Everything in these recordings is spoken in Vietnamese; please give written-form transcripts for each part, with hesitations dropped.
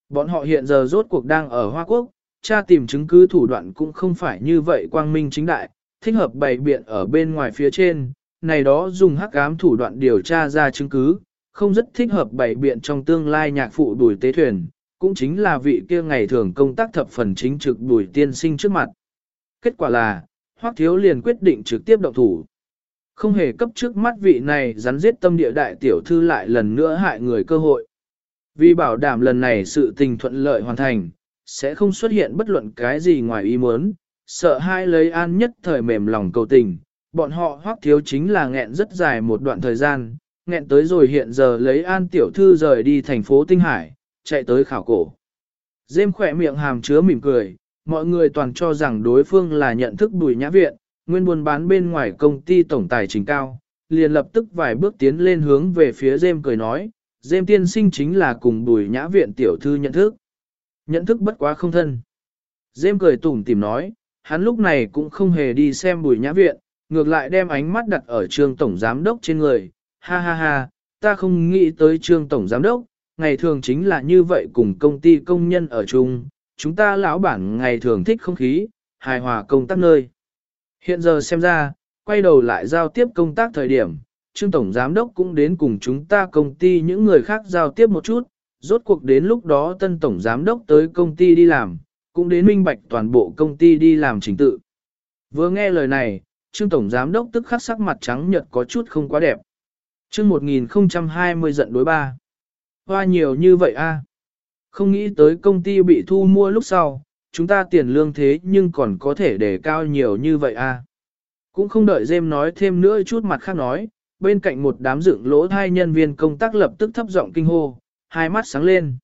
Bọn họ hiện giờ rốt cuộc đang ở Hoa Quốc, tra tìm chứng cứ thủ đoạn cũng không phải như vậy quang minh chính đại, thích hợp bày biện ở bên ngoài phía trên, này đó dùng hắc ám thủ đoạn điều tra ra chứng cứ, không rất thích hợp bày biện trong tương lai nhạc phụ Bùi Tế Thuyền, cũng chính là vị kia ngày thường công tác thập phần chính trực Bùi tiên sinh trước mặt. Kết quả là, Hoắc Thiếu liền quyết định trực tiếp động thủ. Không hề cấp trước mắt vị này rắn giết tâm địa đại tiểu thư lại lần nữa hại người cơ hội. Vì bảo đảm lần này sự tình thuận lợi hoàn thành, sẽ không xuất hiện bất luận cái gì ngoài ý muốn, sợ hai lấy an nhất thời mềm lòng cầu tình, bọn họ Hoắc Thiếu chính là nghẹn rất dài một đoạn thời gian, nghẹn tới rồi hiện giờ lấy an tiểu thư rời đi thành phố Tinh Hải, chạy tới khảo cổ. Dêm khỏe miệng hàm chứa mỉm cười, mọi người toàn cho rằng đối phương là nhận thức Bùi Nhã Viện, nguyên buôn bán bên ngoài công ty tổng tài chính cao, liền lập tức vài bước tiến lên hướng về phía Dêm cười nói, Dêm tiên sinh chính là cùng Bùi Nhã Viện tiểu thư nhận thức. Nhận thức bất quá không thân. Dêm cười tủm tỉm nói, hắn lúc này cũng không hề đi xem Bùi Nhã Viện, ngược lại đem ánh mắt đặt ở Trương Tổng Giám Đốc trên người. Ha ha ha, ta không nghĩ tới Trương Tổng Giám Đốc, ngày thường chính là như vậy cùng công ty công nhân ở chung, chúng ta lão bản ngày thường thích không khí, hài hòa công tác nơi. Hiện giờ xem ra, quay đầu lại giao tiếp công tác thời điểm, Trương Tổng Giám Đốc cũng đến cùng chúng ta công ty những người khác giao tiếp một chút, rốt cuộc đến lúc đó tân Tổng Giám Đốc tới công ty đi làm, cũng đến minh bạch toàn bộ công ty đi làm trình tự. Vừa nghe lời này, Trương Tổng Giám Đốc tức khắc sắc mặt trắng nhợt có chút không quá đẹp. Chương 1020 giận đối ba. Hoa nhiều như vậy a, không nghĩ tới công ty bị thu mua lúc sau, chúng ta tiền lương thế nhưng còn có thể để cao nhiều như vậy a. Cũng không đợi Dêm nói thêm nữa chút mặt khác nói, bên cạnh một đám dựng lỗ thai nhân viên công tác lập tức thấp giọng kinh hô, hai mắt sáng lên.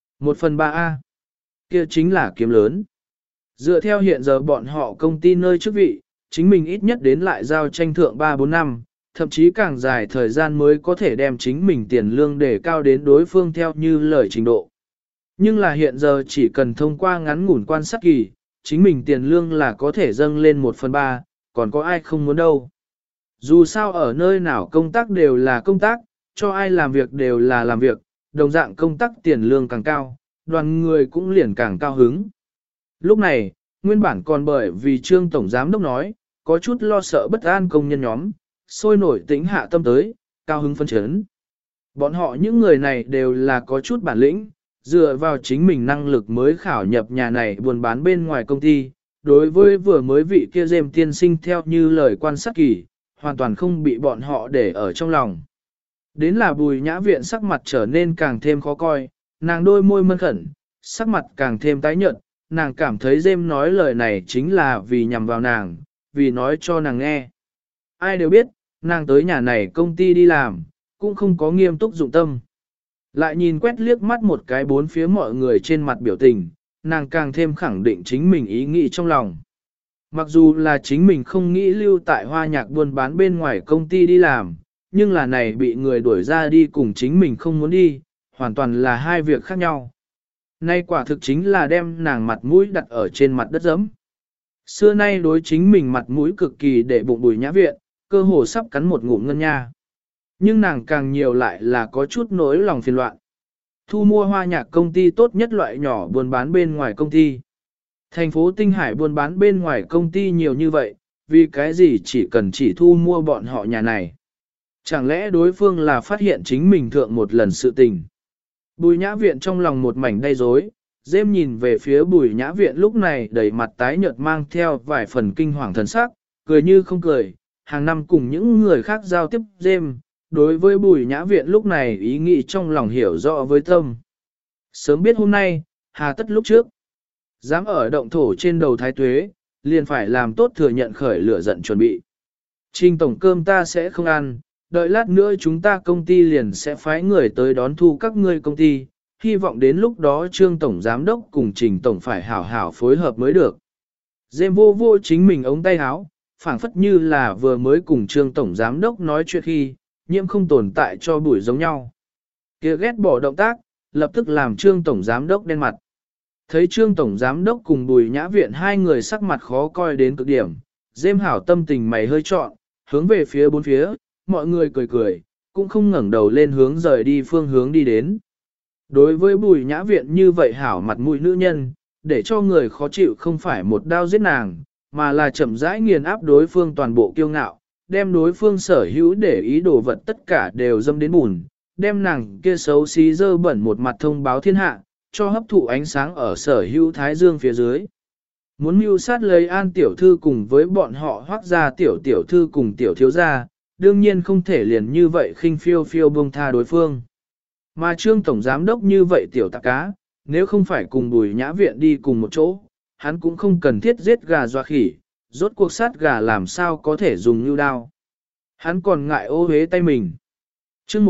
1/3A. Kia chính là kiếm lớn. Dựa theo hiện giờ bọn họ công ty nơi chức vị, chính mình ít nhất đến lại giao tranh thượng 3-4 năm, thậm chí càng dài thời gian mới có thể đem chính mình tiền lương để cao đến đối phương theo như lời trình độ. Nhưng là hiện giờ chỉ cần thông qua ngắn ngủn quan sát kỳ, chính mình tiền lương là có thể dâng lên 1/3, còn có ai không muốn đâu. Dù sao ở nơi nào công tác đều là công tác, cho ai làm việc đều là làm việc, đồng dạng công tác tiền lương càng cao, đoàn người cũng liền càng cao hứng. Lúc này, nguyên bản còn bởi vì Trương Tổng Giám Đốc nói, có chút lo sợ bất an công nhân nhóm, sôi nổi tĩnh hạ tâm tới, cao hứng phấn chấn. Bọn họ những người này đều là có chút bản lĩnh, dựa vào chính mình năng lực mới khảo nhập nhà này buôn bán bên ngoài công ty. Đối với vừa mới vị kia Dêm tiên sinh theo như lời quan sát kỳ, hoàn toàn không bị bọn họ để ở trong lòng. Đến là Bùi Nhã Viện sắc mặt trở nên càng thêm khó coi, nàng đôi môi mân khẩn, sắc mặt càng thêm tái nhợt, nàng cảm thấy Dêm nói lời này chính là vì nhằm vào nàng, vì nói cho nàng nghe. Ai đều biết, nàng tới nhà này công ty đi làm, cũng không có nghiêm túc dụng tâm. Lại nhìn quét liếc mắt một cái bốn phía mọi người trên mặt biểu tình, nàng càng thêm khẳng định chính mình ý nghĩ trong lòng. Mặc dù là chính mình không nghĩ lưu tại hoa nhạc buôn bán bên ngoài công ty đi làm, nhưng là này bị người đuổi ra đi cùng chính mình không muốn đi, hoàn toàn là hai việc khác nhau. Nay quả thực chính là đem nàng mặt mũi đặt ở trên mặt đất dẫm. Xưa nay đối chính mình mặt mũi cực kỳ để bụng Bùi Nhã Viện, cơ hồ sắp cắn một ngụm ngân nha. Nhưng nàng càng nhiều lại là có chút nỗi lòng phiền loạn. Thu mua hoa nhạc công ty tốt nhất loại nhỏ buôn bán bên ngoài công ty. Thành phố Tinh Hải buôn bán bên ngoài công ty nhiều như vậy, vì cái gì chỉ cần chỉ thu mua bọn họ nhà này. Chẳng lẽ đối phương là phát hiện chính mình thượng một lần sự tình. Bùi Nhã Viện trong lòng một mảnh đầy rối, Dêm nhìn về phía Bùi Nhã Viện lúc này đầy mặt tái nhợt mang theo vài phần kinh hoàng thần sắc, cười như không cười, hàng năm cùng những người khác giao tiếp Dêm, đối với Bùi Nhã Viện lúc này ý nghĩ trong lòng hiểu rõ với tâm. Sớm biết hôm nay, hà tất lúc trước, dám ở động thổ trên đầu thái tuế, liền phải làm tốt thừa nhận khởi lửa giận chuẩn bị. Trình tổng cơm ta sẽ không ăn, đợi lát nữa chúng ta công ty liền sẽ phái người tới đón thu các ngươi công ty, hy vọng đến lúc đó Trương Tổng Giám Đốc cùng Trình Tổng phải hảo hảo phối hợp mới được. Dêm vô vô chính mình ống tay áo, phảng phất như là vừa mới cùng Trương Tổng Giám Đốc nói chuyện khi, nhiễm không tồn tại cho buổi giống nhau. Kia ghét bỏ động tác, lập tức làm Trương Tổng Giám Đốc đen mặt. Thấy Trương Tổng Giám Đốc cùng Bùi Nhã Viện hai người sắc mặt khó coi đến cực điểm, Dêm hảo tâm tình mày hơi trọn, hướng về phía bốn phía, mọi người cười cười, cũng không ngẩng đầu lên hướng rời đi phương hướng đi đến. Đối với Bùi Nhã Viện như vậy hảo mặt mũi nữ nhân, để cho người khó chịu không phải một đao giết nàng, mà là chậm rãi nghiền áp đối phương toàn bộ kiêu ngạo, đem đối phương sở hữu để ý đồ vật tất cả đều dâm đến bùn, đem nàng kia xấu xí dơ bẩn một mặt thông báo thiên hạ, cho hấp thụ ánh sáng ở sở hữu thái dương phía dưới. Muốn mưu sát lấy An tiểu thư cùng với bọn họ hoác ra tiểu tiểu thư cùng tiểu thiếu gia, đương nhiên không thể liền như vậy khinh phiêu phiêu buông tha đối phương. Mà Trương Tổng Giám Đốc như vậy tiểu tạp cá, nếu không phải cùng Bùi Nhã Viện đi cùng một chỗ, hắn cũng không cần thiết giết gà doa khỉ, rốt cuộc sát gà làm sao có thể dùng như đao. Hắn còn ngại ô hế tay mình. Chương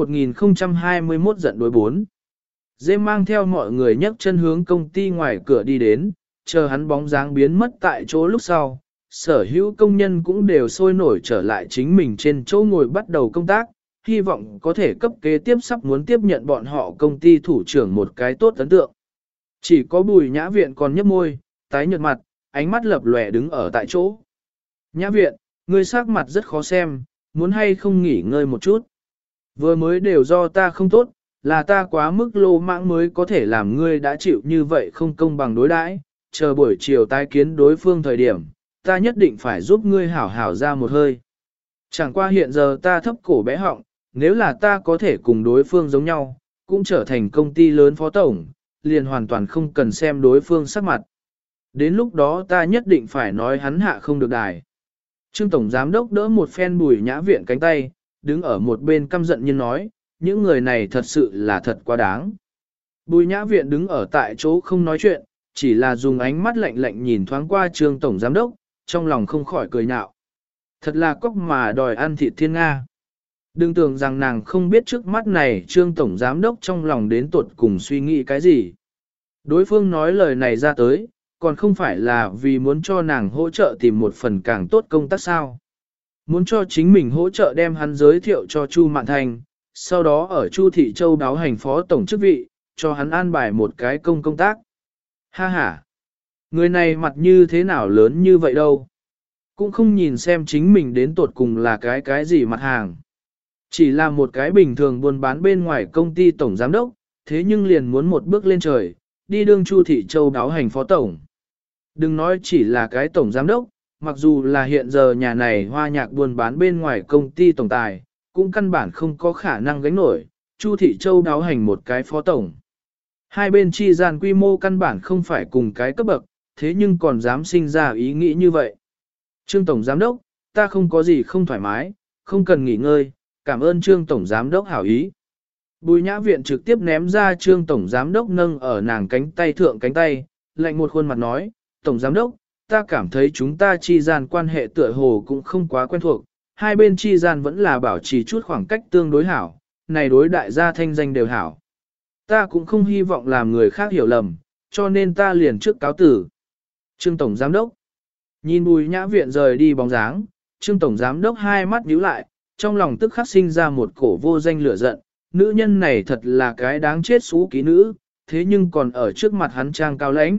1021 giận đối 4. Dê mang theo mọi người nhấc chân hướng công ty ngoài cửa đi đến, chờ hắn bóng dáng biến mất tại chỗ lúc sau. Sở hữu công nhân cũng đều sôi nổi trở lại chính mình trên chỗ ngồi bắt đầu công tác, hy vọng có thể cấp kế tiếp sắp muốn tiếp nhận bọn họ công ty thủ trưởng một cái tốt ấn tượng. Chỉ có Bùi Nhã Viện còn nhấp môi, tái nhợt mặt, ánh mắt lập lòe đứng ở tại chỗ. Nhã Viện, ngươi sắc mặt rất khó xem, muốn hay không nghỉ ngơi một chút. Vừa mới đều do ta không tốt, là ta quá mức lô mãng mới có thể làm ngươi đã chịu như vậy không công bằng đối đãi. Chờ buổi chiều tái kiến đối phương thời điểm, ta nhất định phải giúp ngươi hảo hảo ra một hơi. Chẳng qua hiện giờ ta thấp cổ bé họng, nếu là ta có thể cùng đối phương giống nhau, cũng trở thành công ty lớn phó tổng, liền hoàn toàn không cần xem đối phương sắc mặt. Đến lúc đó ta nhất định phải nói hắn hạ không được đài. Trương Tổng Giám Đốc đỡ một phen Bùi Nhã Viện cánh tay, đứng ở một bên căm giận như nói, những người này thật sự là thật quá đáng. Bùi Nhã Viện đứng ở tại chỗ không nói chuyện, chỉ là dùng ánh mắt lạnh lạnh nhìn thoáng qua Trương Tổng Giám Đốc, trong lòng không khỏi cười nhạo. Thật là cóc mà đòi ăn thịt thiên Nga. Đừng tưởng rằng nàng không biết trước mắt này Trương Tổng Giám Đốc trong lòng đến tuột cùng suy nghĩ cái gì. Đối phương nói lời này ra tới, còn không phải là vì muốn cho nàng hỗ trợ tìm một phần càng tốt công tác sao. Muốn cho chính mình hỗ trợ đem hắn giới thiệu cho Chu Mạn Thành, sau đó ở Chu Thị Châu báo hành phó tổng chức vị, cho hắn an bài một cái công tác. Ha ha! Người này mặt như thế nào lớn như vậy đâu. Cũng không nhìn xem chính mình đến tột cùng là cái gì mặt hàng. Chỉ là một cái bình thường buôn bán bên ngoài công ty tổng giám đốc, thế nhưng liền muốn một bước lên trời, đi đương Chu Thị Châu báo hành phó tổng. Đừng nói chỉ là cái tổng giám đốc, mặc dù là hiện giờ nhà này hoa nhạc buôn bán bên ngoài công ty tổng tài, cũng căn bản không có khả năng gánh nổi, Chu Thị Châu báo hành một cái phó tổng. Hai bên chi gian quy mô căn bản không phải cùng cái cấp bậc, thế nhưng còn dám sinh ra ý nghĩ như vậy. Trương Tổng Giám Đốc, ta không có gì không thoải mái, không cần nghỉ ngơi, cảm ơn Trương Tổng Giám Đốc hảo ý. Bùi Nhã Viện trực tiếp ném ra Trương Tổng Giám Đốc nâng ở nàng cánh tay thượng cánh tay, lạnh một khuôn mặt nói, Tổng Giám Đốc, ta cảm thấy chúng ta chi gian quan hệ tựa hồ cũng không quá quen thuộc, hai bên chi gian vẫn là bảo trì chút khoảng cách tương đối hảo, này đối đại gia thanh danh đều hảo. Ta cũng không hy vọng làm người khác hiểu lầm, cho nên ta liền trước cáo tử. Trương Tổng Giám Đốc nhìn Bùi Nhã Viện rời đi bóng dáng, Trương Tổng Giám Đốc hai mắt nhíu lại, trong lòng tức khắc sinh ra một cổ vô danh lửa giận, nữ nhân này thật là cái đáng chết xú ký nữ, thế nhưng còn ở trước mặt hắn trang cao lãnh.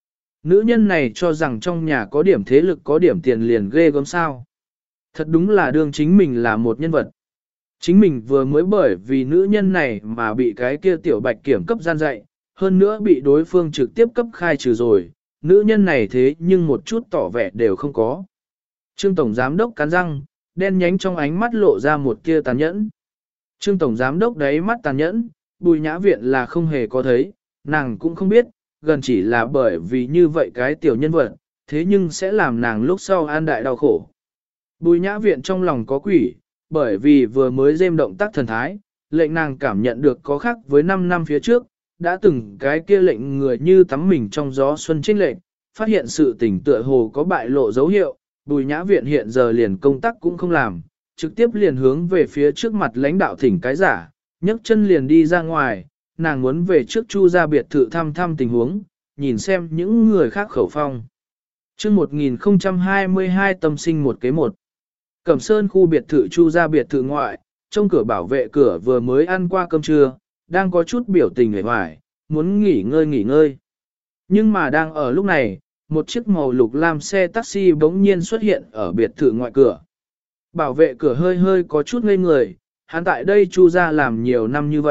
Nữ nhân này cho rằng trong nhà có điểm thế lực có điểm tiền liền ghê gớm sao. Thật đúng là đương chính mình là một nhân vật. Chính mình vừa mới bởi vì nữ nhân này mà bị cái kia tiểu bạch kiểm cấp gian dạy, hơn nữa bị đối phương trực tiếp cấp khai trừ rồi, nữ nhân này thế nhưng một chút tỏ vẻ đều không có. Trương Tổng Giám Đốc cắn răng, đen nhánh trong ánh mắt lộ ra một tia tàn nhẫn. Trương Tổng Giám Đốc đáy mắt tàn nhẫn, Bùi Nhã Viện là không hề có thấy, nàng cũng không biết, gần chỉ là bởi vì như vậy cái tiểu nhân vật, thế nhưng sẽ làm nàng lúc sau an đại đau khổ. Bùi Nhã Viện trong lòng có quỷ, bởi vì vừa mới dêm động tác thần thái, lệnh nàng cảm nhận được có khác với 5 năm phía trước, đã từng cái kia lệnh người như tắm mình trong gió xuân trinh lệnh, phát hiện sự tình tựa hồ có bại lộ dấu hiệu, Bùi Nhã Viện hiện giờ liền công tác cũng không làm, trực tiếp liền hướng về phía trước mặt lãnh đạo thỉnh cái giả, nhấc chân liền đi ra ngoài, nàng muốn về trước Chu gia biệt thự thăm thăm tình huống, nhìn xem những người khác khẩu phong. Chương 1022 tâm sinh một kế một. Cẩm Sơn khu biệt thự Chu gia biệt thự ngoại, trong cửa bảo vệ cửa vừa mới ăn qua cơm trưa, đang có chút biểu tình hề hoài, muốn nghỉ ngơi. Nhưng mà đang ở lúc này, một chiếc màu lục lam xe taxi bỗng nhiên xuất hiện ở biệt thự ngoại cửa. Bảo vệ cửa hơi có chút ngây người, hắn tại đây Chu gia làm nhiều năm như vậy,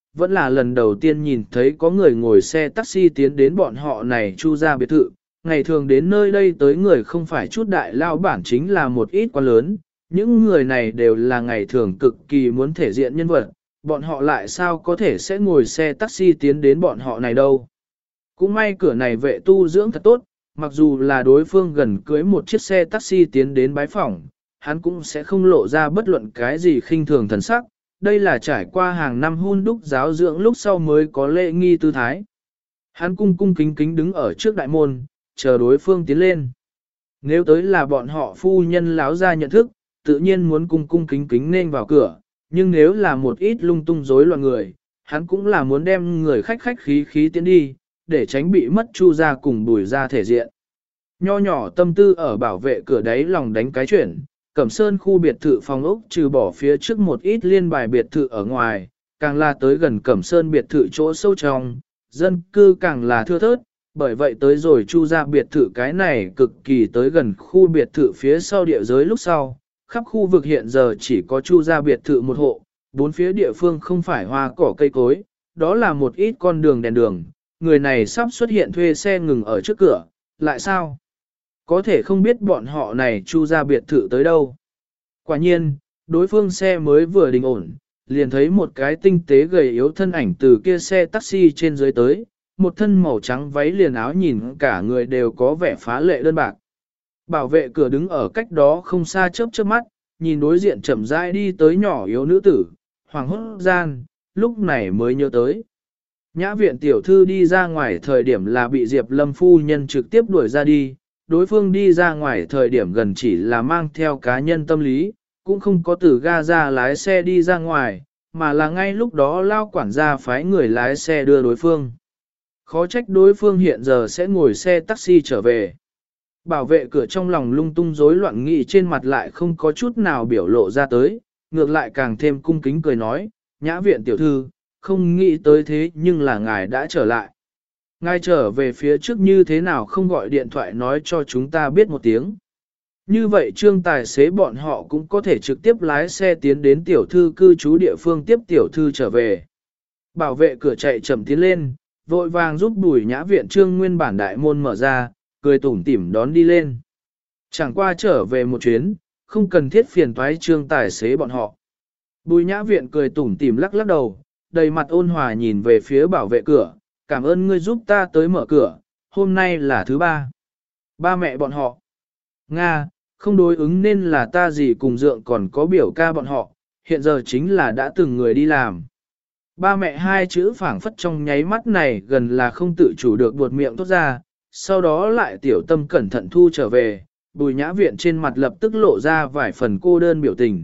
vẫn là lần đầu tiên nhìn thấy có người ngồi xe taxi tiến đến bọn họ này Chu gia biệt thự. Ngày thường đến nơi đây tới người không phải chút đại lao bản chính là một ít quá lớn, những người này đều là ngày thường cực kỳ muốn thể diện nhân vật, bọn họ lại sao có thể sẽ ngồi xe taxi tiến đến bọn họ này đâu. Cũng may cửa này vệ tu dưỡng thật tốt, mặc dù là đối phương gần cưới một chiếc xe taxi tiến đến bái phỏng, hắn cũng sẽ không lộ ra bất luận cái gì khinh thường thần sắc, đây là trải qua hàng năm hun đúc giáo dưỡng lúc sau mới có lễ nghi tư thái. Hắn cung cung kính kính đứng ở trước đại môn, chờ đối phương tiến lên. Nếu tới là bọn họ phu nhân láo ra nhận thức, tự nhiên muốn cung cung kính kính nên vào cửa, nhưng nếu là một ít lung tung rối loạn người, hắn cũng là muốn đem người khách khách khí khí tiến đi, để tránh bị mất Chu ra cùng Bùi ra thể diện. Nho nhỏ tâm tư ở bảo vệ cửa đấy lòng đánh cái chuyển, Cẩm Sơn khu biệt thự phòng ốc trừ bỏ phía trước một ít liên bài biệt thự ở ngoài, càng là tới gần Cẩm Sơn biệt thự chỗ sâu trong, dân cư càng là thưa thớt, bởi vậy tới rồi Chu ra biệt thự cái này cực kỳ tới gần khu biệt thự phía sau địa giới lúc sau, khắp khu vực hiện giờ chỉ có Chu ra biệt thự một hộ, bốn phía địa phương không phải hoa cỏ cây cối, đó là một ít con đường đèn đường, người này sắp xuất hiện thuê xe ngừng ở trước cửa, lại sao? Có thể không biết bọn họ này Chu ra biệt thự tới đâu. Quả nhiên, đối phương xe mới vừa đình ổn, liền thấy một cái tinh tế gầy yếu thân ảnh từ kia xe taxi trên dưới tới, một thân màu trắng váy liền áo nhìn cả người đều có vẻ phá lệ đơn bạc. Bảo vệ cửa đứng ở cách đó không xa chớp chớp mắt, nhìn đối diện chậm rãi đi tới nhỏ yếu nữ tử, hoàng hốt gian, lúc này mới nhớ tới. Nhã viện tiểu thư đi ra ngoài thời điểm là bị Diệp Lâm phu nhân trực tiếp đuổi ra đi, đối phương đi ra ngoài thời điểm gần chỉ là mang theo cá nhân tâm lý, cũng không có từ ga ra lái xe đi ra ngoài, mà là ngay lúc đó lao quản gia phái người lái xe đưa đối phương. Khó trách đối phương hiện giờ sẽ ngồi xe taxi trở về. Bảo vệ cửa trong lòng lung tung rối loạn nghĩ trên mặt lại không có chút nào biểu lộ ra tới, ngược lại càng thêm cung kính cười nói, Nhã viện tiểu thư, không nghĩ tới thế nhưng là ngài đã trở lại. Ngài trở về phía trước như thế nào không gọi điện thoại nói cho chúng ta biết một tiếng. Như vậy trương tài xế bọn họ cũng có thể trực tiếp lái xe tiến đến tiểu thư cư trú địa phương tiếp tiểu thư trở về. Bảo vệ cửa chạy chậm tiến lên, vội vàng giúp Bùi Nhã viện trương nguyên bản đại môn mở ra, cười tủm tỉm đón đi lên. Chẳng qua trở về một chuyến, không cần thiết phiền toái trương tài xế bọn họ. Bùi Nhã viện cười tủm tỉm lắc lắc đầu, đầy mặt ôn hòa nhìn về phía bảo vệ cửa, cảm ơn ngươi giúp ta tới mở cửa, hôm nay là thứ ba. Ba mẹ bọn họ. Nga, không đối ứng nên là ta gì cùng dượng còn có biểu ca bọn họ, hiện giờ chính là đã từng người đi làm. Ba mẹ hai chữ phảng phất trong nháy mắt này gần là không tự chủ được buột miệng tốt ra, sau đó lại tiểu tâm cẩn thận thu trở về, Bùi Nhã viện trên mặt lập tức lộ ra vài phần cô đơn biểu tình.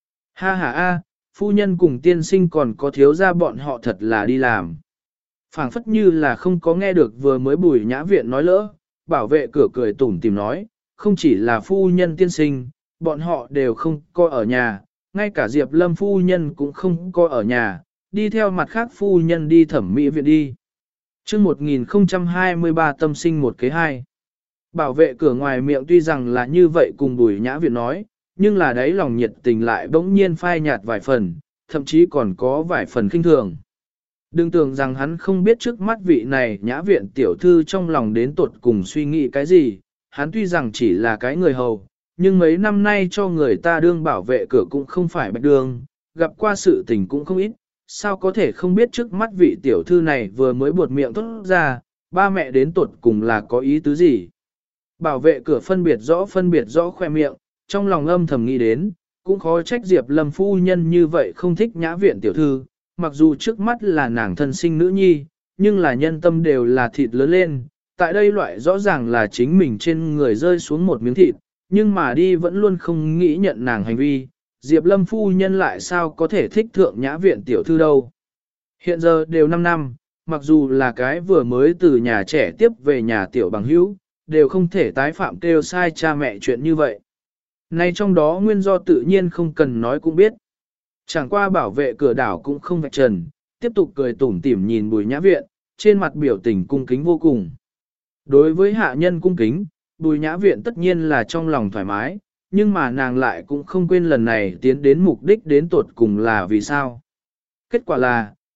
Ha ha a, phu nhân cùng tiên sinh còn có thiếu gia bọn họ thật là đi làm. Phảng phất như là không có nghe được vừa mới Bùi Nhã viện nói lỡ, bảo vệ cửa cười tủm tìm nói, không chỉ là phu nhân tiên sinh, bọn họ đều không có ở nhà, ngay cả Diệp Lâm phu nhân cũng không có ở nhà, đi theo mặt khác phu nhân đi thẩm mỹ viện đi. Trước 1023 tâm sinh một kế hai. Bảo vệ cửa ngoài miệng tuy rằng là như vậy cùng Bùi Nhã viện nói, nhưng là đấy lòng nhiệt tình lại bỗng nhiên phai nhạt vài phần, thậm chí còn có vài phần khinh thường. Đừng tưởng rằng hắn không biết trước mắt vị này Nhã viện tiểu thư trong lòng đến tột cùng suy nghĩ cái gì, hắn tuy rằng chỉ là cái người hầu, nhưng mấy năm nay cho người ta đương bảo vệ cửa cũng không phải bạch đường, gặp qua sự tình cũng không ít, sao có thể không biết trước mắt vị tiểu thư này vừa mới buột miệng thốt ra, ba mẹ đến tột cùng là có ý tứ gì. Bảo vệ cửa phân biệt rõ khoe miệng, trong lòng âm thầm nghĩ đến, cũng khó trách Diệp Lâm phu nhân như vậy không thích Nhã viện tiểu thư, mặc dù trước mắt là nàng thân sinh nữ nhi, nhưng là nhân tâm đều là thịt lớn lên, tại đây loại rõ ràng là chính mình trên người rơi xuống một miếng thịt, nhưng mà đi vẫn luôn không nghĩ nhận nàng hành vi, Diệp Lâm phu nhân lại sao có thể thích thượng Nhã viện tiểu thư đâu. Hiện giờ đều 5 năm, mặc dù là cái vừa mới từ nhà trẻ tiếp về nhà tiểu bằng hữu, đều không thể tái phạm kêu sai cha mẹ chuyện như vậy. Nay trong đó nguyên do tự nhiên không cần nói cũng biết. Chẳng qua bảo vệ cửa đảo cũng không vạch trần, tiếp tục cười tủm tỉm nhìn Bùi Nhã viện, trên mặt biểu tình cung kính vô cùng. Đối với hạ nhân cung kính, Bùi Nhã viện tất nhiên là trong lòng thoải mái, nhưng mà nàng lại cũng không quên lần này tiến đến mục đích đến tột cùng là vì sao. Kết quả là,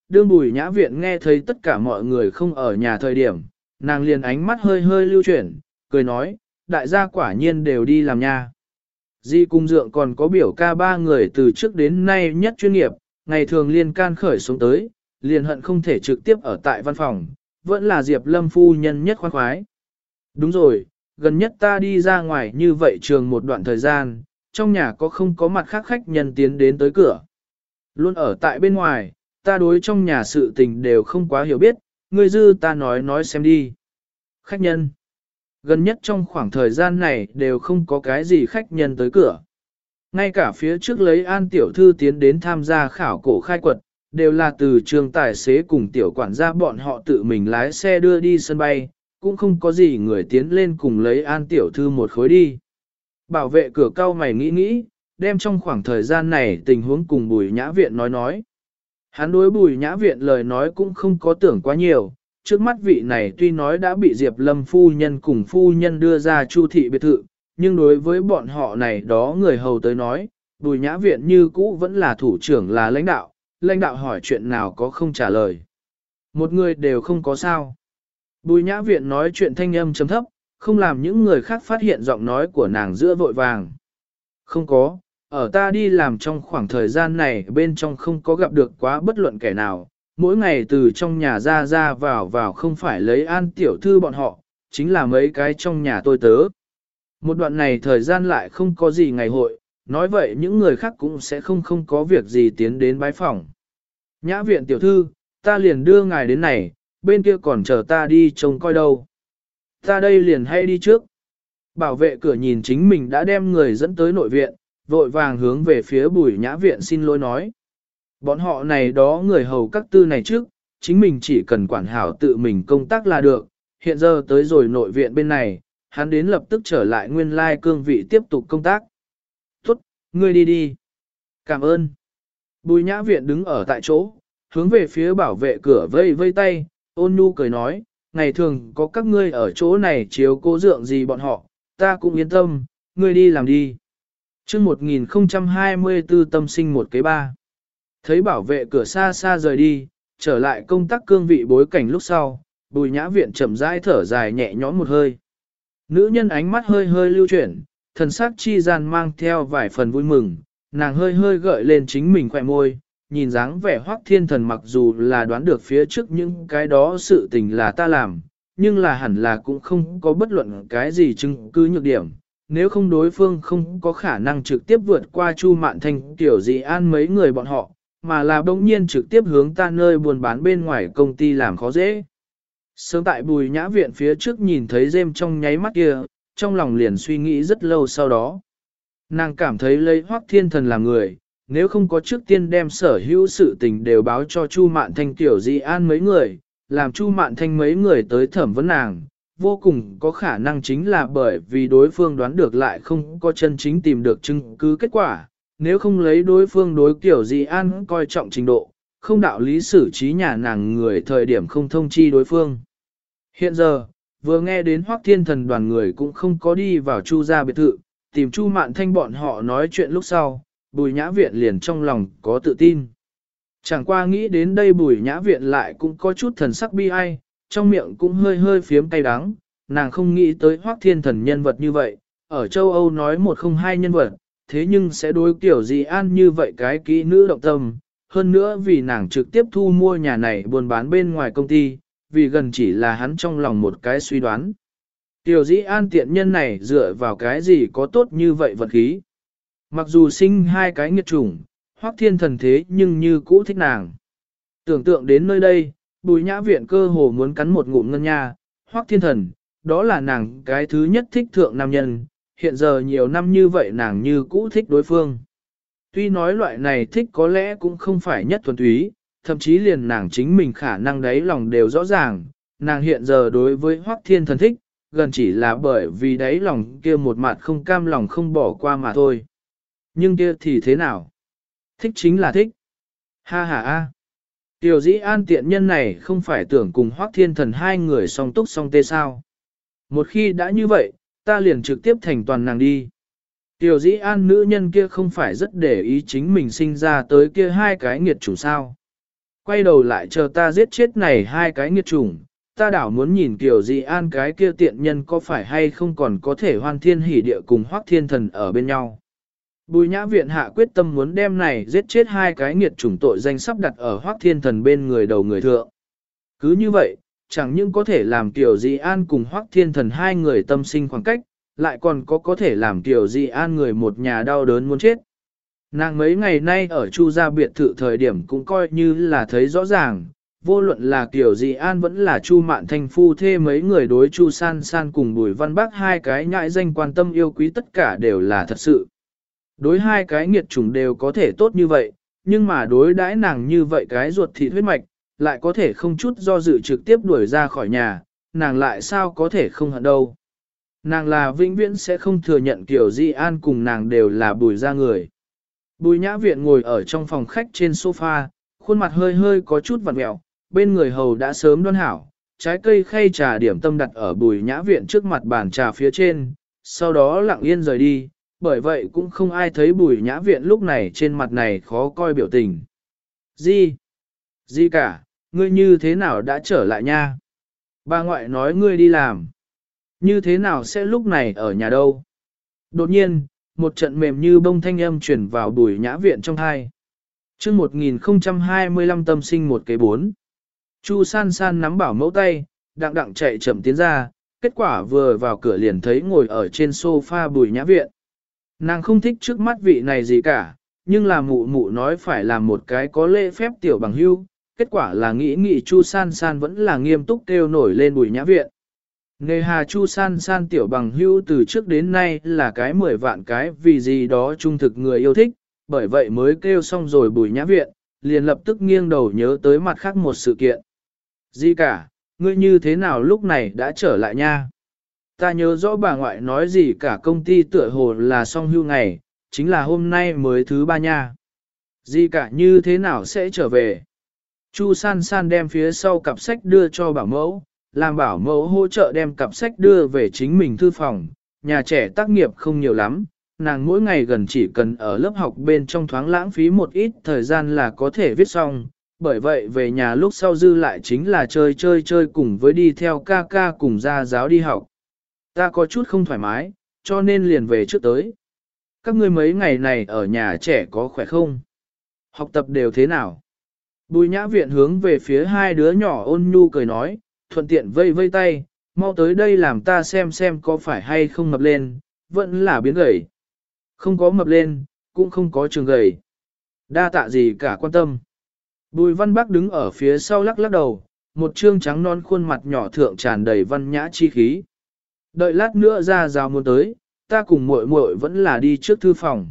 đương Bùi Nhã Viện nghe thấy tất cả mọi người không ở nhà thời điểm, nàng liền ánh mắt hơi hơi lưu chuyển, cười nói, đại gia quả nhiên đều đi làm nha. Di Cung Dượng còn có biểu ca ba người từ trước đến nay nhất chuyên nghiệp, ngày thường liên can khởi xuống tới, liền hận không thể trực tiếp ở tại văn phòng, vẫn là Diệp Lâm phu nhân nhất khoan khoái. Đúng rồi, gần nhất ta đi ra ngoài như vậy trường một đoạn thời gian, trong nhà có không có mặt khác khách nhân tiến đến tới cửa. Luôn ở tại bên ngoài, ta đối trong nhà sự tình đều không quá hiểu biết, ngươi dư ta nói xem đi. Khách nhân. Gần nhất trong khoảng thời gian này đều không có cái gì khách nhân tới cửa. Ngay cả phía trước lấy An tiểu thư tiến đến tham gia khảo cổ khai quật, đều là từ trường tài xế cùng tiểu quản gia bọn họ tự mình lái xe đưa đi sân bay, cũng không có gì người tiến lên cùng lấy An tiểu thư một khối đi. Bảo vệ cửa cau mày nghĩ, đem trong khoảng thời gian này tình huống cùng Bùi Nhã Viện nói. Hắn đối Bùi Nhã Viện lời nói cũng không có tưởng quá nhiều, trước mắt vị này tuy nói đã bị Diệp Lâm phu nhân cùng phu nhân đưa ra Chu thị biệt thự, nhưng đối với bọn họ này đó người hầu tới nói, Bùi Nhã Viện như cũ vẫn là thủ trưởng là lãnh đạo hỏi chuyện nào có không trả lời. Một người đều không có sao. Bùi Nhã Viện nói chuyện thanh âm trầm thấp, không làm những người khác phát hiện giọng nói của nàng giữa vội vàng. Không có, ở ta đi làm trong khoảng thời gian này bên trong không có gặp được quá bất luận kẻ nào, mỗi ngày từ trong nhà ra vào không phải lấy An tiểu thư bọn họ, chính là mấy cái trong nhà tôi tớ. Một đoạn này thời gian lại không có gì ngày hội, nói vậy những người khác cũng sẽ không có việc gì tiến đến bái phòng. Nhã Viện tiểu thư, ta liền đưa ngài đến này, bên kia còn chờ ta đi trông coi đâu. Ta đây liền hay đi trước. Bảo vệ cửa nhìn chính mình đã đem người dẫn tới nội viện, vội vàng hướng về phía Bùi Nhã Viện xin lỗi nói. Bọn họ này đó người hầu các tư này trước, chính mình chỉ cần quản hảo tự mình công tác là được, hiện giờ tới rồi nội viện bên này, hắn đến lập tức trở lại nguyên lai cương vị tiếp tục công tác. Tốt, ngươi đi đi. Cảm ơn. Bùi Nhã Viện đứng ở tại chỗ, hướng về phía bảo vệ cửa vây vây tay, ôn nhu cười nói, ngày thường có các ngươi ở chỗ này chiếu cố dượng gì bọn họ, ta cũng yên tâm, ngươi đi làm đi. Chương 1024 tâm sinh một cái ba. Thấy bảo vệ cửa xa xa rời đi, trở lại công tác cương vị bối cảnh lúc sau, Bùi Nhã Viện chậm rãi thở dài nhẹ nhõm một hơi. Nữ nhân ánh mắt hơi hơi lưu chuyển, thần sắc chi gian mang theo vài phần vui mừng, nàng hơi hơi gợi lên chính mình khỏe môi, nhìn dáng vẻ Hoắc Thiên Thần mặc dù là đoán được phía trước những cái đó sự tình là ta làm, nhưng là hẳn là cũng không có bất luận cái gì chứng cứ nhược điểm. Nếu không đối phương không có khả năng trực tiếp vượt qua Chu Mạn Thanh tiểu dị an mấy người bọn họ, mà là bỗng nhiên trực tiếp hướng ta nơi buôn bán bên ngoài công ty làm khó dễ. Sớm tại Bùi Nhã Viện phía trước nhìn thấy rêm trong nháy mắt kia, trong lòng liền suy nghĩ rất lâu sau đó. Nàng cảm thấy lấy Hoắc Thiên Thần làm người, nếu không có trước tiên đem sở hữu sự tình đều báo cho Chu Mạn Thanh tiểu dị an mấy người, làm Chu Mạn Thanh mấy người tới thẩm vấn nàng, vô cùng có khả năng chính là bởi vì đối phương đoán được lại không có chân chính tìm được chứng cứ kết quả, nếu không lấy đối phương đối kiểu dị an coi trọng trình độ, không đạo lý xử trí nhà nàng người thời điểm không thông chi đối phương. Hiện giờ, vừa nghe đến Hoắc Thiên Thần đoàn người cũng không có đi vào Chu gia biệt thự, tìm Chu Mạn Thanh bọn họ nói chuyện lúc sau, Bùi Nhã Viện liền trong lòng có tự tin. Chẳng qua nghĩ đến đây Bùi Nhã Viện lại cũng có chút thần sắc bi ai, trong miệng cũng hơi hơi phiếm cay đắng, nàng không nghĩ tới Hoắc Thiên Thần nhân vật như vậy, ở châu Âu nói một không hai nhân vật, thế nhưng sẽ đối kiểu gì an như vậy cái kỹ nữ động tâm, hơn nữa vì nàng trực tiếp thu mua nhà này buôn bán bên ngoài công ty, vì gần chỉ là hắn trong lòng một cái suy đoán. Tiểu dĩ an tiện nhân này dựa vào cái gì có tốt như vậy vật khí. Mặc dù sinh hai cái nghiệt chủng, Hoắc Thiên Thần thế nhưng như cũ thích nàng. Tưởng tượng đến nơi đây, Bùi Nhã Viện cơ hồ muốn cắn một ngụm ngân nha, Hoắc Thiên Thần, đó là nàng cái thứ nhất thích thượng nam nhân, hiện giờ nhiều năm như vậy nàng như cũ thích đối phương. Tuy nói loại này thích có lẽ cũng không phải nhất thuần túy, thậm chí liền nàng chính mình khả năng đáy lòng đều rõ ràng, nàng hiện giờ đối với Hoắc Thiên Thần thích, gần chỉ là bởi vì đáy lòng kia một mặt không cam lòng không bỏ qua mà thôi. Nhưng kia thì thế nào? Thích chính là thích. Ha ha ha. Tiểu dĩ an tiện nhân này không phải tưởng cùng Hoắc Thiên Thần hai người song túc song tê sao. Một khi đã như vậy, ta liền trực tiếp thành toàn nàng đi. Tiểu dĩ an nữ nhân kia không phải rất để ý chính mình sinh ra tới kia hai cái nghiệt chủ sao. quay đầu lại chờ ta giết chết này hai cái nghiệt chủng, ta đảo muốn nhìn kiểu gì an cái kia tiện nhân có phải hay không còn có thể hoan thiên hỉ địa cùng Hoắc Thiên Thần ở bên nhau. Bùi Nhã Viện hạ quyết tâm muốn đem này giết chết hai cái nghiệt chủng tội danh sắp đặt ở Hoắc Thiên Thần bên người đầu người thượng. Cứ như vậy, chẳng những có thể làm Tiểu Di An cùng Hoắc Thiên Thần hai người tâm sinh khoảng cách, lại còn có thể làm Tiểu Di An người một nhà đau đớn muốn chết. Nàng mấy ngày nay ở Chu gia biệt thự thời điểm cũng coi như là thấy rõ ràng, vô luận là Tiểu Di An vẫn là Chu Mạn Thanh phu thê mấy người đối Chu San San cùng Bùi Văn Bác hai cái nhãi danh quan tâm yêu quý tất cả đều là thật sự. Đối hai cái nghiệt chủng đều có thể tốt như vậy, nhưng mà đối đãi nàng như vậy cái ruột thịt huyết mạch, lại có thể không chút do dự trực tiếp đuổi ra khỏi nhà, nàng lại sao có thể không hận đâu. Nàng là vĩnh viễn sẽ không thừa nhận Tiểu Di An cùng nàng đều là Bùi gia người. Bùi Nhã Viện ngồi ở trong phòng khách trên sofa, khuôn mặt hơi hơi có chút vặn mẹo, bên người hầu đã sớm đoan hảo, trái cây khay trà điểm tâm đặt ở Bùi Nhã Viện trước mặt bàn trà phía trên, sau đó lặng yên rời đi, bởi vậy cũng không ai thấy Bùi Nhã Viện lúc này trên mặt này khó coi biểu tình. Gì cả, ngươi như thế nào đã trở lại nha? Bà ngoại nói ngươi đi làm. Như thế nào sẽ lúc này ở nhà đâu? Đột nhiên, một trận mềm như bông thanh âm truyền vào Bùi Nhã Viện trong hai. Chương 1025 tâm sinh một cái bốn. Chu San San nắm bảo mẫu tay, đặng đặng chạy chậm tiến ra, kết quả vừa vào cửa liền thấy ngồi ở trên sofa Bùi Nhã Viện. Nàng không thích trước mắt vị này gì cả, nhưng là mụ mụ nói phải làm một cái có lễ phép tiểu bằng hưu, kết quả là nghĩ Chu San San vẫn là nghiêm túc kêu nổi lên Bùi Nhã Viện. Nề hà Chu San San tiểu bằng hưu từ trước đến nay là cái 10 vạn cái vì gì đó trung thực người yêu thích, bởi vậy mới kêu xong rồi Bùi Nhã Viện, liền lập tức nghiêng đầu nhớ tới mặt khác một sự kiện. Gì cả, ngươi như thế nào lúc này đã trở lại nha? Ta nhớ rõ bà ngoại nói gì cả công ty tựa hồ là xong hưu ngày, chính là hôm nay mới thứ ba nha. Gì cả như thế nào sẽ trở về? Chu San San đem phía sau cặp sách đưa cho bảo mẫu, làm bảo mẫu hỗ trợ đem cặp sách đưa về chính mình thư phòng. Nhà trẻ tác nghiệp không nhiều lắm, nàng mỗi ngày gần chỉ cần ở lớp học bên trong thoáng lãng phí một ít thời gian là có thể viết xong. Bởi vậy về nhà lúc sau dư lại chính là chơi cùng với đi theo ca ca cùng ra giáo đi học. Ta có chút không thoải mái, cho nên liền về trước tới. Các ngươi mấy ngày này ở nhà trẻ có khỏe không? Học tập đều thế nào? Bùi Nhã Viện hướng về phía hai đứa nhỏ ôn nhu cười nói, thuận tiện vây vây tay, mau tới đây làm ta xem có phải hay không mập lên, vẫn là biến gầy. Không có mập lên, cũng không có trường gầy. Đa tạ gì cả quan tâm. Bùi Văn Bắc đứng ở phía sau lắc lắc đầu, một trương trắng non khuôn mặt nhỏ thượng tràn đầy văn nhã chi khí. Đợi lát nữa ra rào muốn tới, ta cùng muội muội vẫn là đi trước thư phòng.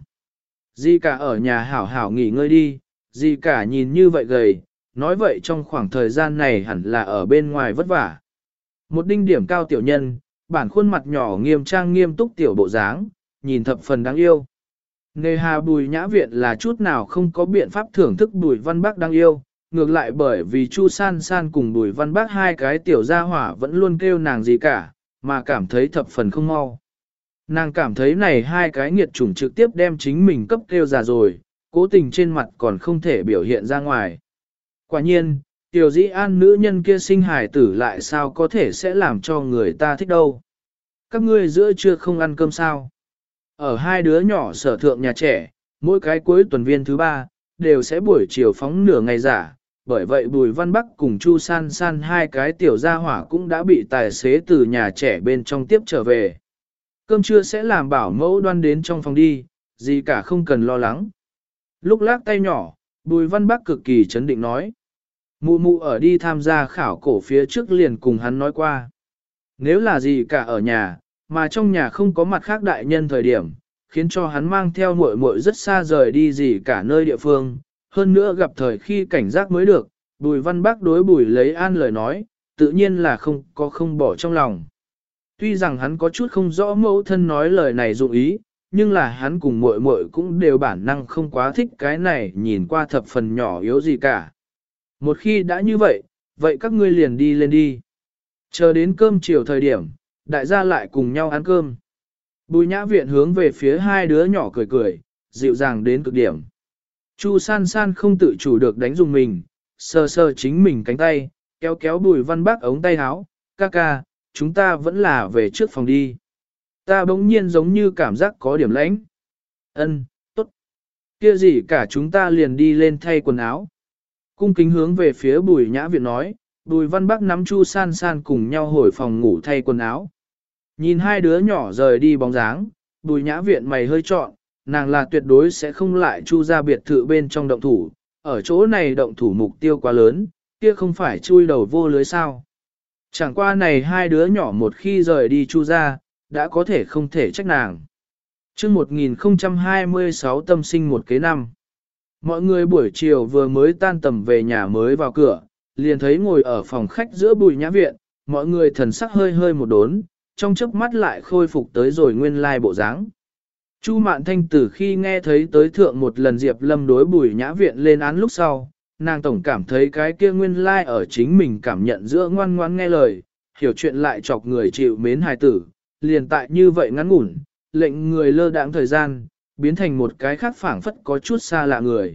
Di cả ở nhà hảo hảo nghỉ ngơi đi, Di cả nhìn như vậy gầy, nói vậy trong khoảng thời gian này hẳn là ở bên ngoài vất vả. Một đinh điểm cao tiểu nhân, bản khuôn mặt nhỏ nghiêm trang nghiêm túc tiểu bộ dáng, nhìn thập phần đáng yêu. Nề hà Bùi Nhã Viện là chút nào không có biện pháp thưởng thức Bùi Văn Bác đáng yêu, ngược lại bởi vì Chu San San cùng Bùi Văn Bác hai cái tiểu gia hỏa vẫn luôn kêu nàng gì cả, mà cảm thấy thập phần không mau. Nàng cảm thấy này hai cái nghiệt chủng trực tiếp đem chính mình cấp kêu già rồi, cố tình trên mặt còn không thể biểu hiện ra ngoài. Quả nhiên, Tiểu Dĩ An nữ nhân kia sinh hài tử lại sao có thể sẽ làm cho người ta thích đâu. Các ngươi giữa trưa không ăn cơm sao? Ở hai đứa nhỏ sở thượng nhà trẻ, mỗi cái cuối tuần viên thứ ba, đều sẽ buổi chiều phóng nửa ngày giả. Bởi vậy Bùi Văn Bắc cùng Chu San San hai cái tiểu gia hỏa cũng đã bị tài xế từ nhà trẻ bên trong tiếp trở về. Cơm trưa sẽ làm bảo mẫu đoan đến trong phòng đi, gì cả không cần lo lắng. Lúc lắc tay nhỏ, Bùi Văn Bắc cực kỳ chấn định nói. Mụ mụ ở đi tham gia khảo cổ phía trước liền cùng hắn nói qua. Nếu là gì cả ở nhà, mà trong nhà không có mặt khác đại nhân thời điểm, khiến cho hắn mang theo muội muội rất xa rời đi gì cả nơi địa phương, hơn nữa gặp thời khi cảnh giác mới được. Bùi Văn Bắc đối Bùi Lấy An lời nói, tự nhiên là không bỏ trong lòng. Tuy rằng hắn có chút không rõ mẫu thân nói lời này dụng ý, nhưng là hắn cùng muội muội cũng đều bản năng không quá thích cái này nhìn qua thập phần nhỏ yếu gì cả. Một khi đã như vậy, vậy các ngươi liền đi lên đi. Chờ đến cơm chiều thời điểm, đại gia lại cùng nhau ăn cơm. Bùi Nhã Viện hướng về phía hai đứa nhỏ cười cười, dịu dàng đến cực điểm. Chu San San không tự chủ được đánh dùng mình, sờ sờ chính mình cánh tay, kéo kéo Bùi Văn Bác ống tay áo, ca ca, chúng ta vẫn là về trước phòng đi. Ta bỗng nhiên giống như cảm giác có điểm lãnh. Ân, tốt. Kia gì cả chúng ta liền đi lên thay quần áo. Cung kính hướng về phía Bùi Nhã Viện nói, Bùi Văn Bác nắm Chu San San cùng nhau hồi phòng ngủ thay quần áo. Nhìn hai đứa nhỏ rời đi bóng dáng, Bùi Nhã Viện mày hơi trọn, nàng là tuyệt đối sẽ không lại Chu ra biệt thự bên trong động thủ, ở chỗ này động thủ mục tiêu quá lớn, kia không phải chui đầu vô lưới sao. Chẳng qua này hai đứa nhỏ một khi rời đi Chu ra, đã có thể không thể trách nàng. Trước 1026 tâm sinh một kế năm. Mọi người buổi chiều vừa mới tan tầm về nhà mới vào cửa, liền thấy ngồi ở phòng khách giữa Bùi Nhã Viện, mọi người thần sắc hơi hơi một đốn, trong chớp mắt lại khôi phục tới rồi nguyên lai bộ dáng. Chu Mạn Thanh từ khi nghe thấy tới thượng một lần Diệp Lâm đối Bùi Nhã Viện lên án lúc sau, nàng tổng cảm thấy cái kia nguyên lai ở chính mình cảm nhận giữa ngoan ngoan nghe lời, hiểu chuyện lại chọc người chịu mến hài tử, liền tại như vậy ngắn ngủn, lệnh người lơ đãng thời gian, biến thành một cái khác phảng phất có chút xa lạ người.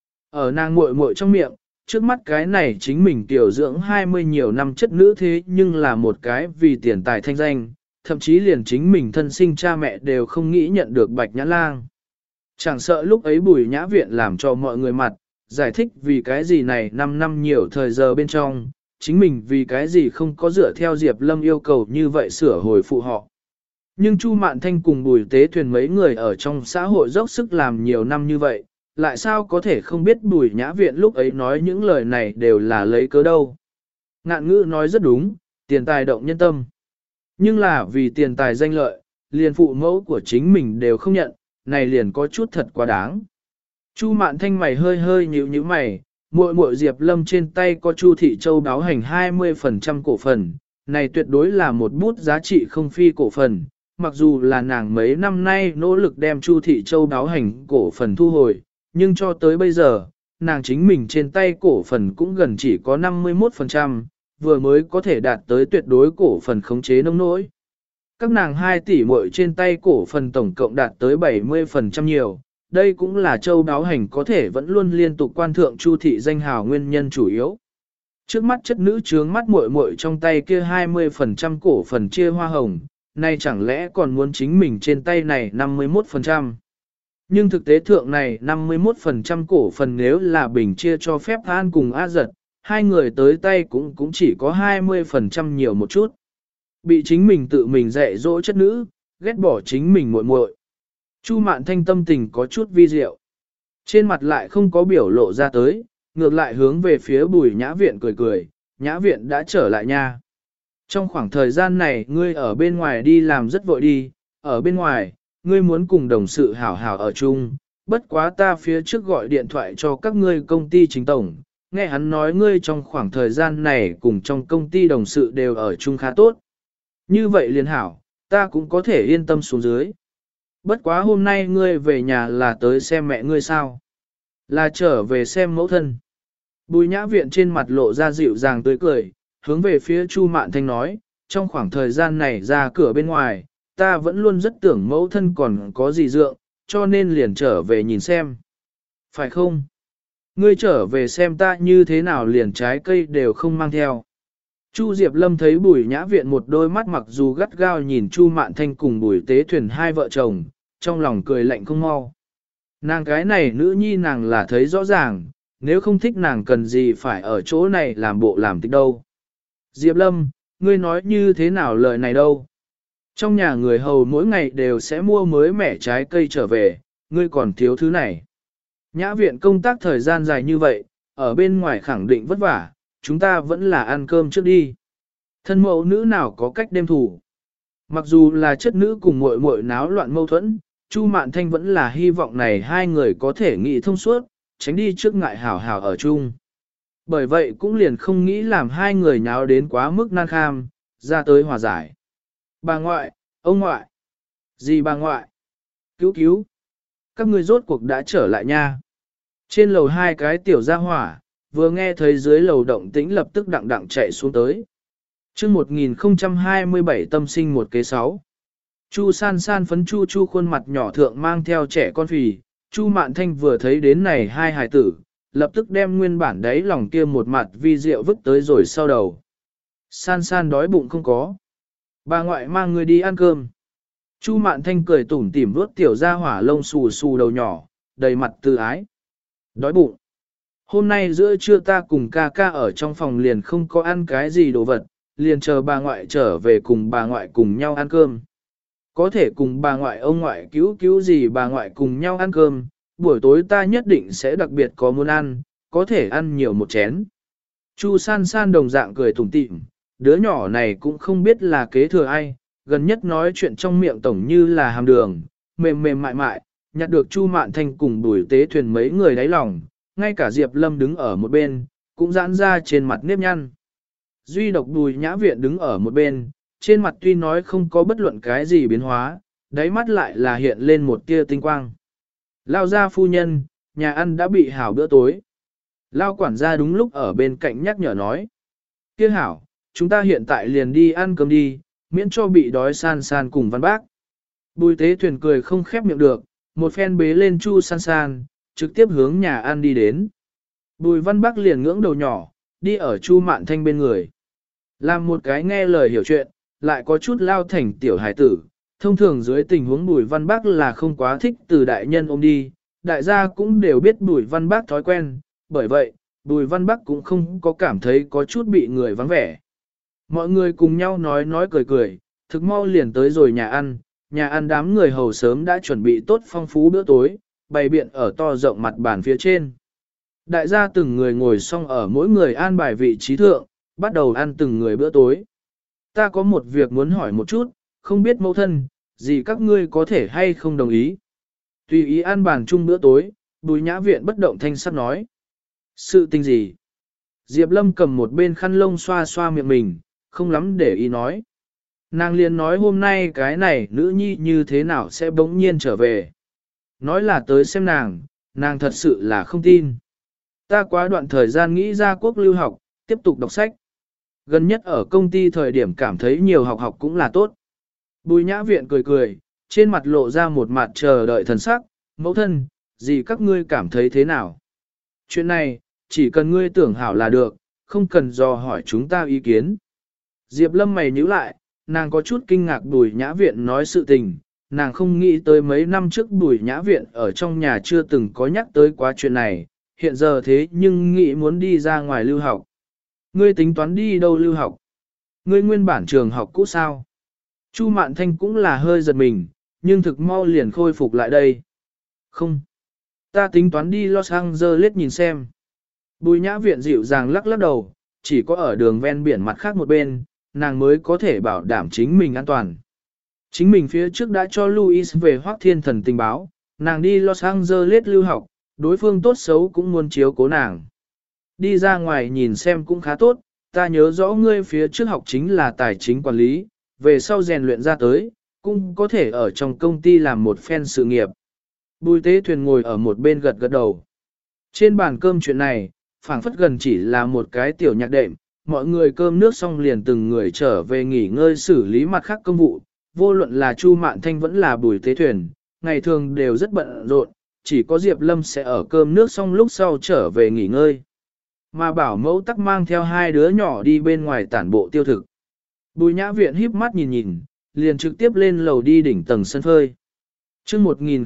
Ở nàng muội muội trong miệng, trước mắt cái này chính mình tiểu dưỡng 20 nhiều năm chất nữ thế nhưng là một cái vì tiền tài thanh danh, thậm chí liền chính mình thân sinh cha mẹ đều không nghĩ nhận được Bạch Nhã Lang. Chẳng sợ lúc ấy Bùi Nhã Viện làm cho mọi người mặt, giải thích vì cái gì này 5 năm nhiều thời giờ bên trong, chính mình vì cái gì không có dựa theo Diệp Lâm yêu cầu như vậy sửa hồi phụ họ. Nhưng Chu Mạn Thanh cùng Bùi Tế Thuyền mấy người ở trong xã hội dốc sức làm nhiều năm như vậy, lại sao có thể không biết Bùi Nhã Viện lúc ấy nói những lời này đều là lấy cớ đâu. Ngạn ngữ nói rất đúng, tiền tài động nhân tâm. Nhưng là vì tiền tài danh lợi, liền phụ mẫu của chính mình đều không nhận, này liền có chút thật quá đáng. Chu Mạn Thanh mày hơi hơi nhíu mày, muội muội Diệp Lâm trên tay có Chu Thị Châu báo hành 20% cổ phần, này tuyệt đối là một bút giá trị không phi cổ phần, mặc dù là nàng mấy năm nay nỗ lực đem Chu Thị Châu báo hành cổ phần thu hồi, nhưng cho tới bây giờ, nàng chính mình trên tay cổ phần cũng gần chỉ có 51%, vừa mới có thể đạt tới tuyệt đối cổ phần khống chế nông nỗi. Các nàng 2 tỷ muội trên tay cổ phần tổng cộng đạt tới 70% nhiều, đây cũng là Châu báo hành có thể vẫn luôn liên tục quan thượng Chu Thị danh hào nguyên nhân chủ yếu. Trước mắt chất nữ trướng mắt muội muội trong tay kia 20% cổ phần chia hoa hồng, nay chẳng lẽ còn muốn chính mình trên tay này 51%. Nhưng thực tế thượng này 51% cổ phần nếu là bình chia cho phép An cùng A Giật, hai người tới tay cũng chỉ có 20% nhiều một chút. Bị chính mình tự mình dạy dỗ chất nữ, ghét bỏ chính mình muội muội. Chu Mạn Thanh tâm tình có chút vi diệu. Trên mặt lại không có biểu lộ ra tới, ngược lại hướng về phía Bùi Nhã Viện cười cười, Nhã Viện đã trở lại nha. Trong khoảng thời gian này ngươi ở bên ngoài đi làm rất vội đi, ở bên ngoài, ngươi muốn cùng đồng sự hảo hảo ở chung, bất quá ta phía trước gọi điện thoại cho các ngươi công ty chính tổng, nghe hắn nói ngươi trong khoảng thời gian này cùng trong công ty đồng sự đều ở chung khá tốt. Như vậy liền hảo, ta cũng có thể yên tâm xuống dưới. Bất quá hôm nay ngươi về nhà là tới xem mẹ ngươi sao? Là trở về xem mẫu thân. Bùi Nhã Viện trên mặt lộ ra dịu dàng tươi cười, hướng về phía Chu Mạn Thanh nói, trong khoảng thời gian này ra cửa bên ngoài, ta vẫn luôn rất tưởng mẫu thân còn có gì dượng, cho nên liền trở về nhìn xem. Phải không? Ngươi trở về xem ta như thế nào liền trái cây đều không mang theo. Chu Diệp Lâm thấy Bùi Nhã Viện một đôi mắt mặc dù gắt gao nhìn Chu Mạn Thanh cùng Bùi Tế Thuyền hai vợ chồng, trong lòng cười lạnh không mau. Nàng cái này nữ nhi nàng là thấy rõ ràng, nếu không thích nàng cần gì phải ở chỗ này làm bộ làm tịch đâu. Diệp Lâm, ngươi nói như thế nào lời này đâu? Trong nhà người hầu mỗi ngày đều sẽ mua mới mẻ trái cây trở về, ngươi còn thiếu thứ này. Nhã Viện công tác thời gian dài như vậy, ở bên ngoài khẳng định vất vả, chúng ta vẫn là ăn cơm trước đi. Thân mẫu nữ nào có cách đêm thủ. Mặc dù là chất nữ cùng muội muội náo loạn mâu thuẫn, Chu Mạn Thanh vẫn là hy vọng này hai người có thể nghĩ thông suốt, tránh đi trước ngại hảo hảo ở chung. Bởi vậy cũng liền không nghĩ làm hai người nháo đến quá mức nan kham, ra tới hòa giải. Bà ngoại, ông ngoại, gì bà ngoại, cứu cứu, các ngươi rốt cuộc đã trở lại nha. Trên lầu hai cái tiểu gia hỏa, vừa nghe thấy dưới lầu động tĩnh lập tức đặng đặng chạy xuống tới. Trước 1027 tâm sinh một kế 6. Chu San San phấn Chu Chu khuôn mặt nhỏ thượng mang theo trẻ con phì, Chu Mạn Thanh vừa thấy đến này hai hài tử, lập tức đem nguyên bản đấy lòng kia một mặt vi diệu vứt tới rồi sau đầu. San san đói bụng không có. Bà ngoại mang người đi ăn cơm. Chu Mạn Thanh cười tủm tỉm vuốt tiểu ra hỏa lông xù xù đầu nhỏ, đầy mặt tự ái. Đói bụng. Hôm nay giữa trưa ta cùng ca ca ở trong phòng liền không có ăn cái gì đồ vật, liền chờ bà ngoại trở về cùng bà ngoại cùng nhau ăn cơm. Có thể cùng bà ngoại ông ngoại cứu gì bà ngoại cùng nhau ăn cơm, buổi tối ta nhất định sẽ đặc biệt có muốn ăn, có thể ăn nhiều một chén. Chu san san đồng dạng cười tủm tỉm, đứa nhỏ này cũng không biết là kế thừa ai, gần nhất nói chuyện trong miệng tổng như là hàm đường, mềm mềm mại mại, nhặt được Chu Mạn Thanh cùng Bùi Tế Thuyền mấy người đáy lòng, ngay cả Diệp Lâm đứng ở một bên, cũng giãn ra trên mặt nếp nhăn. Duy độc Bùi Nhã Viện đứng ở một bên, trên mặt tuy nói không có bất luận cái gì biến hóa, đáy mắt lại là hiện lên một tia tinh quang. Lao gia phu nhân, nhà ăn đã bị hảo bữa tối. Lao quản gia đúng lúc ở bên cạnh nhắc nhở nói. Kia hảo, chúng ta hiện tại liền đi ăn cơm đi, miễn cho bị đói san san cùng Văn Bác. Bùi Tế Thuyền cười không khép miệng được, một phen bế lên Chu san san, trực tiếp hướng nhà ăn đi đến. Bùi Văn Bác liền ngưỡng đầu nhỏ, đi ở Chu Mạn Thanh bên người. Làm một cái nghe lời hiểu chuyện, lại có chút lao thành tiểu hải tử. Thông thường dưới tình huống Bùi Văn Bác là không quá thích từ đại nhân ôm đi, đại gia cũng đều biết Bùi Văn Bác thói quen, bởi vậy, Bùi Văn Bác cũng không có cảm thấy có chút bị người vắng vẻ. Mọi người cùng nhau nói cười cười, thực mau liền tới rồi nhà ăn đám người hầu sớm đã chuẩn bị tốt phong phú bữa tối, bày biện ở to rộng mặt bàn phía trên. Đại gia từng người ngồi xong ở mỗi người an bài vị trí thượng, bắt đầu ăn từng người bữa tối. Ta có một việc muốn hỏi một chút, không biết mẫu thân, gì các ngươi có thể hay không đồng ý. Tùy ý ăn bàn chung bữa tối, Bùi Nhã Viện bất động thanh sắc nói. Sự tình gì? Diệp Lâm cầm một bên khăn lông xoa xoa miệng mình, không lắm để ý nói. Nàng liền nói hôm nay cái này nữ nhi như thế nào sẽ bỗng nhiên trở về. Nói là tới xem nàng thật sự là không tin. Ta quá đoạn thời gian nghĩ ra quốc lưu học, tiếp tục đọc sách. Gần nhất ở công ty thời điểm cảm thấy nhiều học cũng là tốt. Bùi Nhã Viện cười cười, trên mặt lộ ra một mặt chờ đợi thần sắc, mẫu thân, gì các ngươi cảm thấy thế nào? Chuyện này, chỉ cần ngươi tưởng hảo là được, không cần dò hỏi chúng ta ý kiến. Diệp Lâm mày nhíu lại, nàng có chút kinh ngạc Bùi Nhã Viện nói sự tình, nàng không nghĩ tới mấy năm trước Bùi Nhã Viện ở trong nhà chưa từng có nhắc tới quá chuyện này, hiện giờ thế nhưng nghĩ muốn đi ra ngoài lưu học. Ngươi tính toán đi đâu lưu học? Ngươi nguyên bản trường học cũ sao? Chu Mạn Thanh cũng là hơi giật mình, nhưng thực mau liền khôi phục lại đây. Không. Ta tính toán đi Los Angeles nhìn xem. Bùi Nhã Viện dịu dàng lắc lắc đầu, chỉ có ở đường ven biển mặt khác một bên, nàng mới có thể bảo đảm chính mình an toàn. Chính mình phía trước đã cho Louis về Hoắc Thiên Thần tình báo, nàng đi Los Angeles lưu học, đối phương tốt xấu cũng muốn chiếu cố nàng. Đi ra ngoài nhìn xem cũng khá tốt, ta nhớ rõ ngươi phía trước học chính là tài chính quản lý, về sau rèn luyện ra tới, cũng có thể ở trong công ty làm một phen sự nghiệp. Bùi Tế Thuyền ngồi ở một bên gật gật đầu. Trên bàn cơm chuyện này, phảng phất gần chỉ là một cái tiểu nhạc đệm, mọi người cơm nước xong liền từng người trở về nghỉ ngơi xử lý mặt khác công vụ, vô luận là Chu Mạn Thanh vẫn là Bùi Tế Thuyền, ngày thường đều rất bận rộn, chỉ có Diệp Lâm sẽ ở cơm nước xong lúc sau trở về nghỉ ngơi. Mà bảo mẫu tắc mang theo hai đứa nhỏ đi bên ngoài tản bộ tiêu thực. Bùi Nhã Viện híp mắt nhìn, liền trực tiếp lên lầu đi đỉnh tầng sân phơi. Trước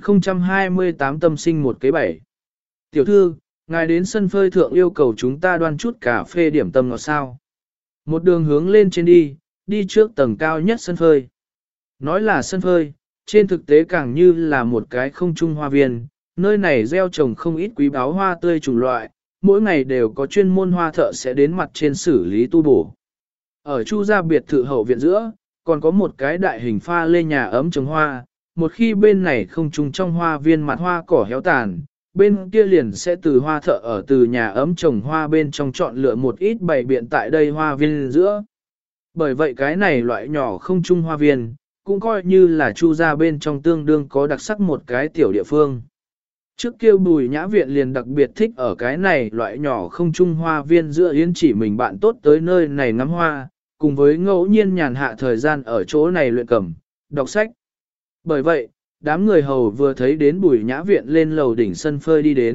1028 tâm sinh một kế 7. Tiểu thư, ngài đến sân phơi thượng yêu cầu chúng ta đoan chút cà phê điểm tâm ngọt sao. Một đường hướng lên trên đi trước tầng cao nhất sân phơi. Nói là sân phơi, trên thực tế càng như là một cái không trung hoa viên, nơi này gieo trồng không ít quý báu hoa tươi chủng loại, mỗi ngày đều có chuyên môn hoa thợ sẽ đến mặt trên xử lý tu bổ. Ở Chu gia biệt thự hậu viện giữa, còn có một cái đại hình pha lê nhà ấm trồng hoa, một khi bên này không trùng trong hoa viên mặt hoa cỏ héo tàn, bên kia liền sẽ từ hoa thợ ở từ nhà ấm trồng hoa bên trong chọn lựa một ít bày biện tại đây hoa viên giữa. Bởi vậy cái này loại nhỏ không trung hoa viên, cũng coi như là Chu gia bên trong tương đương có đặc sắc một cái tiểu địa phương. Trước kia Bùi Nhã Viện liền đặc biệt thích ở cái này loại nhỏ không trung hoa viên giữa yến chỉ mình bạn tốt tới nơi này ngắm hoa, cùng với ngẫu nhiên nhàn hạ thời gian ở chỗ này luyện cầm, đọc sách. Bởi vậy, đám người hầu vừa thấy đến Bùi Nhã Viện lên lầu đỉnh sân phơi đi đến,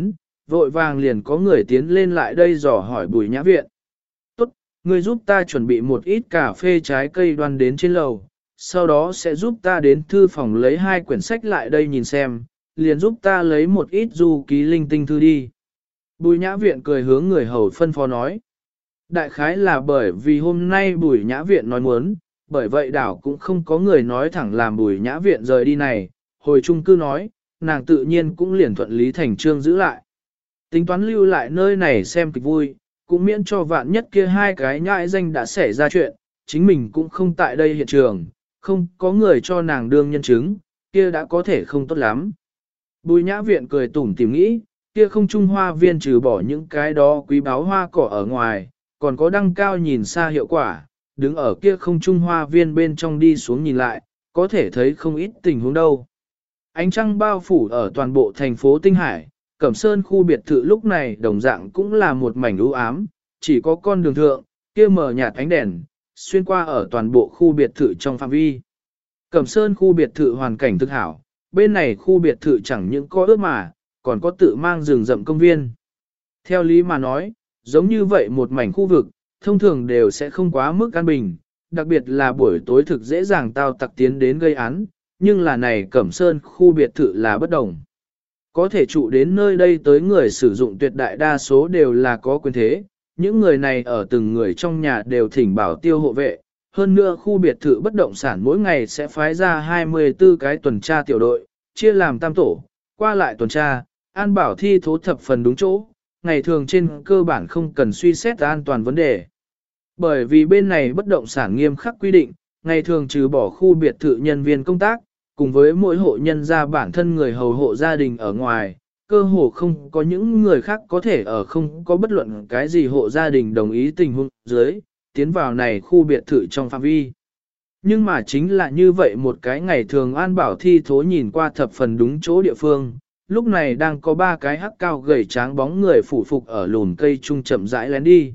vội vàng liền có người tiến lên lại đây dò hỏi Bùi Nhã Viện. Tốt, ngươi giúp ta chuẩn bị một ít cà phê trái cây đoan đến trên lầu, sau đó sẽ giúp ta đến thư phòng lấy 2 quyển sách lại đây nhìn xem, liền giúp ta lấy một ít du ký linh tinh thư đi. Bùi Nhã Viện cười hướng người hầu phân phó nói. Đại khái là bởi vì hôm nay Bùi Nhã Viện nói muốn, bởi vậy đảo cũng không có người nói thẳng làm Bùi Nhã Viện rời đi này, hồi chung cư nói, nàng tự nhiên cũng liền thuận lý thành trương giữ lại. Tính toán lưu lại nơi này xem kịch vui, cũng miễn cho vạn nhất kia 2 cái nhãi danh đã xảy ra chuyện, chính mình cũng không tại đây hiện trường, không có người cho nàng đương nhân chứng, kia đã có thể không tốt lắm. Bùi Nhã Viện cười tủm tỉm nghĩ, kia không trung hoa viên trừ bỏ những cái đó quý báu hoa cỏ ở ngoài, còn có đăng cao nhìn xa hiệu quả, đứng ở kia không trung hoa viên bên trong đi xuống nhìn lại, có thể thấy không ít tình huống đâu. Ánh trăng bao phủ ở toàn bộ thành phố Tinh Hải, Cẩm Sơn khu biệt thự lúc này đồng dạng cũng là một mảnh u ám, chỉ có con đường thượng, kia mờ nhạt ánh đèn, xuyên qua ở toàn bộ khu biệt thự trong phạm vi. Cẩm Sơn khu biệt thự hoàn cảnh thực hảo, bên này khu biệt thự chẳng những có ướt mà, còn có tự mang rừng rậm công viên. Theo lý mà nói, giống như vậy một mảnh khu vực, thông thường đều sẽ không quá mức an bình, đặc biệt là buổi tối thực dễ dàng tao tặc tiến đến gây án, nhưng là này Cẩm Sơn khu biệt thự là bất đồng. Có thể trụ đến nơi đây tới người sử dụng tuyệt đại đa số đều là có quyền thế, những người này ở từng người trong nhà đều thỉnh bảo tiêu hộ vệ, hơn nữa khu biệt thự bất động sản mỗi ngày sẽ phái ra 24 cái tuần tra tiểu đội, chia làm tam tổ, qua lại tuần tra, an bảo thi thố thập phần đúng chỗ, ngày thường trên cơ bản không cần suy xét an toàn vấn đề. Bởi vì bên này bất động sản nghiêm khắc quy định, ngày thường trừ bỏ khu biệt thự nhân viên công tác, cùng với mỗi hộ nhân gia bản thân người hầu hộ gia đình ở ngoài, cơ hồ không có những người khác có thể ở không có bất luận cái gì hộ gia đình đồng ý tình huống dưới, tiến vào này khu biệt thự trong phạm vi. Nhưng mà chính là như vậy một cái ngày thường an bảo thi thố nhìn qua thập phần đúng chỗ địa phương, lúc này đang có 3 cái hắc cao gầy tráng bóng người phủ phục ở lùn cây trung chậm rãi lén đi.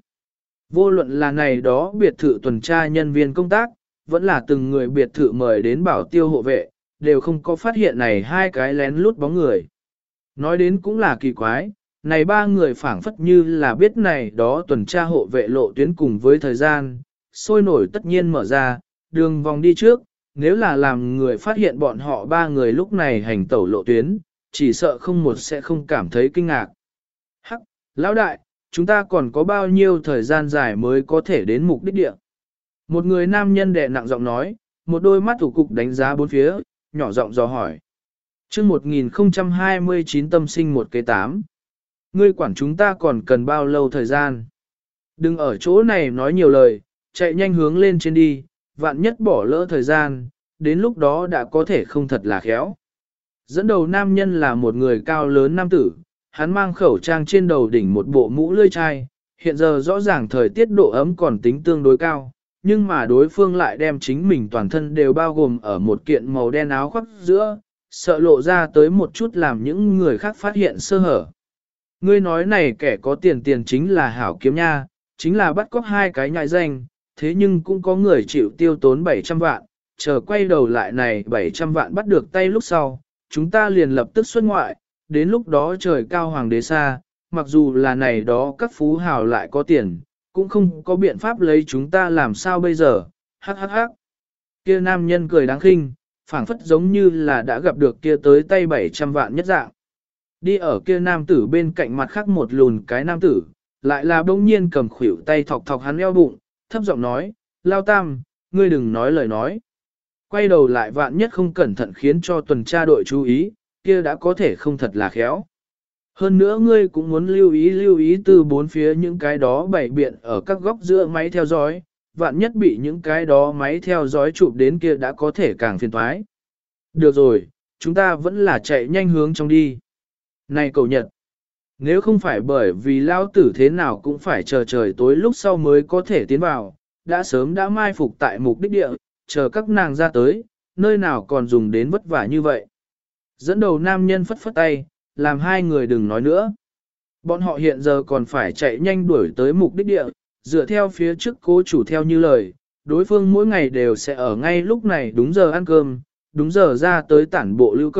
Vô luận là này đó biệt thự tuần tra nhân viên công tác, vẫn là từng người biệt thự mời đến bảo tiêu hộ vệ, đều không có phát hiện này 2 cái lén lút bóng người. Nói đến cũng là kỳ quái, này 3 người phảng phất như là biết này đó tuần tra hộ vệ lộ tuyến cùng với thời gian, sôi nổi tất nhiên mở ra, đường vòng đi trước, nếu là làm người phát hiện bọn họ 3 người lúc này hành tẩu lộ tuyến, chỉ sợ không một sẽ không cảm thấy kinh ngạc. Hắc, lão đại, chúng ta còn có bao nhiêu thời gian dài mới có thể đến mục đích địa? Một người nam nhân đè nặng giọng nói, một đôi mắt thủ cục đánh giá bốn phía, nhỏ giọng dò hỏi. Chương 1029 tâm sinh một kế 8. Ngươi quản chúng ta còn cần bao lâu thời gian? Đừng ở chỗ này nói nhiều lời, chạy nhanh hướng lên trên đi, vạn nhất bỏ lỡ thời gian, đến lúc đó đã có thể không thật là khéo. Dẫn đầu nam nhân là một người cao lớn nam tử, hắn mang khẩu trang trên đầu đỉnh một bộ mũ lưỡi chai, hiện giờ rõ ràng thời tiết độ ấm còn tính tương đối cao, nhưng mà đối phương lại đem chính mình toàn thân đều bao gồm ở một kiện màu đen áo khoác giữa, sợ lộ ra tới một chút làm những người khác phát hiện sơ hở. Ngươi nói này kẻ có tiền chính là hảo kiếm nha, chính là bắt cóc 2 cái nhại danh, thế nhưng cũng có người chịu tiêu tốn 700 vạn, chờ quay đầu lại này 700 vạn bắt được tay lúc sau, chúng ta liền lập tức xuất ngoại, đến lúc đó trời cao hoàng đế xa, mặc dù là này đó các phú hào lại có tiền, cũng không có biện pháp lấy chúng ta làm sao bây giờ, hắc hắc hắc. Kia nam nhân cười đáng khinh, phảng phất giống như là đã gặp được kia tới tay 700 vạn nhất dạng. Đi ở kia nam tử bên cạnh mặt khác một lùn cái nam tử, lại là bỗng nhiên cầm khuỷu tay thọc thọc hắn eo bụng, thấp giọng nói, Lao Tam, ngươi đừng nói lời nói. Quay đầu lại vạn nhất không cẩn thận khiến cho tuần tra đội chú ý, kia đã có thể không thật là khéo. Hơn nữa ngươi cũng muốn lưu ý từ bốn phía những cái đó bày biện ở các góc giữa máy theo dõi, vạn nhất bị những cái đó máy theo dõi chụp đến kia đã có thể càng phiền toái. Được rồi, chúng ta vẫn là chạy nhanh hướng trong đi. Này cậu Nhật, nếu không phải bởi vì lao tử thế nào cũng phải chờ trời tối lúc sau mới có thể tiến vào, đã sớm đã mai phục tại mục đích địa, chờ các nàng ra tới, nơi nào còn dùng đến vất vả như vậy. Dẫn đầu nam nhân phất phất tay, làm 2 người đừng nói nữa. Bọn họ hiện giờ còn phải chạy nhanh đuổi tới mục đích địa, dựa theo phía trước cố chủ theo như lời, đối phương mỗi ngày đều sẽ ở ngay lúc này đúng giờ ăn cơm, đúng giờ ra tới tản bộ lưu cẩu,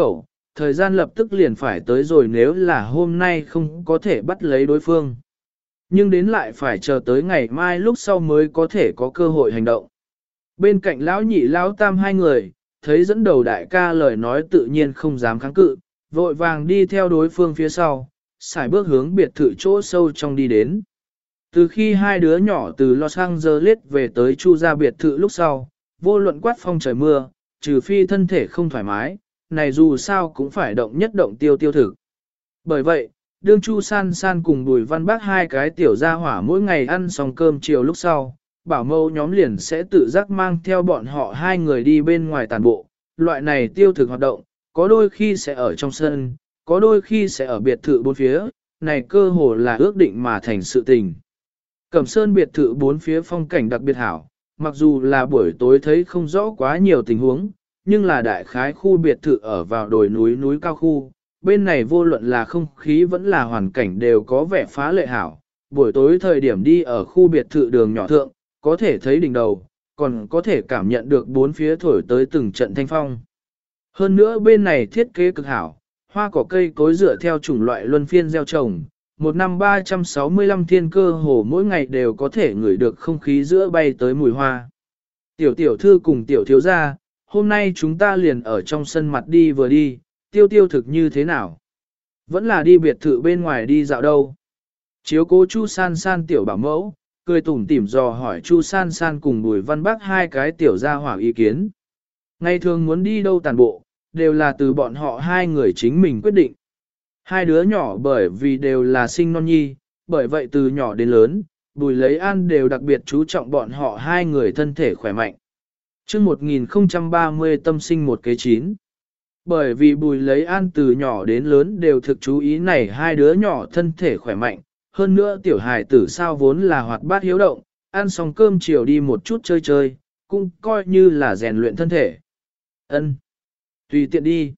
thời gian lập tức liền phải tới rồi nếu là hôm nay không có thể bắt lấy đối phương. Nhưng đến lại phải chờ tới ngày mai lúc sau mới có thể có cơ hội hành động. Bên cạnh lão nhị lão tam hai người, thấy dẫn đầu đại ca lời nói tự nhiên không dám kháng cự, vội vàng đi theo đối phương phía sau, xài bước hướng biệt thự chỗ sâu trong đi đến. Từ khi hai đứa nhỏ từ Los Angeles về tới Chu gia biệt thự lúc sau, vô luận quát phong trời mưa, trừ phi thân thể không thoải mái, này dù sao cũng phải động nhất động tiêu tiêu thực. Bởi vậy, đương Chu San San cùng Bùi Văn Bác hai cái tiểu gia hỏa mỗi ngày ăn xong cơm chiều lúc sau, bảo mẫu nhóm liền sẽ tự giác mang theo bọn họ hai người đi bên ngoài tàn bộ. Loại này tiêu thực hoạt động, có đôi khi sẽ ở trong sân, có đôi khi sẽ ở biệt thự bốn phía, này cơ hồ là ước định mà thành sự tình. Cẩm Sơn biệt thự bốn phía phong cảnh đặc biệt hảo, mặc dù là buổi tối thấy không rõ quá nhiều tình huống, nhưng là đại khái khu biệt thự ở vào đồi núi cao khu, bên này vô luận là không khí vẫn là hoàn cảnh đều có vẻ phá lệ hảo. Buổi tối thời điểm đi ở khu biệt thự đường nhỏ thượng, có thể thấy đỉnh đầu, còn có thể cảm nhận được bốn phía thổi tới từng trận thanh phong. Hơn nữa bên này thiết kế cực hảo, hoa cỏ cây cối dựa theo chủng loại luân phiên gieo trồng, một năm 365 thiên cơ hồ mỗi ngày đều có thể ngửi được không khí giữa bay tới mùi hoa. Tiểu tiểu thư cùng tiểu thiếu gia, hôm nay chúng ta liền ở trong sân mặt đi vừa đi, tiêu tiêu thực như thế nào? Vẫn là đi biệt thự bên ngoài đi dạo đâu? Chiếu cố Chu San San tiểu bảo mẫu, cười tủm tỉm dò hỏi Chu San San cùng Bùi Văn Bác hai cái tiểu gia hỏa ý kiến. Ngày thường muốn đi đâu tàn bộ, đều là từ bọn họ hai người chính mình quyết định. Hai đứa nhỏ bởi vì đều là sinh non nhi, bởi vậy từ nhỏ đến lớn, Bùi Lấy An đều đặc biệt chú trọng bọn họ hai người thân thể khỏe mạnh. Trước 1030 tâm sinh một kế 9. Bởi vì Bùi Lấy An từ nhỏ đến lớn đều thực chú ý này hai đứa nhỏ thân thể khỏe mạnh, hơn nữa tiểu hài tử sao vốn là hoạt bát hiếu động, ăn xong cơm chiều đi một chút chơi chơi, cũng coi như là rèn luyện thân thể. Ân, tùy tiện đi.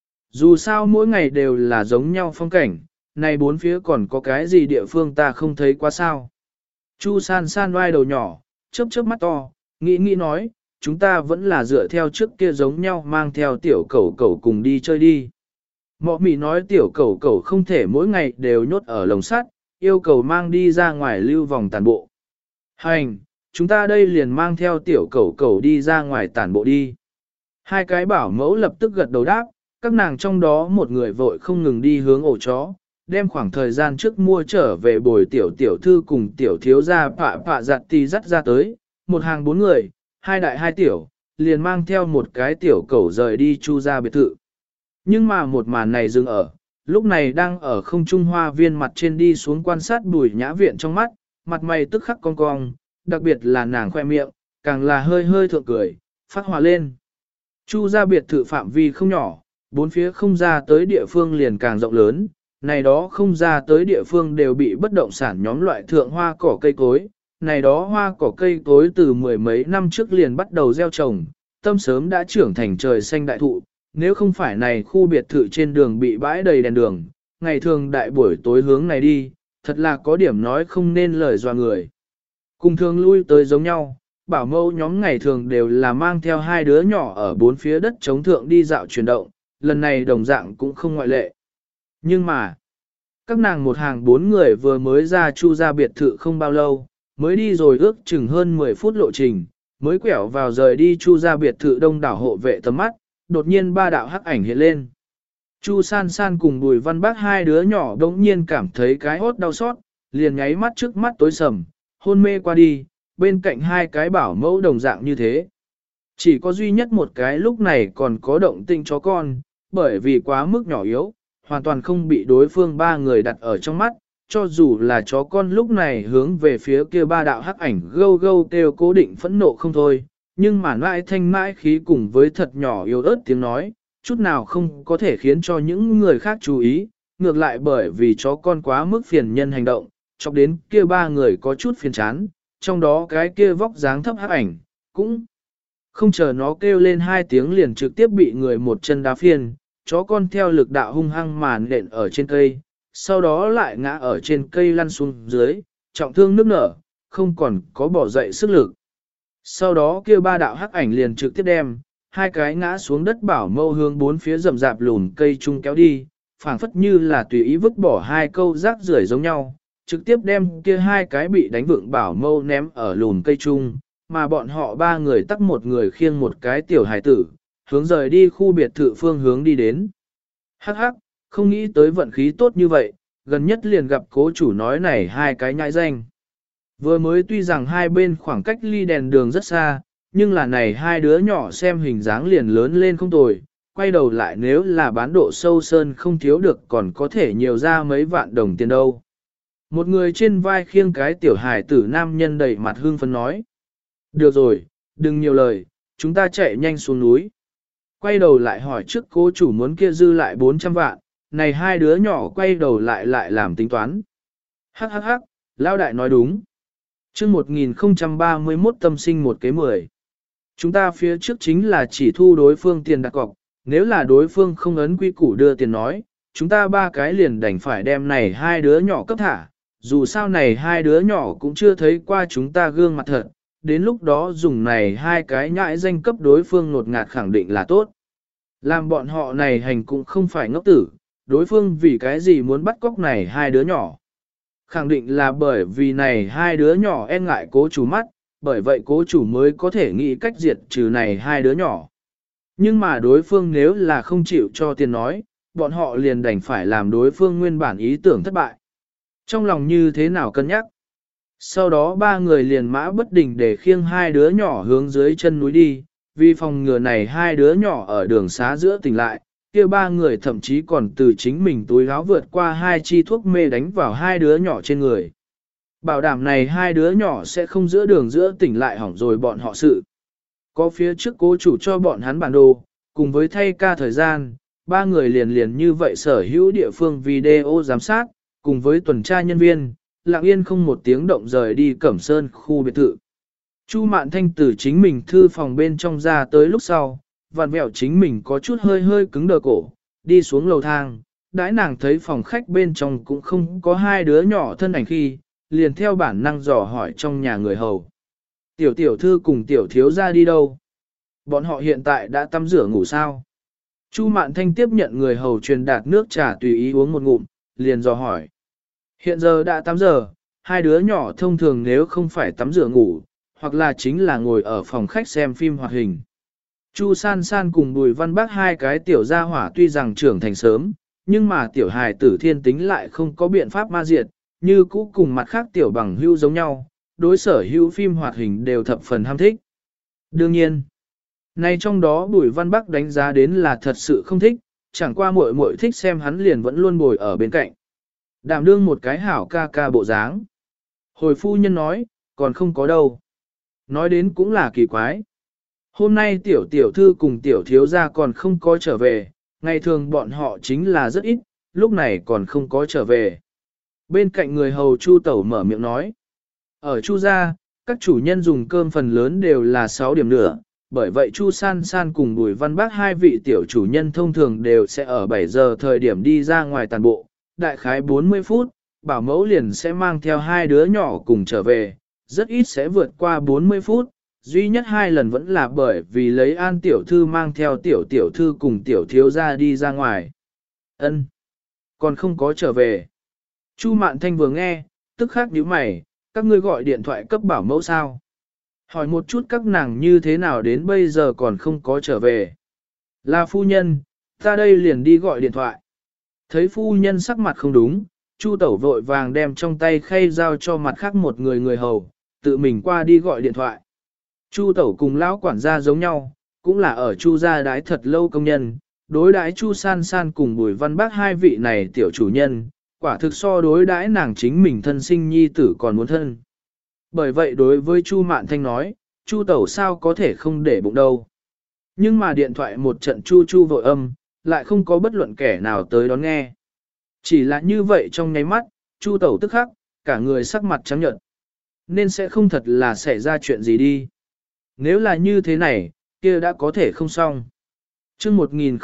Dù sao mỗi ngày đều là giống nhau phong cảnh, này bốn phía còn có cái gì địa phương ta không thấy quá sao. Chu San San oai đầu nhỏ, chớp chớp mắt to, nghĩ nói, chúng ta vẫn là dựa theo trước kia giống nhau mang theo tiểu cẩu cẩu cùng đi chơi đi. Mọ mì nói tiểu cẩu cẩu không thể mỗi ngày đều nhốt ở lồng sắt, yêu cầu mang đi ra ngoài lưu vòng tàn bộ. Hành, chúng ta đây liền mang theo tiểu cẩu cẩu đi ra ngoài tàn bộ đi. Hai cái bảo mẫu lập tức gật đầu đáp, các nàng trong đó một người vội không ngừng đi hướng ổ chó, đem khoảng thời gian trước mua trở về bồi tiểu tiểu thư cùng tiểu thiếu gia pạ giặt tì dắt ra tới, một hàng bốn người, hai đại hai tiểu, liền mang theo một cái tiểu cẩu rời đi Chu gia biệt thự. Nhưng mà một màn này dừng ở, lúc này đang ở không trung hoa viên mặt trên đi xuống quan sát Bùi Nhã Viện trong mắt, mặt mày tức khắc cong cong, đặc biệt là nàng khoe miệng, càng là hơi thượng cười, phát hòa lên. Chu gia biệt thự phạm vi không nhỏ, bốn phía không ra tới địa phương liền càng rộng lớn, này đó không ra tới địa phương đều bị bất động sản nhóm loại thượng hoa cỏ cây cối, này đó hoa cỏ cây cối từ mười mấy năm trước liền bắt đầu gieo trồng, tâm sớm đã trưởng thành trời xanh đại thụ, nếu không phải này khu biệt thự trên đường bị bãi đầy đèn đường, ngày thường đại buổi tối hướng này đi, thật là có điểm nói không nên lời dọa người. Cùng thường lui tới giống nhau, bảo mẫu nhóm ngày thường đều là mang theo hai đứa nhỏ ở bốn phía đất chống thượng đi dạo chuyển động, lần này đồng dạng cũng không ngoại lệ. Nhưng mà, các nàng một hàng bốn người vừa mới ra Chu gia biệt thự không bao lâu, mới đi rồi ước chừng hơn 10 phút lộ trình, mới quẹo vào rời đi Chu gia biệt thự đông đảo hộ vệ tầm mắt, đột nhiên ba đạo hắc ảnh hiện lên. Chu San San cùng Bùi Văn Bác hai đứa nhỏ đống nhiên cảm thấy cái hốt đau xót, liền nháy mắt trước mắt tối sầm, hôn mê qua đi, bên cạnh hai cái bảo mẫu đồng dạng như thế. Chỉ có duy nhất một cái lúc này còn có động tinh chó con, bởi vì quá mức nhỏ yếu, hoàn toàn không bị đối phương ba người đặt ở trong mắt, cho dù là chó con lúc này hướng về phía kia ba đạo hắc ảnh gâu gâu kêu cố định phẫn nộ không thôi, nhưng mà mãi thanh mãi khí cùng với thật nhỏ yếu ớt tiếng nói, chút nào không có thể khiến cho những người khác chú ý, ngược lại bởi vì chó con quá mức phiền nhân hành động, chọc đến kia ba người có chút phiền chán, trong đó cái kia vóc dáng thấp hắc ảnh, cũng không chờ nó kêu lên hai tiếng liền trực tiếp bị người một chân đá phiền, chó con theo lực đạo hung hăng màn nện ở trên cây, sau đó lại ngã ở trên cây lăn xuống dưới, trọng thương nước nở, không còn có bỏ dậy sức lực. Sau đó kia ba đạo hắc ảnh liền trực tiếp đem hai cái ngã xuống đất bảo mâu hướng bốn phía rậm rạp lùn cây chung kéo đi, phảng phất như là tùy ý vứt bỏ hai câu rác rưởi giống nhau, trực tiếp đem kia hai cái bị đánh vượng bảo mâu ném ở lùn cây chung, mà bọn họ ba người tắc một người khiêng một cái tiểu hải tử, hướng rời đi khu biệt thự phương hướng đi đến. Hắc hắc, không nghĩ tới vận khí tốt như vậy, gần nhất liền gặp cố chủ nói này hai cái nhãi danh. Vừa mới tuy rằng hai bên khoảng cách ly đèn đường rất xa, nhưng là này hai đứa nhỏ xem hình dáng liền lớn lên không tồi, quay đầu lại nếu là bán độ sâu sơn không thiếu được còn có thể nhiều ra mấy vạn đồng tiền đâu. Một người trên vai khiêng cái tiểu hài tử nam nhân đầy mặt hương phấn nói. Được rồi, đừng nhiều lời, chúng ta chạy nhanh xuống núi. Quay đầu lại hỏi trước cố chủ muốn kia dư lại 400 vạn, này hai đứa nhỏ quay đầu lại làm tính toán. Hắc hắc hắc, lão đại nói đúng. Trước 1031 tâm sinh một kế 10. Chúng ta phía trước chính là chỉ thu đối phương tiền đặt cọc, nếu là đối phương không ấn quy củ đưa tiền nói, chúng ta ba cái liền đành phải đem này hai đứa nhỏ cấp thả, dù sao này hai đứa nhỏ cũng chưa thấy qua chúng ta gương mặt thật, đến lúc đó dùng này hai cái nhãi danh cấp đối phương nột ngạt khẳng định là tốt. Làm bọn họ này hành cũng không phải ngốc tử, đối phương vì cái gì muốn bắt cóc này hai đứa nhỏ. Khẳng định là bởi vì này hai đứa nhỏ e ngại cố chủ mắt, bởi vậy cố chủ mới có thể nghĩ cách diệt trừ này hai đứa nhỏ. Nhưng mà đối phương nếu là không chịu cho tiền nói, bọn họ liền đành phải làm đối phương nguyên bản ý tưởng thất bại. Trong lòng như thế nào cân nhắc? Sau đó ba người liền mã bất định để khiêng hai đứa nhỏ hướng dưới chân núi đi, vì phòng ngừa này hai đứa nhỏ ở đường xá giữa tỉnh lại, kia ba người thậm chí còn từ chính mình túi áo vượt qua hai chi thuốc mê đánh vào hai đứa nhỏ trên người. Bảo đảm này hai đứa nhỏ sẽ không giữa đường giữa tỉnh lại hỏng rồi bọn họ sự. Có phía trước cố chủ cho bọn hắn bản đồ, cùng với thay ca thời gian, ba người liền như vậy sở hữu địa phương video giám sát, cùng với tuần tra nhân viên, lặng yên không một tiếng động rời đi Cẩm Sơn khu biệt thự. Chu Mạn Thanh từ chính mình thư phòng bên trong ra tới lúc sau, vặn vẹo chính mình có chút hơi cứng đờ cổ, đi xuống lầu thang, đãi nàng thấy phòng khách bên trong cũng không có hai đứa nhỏ thân ảnh khi, liền theo bản năng dò hỏi trong nhà người hầu. Tiểu thư cùng tiểu thiếu ra đi đâu? Bọn họ hiện tại đã tắm rửa ngủ sao? Chu Mạn Thanh tiếp nhận người hầu truyền đạt nước trà tùy ý uống một ngụm, liền dò hỏi. Hiện giờ đã 8 giờ, hai đứa nhỏ thông thường nếu không phải tắm rửa ngủ, hoặc là chính là ngồi ở phòng khách xem phim hoạt hình. Chu San San cùng Bùi Văn Bác hai cái tiểu gia hỏa tuy rằng trưởng thành sớm, nhưng mà tiểu hài tử thiên tính lại không có biện pháp ma diệt, như cũ cùng mặt khác tiểu bằng hữu giống nhau, đối sở hữu phim hoạt hình đều thập phần ham thích. Đương nhiên, nay trong đó Bùi Văn Bắc đánh giá đến là thật sự không thích, chẳng qua muội muội thích xem hắn liền vẫn luôn bồi ở bên cạnh. Đảm đương một cái hảo ca ca bộ dáng. Hồi phu nhân nói, còn không có đâu. Nói đến cũng là kỳ quái. Hôm nay tiểu thư cùng tiểu thiếu gia còn không có trở về, ngày thường bọn họ chính là rất ít, lúc này còn không có trở về. Bên cạnh người hầu Chu Tẩu mở miệng nói. Ở Chu gia, các chủ nhân dùng cơm phần lớn đều là 6 điểm nữa, bởi vậy Chu San San cùng Bùi Văn Bác hai vị tiểu chủ nhân thông thường đều sẽ ở 7 giờ thời điểm đi ra ngoài tàn bộ, đại khái 40 phút, bảo mẫu liền sẽ mang theo hai đứa nhỏ cùng trở về, rất ít sẽ vượt qua 40 phút, duy nhất hai lần vẫn là bởi vì lấy An tiểu thư mang theo tiểu thư cùng tiểu thiếu gia đi ra ngoài. Ân, còn không có trở về. Chu Mạn Thanh vừa nghe, tức khắc nhíu mày, các ngươi gọi điện thoại cấp bảo mẫu sao? Hỏi một chút các nàng như thế nào đến bây giờ còn không có trở về. Là phu nhân, ta đây liền đi gọi điện thoại. Thấy phu nhân sắc mặt không đúng, Chu Tẩu vội vàng đem trong tay khay giao cho mặt khác một người hầu, tự mình qua đi gọi điện thoại. Chu Tẩu cùng lão quản gia giống nhau, cũng là ở Chu gia đái thật lâu công nhân, đối đãi Chu San San cùng Bùi Văn Bác hai vị này tiểu chủ nhân, quả thực so đối đãi nàng chính mình thân sinh nhi tử còn muốn thân. Bởi vậy đối với Chu Mạn Thanh nói, Chu Tẩu sao có thể không để bụng đâu. Nhưng mà điện thoại một trận chu vội âm, lại không có bất luận kẻ nào tới đón nghe. Chỉ là như vậy trong nháy mắt, Chu Tẩu tức khắc, cả người sắc mặt trắng nhợt. Nên sẽ không thật là xảy ra chuyện gì đi. Nếu là như thế này, kia đã có thể không xong. Chương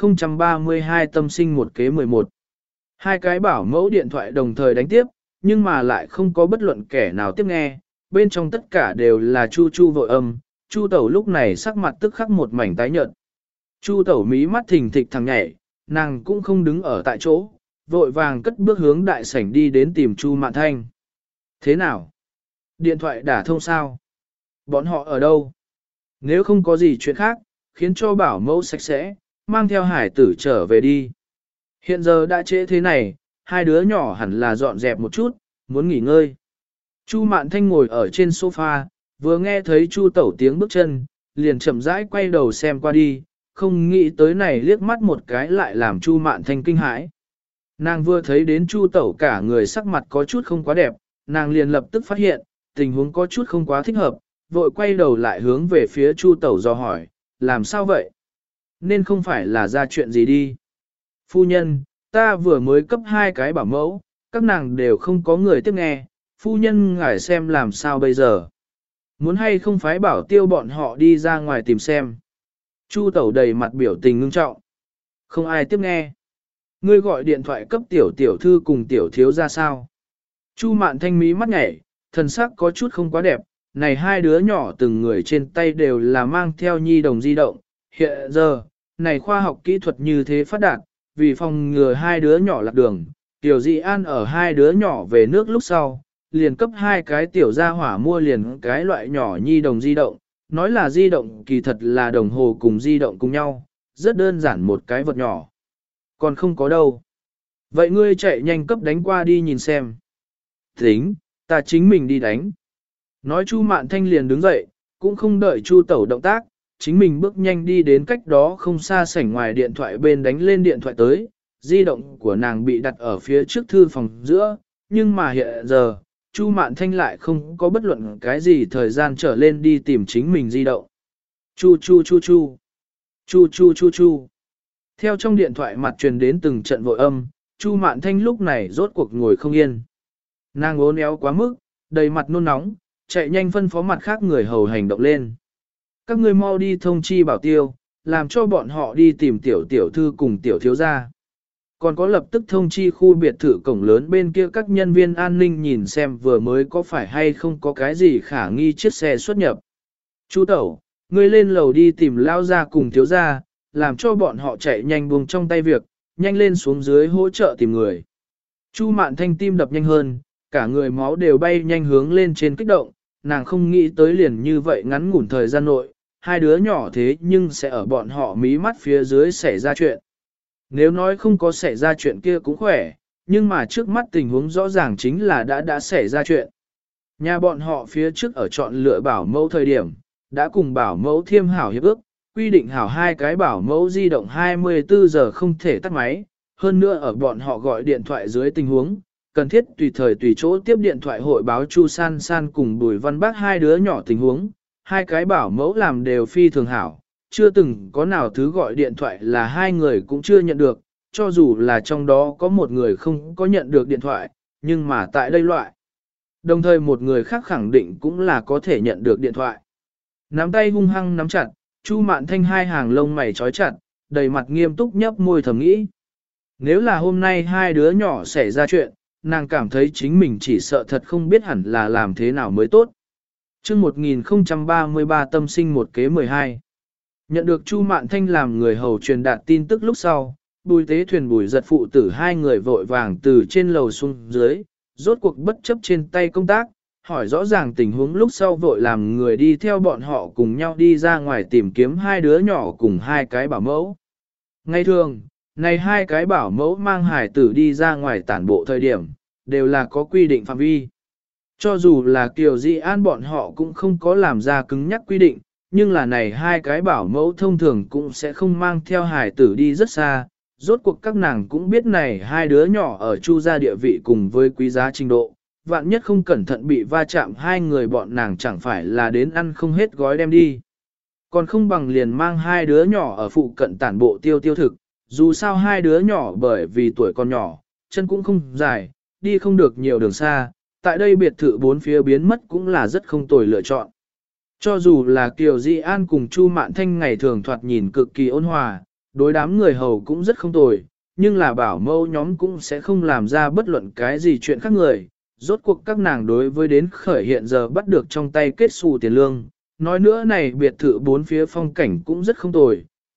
1032 tâm sinh một kế 11. Hai cái bảo mẫu điện thoại đồng thời đánh tiếp, nhưng mà lại không có bất luận kẻ nào tiếp nghe, bên trong tất cả đều là chu vội âm, Chu Tẩu lúc này sắc mặt tức khắc một mảnh tái nhợt. Chu tẩu mí mắt thình thịch thằng nhảy, nàng cũng không đứng ở tại chỗ, vội vàng cất bước hướng đại sảnh đi đến tìm Chu Mạn Thanh. Thế nào? Điện thoại đả thông sao? Bọn họ ở đâu? Nếu không có gì chuyện khác, khiến cho bảo mẫu sạch sẽ, mang theo hải tử trở về đi. Hiện giờ đã trễ thế này, hai đứa nhỏ hẳn là dọn dẹp một chút, muốn nghỉ ngơi. Chu Mạn Thanh ngồi ở trên sofa, vừa nghe thấy Chu tẩu tiếng bước chân, liền chậm rãi quay đầu xem qua đi, không nghĩ tới này liếc mắt một cái lại làm Chu Mạn Thanh kinh hãi. Nàng vừa thấy đến Chu tẩu cả người sắc mặt có chút không quá đẹp, nàng liền lập tức phát hiện, tình huống có chút không quá thích hợp, vội quay đầu lại hướng về phía Chu tẩu do hỏi, làm sao vậy? Nên không phải là ra chuyện gì đi. Phu nhân, ta vừa mới cấp 2 cái bảo mẫu, các nàng đều không có người tiếp nghe, phu nhân ngài xem làm sao bây giờ. Muốn hay không phái bảo tiêu bọn họ đi ra ngoài tìm xem. Chu tẩu đầy mặt biểu tình ngưng trọng. Không ai tiếp nghe. Ngươi gọi điện thoại cấp tiểu tiểu thư cùng tiểu thiếu ra sao. Chu Mạn Thanh mí mắt nhảy, thần sắc có chút không quá đẹp. Này hai đứa nhỏ từng người trên tay đều là mang theo nhi đồng di động. Hiện giờ, này khoa học kỹ thuật như thế phát đạt, vì phòng ngừa hai đứa nhỏ lạc đường. Tiểu Dị An ở hai đứa nhỏ về nước lúc sau, liền cấp 2 cái tiểu gia hỏa mua liền cái loại nhỏ nhi đồng di động. Nói là di động kỳ thật là đồng hồ cùng di động cùng nhau, rất đơn giản một cái vật nhỏ. Còn không có đâu. Vậy ngươi chạy nhanh cấp đánh qua đi nhìn xem. Tính, ta chính mình đi đánh. Nói Chu Mạn Thanh liền đứng dậy, cũng không đợi Chu tẩu động tác, chính mình bước nhanh đi đến cách đó không xa sảnh ngoài điện thoại bên đánh lên điện thoại tới. Di động của nàng bị đặt ở phía trước thư phòng giữa, nhưng mà hiện giờ, Chu Mạn Thanh lại không có bất luận cái gì thời gian trở lên đi tìm chính mình di động. Chu chu chu chu. Chu chu chu chu. Theo trong điện thoại mặt truyền đến từng trận vội âm, Chu Mạn Thanh lúc này rốt cuộc ngồi không yên. Nàng ốn éo quá mức, đầy mặt nôn nóng, chạy nhanh phân phó mặt khác người hầu hành động lên. Các ngươi mau đi thông chi bảo tiêu, làm cho bọn họ đi tìm tiểu tiểu thư cùng tiểu thiếu gia. Còn có lập tức thông chi khu biệt thự cổng lớn bên kia các nhân viên an ninh nhìn xem vừa mới có phải hay không có cái gì khả nghi chiếc xe xuất nhập. Chu tẩu, ngươi lên lầu đi tìm lao ra cùng thiếu gia, làm cho bọn họ chạy nhanh buông trong tay việc, nhanh lên xuống dưới hỗ trợ tìm người. Chu Mạn Thanh tim đập nhanh hơn, cả người máu đều bay nhanh hướng lên trên kích động, nàng không nghĩ tới liền như vậy ngắn ngủn thời gian nội, hai đứa nhỏ thế nhưng sẽ ở bọn họ mí mắt phía dưới xảy ra chuyện. Nếu nói không có xảy ra chuyện kia cũng khỏe, nhưng mà trước mắt tình huống rõ ràng chính là đã xảy ra chuyện. Nhà bọn họ phía trước ở chọn lựa bảo mẫu thời điểm, đã cùng bảo mẫu thiêm hảo hiệp ước, quy định hảo 2 cái bảo mẫu di động 24 giờ không thể tắt máy, hơn nữa ở bọn họ gọi điện thoại dưới tình huống, cần thiết tùy thời tùy chỗ tiếp điện thoại hội báo Chu San San cùng Bùi Văn Bác hai đứa nhỏ tình huống, 2 cái bảo mẫu làm đều phi thường hảo, chưa từng có nào thứ gọi điện thoại là 2 người cũng chưa nhận được, cho dù là trong đó có một người không có nhận được điện thoại, nhưng mà tại đây loại. Đồng thời một người khác khẳng định cũng là có thể nhận được điện thoại. Nắm tay hung hăng nắm chặt, Chu Mạn Thanh hai hàng lông mày trói chặt, đầy mặt nghiêm túc nhấp môi thầm nghĩ. Nếu là hôm nay hai đứa nhỏ xảy ra chuyện, nàng cảm thấy chính mình chỉ sợ thật không biết hẳn là làm thế nào mới tốt. Chương 1033 tâm sinh một kế 12. Nhận được Chu Mạn Thanh làm người hầu truyền đạt tin tức lúc sau, Bùi Tế Thuyền Bùi Giật phụ tử hai người vội vàng từ trên lầu xuống dưới, rốt cuộc bất chấp trên tay công tác, hỏi rõ ràng tình huống lúc sau vội làm người đi theo bọn họ cùng nhau đi ra ngoài tìm kiếm hai đứa nhỏ cùng 2 cái bảo mẫu. Ngay thường, này 2 cái bảo mẫu mang hải tử đi ra ngoài tản bộ thời điểm, đều là có quy định phạm vi. Cho dù là Kiều Dị An bọn họ cũng không có làm ra cứng nhắc quy định, nhưng là này 2 cái bảo mẫu thông thường cũng sẽ không mang theo hải tử đi rất xa. Rốt cuộc các nàng cũng biết này 2 đứa nhỏ ở Chu gia địa vị cùng với quý giá trình độ, vạn nhất không cẩn thận bị va chạm 2 người bọn nàng chẳng phải là đến ăn không hết gói đem đi. Còn không bằng liền mang 2 đứa nhỏ ở phụ cận tản bộ tiêu thực, dù sao 2 đứa nhỏ bởi vì tuổi còn nhỏ, chân cũng không dài, đi không được nhiều đường xa, tại đây biệt thự 4 phía biến mất cũng là rất không tồi lựa chọn. Cho dù là Kiều Dị An cùng Chu Mạn Thanh ngày thường thoạt nhìn cực kỳ ôn hòa, đối đám người hầu cũng rất không tồi, nhưng là bảo mẫu nhóm cũng sẽ không làm ra bất luận cái gì chuyện khác người. Rốt cuộc các nàng đối với đến khởi hiện giờ bắt được trong tay kết xù tiền lương. Nói nữa này biệt thự 4 phía phong cảnh cũng rất không tồi,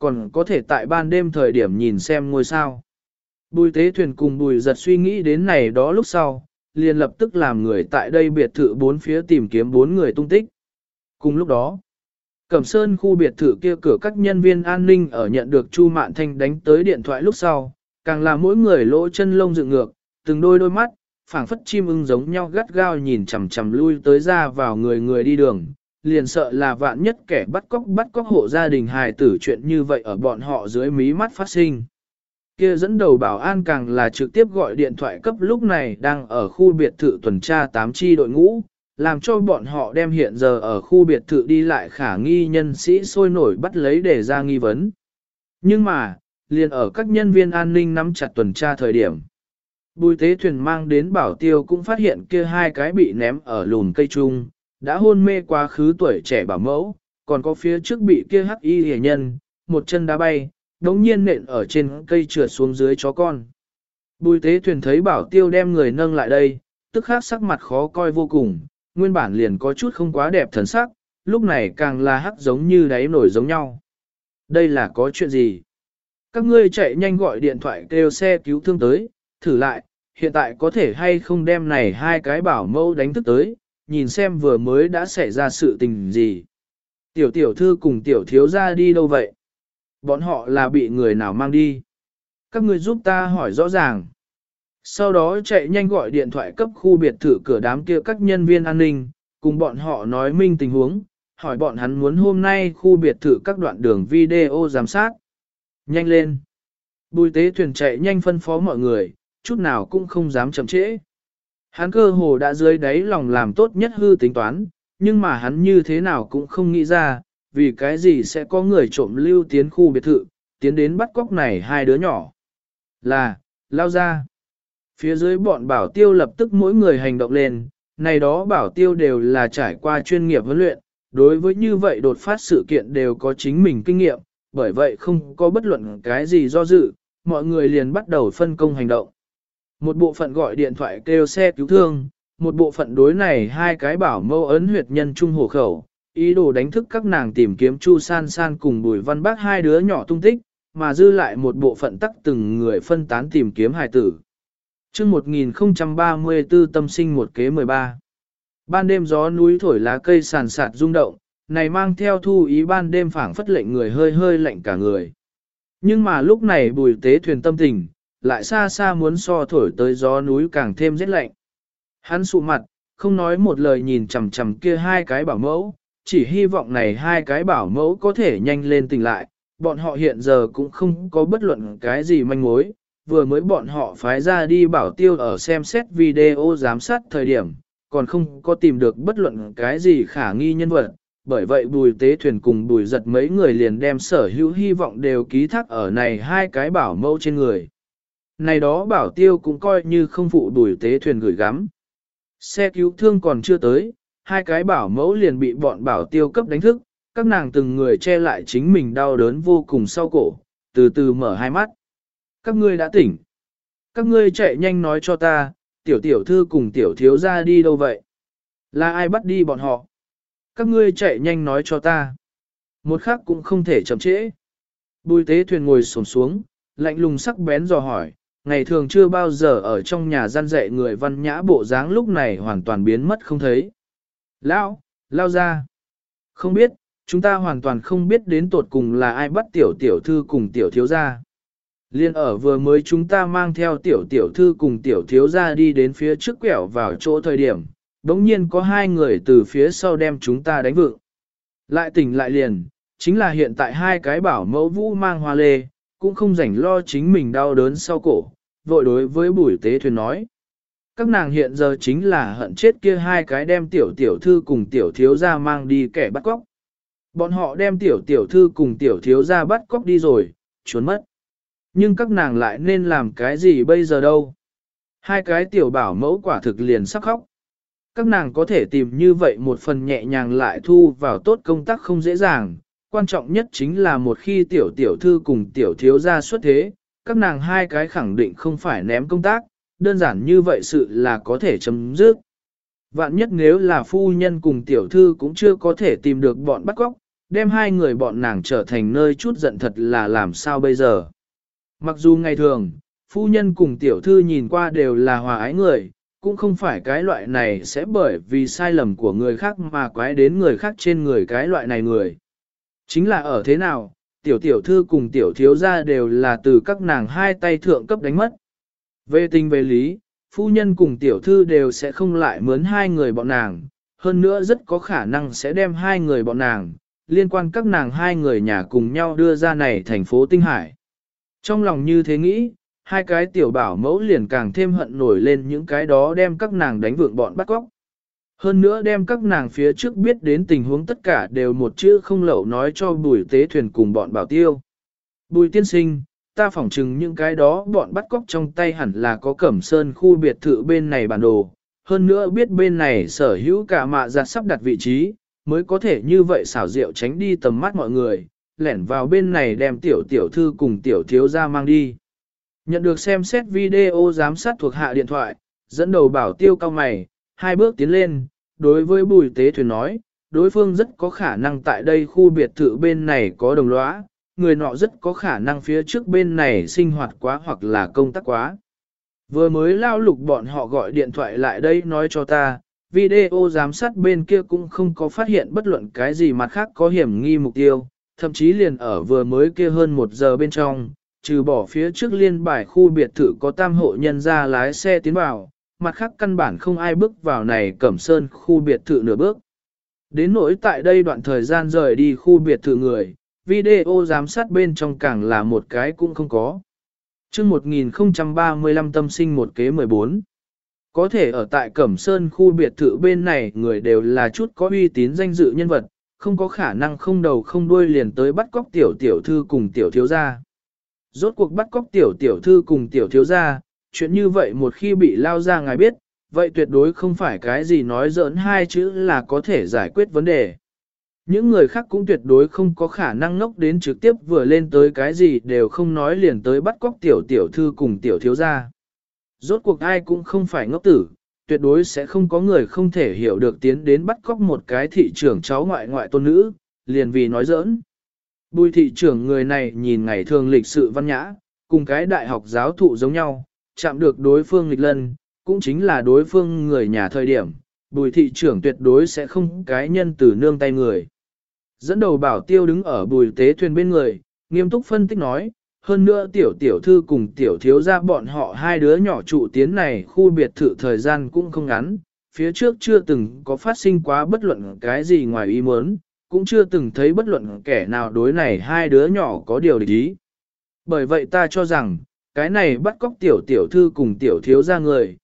còn có thể tại ban đêm thời điểm nhìn xem ngôi sao. Bùi Tế Thuyền cùng Bùi Giật suy nghĩ đến này đó lúc sau, liền lập tức làm người tại đây biệt thự bốn phía tìm kiếm 4 người tung tích. Cùng lúc đó, Cẩm Sơn khu biệt thự kia cửa các nhân viên an ninh ở nhận được Chu Mạn Thanh đánh tới điện thoại lúc sau, càng là mỗi người lỗ chân lông dựng ngược, từng đôi mắt, phảng phất chim ưng giống nhau gắt gao nhìn chằm chằm lui tới ra vào người đi đường, liền sợ là vạn nhất kẻ bắt cóc hộ gia đình hài tử chuyện như vậy ở bọn họ dưới mí mắt phát sinh. Kia dẫn đầu bảo an càng là trực tiếp gọi điện thoại cấp lúc này đang ở khu biệt thự tuần tra 8 chi đội ngũ, làm cho bọn họ đem hiện giờ ở khu biệt thự đi lại khả nghi nhân sĩ sôi nổi bắt lấy để ra nghi vấn. Nhưng mà, liền ở các nhân viên an ninh nắm chặt tuần tra thời điểm, Bùi Tế Thuyền mang đến bảo tiêu cũng phát hiện kia 2 cái bị ném ở lùn cây trung, đã hôn mê quá khứ tuổi trẻ bảo mẫu, còn có phía trước bị kia hắc y hề nhân, một chân đá bay, đống nhiên nện ở trên cây trượt xuống dưới chó con. Bùi Tế Thuyền thấy bảo tiêu đem người nâng lại đây, tức khắc sắc mặt khó coi vô cùng, nguyên bản liền có chút không quá đẹp thần sắc, lúc này càng là hắc giống như đáy nổi giống nhau. Đây là có chuyện gì? Các ngươi chạy nhanh gọi điện thoại kêu xe cứu thương tới, thử lại, hiện tại có thể hay không đem này 2 cái bảo mẫu đánh thức tới, nhìn xem vừa mới đã xảy ra sự tình gì. Tiểu thư cùng tiểu thiếu gia đi đâu vậy? Bọn họ là bị người nào mang đi? Các ngươi giúp ta hỏi rõ ràng. Sau đó chạy nhanh gọi điện thoại cấp khu biệt thự cửa đám kia các nhân viên an ninh, cùng bọn họ nói minh tình huống, hỏi bọn hắn muốn hôm nay khu biệt thự các đoạn đường video giám sát. Nhanh lên! Bùi Tế Thuyền chạy nhanh phân phó mọi người, chút nào cũng không dám chậm trễ. Hắn cơ hồ đã dưới đáy lòng làm tốt nhất hư tính toán, nhưng mà hắn như thế nào cũng không nghĩ ra, vì cái gì sẽ có người trộm lưu tiến khu biệt thự, tiến đến bắt cóc này 2 đứa nhỏ. Là, lao ra. Phía dưới bọn bảo tiêu lập tức mỗi người hành động lên, này đó bảo tiêu đều là trải qua chuyên nghiệp huấn luyện, đối với như vậy đột phát sự kiện đều có chính mình kinh nghiệm, bởi vậy không có bất luận cái gì do dự, mọi người liền bắt đầu phân công hành động. Một bộ phận gọi điện thoại kêu xe cứu thương, một bộ phận đối này 2 cái bảo mâu ấn huyệt nhân trung hổ khẩu, ý đồ đánh thức các nàng tìm kiếm Chu San San cùng Bùi Văn Bác 2 đứa nhỏ tung tích, mà dư lại một bộ phận tắc từng người phân tán tìm kiếm hài tử. Chương 1034 tâm sinh một kế 13. Ban đêm gió núi thổi lá cây sàn sạt rung động, này mang theo thu ý ban đêm phảng phất lệnh người hơi hơi lạnh cả người. Nhưng mà lúc này Bùi Tế Thuyền tâm tình, lại xa xa muốn so thổi tới gió núi càng thêm rét lạnh. Hắn sụ mặt, không nói một lời nhìn chằm chằm kia 2 cái bảo mẫu, chỉ hy vọng này 2 cái bảo mẫu có thể nhanh lên tỉnh lại, bọn họ hiện giờ cũng không có bất luận cái gì manh mối, vừa mới bọn họ phái ra đi bảo tiêu ở xem xét video giám sát thời điểm, còn không có tìm được bất luận cái gì khả nghi nhân vật, bởi vậy Bùi Tế Thuyền cùng Bùi Giật mấy người liền đem sở hữu hy vọng đều ký thác ở này 2 cái bảo mẫu trên người. Này đó bảo tiêu cũng coi như không phụ Bùi Tế Thuyền gửi gắm. Xe cứu thương còn chưa tới, 2 cái bảo mẫu liền bị bọn bảo tiêu cấp đánh thức, các nàng từng người che lại chính mình đau đớn vô cùng sau cổ, từ từ mở hai mắt. Các ngươi đã tỉnh. Các ngươi chạy nhanh nói cho ta, tiểu thư cùng tiểu thiếu gia đi đâu vậy? Là ai bắt đi bọn họ? Các ngươi chạy nhanh nói cho ta. Một khắc cũng không thể chậm trễ. Bùi Tế Thuyền ngồi xổm xuống, lạnh lùng sắc bén dò hỏi, ngày thường chưa bao giờ ở trong nhà gian dạy người văn nhã bộ dáng lúc này hoàn toàn biến mất không thấy. Lao ra. Không biết, chúng ta hoàn toàn không biết đến tột cùng là ai bắt tiểu thư cùng tiểu thiếu gia. Liên ở vừa mới chúng ta mang theo tiểu thư cùng tiểu thiếu gia đi đến phía trước quẹo vào chỗ thời điểm, đống nhiên có 2 người từ phía sau đem chúng ta đánh vựng. Lại tỉnh lại liền, chính là hiện tại 2 cái bảo mẫu vũ mang hoa lê, cũng không rảnh lo chính mình đau đớn sau cổ, vội đối với Bùi Tế Thuyền nói. Các nàng hiện giờ chính là hận chết kia 2 cái đem tiểu thư cùng tiểu thiếu gia mang đi kẻ bắt cóc. Bọn họ đem tiểu thư cùng tiểu thiếu gia bắt cóc đi rồi, trốn mất. Nhưng các nàng lại nên làm cái gì bây giờ đâu? 2 cái tiểu bảo mẫu quả thực liền sắc khóc. Các nàng có thể tìm như vậy một phần nhẹ nhàng lại thu vào tốt công tác không dễ dàng. Quan trọng nhất chính là một khi tiểu thư cùng tiểu thiếu gia xuất thế, các nàng 2 cái khẳng định không phải ném công tác, đơn giản như vậy sự là có thể chấm dứt. Vạn nhất nếu là phu nhân cùng tiểu thư cũng chưa có thể tìm được bọn bắt cóc, đem hai người bọn nàng trở thành nơi chút giận thật là làm sao bây giờ. Mặc dù ngày thường, phu nhân cùng tiểu thư nhìn qua đều là hòa ái người, cũng không phải cái loại này sẽ bởi vì sai lầm của người khác mà quái đến người khác trên người cái loại này người. Chính là ở thế nào, tiểu thư cùng tiểu thiếu gia đều là từ các nàng hai tay thượng cấp đánh mất. Về tình về lý, phu nhân cùng tiểu thư đều sẽ không lại mướn hai người bọn nàng, hơn nữa rất có khả năng sẽ đem hai người bọn nàng, liên quan các nàng hai người nhà cùng nhau đưa ra này thành phố Tinh Hải. Trong lòng như thế nghĩ, hai cái tiểu bảo mẫu liền càng thêm hận nổi lên những cái đó đem các nàng đánh vượng bọn bắt cóc. Hơn nữa đem các nàng phía trước biết đến tình huống tất cả đều một chữ không lậu nói cho Bùi Tế Thuyền cùng bọn bảo tiêu. Bùi tiên sinh, ta phỏng chừng những cái đó bọn bắt cóc trong tay hẳn là có Cẩm Sơn khu biệt thự bên này bản đồ, hơn nữa biết bên này sở hữu cả mạ giặt sắp đặt vị trí, mới có thể như vậy xảo diệu tránh đi tầm mắt mọi người, lẻn vào bên này đem tiểu thư cùng tiểu thiếu gia mang đi. Nhận được xem xét video giám sát thuộc hạ điện thoại, dẫn đầu bảo tiêu cao mày, hai bước tiến lên, đối với Bùi Tế Thuyền nói, đối phương rất có khả năng tại đây khu biệt thự bên này có đồng lõa, người nọ rất có khả năng phía trước bên này sinh hoạt quá hoặc là công tác quá. Vừa mới lao lục bọn họ gọi điện thoại lại đây nói cho ta, video giám sát bên kia cũng không có phát hiện bất luận cái gì mặt khác có hiểm nghi mục tiêu, thậm chí liền ở vừa mới kia hơn 1 giờ bên trong, trừ bỏ phía trước liên bài khu biệt thự có tam hộ nhân ra lái xe tiến vào, mặt khác căn bản không ai bước vào này Cẩm Sơn khu biệt thự nửa bước. Đến nỗi tại đây đoạn thời gian rời đi khu biệt thự người, video giám sát bên trong càng là một cái cũng không có. Chương 1035 tâm sinh một kế 14. Có thể ở tại Cẩm Sơn khu biệt thự bên này người đều là chút có uy tín danh dự nhân vật, không có khả năng không đầu không đuôi liền tới bắt cóc tiểu thư cùng tiểu thiếu gia. Rốt cuộc bắt cóc tiểu thư cùng tiểu thiếu gia, chuyện như vậy một khi bị lao ra ngài biết, vậy tuyệt đối không phải cái gì nói giỡn hai chữ là có thể giải quyết vấn đề. Những người khác cũng tuyệt đối không có khả năng ngốc đến trực tiếp vừa lên tới cái gì đều không nói liền tới bắt cóc tiểu thư cùng tiểu thiếu gia. Rốt cuộc ai cũng không phải ngốc tử, tuyệt đối sẽ không có người không thể hiểu được tiến đến bắt cóc một cái thị trưởng cháu ngoại tôn nữ, liền vì nói giỡn. Bùi thị trưởng người này nhìn ngày thường lịch sự văn nhã, cùng cái đại học giáo thụ giống nhau, chạm được đối phương nghịch lân, cũng chính là đối phương người nhà thời điểm, bùi thị trưởng tuyệt đối sẽ không cái nhân từ nương tay người. Dẫn đầu bảo tiêu đứng ở Bùi Tế Thuyền bên người, nghiêm túc phân tích nói, hơn nữa tiểu thư cùng tiểu thiếu gia bọn họ hai đứa nhỏ trụ tiến này khu biệt thự thời gian cũng không ngắn, phía trước chưa từng có phát sinh quá bất luận cái gì ngoài ý muốn, cũng chưa từng thấy bất luận kẻ nào đối này hai đứa nhỏ có điều địch ý. Bởi vậy ta cho rằng, cái này bắt cóc tiểu thư cùng tiểu thiếu gia người,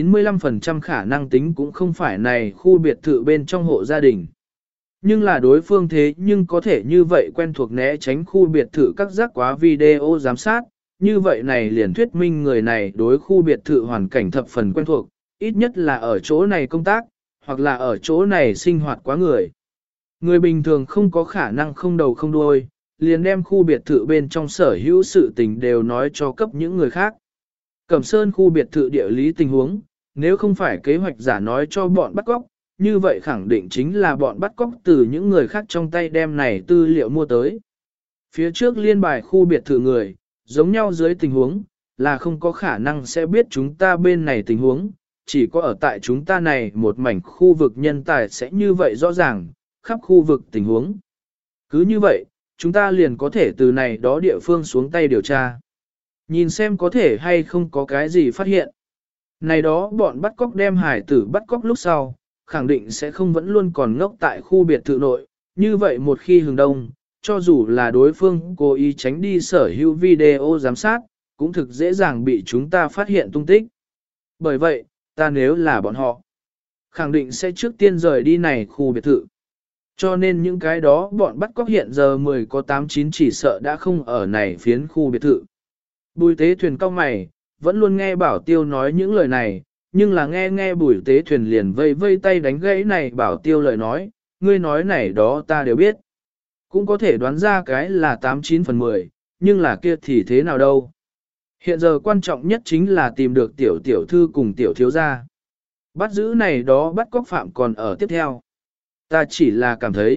95% khả năng tính cũng không phải này khu biệt thự bên trong hộ gia đình. Nhưng là đối phương thế nhưng có thể như vậy quen thuộc né tránh khu biệt thự các giác quá video giám sát, như vậy này liền thuyết minh người này đối khu biệt thự hoàn cảnh thập phần quen thuộc, ít nhất là ở chỗ này công tác, hoặc là ở chỗ này sinh hoạt quá người. Người bình thường không có khả năng không đầu không đuôi, liền đem khu biệt thự bên trong sở hữu sự tình đều nói cho cấp những người khác. Cẩm Sơn khu biệt thự địa lý tình huống, nếu không phải kế hoạch giả nói cho bọn bắt cóc, như vậy khẳng định chính là bọn bắt cóc từ những người khác trong tay đem này tư liệu mua tới. Phía trước liên bài khu biệt thự người, giống nhau dưới tình huống, là không có khả năng sẽ biết chúng ta bên này tình huống, chỉ có ở tại chúng ta này một mảnh khu vực nhân tài sẽ như vậy rõ ràng, khắp khu vực tình huống. Cứ như vậy, chúng ta liền có thể từ này đó địa phương xuống tay điều tra. Nhìn xem có thể hay không có cái gì phát hiện. Này đó bọn bắt cóc đem hải tử bắt cóc lúc sau, khẳng định sẽ không vẫn luôn còn ngốc tại khu biệt thự nội, như vậy một khi hừng đông, cho dù là đối phương cố ý tránh đi sở hữu video giám sát, cũng thực dễ dàng bị chúng ta phát hiện tung tích. Bởi vậy, ta nếu là bọn họ, khẳng định sẽ trước tiên rời đi này khu biệt thự. Cho nên những cái đó bọn bắt cóc hiện giờ 10 có 8-9 chỉ sợ đã không ở này phiến khu biệt thự. Bùi Tế Thuyền cao mày, vẫn luôn nghe Bảo Tiêu nói những lời này, nhưng là nghe Bùi Tế Thuyền liền vây tay đánh gãy này Bảo Tiêu lời nói, ngươi nói này đó ta đều biết. Cũng có thể đoán ra cái là 89 phần 10, nhưng là kia thì thế nào đâu. Hiện giờ quan trọng nhất chính là tìm được tiểu thư cùng tiểu thiếu gia. Bắt giữ này đó bắt cóc phạm còn ở tiếp theo. Ta chỉ là cảm thấy,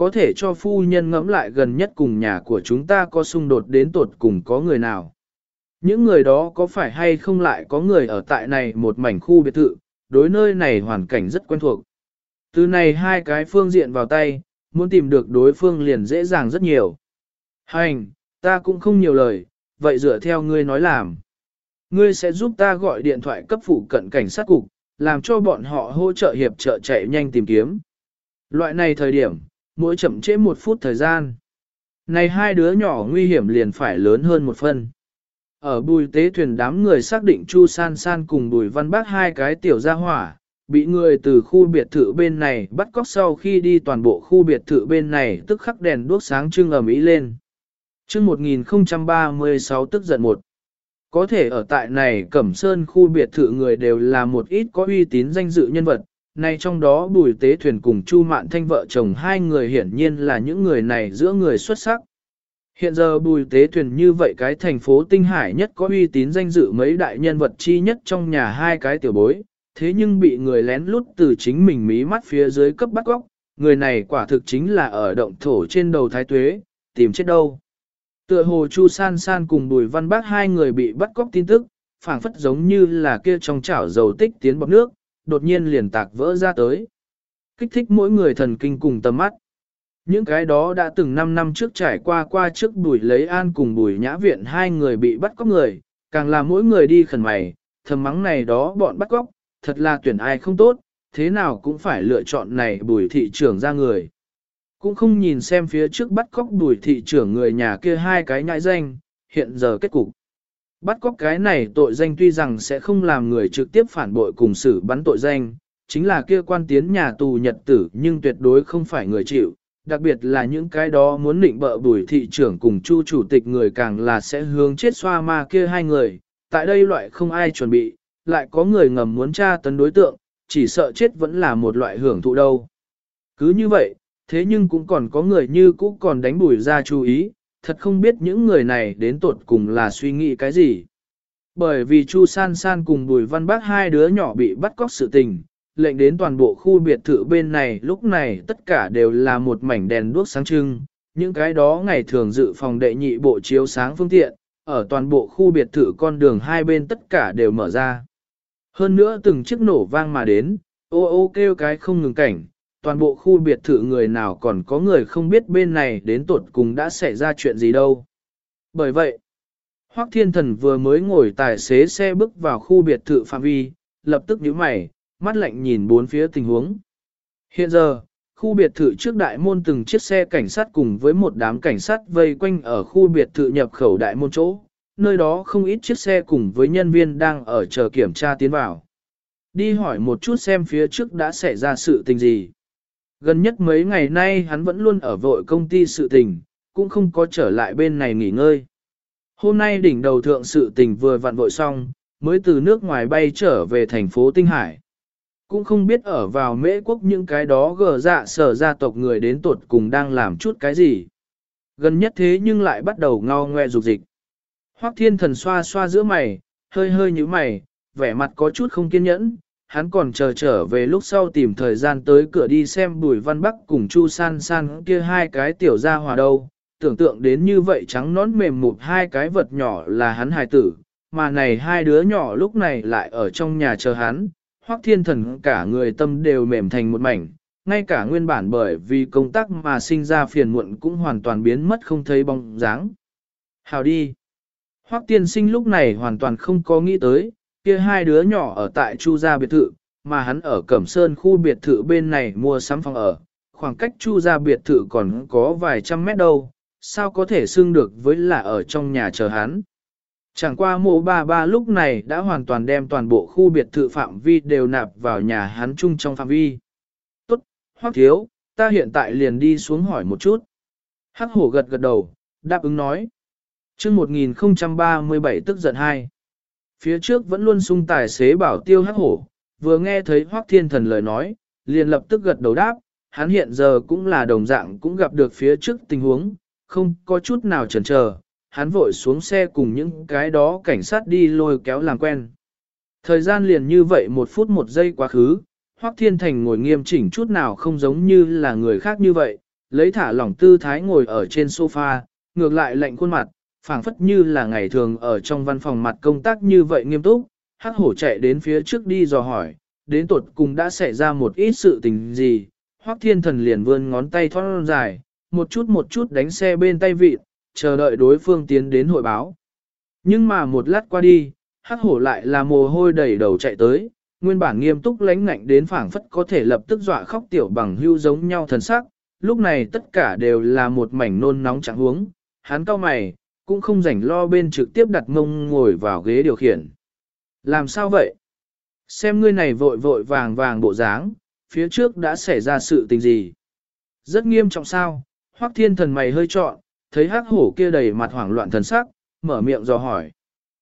có thể cho phu nhân ngẫm lại gần nhất cùng nhà của chúng ta có xung đột đến tột cùng có người nào. Những người đó có phải hay không lại có người ở tại này một mảnh khu biệt thự, đối nơi này hoàn cảnh rất quen thuộc. Từ này hai cái phương diện vào tay, muốn tìm được đối phương liền dễ dàng rất nhiều. Hành, ta cũng không nhiều lời, vậy dựa theo ngươi nói làm. Ngươi sẽ giúp ta gọi điện thoại cấp phụ cận cảnh sát cục, làm cho bọn họ hỗ trợ hiệp trợ chạy nhanh tìm kiếm. Loại này thời điểm, mỗi chậm trễ 1 phút thời gian. Này hai đứa nhỏ nguy hiểm liền phải lớn hơn 1 phân. Ở Bùi Tế Thuyền đám người xác định Chu San San cùng Bùi Văn Bác hai cái tiểu gia hỏa, bị người từ khu biệt thự bên này bắt cóc sau khi đi toàn bộ khu biệt thự bên này tức khắc đèn đuốc sáng trưng ầm ĩ lên. Chương 1036 tức giận 1. Có thể ở tại này Cẩm Sơn khu biệt thự người đều là một ít có uy tín danh dự nhân vật, này trong đó Bùi Tế Thuyền cùng Chu Mạn Thanh vợ chồng hai người hiển nhiên là những người này giữa người xuất sắc. Hiện giờ Bùi Tế Thuyền như vậy cái thành phố Tinh Hải nhất có uy tín danh dự mấy đại nhân vật chi nhất trong nhà hai cái tiểu bối, thế nhưng bị người lén lút từ chính mình mí mắt phía dưới cấp bắt góc, người này quả thực chính là ở động thổ trên đầu thái tuế, tìm chết đâu. Tựa hồ Chu San San cùng Bùi Văn Bác hai người bị bắt cóc tin tức, phảng phất giống như là kia trong chảo dầu tích tiến bọt nước, đột nhiên liền tạc vỡ ra tới. Kích thích mỗi người thần kinh cùng tầm mắt. Những cái đó đã từng 5 năm trước trải qua trước Bùi Lấy An cùng Bùi Nhã Viện hai người bị bắt cóc người, càng là mỗi người đi khẩn mày, thầm mắng này đó bọn bắt cóc, thật là tuyển ai không tốt, thế nào cũng phải lựa chọn này Bùi thị trưởng ra người. Cũng không nhìn xem phía trước bắt cóc Bùi thị trưởng người nhà kia hai cái nhãi danh, hiện giờ kết cục. Bắt cóc cái này tội danh tuy rằng sẽ không làm người trực tiếp phản bội cùng xử bắn tội danh, chính là kia quan tiến nhà tù nhật tử nhưng tuyệt đối không phải người chịu, đặc biệt là những cái đó muốn định bợ Bùi thị trưởng cùng Chu chủ tịch người càng là sẽ hướng chết xoa ma kia hai người, tại đây loại không ai chuẩn bị, lại có người ngầm muốn tra tấn đối tượng, chỉ sợ chết vẫn là một loại hưởng thụ đâu. Cứ như vậy, thế nhưng cũng còn có người như cũ còn đánh Bùi ra chú ý, thật không biết những người này đến tột cùng là suy nghĩ cái gì. Bởi vì Chu San San cùng Bùi Văn Bác hai đứa nhỏ bị bắt cóc sự tình, lệnh đến toàn bộ khu biệt thự bên này lúc này tất cả đều là một mảnh đèn đuốc sáng trưng, những cái đó ngày thường dự phòng đệ nhị bộ chiếu sáng phương tiện, ở toàn bộ khu biệt thự con đường hai bên tất cả đều mở ra. Hơn nữa từng chiếc nổ vang mà đến, ô ô kêu cái không ngừng cảnh, toàn bộ khu biệt thự người nào còn có người không biết bên này đến tột cùng đã xảy ra chuyện gì đâu. Bởi vậy, Hoắc Thiên Thần vừa mới ngồi tài xế xe bước vào khu biệt thự phạm vi, lập tức nhíu mày, mắt lạnh nhìn bốn phía tình huống. Hiện giờ, khu biệt thự trước đại môn từng chiếc xe cảnh sát cùng với một đám cảnh sát vây quanh ở khu biệt thự nhập khẩu đại môn chỗ, nơi đó không ít chiếc xe cùng với nhân viên đang ở chờ kiểm tra tiến vào. Đi hỏi một chút xem phía trước đã xảy ra sự tình gì. Gần nhất mấy ngày nay hắn vẫn luôn ở vội công ty sự tình, cũng không có trở lại bên này nghỉ ngơi. Hôm nay đỉnh đầu thượng sự tình vừa vặn vội xong, mới từ nước ngoài bay trở về thành phố Tinh Hải. Cũng không biết ở vào Mễ quốc những cái đó gờ dạ sở gia tộc người đến tuột cùng đang làm chút cái gì. Gần nhất thế nhưng lại bắt đầu ngao ngoe dục dịch. Hoắc Thiên Thần xoa xoa giữa mày, hơi hơi như mày, vẻ mặt có chút không kiên nhẫn, hắn còn chờ trở về lúc sau tìm thời gian tới cửa đi xem Bùi Văn Bắc cùng Chu San San kia hai cái tiểu gia hòa đâu, tưởng tượng đến như vậy trắng nón mềm mụt hai cái vật nhỏ là hắn hài tử, mà này hai đứa nhỏ lúc này lại ở trong nhà chờ hắn, Hoắc Thiên Thần cả người tâm đều mềm thành một mảnh, ngay cả nguyên bản bởi vì công tác mà sinh ra phiền muộn cũng hoàn toàn biến mất không thấy bóng dáng. Hào đi! Hoắc tiên sinh lúc này hoàn toàn không có nghĩ tới, kia hai đứa nhỏ ở tại Chu gia biệt thự, mà hắn ở Cẩm Sơn khu biệt thự bên này mua sắm phòng ở, khoảng cách Chu gia biệt thự còn có vài trăm mét đâu, sao có thể xưng được với là ở trong nhà chờ hắn. Chẳng qua mộ ba lúc này đã hoàn toàn đem toàn bộ khu biệt thự phạm vi đều nạp vào nhà hắn chung trong phạm vi. Tốt, Hoắc thiếu, ta hiện tại liền đi xuống hỏi một chút. Hắc hổ gật gật đầu, đáp ứng nói. Chương 1037 tức giận 2. Phía trước vẫn luôn sung tài xế bảo tiêu Hắc hổ, vừa nghe thấy Hoắc Thiên Thần lời nói, liền lập tức gật đầu đáp, hắn hiện giờ cũng là đồng dạng cũng gặp được phía trước tình huống, không có chút nào chần chờ, hắn vội xuống xe cùng những cái đó cảnh sát đi lôi kéo làm quen. Thời gian liền như vậy 1 phút 1 giây quá khứ, Hoắc Thiên Thành ngồi nghiêm chỉnh chút nào không giống như là người khác như vậy, lấy thả lỏng tư thái ngồi ở trên sofa, ngược lại lạnh khuôn mặt, phảng phất như là ngày thường ở trong văn phòng mặt công tác như vậy nghiêm túc. Hắc hổ chạy đến phía trước đi dò hỏi, đến tột cùng đã xảy ra một ít sự tình gì. Hoắc Thiên Thần liền vươn ngón tay thon dài, một chút đánh xe bên tay vịt, chờ đợi đối phương tiến đến hội báo. Nhưng mà một lát qua đi, Hắc hổ lại là mồ hôi đầy đầu chạy tới, nguyên bản nghiêm túc lãnh ngạnh đến phảng phất có thể lập tức dọa khóc tiểu bằng hưu giống nhau thần sắc, lúc này tất cả đều là một mảnh nôn nóng trạng huống, hắn cau mày, cũng không rảnh lo bên trực tiếp đặt mông ngồi vào ghế điều khiển. Làm sao vậy? Xem ngươi này vội vội vàng vàng bộ dáng, phía trước đã xảy ra sự tình gì? Rất nghiêm trọng sao? Hoắc Thiên Thần mày hơi trọn, thấy Hắc hổ kia đầy mặt hoảng loạn thần sắc, mở miệng dò hỏi.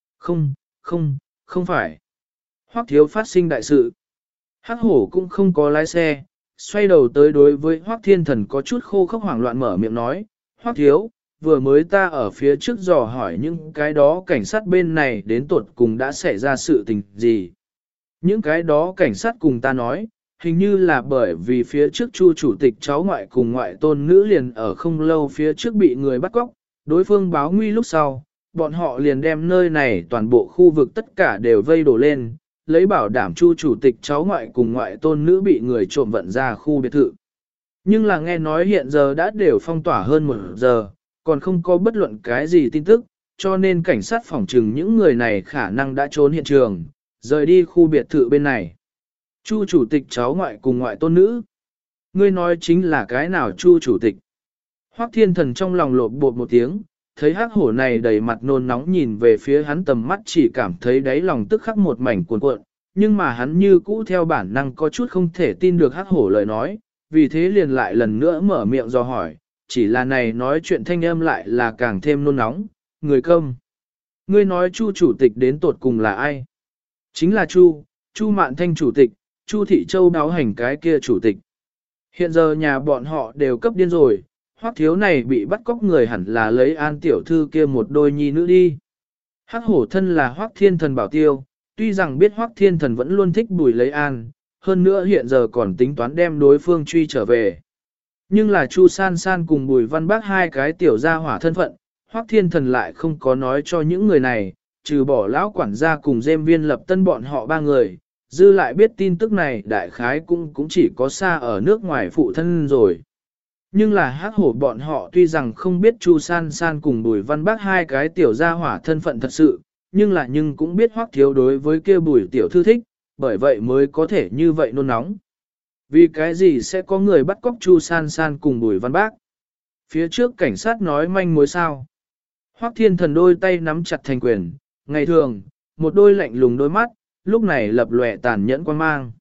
Không phải. Hoắc thiếu phát sinh đại sự. Hắc hổ cũng không có lái xe, xoay đầu tới đối với Hoắc Thiên Thần có chút khô khốc hoảng loạn mở miệng nói, Hoắc thiếu, vừa mới ta ở phía trước dò hỏi những cái đó cảnh sát bên này đến tuột cùng đã xảy ra sự tình gì. Những cái đó cảnh sát cùng ta nói, hình như là bởi vì phía trước Chu chủ tịch cháu ngoại cùng ngoại tôn nữ liền ở không lâu phía trước bị người bắt cóc, đối phương báo nguy lúc sau, bọn họ liền đem nơi này toàn bộ khu vực tất cả đều vây đổ lên, lấy bảo đảm Chu chủ tịch cháu ngoại cùng ngoại tôn nữ bị người trộm vận ra khu biệt thự. Nhưng là nghe nói hiện giờ đã đều phong tỏa hơn 1 giờ, còn không có bất luận cái gì tin tức, cho nên cảnh sát phỏng chừng những người này khả năng đã trốn hiện trường, rời đi khu biệt thự bên này. Chu chủ tịch cháu ngoại cùng ngoại tôn nữ. Ngươi nói chính là cái nào Chu chủ tịch? Hoắc Thiên Thần trong lòng lột bột một tiếng, thấy Hắc hổ này đầy mặt nôn nóng nhìn về phía hắn tầm mắt chỉ cảm thấy đáy lòng tức khắc một mảnh cuồn cuộn, nhưng mà hắn như cũ theo bản năng có chút không thể tin được Hắc hổ lời nói, vì thế liền lại lần nữa mở miệng do hỏi, chỉ là này nói chuyện thanh âm lại là càng thêm nôn nóng, người câm. Ngươi nói Chu chủ tịch đến tột cùng là ai? Chính là Chu Mạn Thanh chủ tịch, Chu Thị Châu đáo hành cái kia chủ tịch. Hiện giờ nhà bọn họ đều cấp điên rồi, Hoắc thiếu này bị bắt cóc người hẳn là lấy An tiểu thư kia một đôi nhi nữ đi. Hắc hổ thân là Hoắc Thiên Thần bảo tiêu, tuy rằng biết Hoắc Thiên Thần vẫn luôn thích Bùi lấy An, hơn nữa hiện giờ còn tính toán đem đối phương truy trở về. Nhưng là Chu San San cùng Bùi Văn Bác hai cái tiểu gia hỏa thân phận, Hoắc Thiên Thần lại không có nói cho những người này, trừ bỏ lão quản gia cùng Dêm Viên Lập Tân bọn họ 3 người, dư lại biết tin tức này đại khái cũng chỉ có xa ở nước ngoài phụ thân rồi. Nhưng là Hắc hổ bọn họ tuy rằng không biết Chu San San cùng Bùi Văn Bác hai cái tiểu gia hỏa thân phận thật sự, nhưng cũng biết Hoắc thiếu đối với kia Bùi tiểu thư thích, bởi vậy mới có thể như vậy nôn nóng. Vì cái gì sẽ có người bắt cóc Chu San San cùng Bùi Văn Bác? Phía trước cảnh sát nói manh mối sao? Hoắc Thiên Thần đôi tay nắm chặt thành quyền, ngày thường, một đôi lạnh lùng đôi mắt, lúc này lập lòe tàn nhẫn quan mang.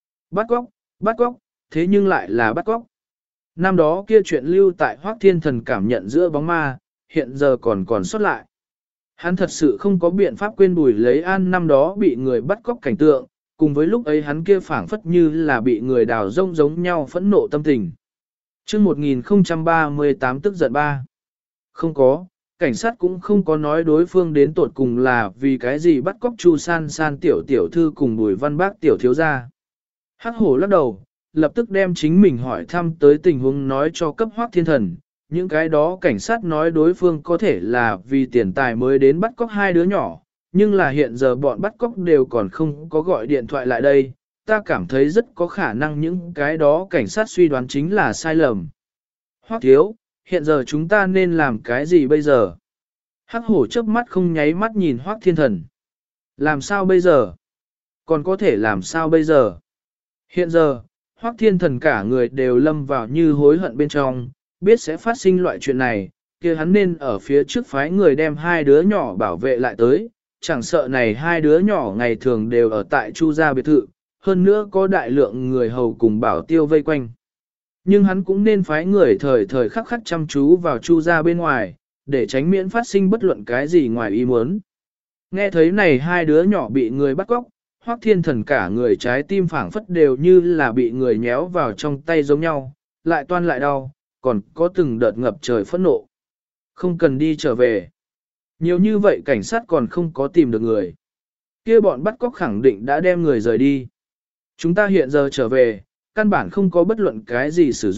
Bắt cóc, thế nhưng lại là bắt cóc. Năm đó kia chuyện lưu tại Hoắc Thiên Thần cảm nhận giữa bóng ma, hiện giờ còn sót lại. Hắn thật sự không có biện pháp quên Bùi lấy An năm đó bị người bắt cóc cảnh tượng, cùng với lúc ấy hắn kia phảng phất như là bị người đào rông giống nhau phẫn nộ tâm tình. Chương 1038 tức giận 3. Không có, cảnh sát cũng không có nói đối phương đến tột cùng là vì cái gì bắt cóc Chu San San tiểu thư cùng Bùi Văn Bác tiểu thiếu gia. Hắc hổ lắc đầu, lập tức đem chính mình hỏi thăm tới tình huống nói cho cấp Hoắc Thiên Thần. Những cái đó cảnh sát nói đối phương có thể là vì tiền tài mới đến bắt cóc 2 đứa nhỏ, nhưng là hiện giờ bọn bắt cóc đều còn không có gọi điện thoại lại đây, ta cảm thấy rất có khả năng những cái đó cảnh sát suy đoán chính là sai lầm. Hoắc thiếu, hiện giờ chúng ta nên làm cái gì bây giờ? Hắc hổ chớp mắt không nháy mắt nhìn Hoắc Thiên Thần. Làm sao bây giờ? Còn có thể làm sao bây giờ? Hiện giờ, Hoắc Thiên Thần cả người đều lâm vào như hối hận bên trong, biết sẽ phát sinh loại chuyện này, kia hắn nên ở phía trước phái người đem 2 đứa nhỏ bảo vệ lại tới, chẳng sợ này 2 đứa nhỏ ngày thường đều ở tại Chu gia biệt thự, hơn nữa có đại lượng người hầu cùng bảo tiêu vây quanh. Nhưng hắn cũng nên phái người thời khắc khắc chăm chú vào Chu gia bên ngoài, để tránh miễn phát sinh bất luận cái gì ngoài ý muốn. Nghe thấy này 2 đứa nhỏ bị người bắt cóc, Hoắc Thiên Thần cả người trái tim phảng phất đều như là bị người nhéo vào trong tay giống nhau, lại toan lại đau, còn có từng đợt ngập trời phẫn nộ. Không cần đi trở về. Nhiều như vậy cảnh sát còn không có tìm được người. Kia bọn bắt cóc khẳng định đã đem người rời đi. Chúng ta hiện giờ trở về, căn bản không có bất luận cái gì sử dụng,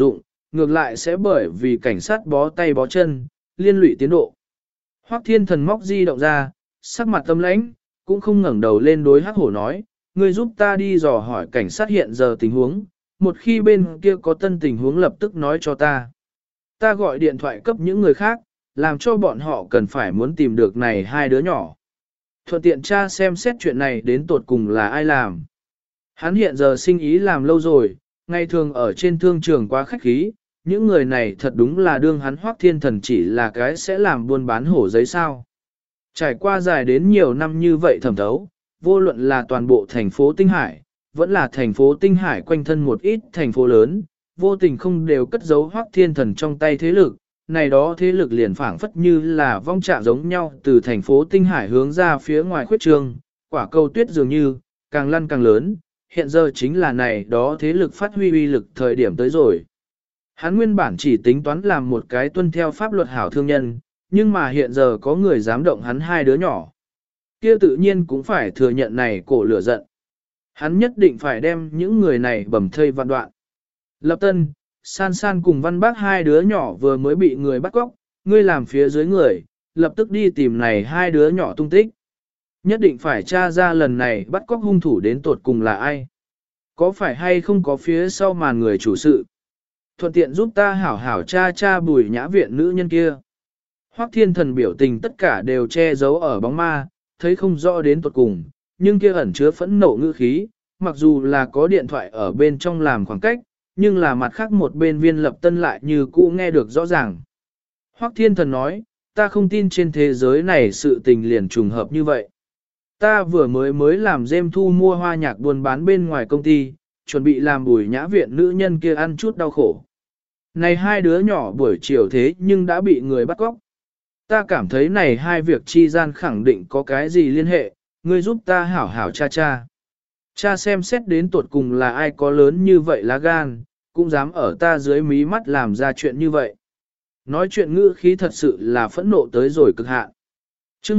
ngược lại sẽ bởi vì cảnh sát bó tay bó chân, liên lụy tiến độ. Hoắc Thiên Thần móc di động ra, sắc mặt tâm lãnh, cũng không ngẩng đầu lên đối Hắc Hổ nói, ngươi giúp ta đi dò hỏi cảnh sát hiện giờ tình huống, một khi bên kia có tân tình huống lập tức nói cho ta. Ta gọi điện thoại cấp những người khác, làm cho bọn họ cần phải muốn tìm được này hai đứa nhỏ. Thuận tiện tra xem xét chuyện này đến tột cùng là ai làm. Hắn hiện giờ sinh ý làm lâu rồi, ngày thường ở trên thương trường quá khách khí, những người này thật đúng là đương hắn Hoắc Thiên Thần chỉ là cái sẽ làm buôn bán hổ giấy sao. Trải qua dài đến nhiều năm như vậy thẩm thấu, vô luận là toàn bộ thành phố Tinh Hải, vẫn là thành phố Tinh Hải quanh thân một ít thành phố lớn, vô tình không đều cất giấu Hoắc Thiên Thần trong tay thế lực, này đó thế lực liền phảng phất như là vong trạng giống nhau từ thành phố Tinh Hải hướng ra phía ngoài khuyết trường, quả cầu tuyết dường như, càng lăn càng lớn, hiện giờ chính là này đó thế lực phát huy uy lực thời điểm tới rồi. Hắn nguyên bản chỉ tính toán làm một cái tuân theo pháp luật hảo thương nhân, nhưng mà hiện giờ có người dám động hắn hai đứa nhỏ. Kia tự nhiên cũng phải thừa nhận này cổ lửa giận. Hắn nhất định phải đem những người này bầm thây vạn đoạn. Lập Tân, San San cùng Văn Bác hai đứa nhỏ vừa mới bị người bắt cóc, ngươi làm phía dưới người, lập tức đi tìm này hai đứa nhỏ tung tích. Nhất định phải tra ra lần này bắt cóc hung thủ đến tột cùng là ai. Có phải hay không có phía sau màn người chủ sự. Thuận tiện giúp ta hảo hảo tra Bùi Nhã Viện nữ nhân kia. Hoắc Thiên Thần biểu tình tất cả đều che giấu ở bóng ma, thấy không rõ đến tột cùng, nhưng kia ẩn chứa phẫn nộ ngữ khí, mặc dù là có điện thoại ở bên trong làm khoảng cách, nhưng là mặt khác một bên Viên Lập Tân lại như cũ nghe được rõ ràng. Hoắc Thiên Thần nói, ta không tin trên thế giới này sự tình liền trùng hợp như vậy. Ta vừa mới làm dêm thu mua hoa nhạc buôn bán bên ngoài công ty, chuẩn bị làm Bùi Nhã Viện nữ nhân kia ăn chút đau khổ. Này hai đứa nhỏ buổi chiều thế nhưng đã bị người bắt cóc. Ta cảm thấy này hai việc chi gian khẳng định có cái gì liên hệ, ngươi giúp ta hảo hảo cha. Cha xem xét đến tuột cùng là ai có lớn như vậy lá gan, cũng dám ở ta dưới mí mắt làm ra chuyện như vậy. Nói chuyện ngữ khí thật sự là phẫn nộ tới rồi cực hạn. Chương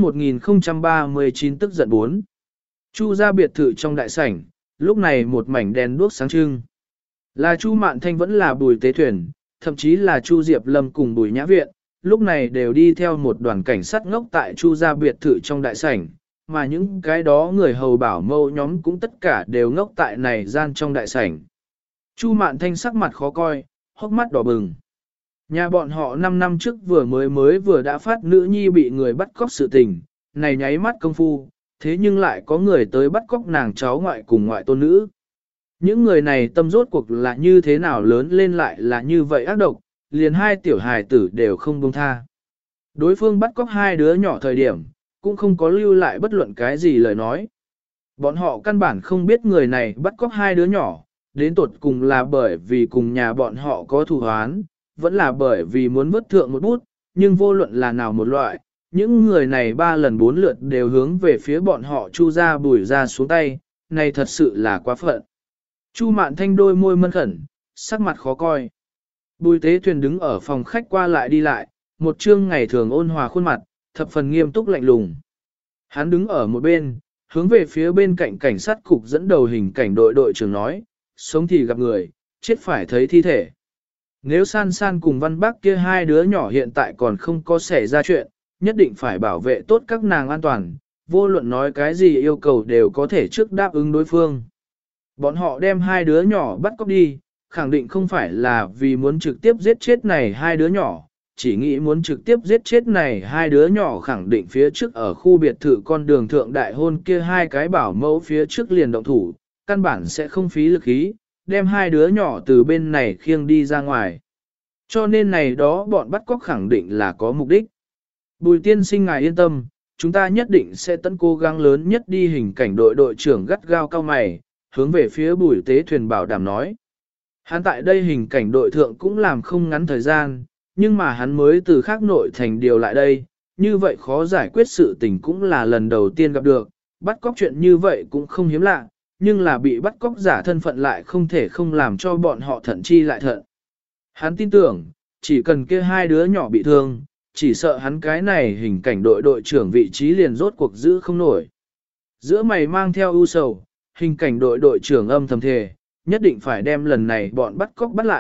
1039 tức giận 4. Chu ra biệt thự trong đại sảnh, lúc này một mảnh đèn đuốc sáng trưng. Là Chu Mạn Thanh vẫn là Bùi Tế Thuyền, thậm chí là Chu Diệp Lâm cùng Bùi Nhã Viện, lúc này đều đi theo một đoàn cảnh sát ngốc tại Chu gia biệt thự trong đại sảnh, mà những cái đó người hầu bảo mâu nhóm cũng tất cả đều ngốc tại này gian trong đại sảnh. Chu Mạn Thanh sắc mặt khó coi, hốc mắt đỏ bừng. Nhà bọn họ 5 năm trước vừa đã phát nữ nhi bị người bắt cóc sự tình, này nháy mắt công phu, thế nhưng lại có người tới bắt cóc nàng cháu ngoại cùng ngoại tôn nữ. Những người này tâm rốt cuộc là như thế nào lớn lên lại là như vậy ác độc, liền hai tiểu hài tử đều không buông tha. Đối phương bắt cóc hai đứa nhỏ thời điểm, cũng không có lưu lại bất luận cái gì lời nói. Bọn họ căn bản không biết người này bắt cóc hai đứa nhỏ, đến tột cùng là bởi vì cùng nhà bọn họ có thù hoán, vẫn là bởi vì muốn vớt thượng một bút, nhưng vô luận là nào một loại, những người này 3 lần 4 lượt đều hướng về phía bọn họ Chu ra Bùi ra xuống tay, này thật sự là quá phận. Chu Mạn Thanh đôi môi mân khẩn, sắc mặt khó coi. Bùi Tế Thuyền đứng ở phòng khách qua lại đi lại, một trương ngày thường ôn hòa khuôn mặt, thập phần nghiêm túc lạnh lùng. Hắn đứng ở một bên, hướng về phía bên cạnh cảnh sát cục dẫn đầu hình cảnh đội trưởng nói, sống thì gặp người, chết phải thấy thi thể. Nếu San San cùng Văn Bác kia hai đứa nhỏ hiện tại còn không có xảy ra chuyện, nhất định phải bảo vệ tốt các nàng an toàn, vô luận nói cái gì yêu cầu đều có thể trước đáp ứng đối phương. Bọn họ đem hai đứa nhỏ bắt cóc đi, khẳng định không phải là vì muốn trực tiếp giết chết này hai đứa nhỏ, chỉ nghĩ muốn trực tiếp giết chết này hai đứa nhỏ khẳng định phía trước ở khu biệt thự con đường thượng đại hôn kia hai cái bảo mẫu phía trước liền động thủ, căn bản sẽ không phí lực khí, đem hai đứa nhỏ từ bên này khiêng đi ra ngoài. Cho nên này đó bọn bắt cóc khẳng định là có mục đích. Bùi tiên sinh ngài yên tâm, chúng ta nhất định sẽ tận cố gắng lớn nhất đi hình cảnh đội trưởng gắt gao cao mày, hướng về phía Bùi Tế Thuyền bảo đảm nói. Hắn tại đây hình cảnh đội thượng cũng làm không ngắn thời gian, nhưng mà hắn mới từ khác nội thành điều lại đây, như vậy khó giải quyết sự tình cũng là lần đầu tiên gặp được, bắt cóc chuyện như vậy cũng không hiếm lạ, nhưng là bị bắt cóc giả thân phận lại không thể không làm cho bọn họ thận chi lại thận. Hắn tin tưởng, chỉ cần kia hai đứa nhỏ bị thương, chỉ sợ hắn cái này hình cảnh đội trưởng vị trí liền rốt cuộc giữ không nổi. Giữa mày mang theo ưu sầu, hình cảnh đội trưởng âm thầm thề, nhất định phải đem lần này bọn bắt cóc bắt lại,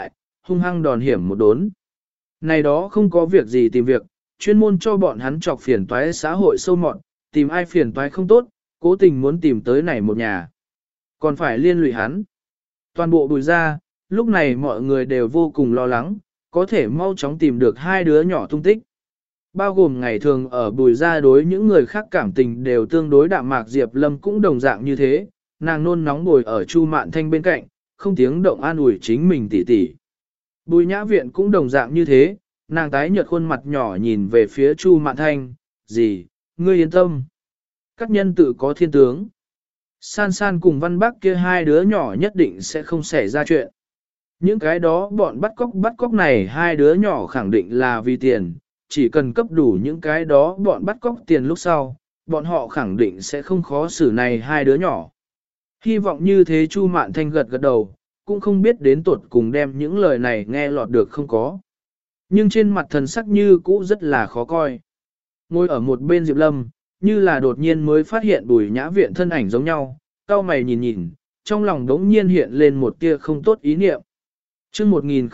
hung hăng đòn hiểm một đốn. Này đó không có việc gì tìm việc, chuyên môn cho bọn hắn chọc phiền toái xã hội sâu mọn, tìm ai phiền toái không tốt, cố tình muốn tìm tới này một nhà. Còn phải liên lụy hắn. Toàn bộ Bùi gia, lúc này mọi người đều vô cùng lo lắng, có thể mau chóng tìm được hai đứa nhỏ tung tích. Bao gồm ngày thường ở Bùi gia đối những người khác cảm tình đều tương đối đạm mạc, Diệp Lâm cũng đồng dạng như thế, nàng nôn nóng ngồi ở Chu Mạn Thanh bên cạnh, không tiếng động an ủi chính mình tỉ tỉ. Bùi Nhã Viện cũng đồng dạng như thế, nàng tái nhợt khuôn mặt nhỏ nhìn về phía Chu Mạn Thanh, gì, ngươi yên tâm. Các nhân tự có thiên tướng. San San cùng Văn Bắc kia hai đứa nhỏ nhất định sẽ không xảy ra chuyện. Những cái đó bọn bắt cóc này hai đứa nhỏ khẳng định là vì tiền, chỉ cần cấp đủ những cái đó bọn bắt cóc tiền lúc sau, bọn họ khẳng định sẽ không khó xử này hai đứa nhỏ. Hy vọng như thế Chu Mạn Thanh gật gật đầu, cũng không biết đến tuột cùng đem những lời này nghe lọt được không có. Nhưng trên mặt thần sắc như cũ rất là khó coi. Ngồi ở một bên Diệp Lâm, như là đột nhiên mới phát hiện Bùi Nhã Viện thân ảnh giống nhau, cau mày nhìn nhìn, trong lòng đống nhiên hiện lên một tia không tốt ý niệm. Chương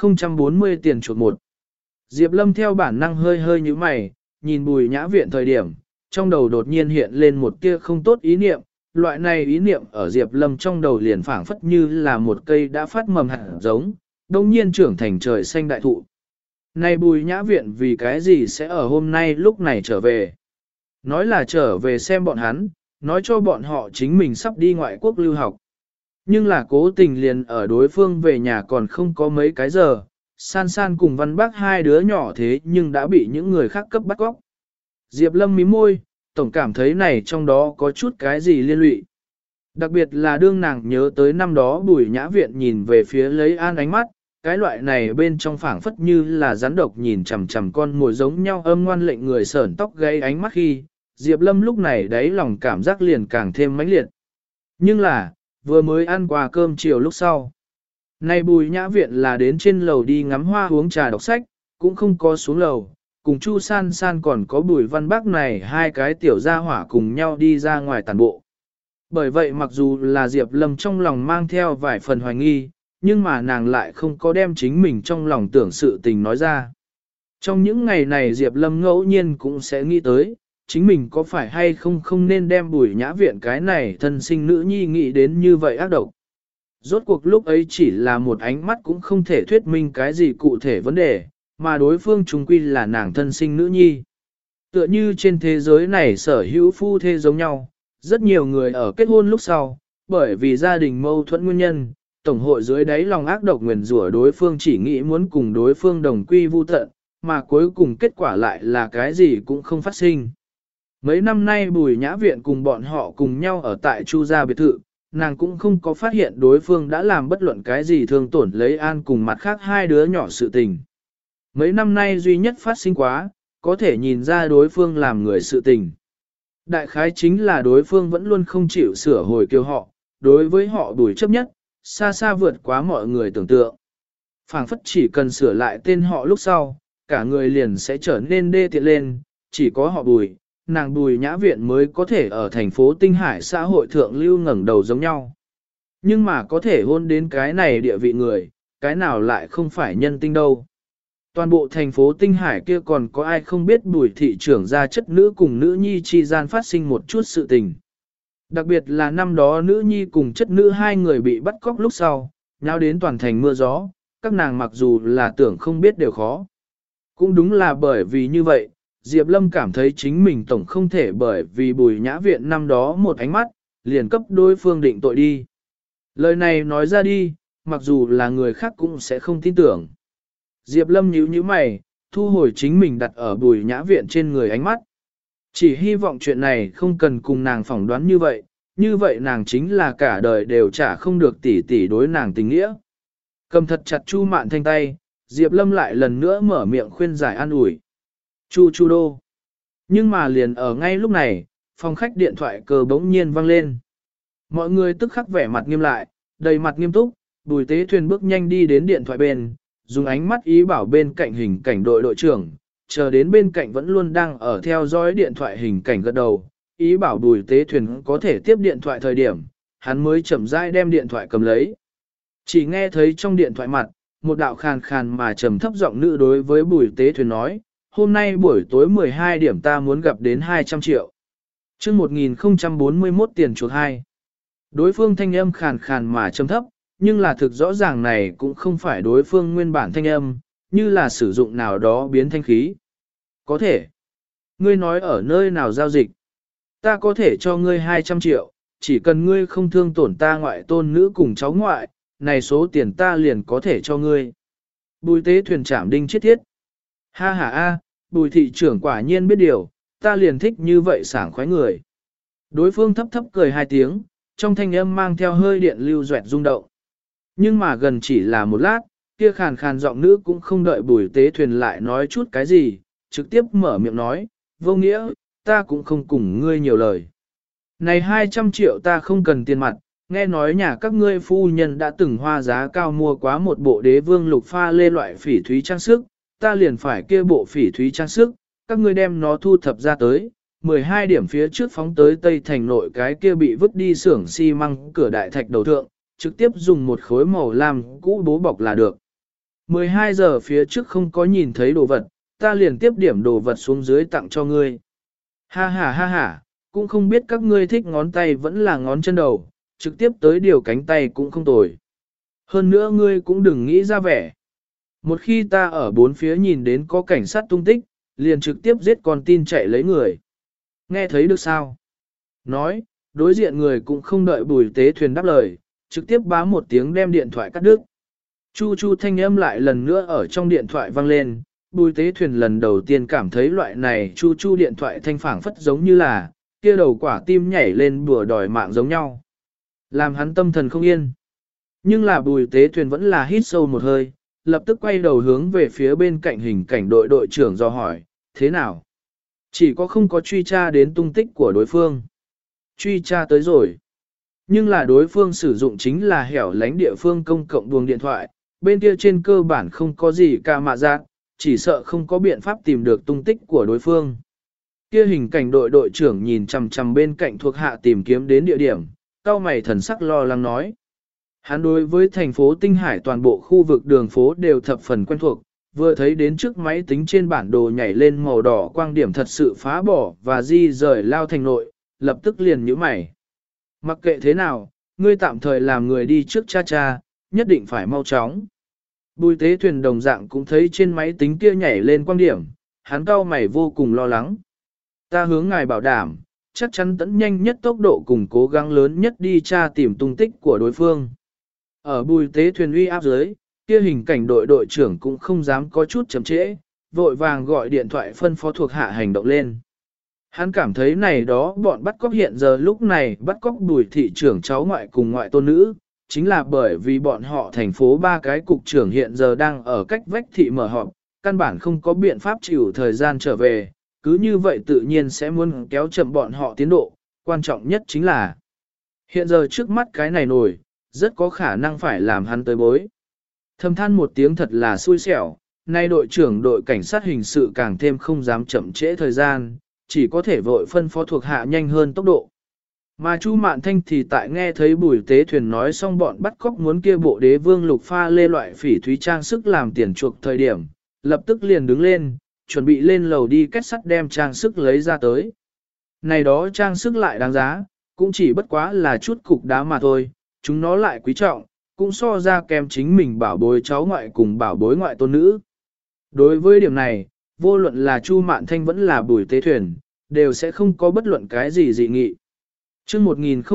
1040 tiền chuột một. Diệp Lâm theo bản năng hơi hơi như mày, nhìn Bùi Nhã Viện thời điểm, trong đầu đột nhiên hiện lên một tia không tốt ý niệm, loại này ý niệm ở Diệp Lâm trong đầu liền phảng phất như là một cây đã phát mầm hạt giống, đống nhiên trưởng thành trời xanh đại thụ. Này Bùi Nhã Viện vì cái gì sẽ ở hôm nay lúc này trở về? Nói là trở về xem bọn hắn, nói cho bọn họ chính mình sắp đi ngoại quốc lưu học. Nhưng là cố tình liền ở đối phương về nhà còn không có mấy cái giờ, San San cùng Văn Bác hai đứa nhỏ thế nhưng đã bị những người khác cấp bắt cóc. Diệp Lâm mím môi, tổng cảm thấy này trong đó có chút cái gì liên lụy. Đặc biệt là đương nàng nhớ tới năm đó Bùi Nhã Viện nhìn về phía lấy an ánh mắt, cái loại này bên trong phảng phất như là rắn độc nhìn chằm chằm con mồi giống nhau âm ngoan lệnh người sởn tóc gáy ánh mắt khi, Diệp Lâm lúc này đáy lòng cảm giác liền càng thêm mãnh liệt. Nhưng là, vừa mới ăn qua cơm chiều lúc sau. Nay Bùi Nhã Viện là đến trên lầu đi ngắm hoa uống trà đọc sách, cũng không có xuống lầu, cùng Chu San San còn có Bùi Văn Bắc này hai cái tiểu gia hỏa cùng nhau đi ra ngoài tàn bộ. Bởi vậy mặc dù là Diệp Lâm trong lòng mang theo vài phần hoài nghi, nhưng mà nàng lại không có đem chính mình trong lòng tưởng sự tình nói ra. Trong những ngày này Diệp Lâm ngẫu nhiên cũng sẽ nghĩ tới, chính mình có phải hay không nên đem Bùi Nhã Viện cái này thân sinh nữ nhi nghĩ đến như vậy ác độc. Rốt cuộc lúc ấy chỉ là một ánh mắt cũng không thể thuyết minh cái gì cụ thể vấn đề, mà đối phương chung quy là nàng thân sinh nữ nhi. Tựa như trên thế giới này sở hữu phu thê giống nhau, rất nhiều người ở kết hôn lúc sau, bởi vì gia đình mâu thuẫn nguyên nhân, tổng hội dưới đáy lòng ác độc nguyền rủa đối phương chỉ nghĩ muốn cùng đối phương đồng quy vu tận, mà cuối cùng kết quả lại là cái gì cũng không phát sinh. Mấy năm nay Bùi Nhã Viện cùng bọn họ cùng nhau ở tại Chu gia biệt thự, nàng cũng không có phát hiện đối phương đã làm bất luận cái gì thương tổn lấy an cùng mặt khác hai đứa nhỏ sự tình. Mấy năm nay duy nhất phát sinh quá, có thể nhìn ra đối phương làm người sự tình. Đại khái chính là đối phương vẫn luôn không chịu sửa hồi kêu họ, đối với họ Bùi chấp nhất, xa xa vượt quá mọi người tưởng tượng. Phảng phất chỉ cần sửa lại tên họ lúc sau, cả người liền sẽ trở nên đê tiện lên, chỉ có họ Bùi, nàng Bùi Nhã Viện mới có thể ở thành phố Tinh Hải xã hội thượng lưu ngẩng đầu giống nhau. Nhưng mà có thể hôn đến cái này địa vị người, cái nào lại không phải nhân tinh đâu. Toàn bộ thành phố Tinh Hải kia còn có ai không biết Bùi thị trưởng gia chất nữ cùng nữ nhi chi gian phát sinh một chút sự tình. Đặc biệt là năm đó nữ nhi cùng chất nữ hai người bị bắt cóc lúc sau, nháo đến toàn thành mưa gió, các nàng mặc dù là tưởng không biết đều khó. Cũng đúng là bởi vì như vậy, Diệp Lâm cảm thấy chính mình tổng không thể bởi vì Bùi Nhã Viện năm đó một ánh mắt, liền cấp đối phương định tội đi. Lời này nói ra đi, mặc dù là người khác cũng sẽ không tin tưởng. Diệp Lâm nhíu nhíu mày, thu hồi chính mình đặt ở Bùi Nhã Viện trên người ánh mắt. Chỉ hy vọng chuyện này không cần cùng nàng phỏng đoán như vậy nàng chính là cả đời đều trả không được tỷ tỷ đối nàng tình nghĩa. Cầm thật chặt Chu Mạn Thanh tay, Diệp Lâm lại lần nữa mở miệng khuyên giải an ủi. Chu chu đô. Nhưng mà liền ở ngay lúc này, phòng khách điện thoại cờ bỗng nhiên vang lên. Mọi người tức khắc vẻ mặt nghiêm lại, đầy mặt nghiêm túc, Bùi Tế Thuyền bước nhanh đi đến điện thoại bên, dùng ánh mắt ý bảo bên cạnh hình cảnh đội trưởng, chờ đến bên cạnh vẫn luôn đang ở theo dõi điện thoại hình cảnh gật đầu, ý bảo Bùi Tế Thuyền có thể tiếp điện thoại thời điểm, hắn mới chậm rãi đem điện thoại cầm lấy. Chỉ nghe thấy trong điện thoại mặt, một đạo khàn khàn mà trầm thấp giọng nữ đối với Bùi Tế Thuyền nói, hôm nay buổi tối 12 điểm ta muốn gặp đến 200 triệu. Chương 1041 tiền chuộc 2. Đối phương thanh âm khàn khàn mà trầm thấp, nhưng là thực rõ ràng này cũng không phải đối phương nguyên bản thanh âm, như là sử dụng nào đó biến thanh khí. Có thể. Ngươi nói ở nơi nào giao dịch. Ta có thể cho ngươi 200 triệu, chỉ cần ngươi không thương tổn ta ngoại tôn nữ cùng cháu ngoại, này số tiền ta liền có thể cho ngươi. Bùi Tế Thuyền chạm đinh chết thiết. Ha ha a, Bùi thị trưởng quả nhiên biết điều, ta liền thích như vậy sảng khoái người. Đối phương thấp thấp cười 2 tiếng, trong thanh âm mang theo hơi điện lưu doẹt rung động. Nhưng mà gần chỉ là một lát, kia khàn khàn giọng nữ cũng không đợi Bùi Tế Thuyền lại nói chút cái gì, trực tiếp mở miệng nói, vô nghĩa, ta cũng không cùng ngươi nhiều lời. Này 200 triệu ta không cần tiền mặt, nghe nói nhà các ngươi phu nhân đã từng hoa giá cao mua quá một bộ đế vương lục pha lê loại phỉ thúy trang sức, ta liền phải kia bộ phỉ thúy trang sức, các ngươi đem nó thu thập ra tới, 12 điểm phía trước phóng tới Tây Thành nội cái kia bị vứt đi xưởng xi măng cửa đại thạch đầu thượng, trực tiếp dùng một khối màu lam cũ bố bọc là được. 12 giờ phía trước không có nhìn thấy đồ vật, ta liền tiếp điểm đồ vật xuống dưới tặng cho ngươi. Ha ha ha ha, cũng không biết các ngươi thích ngón tay vẫn là ngón chân đầu, trực tiếp tới điều cánh tay cũng không tồi. Hơn nữa ngươi cũng đừng nghĩ ra vẻ. Một khi ta ở bốn phía nhìn đến có cảnh sát tung tích, liền trực tiếp giết con tin chạy lấy người. Nghe thấy được sao? Nói, đối diện người cũng không đợi Bùi Tế Thuyền đáp lời, trực tiếp bá một tiếng đem điện thoại cắt đứt. Chu chu thanh âm lại lần nữa ở trong điện thoại vang lên, Bùi Tế Thuyền lần đầu tiên cảm thấy loại này chu chu điện thoại thanh phảng phất giống như là, kia đầu quả tim nhảy lên bùa đòi mạng giống nhau. Làm hắn tâm thần không yên. Nhưng là Bùi Tế Thuyền vẫn là hít sâu một hơi, lập tức quay đầu hướng về phía bên cạnh hình cảnh đội đội trưởng do hỏi, thế nào? Chỉ có không có truy tra đến tung tích của đối phương. Truy tra tới rồi. Nhưng là đối phương sử dụng chính là hẻo lánh địa phương công cộng buồng điện thoại, bên kia trên cơ bản không có gì ca mạ giác, chỉ sợ không có biện pháp tìm được tung tích của đối phương. Kia hình cảnh đội đội trưởng nhìn chằm chằm bên cạnh thuộc hạ tìm kiếm đến địa điểm, cao mày thần sắc lo lắng nói. Hắn đối với thành phố Tinh Hải toàn bộ khu vực đường phố đều thập phần quen thuộc, vừa thấy đến trước máy tính trên bản đồ nhảy lên màu đỏ quang điểm thật sự phá bỏ và di rời lao thành nội, lập tức liền nhíu mày. Mặc kệ thế nào, ngươi tạm thời làm người đi trước cha cha, nhất định phải mau chóng. Bùi Tế Thuyền đồng dạng cũng thấy trên máy tính kia nhảy lên quang điểm, hắn cao mày vô cùng lo lắng. Ta hướng ngài bảo đảm, chắc chắn tận nhanh nhất tốc độ cùng cố gắng lớn nhất đi tra tìm tung tích của đối phương. Ở Bùi Tế Thuyền uy áp dưới, kia hình cảnh đội đội trưởng cũng không dám có chút chậm trễ, vội vàng gọi điện thoại phân phó thuộc hạ hành động lên. Hắn cảm thấy này đó bọn bắt cóc hiện giờ lúc này bắt cóc Bùi thị trưởng cháu ngoại cùng ngoại tôn nữ, chính là bởi vì bọn họ thành phố ba cái cục trưởng hiện giờ đang ở cách vách thị mở họp, căn bản không có biện pháp chịu thời gian trở về, cứ như vậy tự nhiên sẽ muốn kéo chậm bọn họ tiến độ, quan trọng nhất chính là hiện giờ trước mắt cái này nổi, rất có khả năng phải làm hắn tới bối. Thầm than một tiếng thật là xui xẻo, nay đội trưởng đội cảnh sát hình sự càng thêm không dám chậm trễ thời gian, chỉ có thể vội phân phó thuộc hạ nhanh hơn tốc độ. Mà Chu Mạn Thanh thì tại nghe thấy Bùi Tế Thuyền nói xong bọn bắt cóc muốn kia bộ đế vương lục pha lê loại phỉ thúy trang sức làm tiền chuộc thời điểm, lập tức liền đứng lên, chuẩn bị lên lầu đi kết sắt đem trang sức lấy ra tới. Này đó trang sức lại đáng giá, cũng chỉ bất quá là chút cục đá mà thôi, chúng nó lại quý trọng, cũng so ra kèm chính mình bảo bối cháu ngoại cùng bảo bối ngoại tôn nữ. Đối với điểm này, vô luận là Chu Mạn Thanh vẫn là Bùi Tế Thuyền, đều sẽ không có bất luận cái gì dị nghị. Chương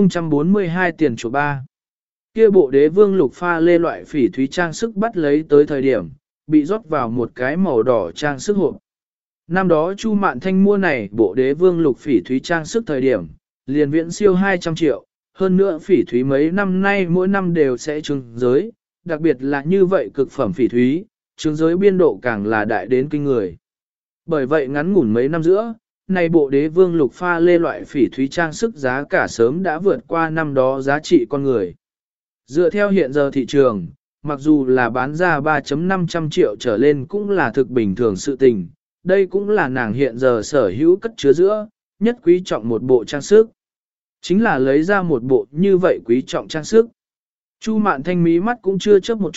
1042 tiền chuộc 3. Kia bộ đế vương lục pha lê loại phỉ thúy trang sức bắt lấy tới thời điểm, bị rót vào một cái màu đỏ trang sức hộp. Năm đó Chu Mạn Thanh mua này bộ đế vương lục phỉ thúy trang sức thời điểm, liền viễn siêu 200 triệu, hơn nữa phỉ thúy mấy năm nay mỗi năm đều sẽ trưng giới, đặc biệt là như vậy cực phẩm phỉ thúy, trưng giới biên độ càng là đại đến kinh người. Bởi vậy ngắn ngủn mấy năm giữa, này bộ đế vương lục pha lê loại phỉ thúy trang sức giá cả sớm đã vượt qua năm đó giá trị con người. Dựa theo hiện giờ thị trường, mặc dù là bán ra 3,500 triệu trở lên cũng là thực bình thường sự tình, đây cũng là nàng hiện giờ sở hữu cất chứa giữa, nhất quý trọng một bộ trang sức. Chính là lấy ra một bộ như vậy quý trọng trang sức. Chu Mạn Thanh mí mắt cũng chưa chớp một chút,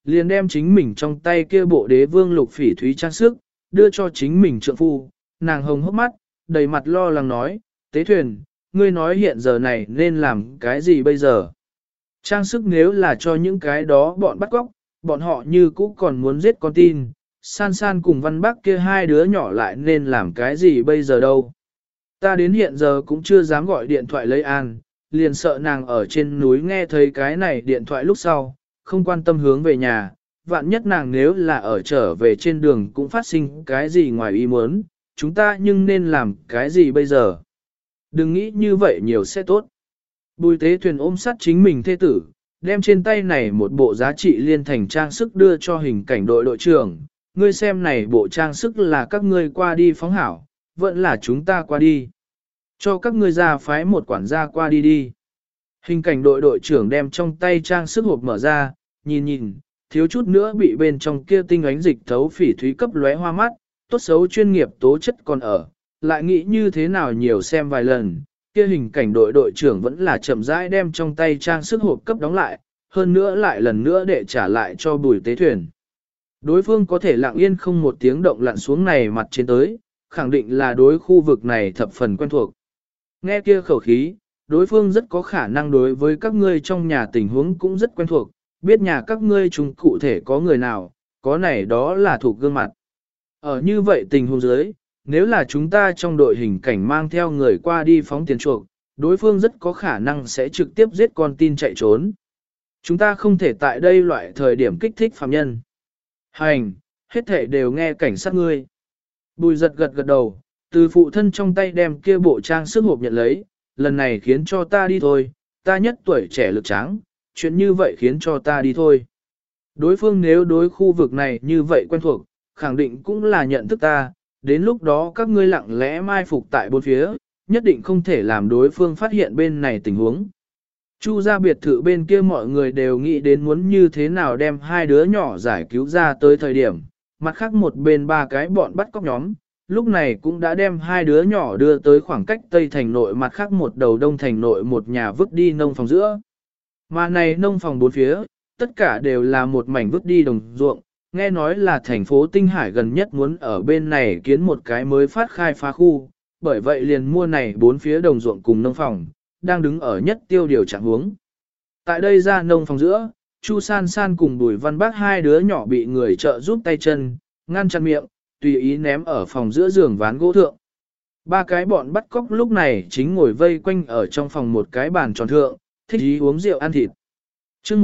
liền đem chính mình trong tay kia bộ đế vương lục phỉ thúy trang sức, đưa cho chính mình trượng phu, nàng hồng hốc mắt, đầy mặt lo lắng nói, tế thuyền, ngươi nói hiện giờ này nên làm cái gì bây giờ? Trang sức nếu là cho những cái đó bọn bắt cóc, bọn họ như cũ còn muốn giết con tin, san san cùng văn bác kia hai đứa nhỏ lại nên làm cái gì bây giờ đâu? Ta đến hiện giờ cũng chưa dám gọi điện thoại lấy an, liền sợ nàng ở trên núi nghe thấy cái này điện thoại lúc sau, không quan tâm hướng về nhà, vạn nhất nàng nếu là ở trở về trên đường cũng phát sinh cái gì ngoài ý muốn, chúng ta nhưng nên làm cái gì bây giờ? Đừng nghĩ như vậy nhiều sẽ tốt. Bùi tế thuyền ôm sát chính mình thê tử, đem trên tay này một bộ giá trị liên thành trang sức đưa cho hình cảnh đội đội trưởng. Ngươi xem này bộ trang sức là các ngươi qua đi phóng hảo, vẫn là chúng ta qua đi. Cho các ngươi ra phái một quản gia qua đi đi. Hình cảnh đội đội trưởng đem trong tay trang sức hộp mở ra, nhìn nhìn, thiếu chút nữa bị bên trong kia tinh ánh dịch thấu phỉ thúy cấp lóe hoa mắt, tốt xấu chuyên nghiệp tố chất còn ở, lại nghĩ như thế nào nhiều xem vài lần, kia hình cảnh đội đội trưởng vẫn là chậm rãi đem trong tay trang sức hộp cấp đóng lại, hơn nữa lại lần nữa để trả lại cho bùi tế thuyền. Đối phương có thể lặng yên không một tiếng động lặn xuống này mặt trên tới, khẳng định là đối khu vực này thập phần quen thuộc. Nghe kia khẩu khí, đối phương rất có khả năng đối với các ngươi trong nhà tình huống cũng rất quen thuộc, biết nhà các ngươi chung cụ thể có người nào, có này đó là thuộc gương mặt. Ở như vậy tình huống dưới, nếu là chúng ta trong đội hình cảnh mang theo người qua đi phóng tiền chuộc, đối phương rất có khả năng sẽ trực tiếp giết con tin chạy trốn. Chúng ta không thể tại đây loại thời điểm kích thích phạm nhân. Hành, hết thể đều nghe cảnh sát ngươi. Bùi giật gật gật đầu, từ phụ thân trong tay đem kia bộ trang sức hộp nhận lấy, lần này khiến cho ta đi thôi, ta nhất tuổi trẻ lực tráng, chuyện như vậy khiến cho ta đi thôi. Đối phương nếu đối khu vực này như vậy quen thuộc, khẳng định cũng là nhận thức ta, đến lúc đó các ngươi lặng lẽ mai phục tại bốn phía, nhất định không thể làm đối phương phát hiện bên này tình huống. Chu ra biệt thự bên kia mọi người đều nghĩ đến muốn như thế nào đem hai đứa nhỏ giải cứu ra tới thời điểm, mặt khác một bên ba cái bọn bắt cóc nhóm, lúc này cũng đã đem hai đứa nhỏ đưa tới khoảng cách Tây Thành nội mặt khác một đầu Đông Thành nội một nhà vứt đi nông phòng giữa. Mà này nông phòng bốn phía, tất cả đều là một mảnh vứt đi đồng ruộng, nghe nói là thành phố Tinh Hải gần nhất muốn ở bên này kiến một cái mới phát khai phá khu, bởi vậy liền mua này bốn phía đồng ruộng cùng nông phòng, đang đứng ở nhất tiêu điều trạng huống. Tại đây ra nông phòng giữa, Chu San San cùng Bùi Văn Bác hai đứa nhỏ bị người trợ giúp tay chân, ngăn chặn miệng, tùy ý ném ở phòng giữa giường ván gỗ thượng. Ba cái bọn bắt cóc lúc này chính ngồi vây quanh ở trong phòng một cái bàn tròn thượng, thích ý uống rượu ăn thịt. Trước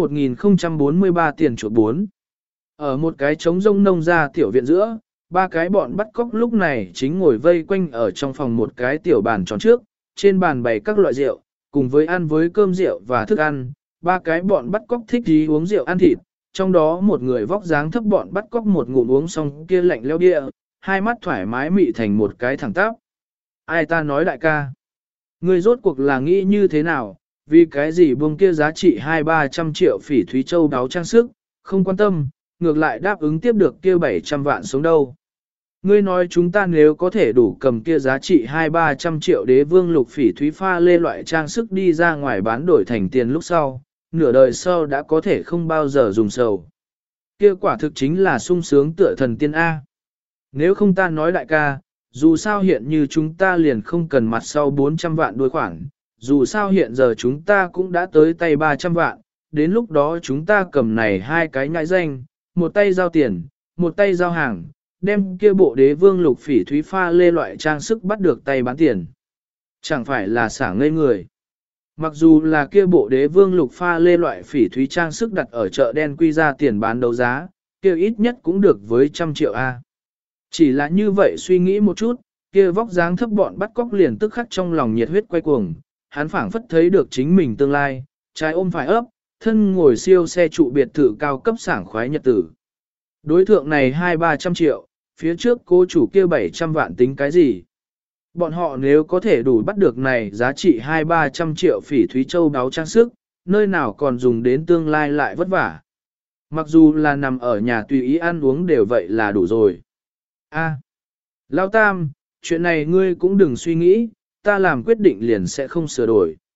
1043 tiền chuột 4. Ở một cái trống rông nông ra tiểu viện giữa, ba cái bọn bắt cóc lúc này chính ngồi vây quanh ở trong phòng một cái tiểu bàn tròn trước, trên bàn bày các loại rượu, cùng với ăn với cơm rượu và thức ăn, ba cái bọn bắt cóc thích ý uống rượu ăn thịt, trong đó một người vóc dáng thấp bọn bắt cóc một ngụm uống xong kia lạnh leo địa, hai mắt thoải mái mị thành một cái thẳng tắp. Ai ta nói đại ca? Người rốt cuộc là nghĩ như thế nào, vì cái gì buông kia giá trị 200-300 triệu phỉ thúy châu đáo trang sức, không quan tâm, ngược lại đáp ứng tiếp được kia 700 vạn xuống đâu. Ngươi nói chúng ta nếu có thể đủ cầm kia giá trị 200-300 triệu đế vương lục phỉ thúy pha lê loại trang sức đi ra ngoài bán đổi thành tiền lúc sau, nửa đời sau đã có thể không bao giờ dùng sầu. Kia quả thực chính là sung sướng tựa thần tiên A. Nếu không ta nói đại ca, dù sao hiện như chúng ta liền không cần mặt sau 400 vạn đuôi khoản, dù sao hiện giờ chúng ta cũng đã tới tay 300 vạn, đến lúc đó chúng ta cầm này hai cái nhãi danh, một tay giao tiền, một tay giao hàng, đem kia bộ đế vương lục phỉ thúy pha lê loại trang sức bắt được tay bán tiền. Chẳng phải là xả ngây người. Mặc dù là kia bộ đế vương lục pha lê loại phỉ thúy trang sức đặt ở chợ đen quy ra tiền bán đấu giá, kia ít nhất cũng được với 100 triệu A. Chỉ là như vậy suy nghĩ một chút, kia vóc dáng thấp bọn bắt cóc liền tức khắc trong lòng nhiệt huyết quay cuồng, hắn phảng phất thấy được chính mình tương lai, trái ôm phải ấp, thân ngồi siêu xe trụ biệt thự cao cấp sảng khoái nhật tử. Đối thượng này 200-300 triệu, phía trước cô chủ kia 700 vạn tính cái gì? Bọn họ nếu có thể đủ bắt được này giá trị 200-300 triệu phỉ thúy châu đáo trang sức, nơi nào còn dùng đến tương lai lại vất vả. Mặc dù là nằm ở nhà tùy ý ăn uống đều vậy là đủ rồi. A, Lão Tam, chuyện này ngươi cũng đừng suy nghĩ, ta làm quyết định liền sẽ không sửa đổi.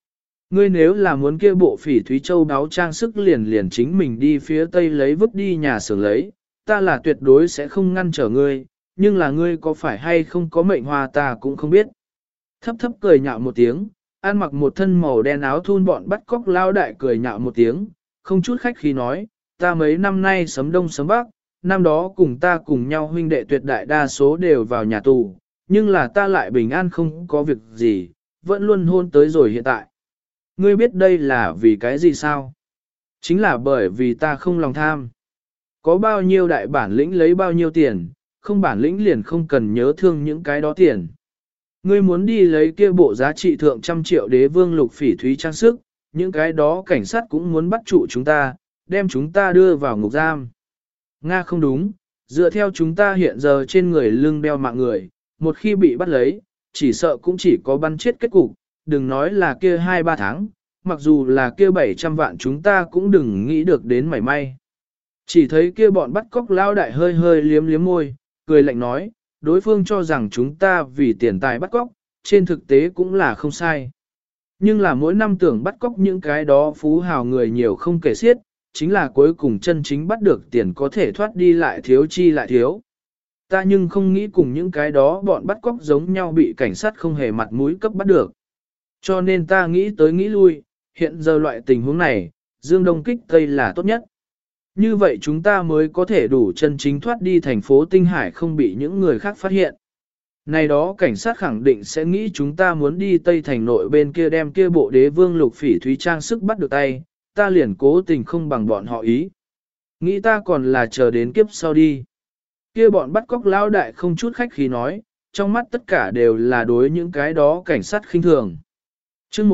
Ngươi nếu là muốn kia bộ phỉ thúy châu đáo trang sức liền liền chính mình đi phía tây lấy vứt đi nhà xưởng lấy, ta là tuyệt đối sẽ không ngăn trở ngươi, nhưng là ngươi có phải hay không có mệnh hoa ta cũng không biết. Thấp thấp cười nhạo một tiếng, ăn mặc một thân màu đen áo thun bọn bắt cóc lao đại cười nhạo một tiếng, không chút khách khí nói, ta mấy năm nay sấm đông sấm bắc, năm đó cùng ta cùng nhau huynh đệ tuyệt đại đa số đều vào nhà tù, nhưng là ta lại bình an không có việc gì, vẫn luôn hôn tới rồi hiện tại. Ngươi biết đây là vì cái gì sao? Chính là bởi vì ta không lòng tham. Có bao nhiêu đại bản lĩnh lấy bao nhiêu tiền, không bản lĩnh liền không cần nhớ thương những cái đó tiền. Ngươi muốn đi lấy kia bộ giá trị thượng trăm triệu đế vương lục phỉ thúy trang sức, những cái đó cảnh sát cũng muốn bắt trụ chúng ta, đem chúng ta đưa vào ngục giam. Nga không đúng, dựa theo chúng ta hiện giờ trên người lưng đeo mạng người, một khi bị bắt lấy, chỉ sợ cũng chỉ có bắn chết kết cục, đừng nói là kia 2-3 tháng, mặc dù là kia 700 vạn chúng ta cũng đừng nghĩ được đến mảy may. Chỉ thấy kia bọn bắt cóc lao đại hơi hơi liếm liếm môi, cười lạnh nói, đối phương cho rằng chúng ta vì tiền tài bắt cóc, trên thực tế cũng là không sai. Nhưng là mỗi năm tưởng bắt cóc những cái đó phú hào người nhiều không kể xiết, chính là cuối cùng chân chính bắt được tiền có thể thoát đi lại thiếu chi lại thiếu. Ta nhưng không nghĩ cùng những cái đó bọn bắt cóc giống nhau bị cảnh sát không hề mặt mũi cấp bắt được. Cho nên ta nghĩ tới nghĩ lui, hiện giờ loại tình huống này, Dương Đông kích Tây là tốt nhất. Như vậy chúng ta mới có thể đủ chân chính thoát đi thành phố Tinh Hải không bị những người khác phát hiện. Này đó cảnh sát khẳng định sẽ nghĩ chúng ta muốn đi Tây Thành nội bên kia đem kia bộ đế vương lục phỉ thúy trang sức bắt được tay, ta liền cố tình không bằng bọn họ ý. Nghĩ ta còn là chờ đến kiếp sau đi. Kia bọn bắt cóc lão đại không chút khách khí nói, trong mắt tất cả đều là đối những cái đó cảnh sát khinh thường. Chương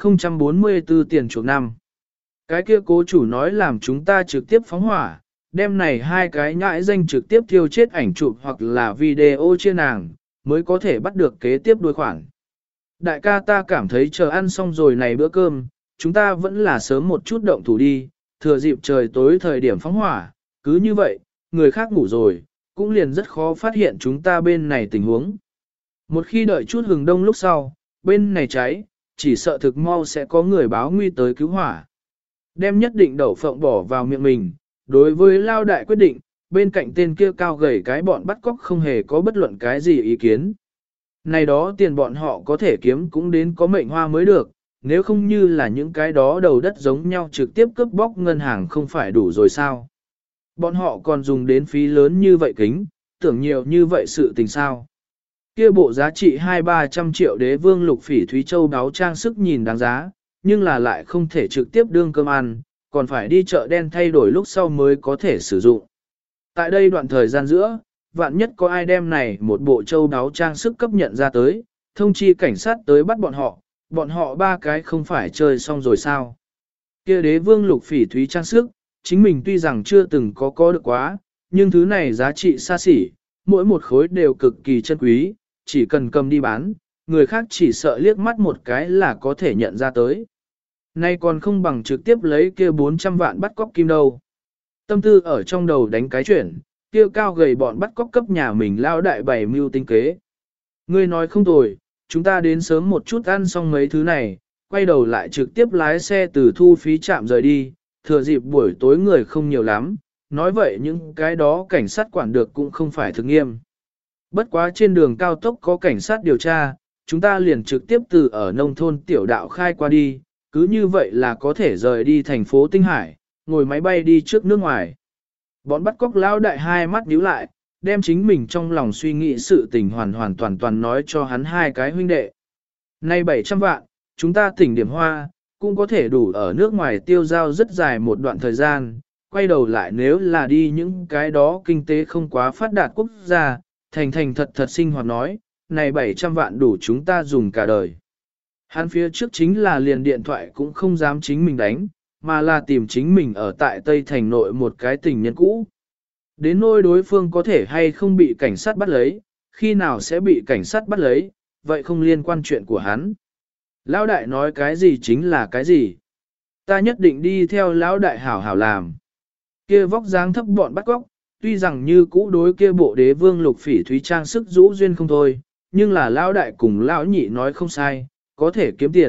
1044 tiền chuộc năm. Cái kia cố chủ nói làm chúng ta trực tiếp phóng hỏa, đem này hai cái nhãi danh trực tiếp thiêu chết ảnh chụp hoặc là video trên nàng, mới có thể bắt được kế tiếp đuôi khoản. Đại ca ta cảm thấy chờ ăn xong rồi này bữa cơm, chúng ta vẫn là sớm một chút động thủ đi, thừa dịp trời tối thời điểm phóng hỏa, cứ như vậy, người khác ngủ rồi, cũng liền rất khó phát hiện chúng ta bên này tình huống. Một khi đợi chút hừng đông lúc sau, bên này cháy, chỉ sợ thực mau sẽ có người báo nguy tới cứu hỏa. Đem nhất định đậu phộng bỏ vào miệng mình, đối với lao đại quyết định, bên cạnh tên kia cao gầy cái bọn bắt cóc không hề có bất luận cái gì ý kiến. Này đó tiền bọn họ có thể kiếm cũng đến có mệnh hoa mới được, nếu không như là những cái đó đầu đất giống nhau trực tiếp cướp bóc ngân hàng không phải đủ rồi sao. Bọn họ còn dùng đến phí lớn như vậy kính, tưởng nhiều như vậy sự tình sao. Kia bộ giá trị 200-300 triệu đế vương lục phỉ thúy châu đáo trang sức nhìn đáng giá, nhưng là lại không thể trực tiếp đương cơm ăn, còn phải đi chợ đen thay đổi lúc sau mới có thể sử dụng. Tại đây đoạn thời gian giữa, vạn nhất có ai đem này một bộ châu đáo trang sức cấp nhận ra tới, thông chi cảnh sát tới bắt bọn họ ba cái không phải chơi xong rồi sao. Kia đế vương lục phỉ thúy trang sức, chính mình tuy rằng chưa từng có được quá, nhưng thứ này giá trị xa xỉ, mỗi một khối đều cực kỳ chân quý, chỉ cần cầm đi bán, người khác chỉ sợ liếc mắt một cái là có thể nhận ra tới. Nay còn không bằng trực tiếp lấy kia 400 vạn bắt cóc kim đâu. Tâm tư ở trong đầu đánh cái chuyển, kia cao gầy bọn bắt cóc cấp nhà mình lao đại bày mưu tinh kế. Ngươi nói không tồi, chúng ta đến sớm một chút ăn xong mấy thứ này, quay đầu lại trực tiếp lái xe từ thu phí trạm rời đi, thừa dịp buổi tối người không nhiều lắm, nói vậy những cái đó cảnh sát quản được cũng không phải thực nghiêm. Bất quá trên đường cao tốc có cảnh sát điều tra, chúng ta liền trực tiếp từ ở nông thôn tiểu đạo khai qua đi, cứ như vậy là có thể rời đi thành phố Tinh Hải, ngồi máy bay đi trước nước ngoài. Bọn bắt cóc lão đại hai mắt nhíu lại, đem chính mình trong lòng suy nghĩ sự tình hoàn toàn nói cho hắn hai cái huynh đệ. Nay 700 vạn, chúng ta tỉnh điểm hoa, cũng có thể đủ ở nước ngoài tiêu giao rất dài một đoạn thời gian, quay đầu lại nếu là đi những cái đó kinh tế không quá phát đạt quốc gia, thành thật sinh hoạt nói, này 700 vạn đủ chúng ta dùng cả đời. Hắn phía trước chính là liền điện thoại cũng không dám chính mình đánh, mà là tìm chính mình ở tại Tây Thành nội một cái tình nhân cũ. Đến nỗi đối phương có thể hay không bị cảnh sát bắt lấy, khi nào sẽ bị cảnh sát bắt lấy, vậy không liên quan chuyện của hắn. Lão đại nói cái gì chính là cái gì. Ta nhất định đi theo lão đại hảo hảo làm. Kia vóc dáng thấp bọn bắt cóc, tuy rằng như cũ đối kia bộ đế vương lục phỉ thúy trang sức rũ duyên không thôi, nhưng là lão đại cùng lão nhị nói không sai, có thể kiếm tiền,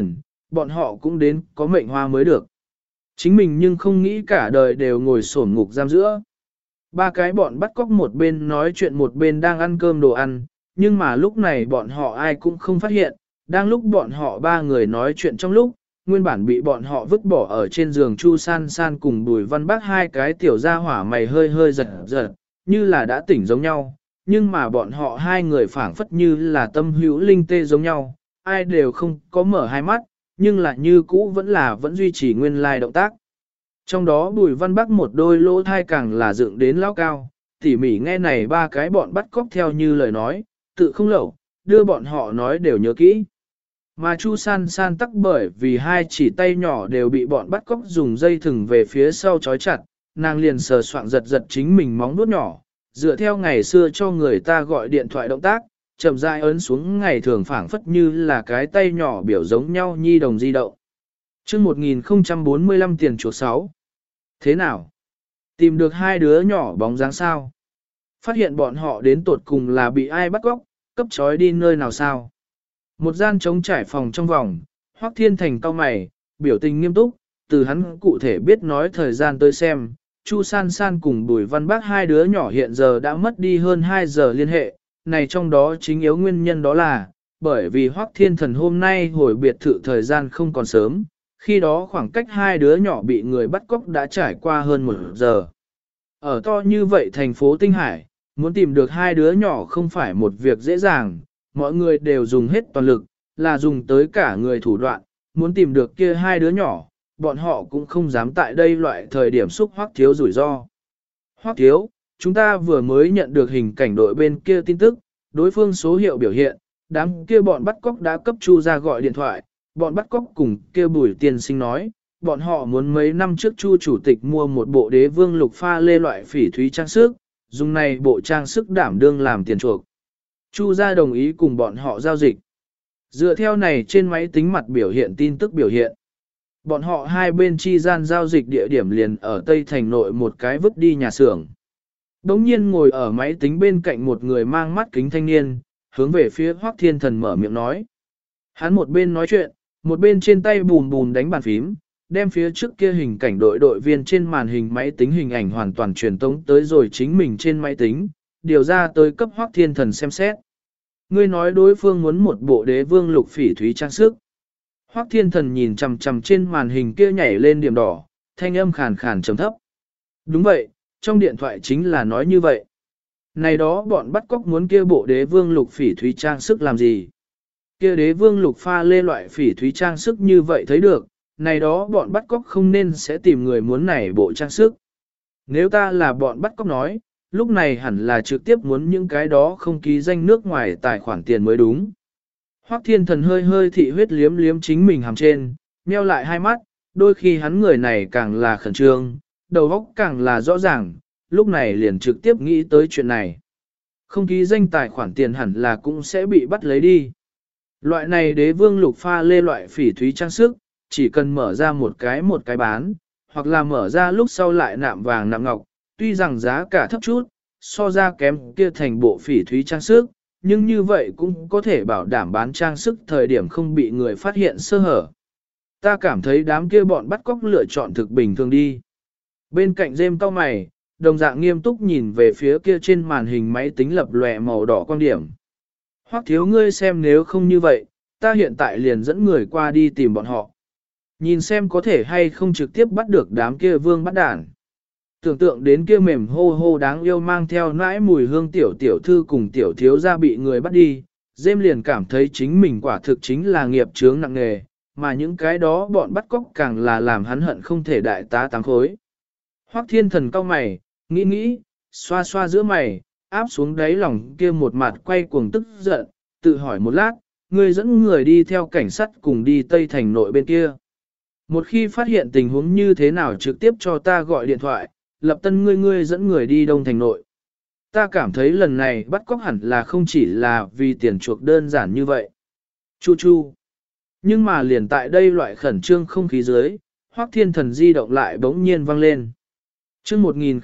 bọn họ cũng đến có mệnh hoa mới được. Chính mình nhưng không nghĩ cả đời đều ngồi xổm ngục giam giữa. Ba cái bọn bắt cóc một bên nói chuyện một bên đang ăn cơm đồ ăn, nhưng mà lúc này bọn họ ai cũng không phát hiện, đang lúc bọn họ ba người nói chuyện trong lúc, nguyên bản bị bọn họ vứt bỏ ở trên giường Chu San San cùng Bùi Văn Bác hai cái tiểu gia hỏa mày hơi hơi giật giật, như là đã tỉnh giống nhau, nhưng mà bọn họ hai người phảng phất như là tâm hữu linh tê giống nhau, ai đều không có mở hai mắt, nhưng là như cũ vẫn duy trì nguyên lai động tác. Trong đó Bùi Văn Bắc một đôi lỗ thai càng là dựng đến lão cao, tỉ mỉ nghe này ba cái bọn bắt cóc theo như lời nói, tự không lẩu, đưa bọn họ nói đều nhớ kỹ. Mà Chu San San tắc bởi vì hai chỉ tay nhỏ đều bị bọn bắt cóc dùng dây thừng về phía sau trói chặt, nàng liền sờ soạng giật giật chính mình móng vuốt nhỏ, dựa theo ngày xưa cho người ta gọi điện thoại động tác, chậm rãi ấn xuống ngày thường phảng phất như là cái tay nhỏ biểu giống nhau nhi đồng di động. Chương 1045 tiền chuộc 6. Thế nào? Tìm được hai đứa nhỏ bóng dáng sao? Phát hiện bọn họ đến tột cùng là bị ai bắt cóc, cấp trói đi nơi nào sao? Một gian trống trải phòng trong vòng, Hoắc Thiên Thành cau mày, biểu tình nghiêm túc, từ hắn cụ thể biết nói thời gian tới xem, Chu San San cùng Bùi Văn Bác hai đứa nhỏ hiện giờ đã mất đi hơn 2 giờ liên hệ, này trong đó chính yếu nguyên nhân đó là, bởi vì Hoắc Thiên Thần hôm nay hồi biệt thự thời gian không còn sớm, khi đó khoảng cách hai đứa nhỏ bị người bắt cóc đã trải qua hơn 1 giờ. Ở to như vậy thành phố Tinh Hải, muốn tìm được hai đứa nhỏ không phải một việc dễ dàng, mọi người đều dùng hết toàn lực, là dùng tới cả người thủ đoạn, muốn tìm được kia hai đứa nhỏ, bọn họ cũng không dám tại đây loại thời điểm xúc Hoắc Thiếu rủi ro. Hoắc Thiếu, chúng ta vừa mới nhận được hình cảnh đội bên kia tin tức, đối phương số hiệu biểu hiện, đám kia bọn bắt cóc đã cấp Chu ra gọi điện thoại, bọn bắt cóc cùng kia Bùi tiên sinh nói, bọn họ muốn mấy năm trước Chu chủ tịch mua một bộ đế vương lục pha lê loại phỉ thúy trang sức, dùng này bộ trang sức đảm đương làm tiền chuộc. Chu ra đồng ý cùng bọn họ giao dịch. Dựa theo này trên máy tính mặt biểu hiện tin tức biểu hiện. Bọn họ hai bên chi gian giao dịch địa điểm liền ở Tây Thành nội một cái vứt đi nhà xưởng. Đống nhiên ngồi ở máy tính bên cạnh một người mang mắt kính thanh niên, hướng về phía Hoắc Thiên Thần mở miệng nói. Hắn một bên nói chuyện, một bên trên tay bùn bùn đánh bàn phím, đem phía trước kia hình cảnh đội viên trên màn hình máy tính hình ảnh hoàn toàn truyền tống tới rồi chính mình trên máy tính, điều ra tới cấp Hoắc Thiên Thần xem xét. Ngươi nói đối phương muốn một bộ đế vương lục phỉ thúy trang sức. Hoắc Thiên Thần nhìn chằm chằm trên màn hình kia nhảy lên điểm đỏ, thanh âm khàn khàn trầm thấp. Đúng vậy, trong điện thoại chính là nói như vậy. Này đó bọn bắt cóc muốn kia bộ đế vương lục phỉ thúy trang sức làm gì? Kia đế vương lục pha lê loại phỉ thúy trang sức như vậy thấy được, này đó bọn bắt cóc không nên sẽ tìm người muốn này bộ trang sức. Nếu ta là bọn bắt cóc nói, lúc này hẳn là trực tiếp muốn những cái đó không ký danh nước ngoài tài khoản tiền mới đúng. Hoắc Thiên Thần hơi hơi thị huyết liếm liếm chính mình hàm trên, nheo lại hai mắt, đôi khi hắn người này càng là khẩn trương, đầu óc càng là rõ ràng, lúc này liền trực tiếp nghĩ tới chuyện này. Không ký danh tài khoản tiền hẳn là cũng sẽ bị bắt lấy đi. Loại này đế vương lục pha lê loại phỉ thúy trang sức, chỉ cần mở ra một cái bán, hoặc là mở ra lúc sau lại nạm vàng nạm ngọc, tuy rằng giá cả thấp chút, so ra kém kia thành bộ phỉ thúy trang sức, nhưng như vậy cũng có thể bảo đảm bán trang sức thời điểm không bị người phát hiện sơ hở. Ta cảm thấy đám kia bọn bắt cóc lựa chọn thực bình thường đi. Bên cạnh rêm cao mày, đồng dạng nghiêm túc nhìn về phía kia trên màn hình máy tính lập lòe màu đỏ quan điểm. Hoắc Thiếu ngươi xem nếu không như vậy, ta hiện tại liền dẫn người qua đi tìm bọn họ. Nhìn xem có thể hay không trực tiếp bắt được đám kia vương bắt đản. Tưởng tượng đến kia mềm hô hô đáng yêu mang theo nãi mùi hương tiểu thư cùng tiểu thiếu gia bị người bắt đi, Dêm liền cảm thấy chính mình quả thực chính là nghiệp chướng nặng nề, mà những cái đó bọn bắt cóc càng là làm hắn hận không thể đại tá tám khối. Hoắc Thiên Thần cau mày, nghĩ, xoa xoa giữa mày, áp xuống đáy lòng kia một mặt quay cuồng tức giận, tự hỏi một lát, ngươi dẫn người đi theo cảnh sát cùng đi Tây Thành nội bên kia. Một khi phát hiện tình huống như thế nào trực tiếp cho ta gọi điện thoại, lập tân ngươi dẫn người đi Đông Thành nội. Ta cảm thấy lần này bắt cóc hẳn là không chỉ là vì tiền chuộc đơn giản như vậy. Chu chu. Nhưng mà liền tại đây loại khẩn trương không khí dưới, Hoắc Thiên Thần di động lại bỗng nhiên vang lên. Chương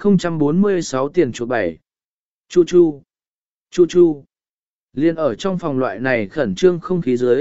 1046 tiền chuộc 7. Chu chu. Chu chu. Liên ở trong phòng loại này khẩn trương không khí dưới,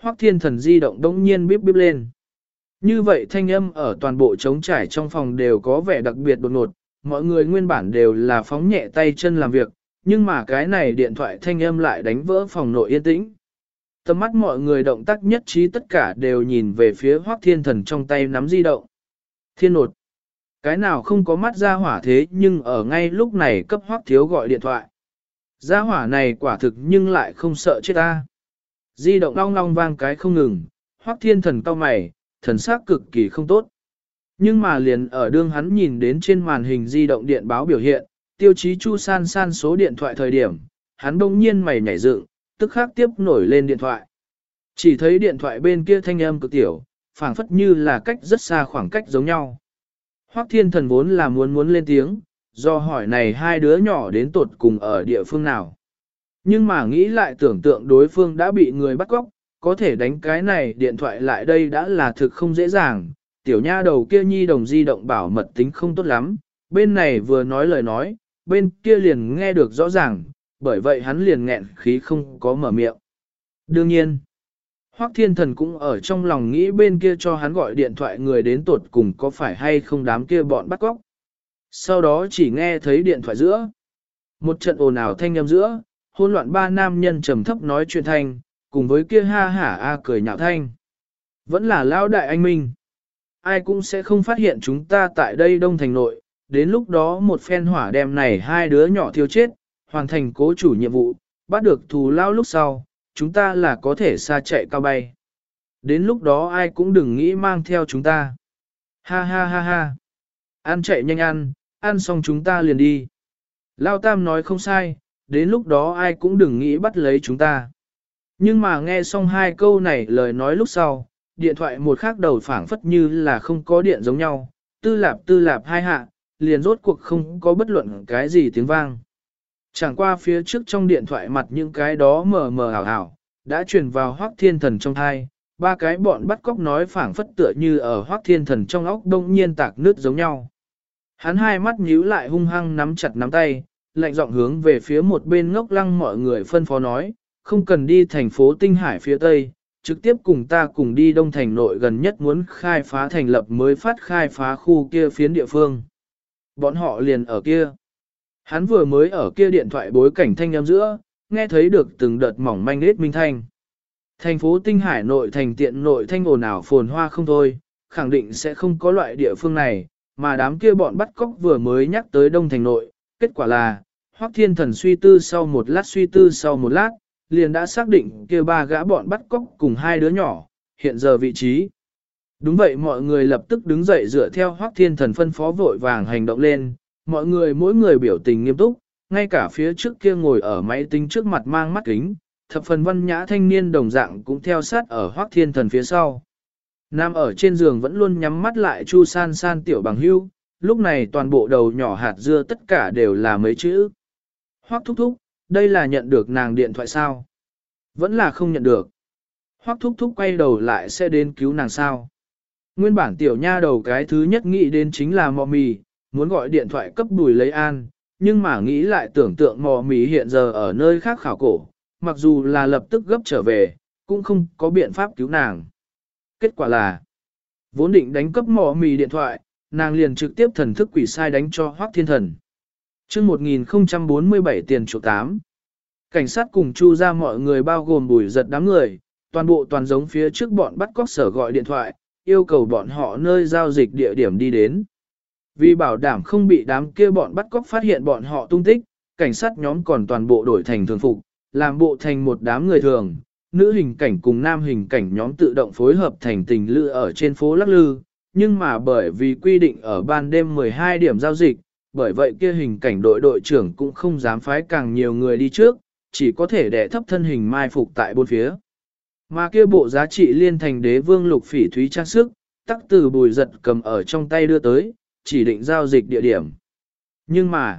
Hoắc Thiên Thần di động đống nhiên bíp bíp lên. Như vậy thanh âm ở toàn bộ trống trải trong phòng đều có vẻ đặc biệt đột ngột, mọi người nguyên bản đều là phóng nhẹ tay chân làm việc, nhưng mà cái này điện thoại thanh âm lại đánh vỡ phòng nội yên tĩnh. Tầm mắt mọi người động tác nhất trí tất cả đều nhìn về phía Hoắc Thiên Thần trong tay nắm di động. Thiên nột. Cái nào không có mắt ra hỏa thế nhưng ở ngay lúc này cấp Hoắc Thiếu gọi điện thoại. Gia hỏa này quả thực nhưng lại không sợ chết ta. Di động long long vang cái không ngừng, Hoắc Thiên Thần cau mày, thần sắc cực kỳ không tốt. Nhưng mà liền ở đương hắn nhìn đến trên màn hình di động điện báo biểu hiện, tiêu chí Chu San San số điện thoại thời điểm, hắn bỗng nhiên mày nhảy dựng, tức khắc tiếp nổi lên điện thoại. Chỉ thấy điện thoại bên kia thanh âm cực tiểu, phảng phất như là cách rất xa khoảng cách giống nhau. Hoắc Thiên Thần vốn là muốn lên tiếng, do hỏi này hai đứa nhỏ đến tột cùng ở địa phương nào. Nhưng mà nghĩ lại tưởng tượng đối phương đã bị người bắt cóc, có thể đánh cái này điện thoại lại đây đã là thực không dễ dàng. Tiểu nha đầu kia nhi đồng di động bảo mật tính không tốt lắm, bên này vừa nói lời nói, bên kia liền nghe được rõ ràng, bởi vậy hắn liền nghẹn khí không có mở miệng. Đương nhiên, Hoắc Thiên Thần cũng ở trong lòng nghĩ bên kia cho hắn gọi điện thoại người đến tột cùng có phải hay không đám kia bọn bắt cóc. Sau đó chỉ nghe thấy điện thoại giữa. Một trận ồn ào thanh âm giữa, hỗn loạn ba nam nhân trầm thấp nói chuyện thanh, cùng với kia ha hả a cười nhạo thanh. Vẫn là lão đại anh minh. Ai cũng sẽ không phát hiện chúng ta tại đây Đông Thành nội, đến lúc đó một phen hỏa đem này hai đứa nhỏ thiêu chết, hoàn thành cố chủ nhiệm vụ, bắt được thù lao lúc sau, chúng ta là có thể xa chạy cao bay. Đến lúc đó ai cũng đừng nghĩ mang theo chúng ta. Ha ha ha ha. Ăn chạy nhanh ăn xong chúng ta liền đi. Lao Tam nói không sai, đến lúc đó ai cũng đừng nghĩ bắt lấy chúng ta. Nhưng mà nghe xong hai câu này lời nói lúc sau, điện thoại một khác đầu phảng phất như là không có điện giống nhau, tư lạp hai hạ, liền rốt cuộc không có bất luận cái gì tiếng vang. Chẳng qua phía trước trong điện thoại mặt những cái đó mờ mờ ảo ảo, đã truyền vào Hoắc Thiên Thần trong thai, ba cái bọn bắt cóc nói phảng phất tựa như ở Hoắc Thiên Thần trong óc đông nhiên tạc nước giống nhau. Hắn hai mắt nhíu lại hung hăng nắm chặt nắm tay, lạnh giọng hướng về phía một bên ngốc lăng mọi người phân phó nói, không cần đi thành phố Tinh Hải phía Tây, trực tiếp cùng ta cùng đi Đông Thành nội gần nhất muốn khai phá thành lập mới phát khai phá khu kia phiến địa phương. Bọn họ liền ở kia. Hắn vừa mới ở kia điện thoại bối cảnh thanh âm giữa, nghe thấy được từng đợt mỏng manh nết minh thanh. Thành phố Tinh Hải nội thành tiện nội thanh ồn ào phồn hoa không thôi, khẳng định sẽ không có loại địa phương này, mà đám kia bọn bắt cóc vừa mới nhắc tới Đông Thành nội, kết quả là, Hoắc Thiên Thần suy tư sau một lát, liền đã xác định kia ba gã bọn bắt cóc cùng hai đứa nhỏ, hiện giờ vị trí. Đúng vậy mọi người lập tức đứng dậy dựa theo Hoắc Thiên Thần phân phó vội vàng hành động lên, mọi người mỗi người biểu tình nghiêm túc, ngay cả phía trước kia ngồi ở máy tính trước mặt mang mắt kính, thập phần văn nhã thanh niên đồng dạng cũng theo sát ở Hoắc Thiên Thần phía sau. Nam ở trên giường vẫn luôn nhắm mắt lại Chu San San tiểu bằng hưu, lúc này toàn bộ đầu nhỏ hạt dưa tất cả đều là mấy chữ. Hoắc thúc thúc, đây là nhận được nàng điện thoại sao? Vẫn là không nhận được. Hoắc thúc thúc quay đầu lại sẽ đến cứu nàng sao? Nguyên bản tiểu nha đầu cái thứ nhất nghĩ đến chính là mò mì, muốn gọi điện thoại cấp Bùi lấy an, nhưng mà nghĩ lại tưởng tượng mò mì hiện giờ ở nơi khác khảo cổ, mặc dù là lập tức gấp trở về, cũng không có biện pháp cứu nàng. Kết quả là, vốn định đánh cấp mò mì điện thoại, nàng liền trực tiếp thần thức quỷ sai đánh cho Hoắc Thiên Thần. Chương 1047 tiền chuộc 8. Cảnh sát cùng Chu ra mọi người bao gồm Bùi giật đám người, toàn bộ toàn giống phía trước bọn bắt cóc sở gọi điện thoại, yêu cầu bọn họ nơi giao dịch địa điểm đi đến. Vì bảo đảm không bị đám kia bọn bắt cóc phát hiện bọn họ tung tích, cảnh sát nhóm còn toàn bộ đổi thành thường phục, làm bộ thành một đám người thường, nữ hình cảnh cùng nam hình cảnh nhóm tự động phối hợp thành tình lữ ở trên phố lắc lư, nhưng mà bởi vì quy định ở ban đêm 12 điểm giao dịch, bởi vậy kia hình cảnh đội trưởng cũng không dám phái càng nhiều người đi trước, chỉ có thể đè thấp thân hình mai phục tại bốn phía. Mà kia bộ giá trị liên thành đế vương lục phỉ thúy trang sức, tắc từ Bùi giật cầm ở trong tay đưa tới, chỉ định giao dịch địa điểm. Nhưng mà,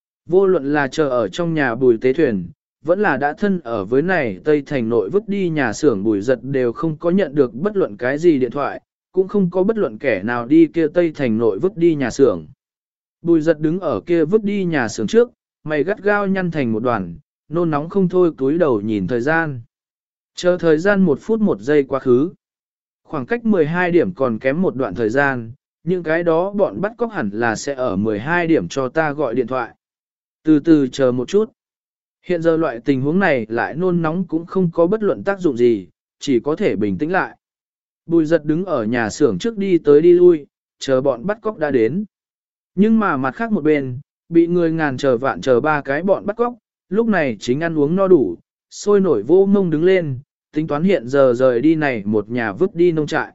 vô luận là chờ ở trong nhà Bùi tế thuyền, vẫn là đã thân ở với này Tây Thành nội vứt đi nhà xưởng Bùi giật đều không có nhận được bất luận cái gì điện thoại, cũng không có bất luận kẻ nào đi kia Tây Thành nội vứt đi nhà xưởng. Bùi giật đứng ở kia vứt đi nhà xưởng trước, mày gắt gao nhăn thành một đoàn, nôn nóng không thôi cúi đầu nhìn thời gian. Chờ thời gian 1 phút 1 giây quá khứ. Khoảng cách 12 điểm còn kém một đoạn thời gian, những cái đó bọn bắt cóc hẳn là sẽ ở 12 điểm cho ta gọi điện thoại. Từ từ chờ một chút. Hiện giờ loại tình huống này lại nôn nóng cũng không có bất luận tác dụng gì, chỉ có thể bình tĩnh lại. Bùi giật đứng ở nhà xưởng trước đi tới đi lui, chờ bọn bắt cóc đã đến. Nhưng mà mặt khác một bên, bị người ngàn chờ vạn chờ 3 cái bọn bắt cóc, lúc này chính ăn uống no đủ, sôi nổi vô mông đứng lên, tính toán hiện giờ rời đi này một nhà vứt đi nông trại.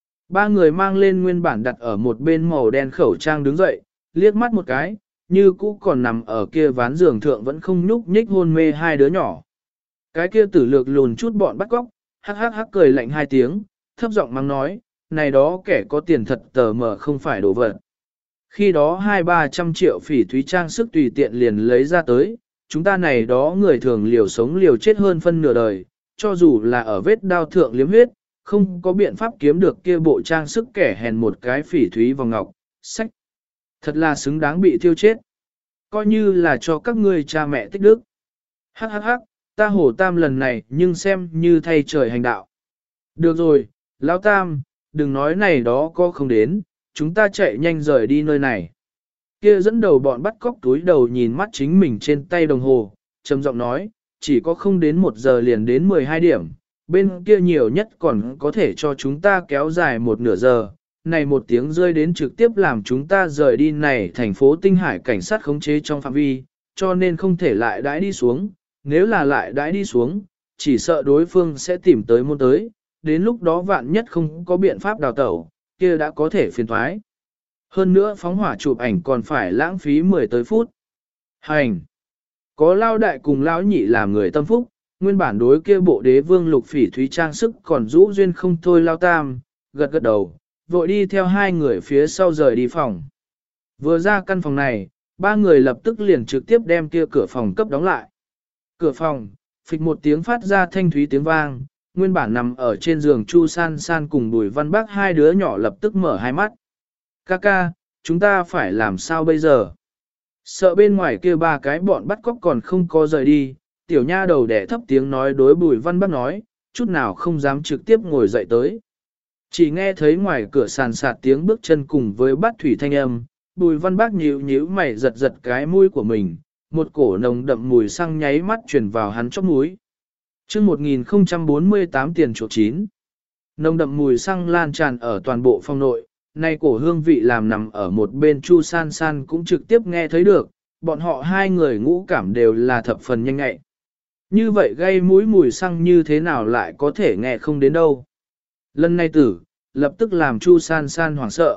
3 người mang lên nguyên bản đặt ở một bên màu đen khẩu trang đứng dậy, liếc mắt một cái, như cũ còn nằm ở kia ván giường thượng vẫn không nhúc nhích hôn mê 2 đứa nhỏ. Cái kia tử lược lùn chút bọn bắt cóc, hắc hắc hắc cười lạnh 2 tiếng, thấp giọng mắng nói, này đó kẻ có tiền thật tờ mờ không phải đồ vật. Khi đó 200-300 triệu phỉ thúy trang sức tùy tiện liền lấy ra tới, chúng ta này đó người thường liều sống liều chết hơn phân nửa đời, cho dù là ở vết đao thượng liếm huyết, không có biện pháp kiếm được kia bộ trang sức kẻ hèn một cái phỉ thúy vòng ngọc, sách. Thật là xứng đáng bị thiêu chết. Coi như là cho các ngươi cha mẹ tích đức. Hắc hắc hắc, ta hổ tam lần này nhưng xem như thay trời hành đạo. Được rồi, lão tam, đừng nói này đó có không đến, chúng ta chạy nhanh rời đi nơi này. Kia dẫn đầu bọn bắt cóc túi đầu nhìn mắt chính mình trên tay đồng hồ, trầm giọng nói, chỉ có không đến 1 giờ liền đến 12 điểm, bên kia nhiều nhất còn có thể cho chúng ta kéo dài 1 nửa giờ. Này 1 tiếng rơi đến trực tiếp làm chúng ta rời đi này thành phố Tinh Hải cảnh sát khống chế trong phạm vi, cho nên không thể lại đãi đi xuống, nếu là lại đãi đi xuống, chỉ sợ đối phương sẽ tìm tới môn tới, đến lúc đó vạn nhất không có biện pháp đào tẩu, kia đã có thể phiền thoái. Hơn nữa phóng hỏa chụp ảnh còn phải lãng phí 10 tới phút. Hành! Có lao đại cùng lão nhị làm người tâm phúc, nguyên bản đối kia bộ đế vương lục phỉ thúy trang sức còn rũ duyên không thôi lao tam, gật gật đầu, vội đi theo 2 người phía sau rời đi phòng. Vừa ra căn phòng này, 3 người lập tức liền trực tiếp đem kia cửa phòng cấp đóng lại. Cửa phòng, phịch một tiếng phát ra thanh thúy tiếng vang, nguyên bản nằm ở trên giường Chu San San cùng Bùi Văn Bác 2 đứa nhỏ lập tức mở hai mắt. Ca, chúng ta phải làm sao bây giờ? Sợ bên ngoài kia 3 cái bọn bắt cóc còn không có rời đi, tiểu nha đầu đẻ thấp tiếng nói đối Bùi Văn Bác nói, chút nào không dám trực tiếp ngồi dậy tới. Chỉ nghe thấy ngoài cửa sàn sạt tiếng bước chân cùng với bát thủy thanh âm, Bùi Văn Bác nhíu nhíu mày giật giật cái mũi của mình, một cổ nồng đậm mùi xăng nháy mắt truyền vào hắn chóp mũi. Chương 1048 tiền chuộc 9. Nồng đậm mùi xăng lan tràn ở toàn bộ phòng nội, nay cổ hương vị làm nằm ở một bên Chu San San cũng trực tiếp nghe thấy được, bọn họ 2 người ngũ cảm đều là thập phần nhanh nhạy. Như vậy gây mũi mùi xăng như thế nào lại có thể nghe không đến đâu. Lần này tử, lập tức làm Chu San San hoảng sợ.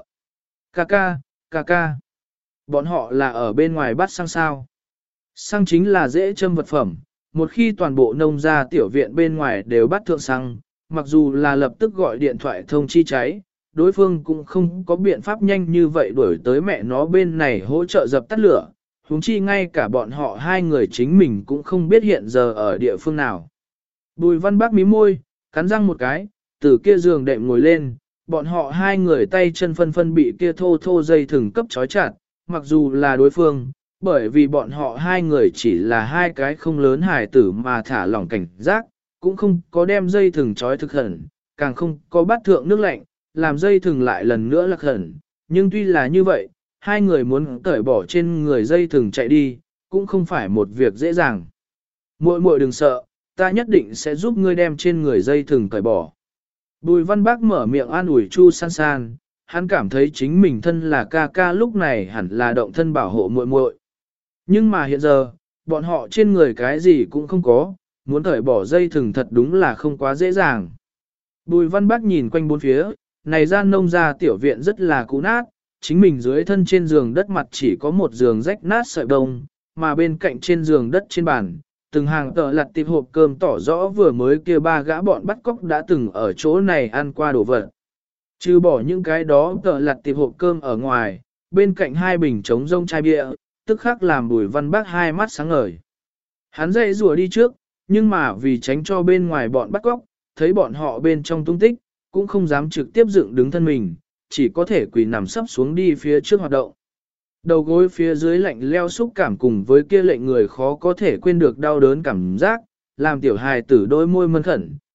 Ca. Bọn họ là ở bên ngoài bắt xăng sao. Xăng chính là dễ châm vật phẩm, một khi toàn bộ nông gia tiểu viện bên ngoài đều bắt thượng xăng, mặc dù là lập tức gọi điện thoại thông chi cháy, đối phương cũng không có biện pháp nhanh như vậy đuổi tới mẹ nó bên này hỗ trợ dập tắt lửa, huống chi ngay cả bọn họ 2 người chính mình cũng không biết hiện giờ ở địa phương nào. Bùi Văn Bác mí môi, cắn răng một cái, từ kia giường đệm ngồi lên, bọn họ 2 người tay chân phân phân bị kia thô dây thừng cấp trói chặt, mặc dù là đối phương, bởi vì bọn họ 2 người chỉ là 2 cái không lớn hài tử mà thả lỏng cảnh giác, cũng không có đem dây thừng trói thực hẳn, càng không có bắt thượng nước lạnh, làm dây thừng lại lần nữa lạc hẳn, nhưng tuy là như vậy, 2 người muốn cởi bỏ trên người dây thừng chạy đi, cũng không phải một việc dễ dàng. Muội đừng sợ, ta nhất định sẽ giúp ngươi đem trên người dây thừng cởi bỏ. Bùi Văn Bác mở miệng an ủi Chu San San, hắn cảm thấy chính mình thân là ca lúc này hẳn là động thân bảo hộ muội. Nhưng mà hiện giờ, bọn họ trên người cái gì cũng không có, muốn cởi bỏ dây thừng thật đúng là không quá dễ dàng. Bùi Văn Bác nhìn quanh bốn phía, này gian nông gia tiểu viện rất là cũ nát, chính mình dưới thân trên giường đất mặt chỉ có một giường rách nát sợi bông, mà bên cạnh trên giường đất trên bàn, từng hàng tờ lặt tiệp hộp cơm tỏ rõ vừa mới kia 3 gã bọn bắt cóc đã từng ở chỗ này ăn qua đồ vật. Trừ bỏ những cái đó tờ lặt tiệp hộp cơm ở ngoài, bên cạnh 2 bình trống rông chai bia, tức khắc làm Bùi Văn Bác 2 mắt sáng ngời. Hắn dậy rùa đi trước, nhưng mà vì tránh cho bên ngoài bọn bắt cóc, thấy bọn họ bên trong tung tích, cũng không dám trực tiếp dựng đứng thân mình, chỉ có thể quỳ nằm sấp xuống đi phía trước hoạt động. Đầu gối phía dưới lạnh leo xúc cảm cùng với kia lệnh người khó có thể quên được đau đớn cảm giác, làm tiểu hài tử đôi môi mân khẩn,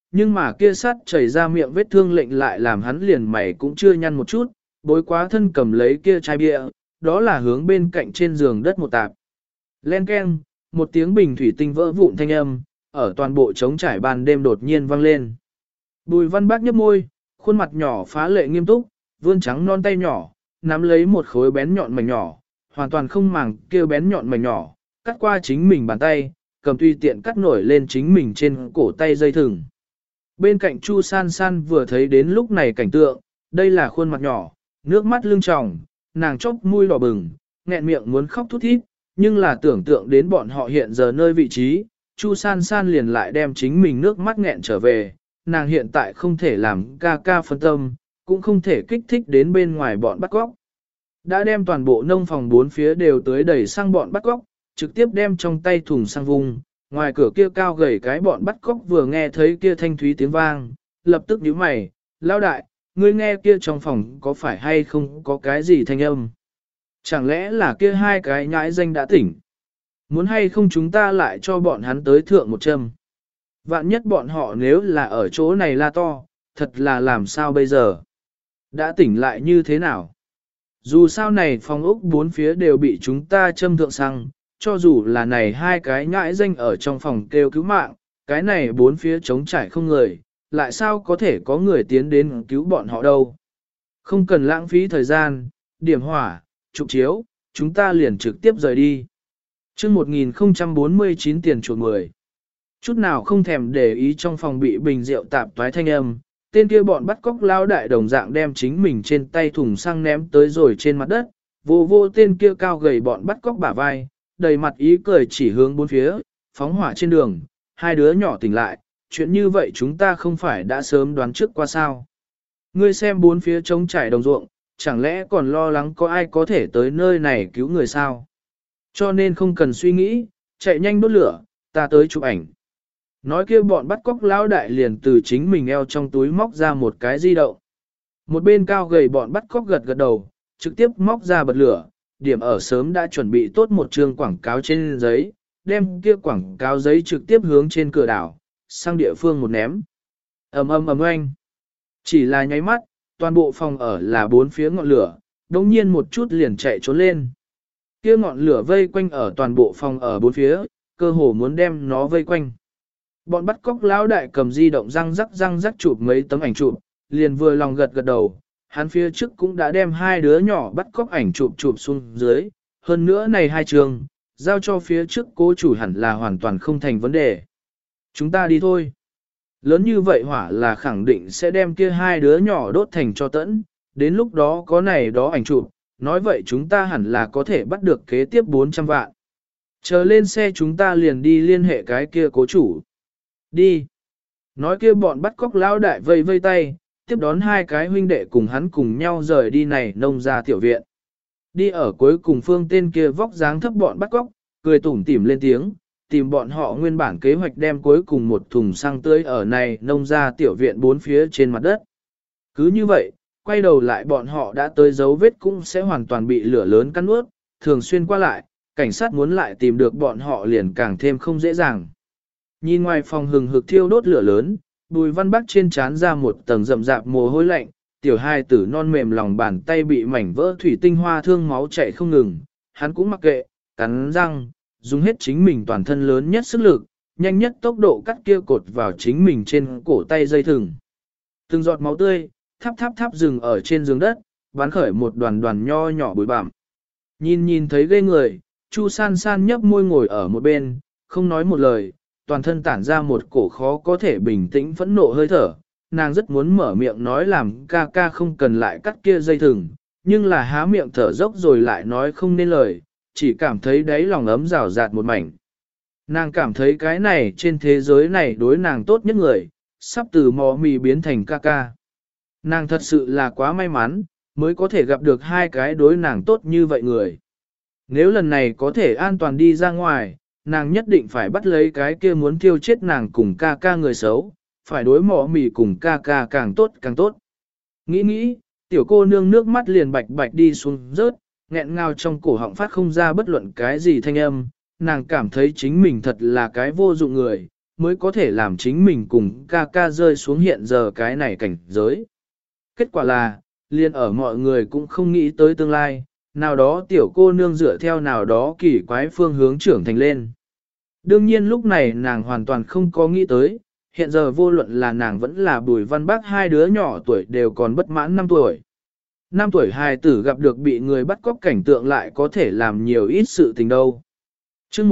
nhưng mà kia sắt chảy ra miệng vết thương lệnh lại làm hắn liền mày cũng chưa nhăn một chút, bối quá thân cầm lấy kia chai bia, đó là hướng bên cạnh trên giường đất một tạp. Len keng, một tiếng bình thủy tinh vỡ vụn thanh âm, ở toàn bộ trống trải ban đêm đột nhiên vang lên. Bùi Văn Bác nhấp môi, khuôn mặt nhỏ phá lệ nghiêm túc, vươn trắng non tay nhỏ, nắm lấy một khối bén nhọn mảnh nhỏ, hoàn toàn không màng kêu bén nhọn mảnh nhỏ, cắt qua chính mình bàn tay, cầm tùy tiện cắt nổi lên chính mình trên cổ tay dây thừng. Bên cạnh Chu San San vừa thấy đến lúc này cảnh tượng, đây là khuôn mặt nhỏ, nước mắt lưng tròng, nàng chốc mũi đỏ bừng, nghẹn miệng muốn khóc thút thít, nhưng là tưởng tượng đến bọn họ hiện giờ nơi vị trí, Chu San San liền lại đem chính mình nước mắt nghẹn trở về, nàng hiện tại không thể làm ca ca phân tâm, cũng không thể kích thích đến bên ngoài bọn bắt cóc. Đã đem toàn bộ nông phòng bốn phía đều tới đẩy sang bọn bắt cóc, trực tiếp đem trong tay thùng sang vùng, ngoài cửa kia cao gầy cái bọn bắt cóc vừa nghe thấy kia thanh thúy tiếng vang, lập tức nhíu mày, lão đại, ngươi nghe kia trong phòng có phải hay không có cái gì thanh âm? Chẳng lẽ là kia hai cái nhãi danh đã tỉnh? Muốn hay không chúng ta lại cho bọn hắn tới thượng một châm? Vạn nhất bọn họ nếu là ở chỗ này la to, thật là làm sao bây giờ? Đã tỉnh lại như thế nào? Dù sao này phòng ốc bốn phía đều bị chúng ta châm thượng xăng, cho dù là này hai cái nhãi danh ở trong phòng kêu cứu mạng, cái này bốn phía trống trải không người, lại sao có thể có người tiến đến cứu bọn họ đâu? Không cần lãng phí thời gian, điểm hỏa, chụp chiếu, chúng ta liền trực tiếp rời đi. Chương 1049 tiền chuột 10. Chút nào không thèm để ý trong phòng bị bình rượu tạp toái thanh âm, tên kia bọn bắt cóc lao đại đồng dạng đem chính mình trên tay thùng xăng ném tới rồi trên mặt đất, vô vô tên kia cao gầy bọn bắt cóc bả vai, đầy mặt ý cười chỉ hướng bốn phía, phóng hỏa trên đường, hai đứa nhỏ tỉnh lại, chuyện như vậy chúng ta không phải đã sớm đoán trước qua sao. Ngươi xem bốn phía trống trải đồng ruộng, chẳng lẽ còn lo lắng có ai có thể tới nơi này cứu người sao? Cho nên không cần suy nghĩ, chạy nhanh đốt lửa, ta tới chụp ảnh. Nói kia bọn bắt cóc lão đại liền từ chính mình eo trong túi móc ra một cái di động. Một bên cao gầy bọn bắt cóc gật gật đầu, trực tiếp móc ra bật lửa, điểm ở sớm đã chuẩn bị tốt một chương quảng cáo trên giấy, đem kia quảng cáo giấy trực tiếp hướng trên cửa đảo, sang địa phương một ném. Ầm ầm ầm oanh. Chỉ là nháy mắt, toàn bộ phòng ở là bốn phía ngọn lửa, đống nhiên một chút liền chạy trốn lên. Kia ngọn lửa vây quanh ở toàn bộ phòng ở bốn phía, cơ hồ muốn đem nó vây quanh. Bọn bắt cóc lão đại cầm di động răng rắc chụp mấy tấm ảnh chụp, liền vừa lòng gật gật đầu, hắn phía trước cũng đã đem hai đứa nhỏ bắt cóc ảnh chụp xuống dưới, hơn nữa này hai trường, giao cho phía trước cố chủ hẳn là hoàn toàn không thành vấn đề. Chúng ta đi thôi. Lớn như vậy hỏa là khẳng định sẽ đem kia hai đứa nhỏ đốt thành cho tẫn, đến lúc đó có này đó ảnh chụp, nói vậy chúng ta hẳn là có thể bắt được kế tiếp 400 vạn. Chờ lên xe chúng ta liền đi liên hệ cái kia cố chủ. Đi. Nói kia bọn bắt cóc lão đại vây vây tay, tiếp đón hai cái huynh đệ cùng hắn cùng nhau rời đi này nông ra tiểu viện. Đi ở cuối cùng phương tên kia vóc dáng thấp bọn bắt cóc, cười tủm tỉm lên tiếng, tìm bọn họ nguyên bản kế hoạch đem cuối cùng một thùng xăng tươi ở này nông ra tiểu viện bốn phía trên mặt đất. Cứ như vậy, quay đầu lại bọn họ đã tới dấu vết cũng sẽ hoàn toàn bị lửa lớn cắn nuốt, thường xuyên qua lại, cảnh sát muốn lại tìm được bọn họ liền càng thêm không dễ dàng. Nhìn ngoài phòng hừng hực thiêu đốt lửa lớn, Bùi Văn Bắc trên trán ra một tầng rậm rạp mồ hôi lạnh, tiểu hai tử non mềm lòng bàn tay bị mảnh vỡ thủy tinh hoa thương máu chảy không ngừng, hắn cũng mặc kệ, cắn răng, dùng hết chính mình toàn thân lớn nhất sức lực, nhanh nhất tốc độ cắt kia cột vào chính mình trên cổ tay dây thừng. Từng giọt máu tươi, tháp dừng ở trên giường đất, bắn khởi một đoàn đoàn nho nhỏ bụi bặm. Nhìn thấy ghê người, Chu San San nhấp môi ngồi ở một bên, không nói một lời, toàn thân tản ra một cổ khó có thể bình tĩnh phẫn nộ hơi thở. Nàng rất muốn mở miệng nói làm ca ca không cần lại cắt kia dây thừng, nhưng là há miệng thở dốc rồi lại nói không nên lời, chỉ cảm thấy đáy lòng ấm rào rạt một mảnh. Nàng cảm thấy cái này trên thế giới này đối nàng tốt nhất người, sắp từ mò mì biến thành ca ca. Nàng thật sự là quá may mắn, mới có thể gặp được hai cái đối nàng tốt như vậy người. Nếu lần này có thể an toàn đi ra ngoài, nàng nhất định phải bắt lấy cái kia muốn thiêu chết nàng cùng ca ca người xấu, phải đối mỏ mì cùng ca ca càng tốt càng tốt. Nghĩ, tiểu cô nương nước mắt liền bạch bạch đi xuống rớt, nghẹn ngào trong cổ họng phát không ra bất luận cái gì thanh âm, nàng cảm thấy chính mình thật là cái vô dụng người, mới có thể làm chính mình cùng ca ca rơi xuống hiện giờ cái này cảnh giới. Kết quả là, liền ở mọi người cũng không nghĩ tới tương lai, nào đó tiểu cô nương dựa theo nào đó kỳ quái phương hướng trưởng thành lên. Đương nhiên lúc này nàng hoàn toàn không có nghĩ tới, hiện giờ vô luận là nàng vẫn là Bùi Văn Bác hai đứa nhỏ tuổi đều còn bất mãn 5 tuổi. 5 tuổi hài tử gặp được bị người bắt cóc cảnh tượng lại có thể làm nhiều ít sự tình đâu. Trước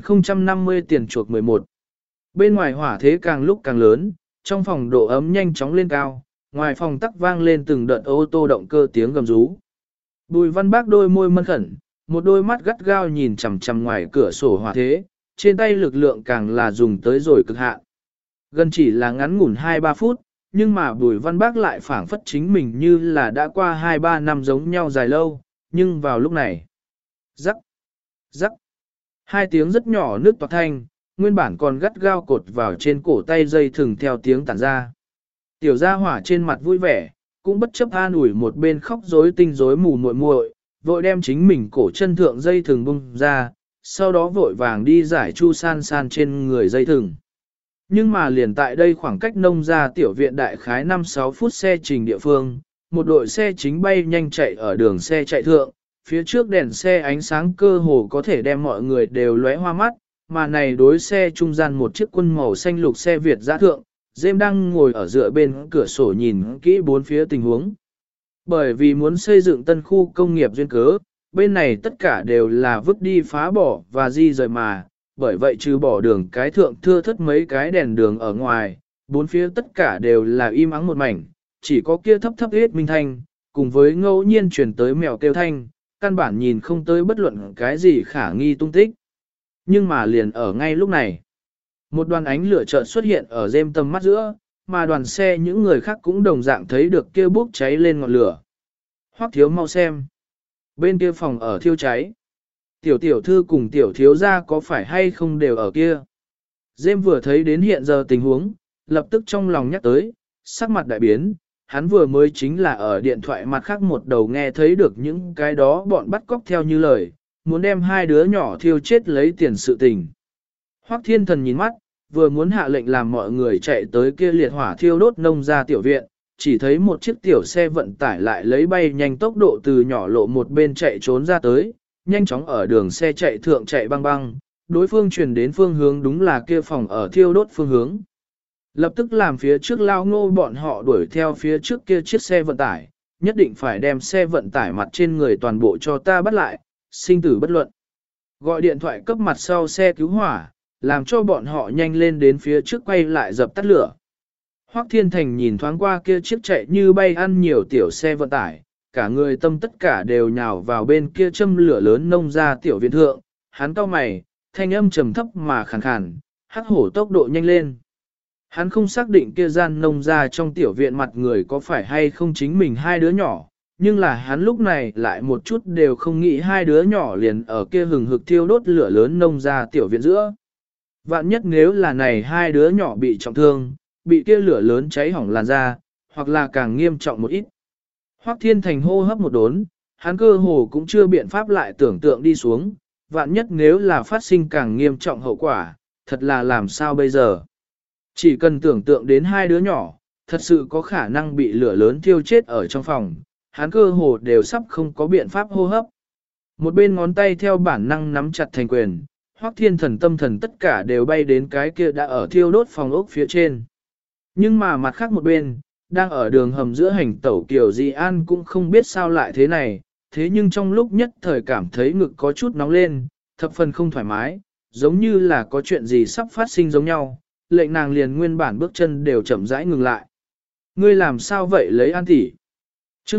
1050 tiền chuộc 11. Bên ngoài hỏa thế càng lúc càng lớn, trong phòng độ ấm nhanh chóng lên cao, ngoài phòng tắc vang lên từng đợt ô tô động cơ tiếng gầm rú. Bùi Văn Bác đôi môi mân khẩn, một đôi mắt gắt gao nhìn chằm chằm ngoài cửa sổ hỏa thế, trên tay lực lượng càng là dùng tới rồi cực hạn. Gần chỉ là ngắn ngủn 2-3 phút, nhưng mà Bùi Văn Bác lại phảng phất chính mình như là đã qua 2-3 năm giống nhau dài lâu, nhưng vào lúc này, rắc, rắc, hai tiếng rất nhỏ nước toạc thanh, nguyên bản còn gắt gao cột vào trên cổ tay dây thừng theo tiếng tản ra. Tiểu gia hỏa trên mặt vui vẻ, cũng bất chấp an ủi một bên khóc rối tinh rối mù muội muội, vội đem chính mình cổ chân thượng dây thừng bung ra, sau đó vội vàng đi giải Chu San San trên người dây thừng. Nhưng mà liền tại đây khoảng cách nông ra tiểu viện đại khái 5-6 phút xe trình địa phương, một đội xe chính bay nhanh chạy ở đường xe chạy thượng, phía trước đèn xe ánh sáng cơ hồ có thể đem mọi người đều lóe hoa mắt, mà này đối xe trung gian một chiếc quân màu xanh lục xe Việt giã thượng, Dêm đang ngồi ở dựa bên cửa sổ nhìn kỹ bốn phía tình huống. Bởi vì muốn xây dựng tân khu công nghiệp duyên cớ, bên này tất cả đều là vứt đi phá bỏ và di rời mà, bởi vậy trừ bỏ đường cái thượng thưa thất mấy cái đèn đường ở ngoài, bốn phía tất cả đều là im ắng một mảnh, chỉ có kia thấp thấp hết minh thanh, cùng với ngẫu nhiên truyền tới mèo kêu thanh, căn bản nhìn không tới bất luận cái gì khả nghi tung tích. Nhưng mà liền ở ngay lúc này, một đoàn ánh lửa chợt xuất hiện ở Dêm tầm mắt giữa, mà đoàn xe những người khác cũng đồng dạng thấy được kia bốc cháy lên ngọn lửa. Hoắc thiếu mau xem. Bên kia phòng ở thiêu cháy. Tiểu tiểu thư cùng tiểu thiếu gia có phải hay không đều ở kia. Dêm vừa thấy đến hiện giờ tình huống, lập tức trong lòng nhắc tới, sắc mặt đại biến, hắn vừa mới chính là ở điện thoại mặt khác một đầu nghe thấy được những cái đó bọn bắt cóc theo như lời, muốn đem hai đứa nhỏ thiêu chết lấy tiền sự tình. Hoắc Thiên Thần nhìn mắt, vừa muốn hạ lệnh làm mọi người chạy tới kia liệt hỏa thiêu đốt nông ra tiểu viện, chỉ thấy một chiếc tiểu xe vận tải lại lấy bay nhanh tốc độ từ nhỏ lộ một bên chạy trốn ra tới, nhanh chóng ở đường xe chạy thượng chạy băng băng, đối phương truyền đến phương hướng đúng là kia phòng ở thiêu đốt phương hướng. Lập tức làm phía trước lao ngô bọn họ đuổi theo phía trước kia chiếc xe vận tải, nhất định phải đem xe vận tải mặt trên người toàn bộ cho ta bắt lại, sinh tử bất luận. Gọi điện thoại cấp mặt sau xe cứu hỏa, làm cho bọn họ nhanh lên đến phía trước quay lại dập tắt lửa. Hoắc Thiên Thành nhìn thoáng qua kia chiếc chạy như bay ăn nhiều tiểu xe vận tải, cả người tâm tất cả đều nhào vào bên kia châm lửa lớn nông ra tiểu viện thượng, hắn cau mày, thanh âm trầm thấp mà khàn khàn, hắc hổ tốc độ nhanh lên. Hắn không xác định kia gian nông ra trong tiểu viện mặt người có phải hay không chính mình hai đứa nhỏ, nhưng là hắn lúc này lại một chút đều không nghĩ hai đứa nhỏ liền ở kia hừng hực thiêu đốt lửa lớn nông ra tiểu viện giữa. Vạn nhất nếu là này hai đứa nhỏ bị trọng thương, bị kia lửa lớn cháy hỏng làn da, hoặc là càng nghiêm trọng một ít. Hoắc Thiên Thành hô hấp một đốn, hắn cơ hồ cũng chưa biện pháp lại tưởng tượng đi xuống, vạn nhất nếu là phát sinh càng nghiêm trọng hậu quả, thật là làm sao bây giờ. Chỉ cần tưởng tượng đến hai đứa nhỏ, thật sự có khả năng bị lửa lớn thiêu chết ở trong phòng, hắn cơ hồ đều sắp không có biện pháp hô hấp. Một bên ngón tay theo bản năng nắm chặt thành quyền, Hoắc Thiên Thần tâm thần tất cả đều bay đến cái kia đã ở thiêu đốt phòng ốc phía trên. Nhưng mà mặt khác một bên, đang ở đường hầm giữa hành tẩu Kiều Di An cũng không biết sao lại thế này, thế nhưng trong lúc nhất thời cảm thấy ngực có chút nóng lên, thập phần không thoải mái, giống như là có chuyện gì sắp phát sinh giống nhau, lệnh nàng liền nguyên bản bước chân đều chậm rãi ngừng lại. Ngươi làm sao vậy lấy An tỷ? Chương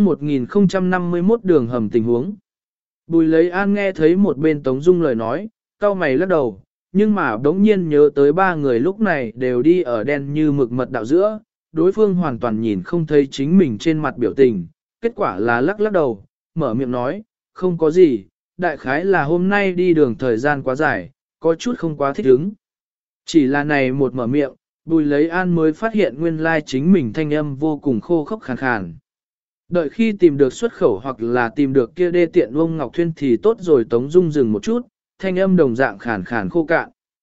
1051 đường hầm tình huống. Bùi lấy An nghe thấy một bên Tống Dung lời nói, cau mày lắc đầu, nhưng mà đống nhiên nhớ tới ba người lúc này đều đi ở đen như mực mật đạo giữa, đối phương hoàn toàn nhìn không thấy chính mình trên mặt biểu tình, kết quả là lắc lắc đầu, mở miệng nói, không có gì, đại khái là hôm nay đi đường thời gian quá dài, có chút không quá thích ứng. Chỉ là này một mở miệng, Bùi lấy An mới phát hiện nguyên lai chính mình thanh âm vô cùng khô khốc khàn khàn. Đợi khi tìm được xuất khẩu hoặc là tìm được kia đê tiện Ông Ngọc Thuyên thì tốt rồi. Tống Dung dừng một chút, thanh âm đồng dạng khàn khàn khô cạn.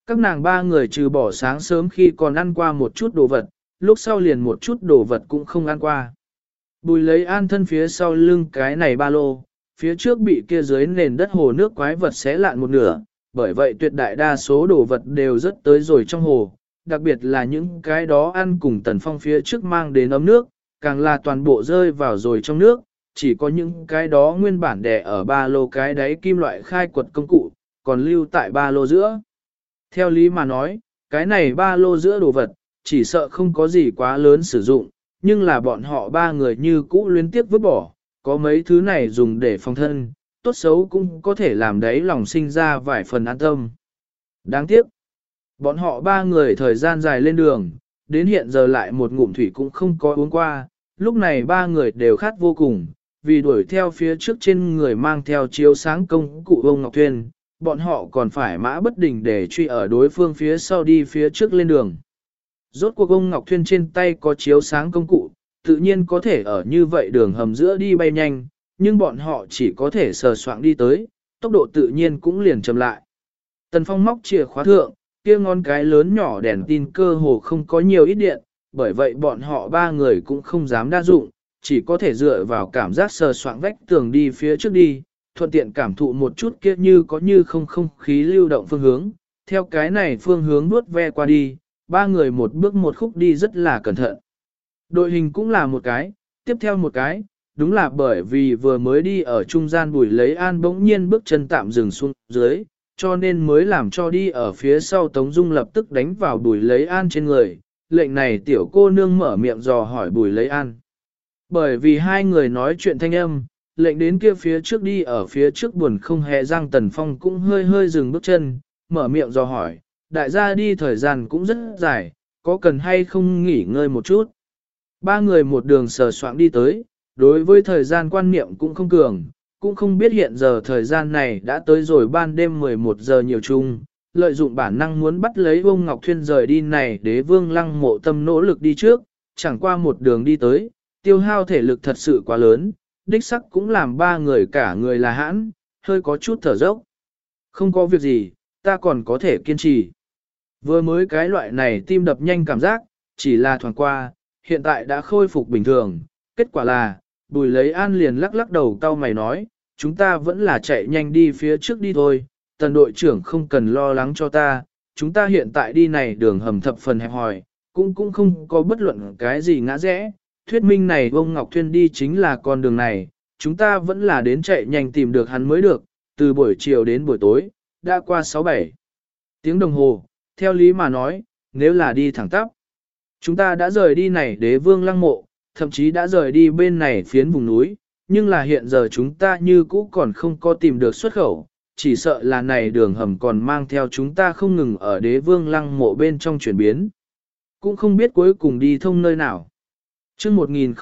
Các nàng ba người trừ bỏ sáng sớm khi còn ăn qua một chút đồ vật, lúc sau liền một chút đồ vật cũng không ăn qua. Bùi lấy an thân phía sau lưng cái này ba lô, phía trước bị kia dưới nền đất hồ nước quái vật xé lạn một nửa, bởi vậy tuyệt đại đa số đồ vật đều rất tới rồi trong hồ, đặc biệt là những cái đó ăn cùng Tần Phong phía trước mang đến ấm nước, càng là toàn bộ rơi vào rồi trong nước, chỉ có những cái đó nguyên bản đè ở ba lô cái đáy kim loại khai quật công cụ, còn lưu tại ba lô giữa. Theo lý mà nói, cái này ba lô giữa đồ vật, chỉ sợ không có gì quá lớn sử dụng, nhưng là bọn họ ba người như cũ luyến tiếc vứt bỏ, có mấy thứ này dùng để phòng thân, tốt xấu cũng có thể làm đấy lòng sinh ra vài phần an tâm. Đáng tiếc, bọn họ ba người thời gian dài lên đường, đến hiện giờ lại một ngụm thủy cũng không có uống qua, lúc này ba người đều khát vô cùng, vì đuổi theo phía trước trên người mang theo chiếu sáng công cụ ông Ngọc Thuyên, bọn họ còn phải mã bất đình để truy ở đối phương phía sau đi phía trước lên đường. Rốt cuộc ông Ngọc Thuyên trên tay có chiếu sáng công cụ, tự nhiên có thể ở như vậy đường hầm giữa đi bay nhanh, nhưng bọn họ chỉ có thể sờ soạng đi tới, tốc độ tự nhiên cũng liền chậm lại. Tần Phong móc chìa khóa thượng, kia ngón cái lớn nhỏ đèn tin cơ hồ không có nhiều ít điện, bởi vậy bọn họ ba người cũng không dám đa dụng, chỉ có thể dựa vào cảm giác sờ soạng vách tường đi phía trước đi, thuận tiện cảm thụ một chút kia như có như không khí lưu động phương hướng, theo cái này phương hướng nuốt ve qua đi, ba người một bước một khúc đi rất là cẩn thận. Đội hình cũng là một cái, tiếp theo một cái, đúng là bởi vì vừa mới đi ở trung gian Bùi Lấy An bỗng nhiên bước chân tạm dừng xuống dưới, cho nên mới làm cho đi ở phía sau Tống Dung lập tức đánh vào Bùi Lấy An trên người, lệnh này tiểu cô nương mở miệng dò hỏi Bùi Lấy An. Bởi vì hai người nói chuyện thanh âm, lệnh đến kia phía trước đi ở phía trước buồn không hề răng Tần Phong cũng hơi hơi dừng bước chân, mở miệng dò hỏi, đại gia đi thời gian cũng rất dài, có cần hay không nghỉ ngơi một chút. Ba người một đường sờ soạng đi tới, đối với thời gian quan niệm cũng không cường, cũng không biết hiện giờ thời gian này đã tới rồi ban đêm 11 giờ nhiều chung, lợi dụng bản năng muốn bắt lấy ông Ngọc Thuyên rời đi này Đế Vương Lăng Mộ tâm nỗ lực đi trước, chẳng qua một đường đi tới, tiêu hao thể lực thật sự quá lớn, đích sắc cũng làm ba người cả người là hãn, hơi có chút thở dốc. Không có việc gì, ta còn có thể kiên trì. Vừa mới cái loại này tim đập nhanh cảm giác, chỉ là thoảng qua, hiện tại đã khôi phục bình thường, kết quả là, Bùi Lấy An liền lắc lắc đầu cau mày nói, chúng ta vẫn là chạy nhanh đi phía trước đi thôi, Tần đội trưởng không cần lo lắng cho ta, chúng ta hiện tại đi này đường hầm thập phần hẹp hòi, cũng không có bất luận cái gì ngã rẽ, thuyết minh này ông Ngọc Thuyên đi chính là con đường này, chúng ta vẫn là đến chạy nhanh tìm được hắn mới được, từ buổi chiều đến buổi tối, đã qua 6-7 tiếng đồng hồ, theo lý mà nói, nếu là đi thẳng tắp, chúng ta đã rời đi này Đế Vương Lăng Mộ, thậm chí đã rời đi bên này phiến vùng núi, nhưng là hiện giờ chúng ta như cũ còn không có tìm được xuất khẩu, chỉ sợ là này đường hầm còn mang theo chúng ta không ngừng ở Đế Vương Lăng Mộ bên trong chuyển biến. Cũng không biết cuối cùng đi thông nơi nào. Trước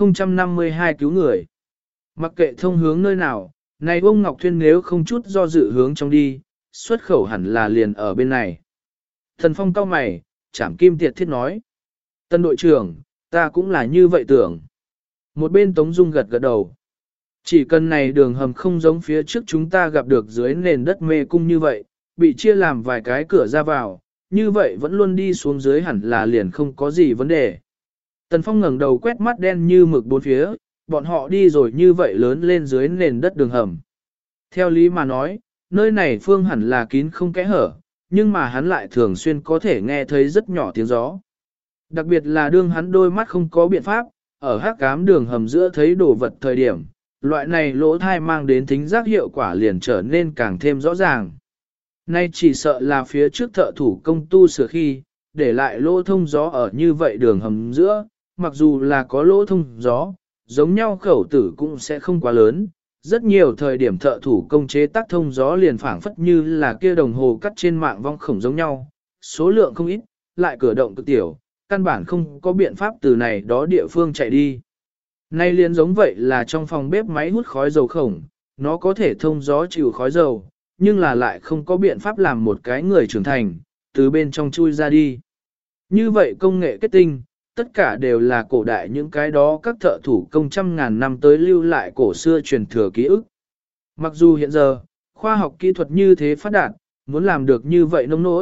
1052 cứu người. Mặc kệ thông hướng nơi nào, này ông Ngọc Thuyên nếu không chút do dự hướng trong đi, xuất khẩu hẳn là liền ở bên này. Thần Phong cau mày, Trảm Kim Tiệt Thiết nói. Tân đội trưởng, ta cũng là như vậy tưởng. Một bên Tống Dung gật gật đầu. Chỉ cần này đường hầm không giống phía trước chúng ta gặp được dưới nền đất mê cung như vậy, bị chia làm vài cái cửa ra vào, như vậy vẫn luôn đi xuống dưới hẳn là liền không có gì vấn đề. Tần Phong ngẩng đầu quét mắt đen như mực bốn phía, bọn họ đi rồi như vậy lớn lên dưới nền đất đường hầm. Theo lý mà nói, nơi này phương hẳn là kín không kẽ hở, nhưng mà hắn lại thường xuyên có thể nghe thấy rất nhỏ tiếng gió. Đặc biệt là đương hắn đôi mắt không có biện pháp, ở hắc ám đường hầm giữa thấy đồ vật thời điểm, loại này lỗ thai mang đến thính giác hiệu quả liền trở nên càng thêm rõ ràng. Nay chỉ sợ là phía trước thợ thủ công tu sửa khi, để lại lỗ thông gió ở như vậy đường hầm giữa, mặc dù là có lỗ thông gió, giống nhau khẩu tử cũng sẽ không quá lớn. Rất nhiều thời điểm thợ thủ công chế tác thông gió liền phảng phất như là kia đồng hồ cắt trên mạng vong khổng giống nhau, số lượng không ít, lại cửa động cực tiểu, căn bản không có biện pháp từ này đó địa phương chạy đi. Nay liền giống vậy là trong phòng bếp máy hút khói dầu khổng, nó có thể thông gió chịu khói dầu, nhưng là lại không có biện pháp làm một cái người trưởng thành, từ bên trong chui ra đi. Như vậy công nghệ kết tinh, tất cả đều là cổ đại những cái đó các thợ thủ công trăm ngàn năm tới lưu lại cổ xưa truyền thừa ký ức. Mặc dù hiện giờ, khoa học kỹ thuật như thế phát đạt, muốn làm được như vậy nông nỗi,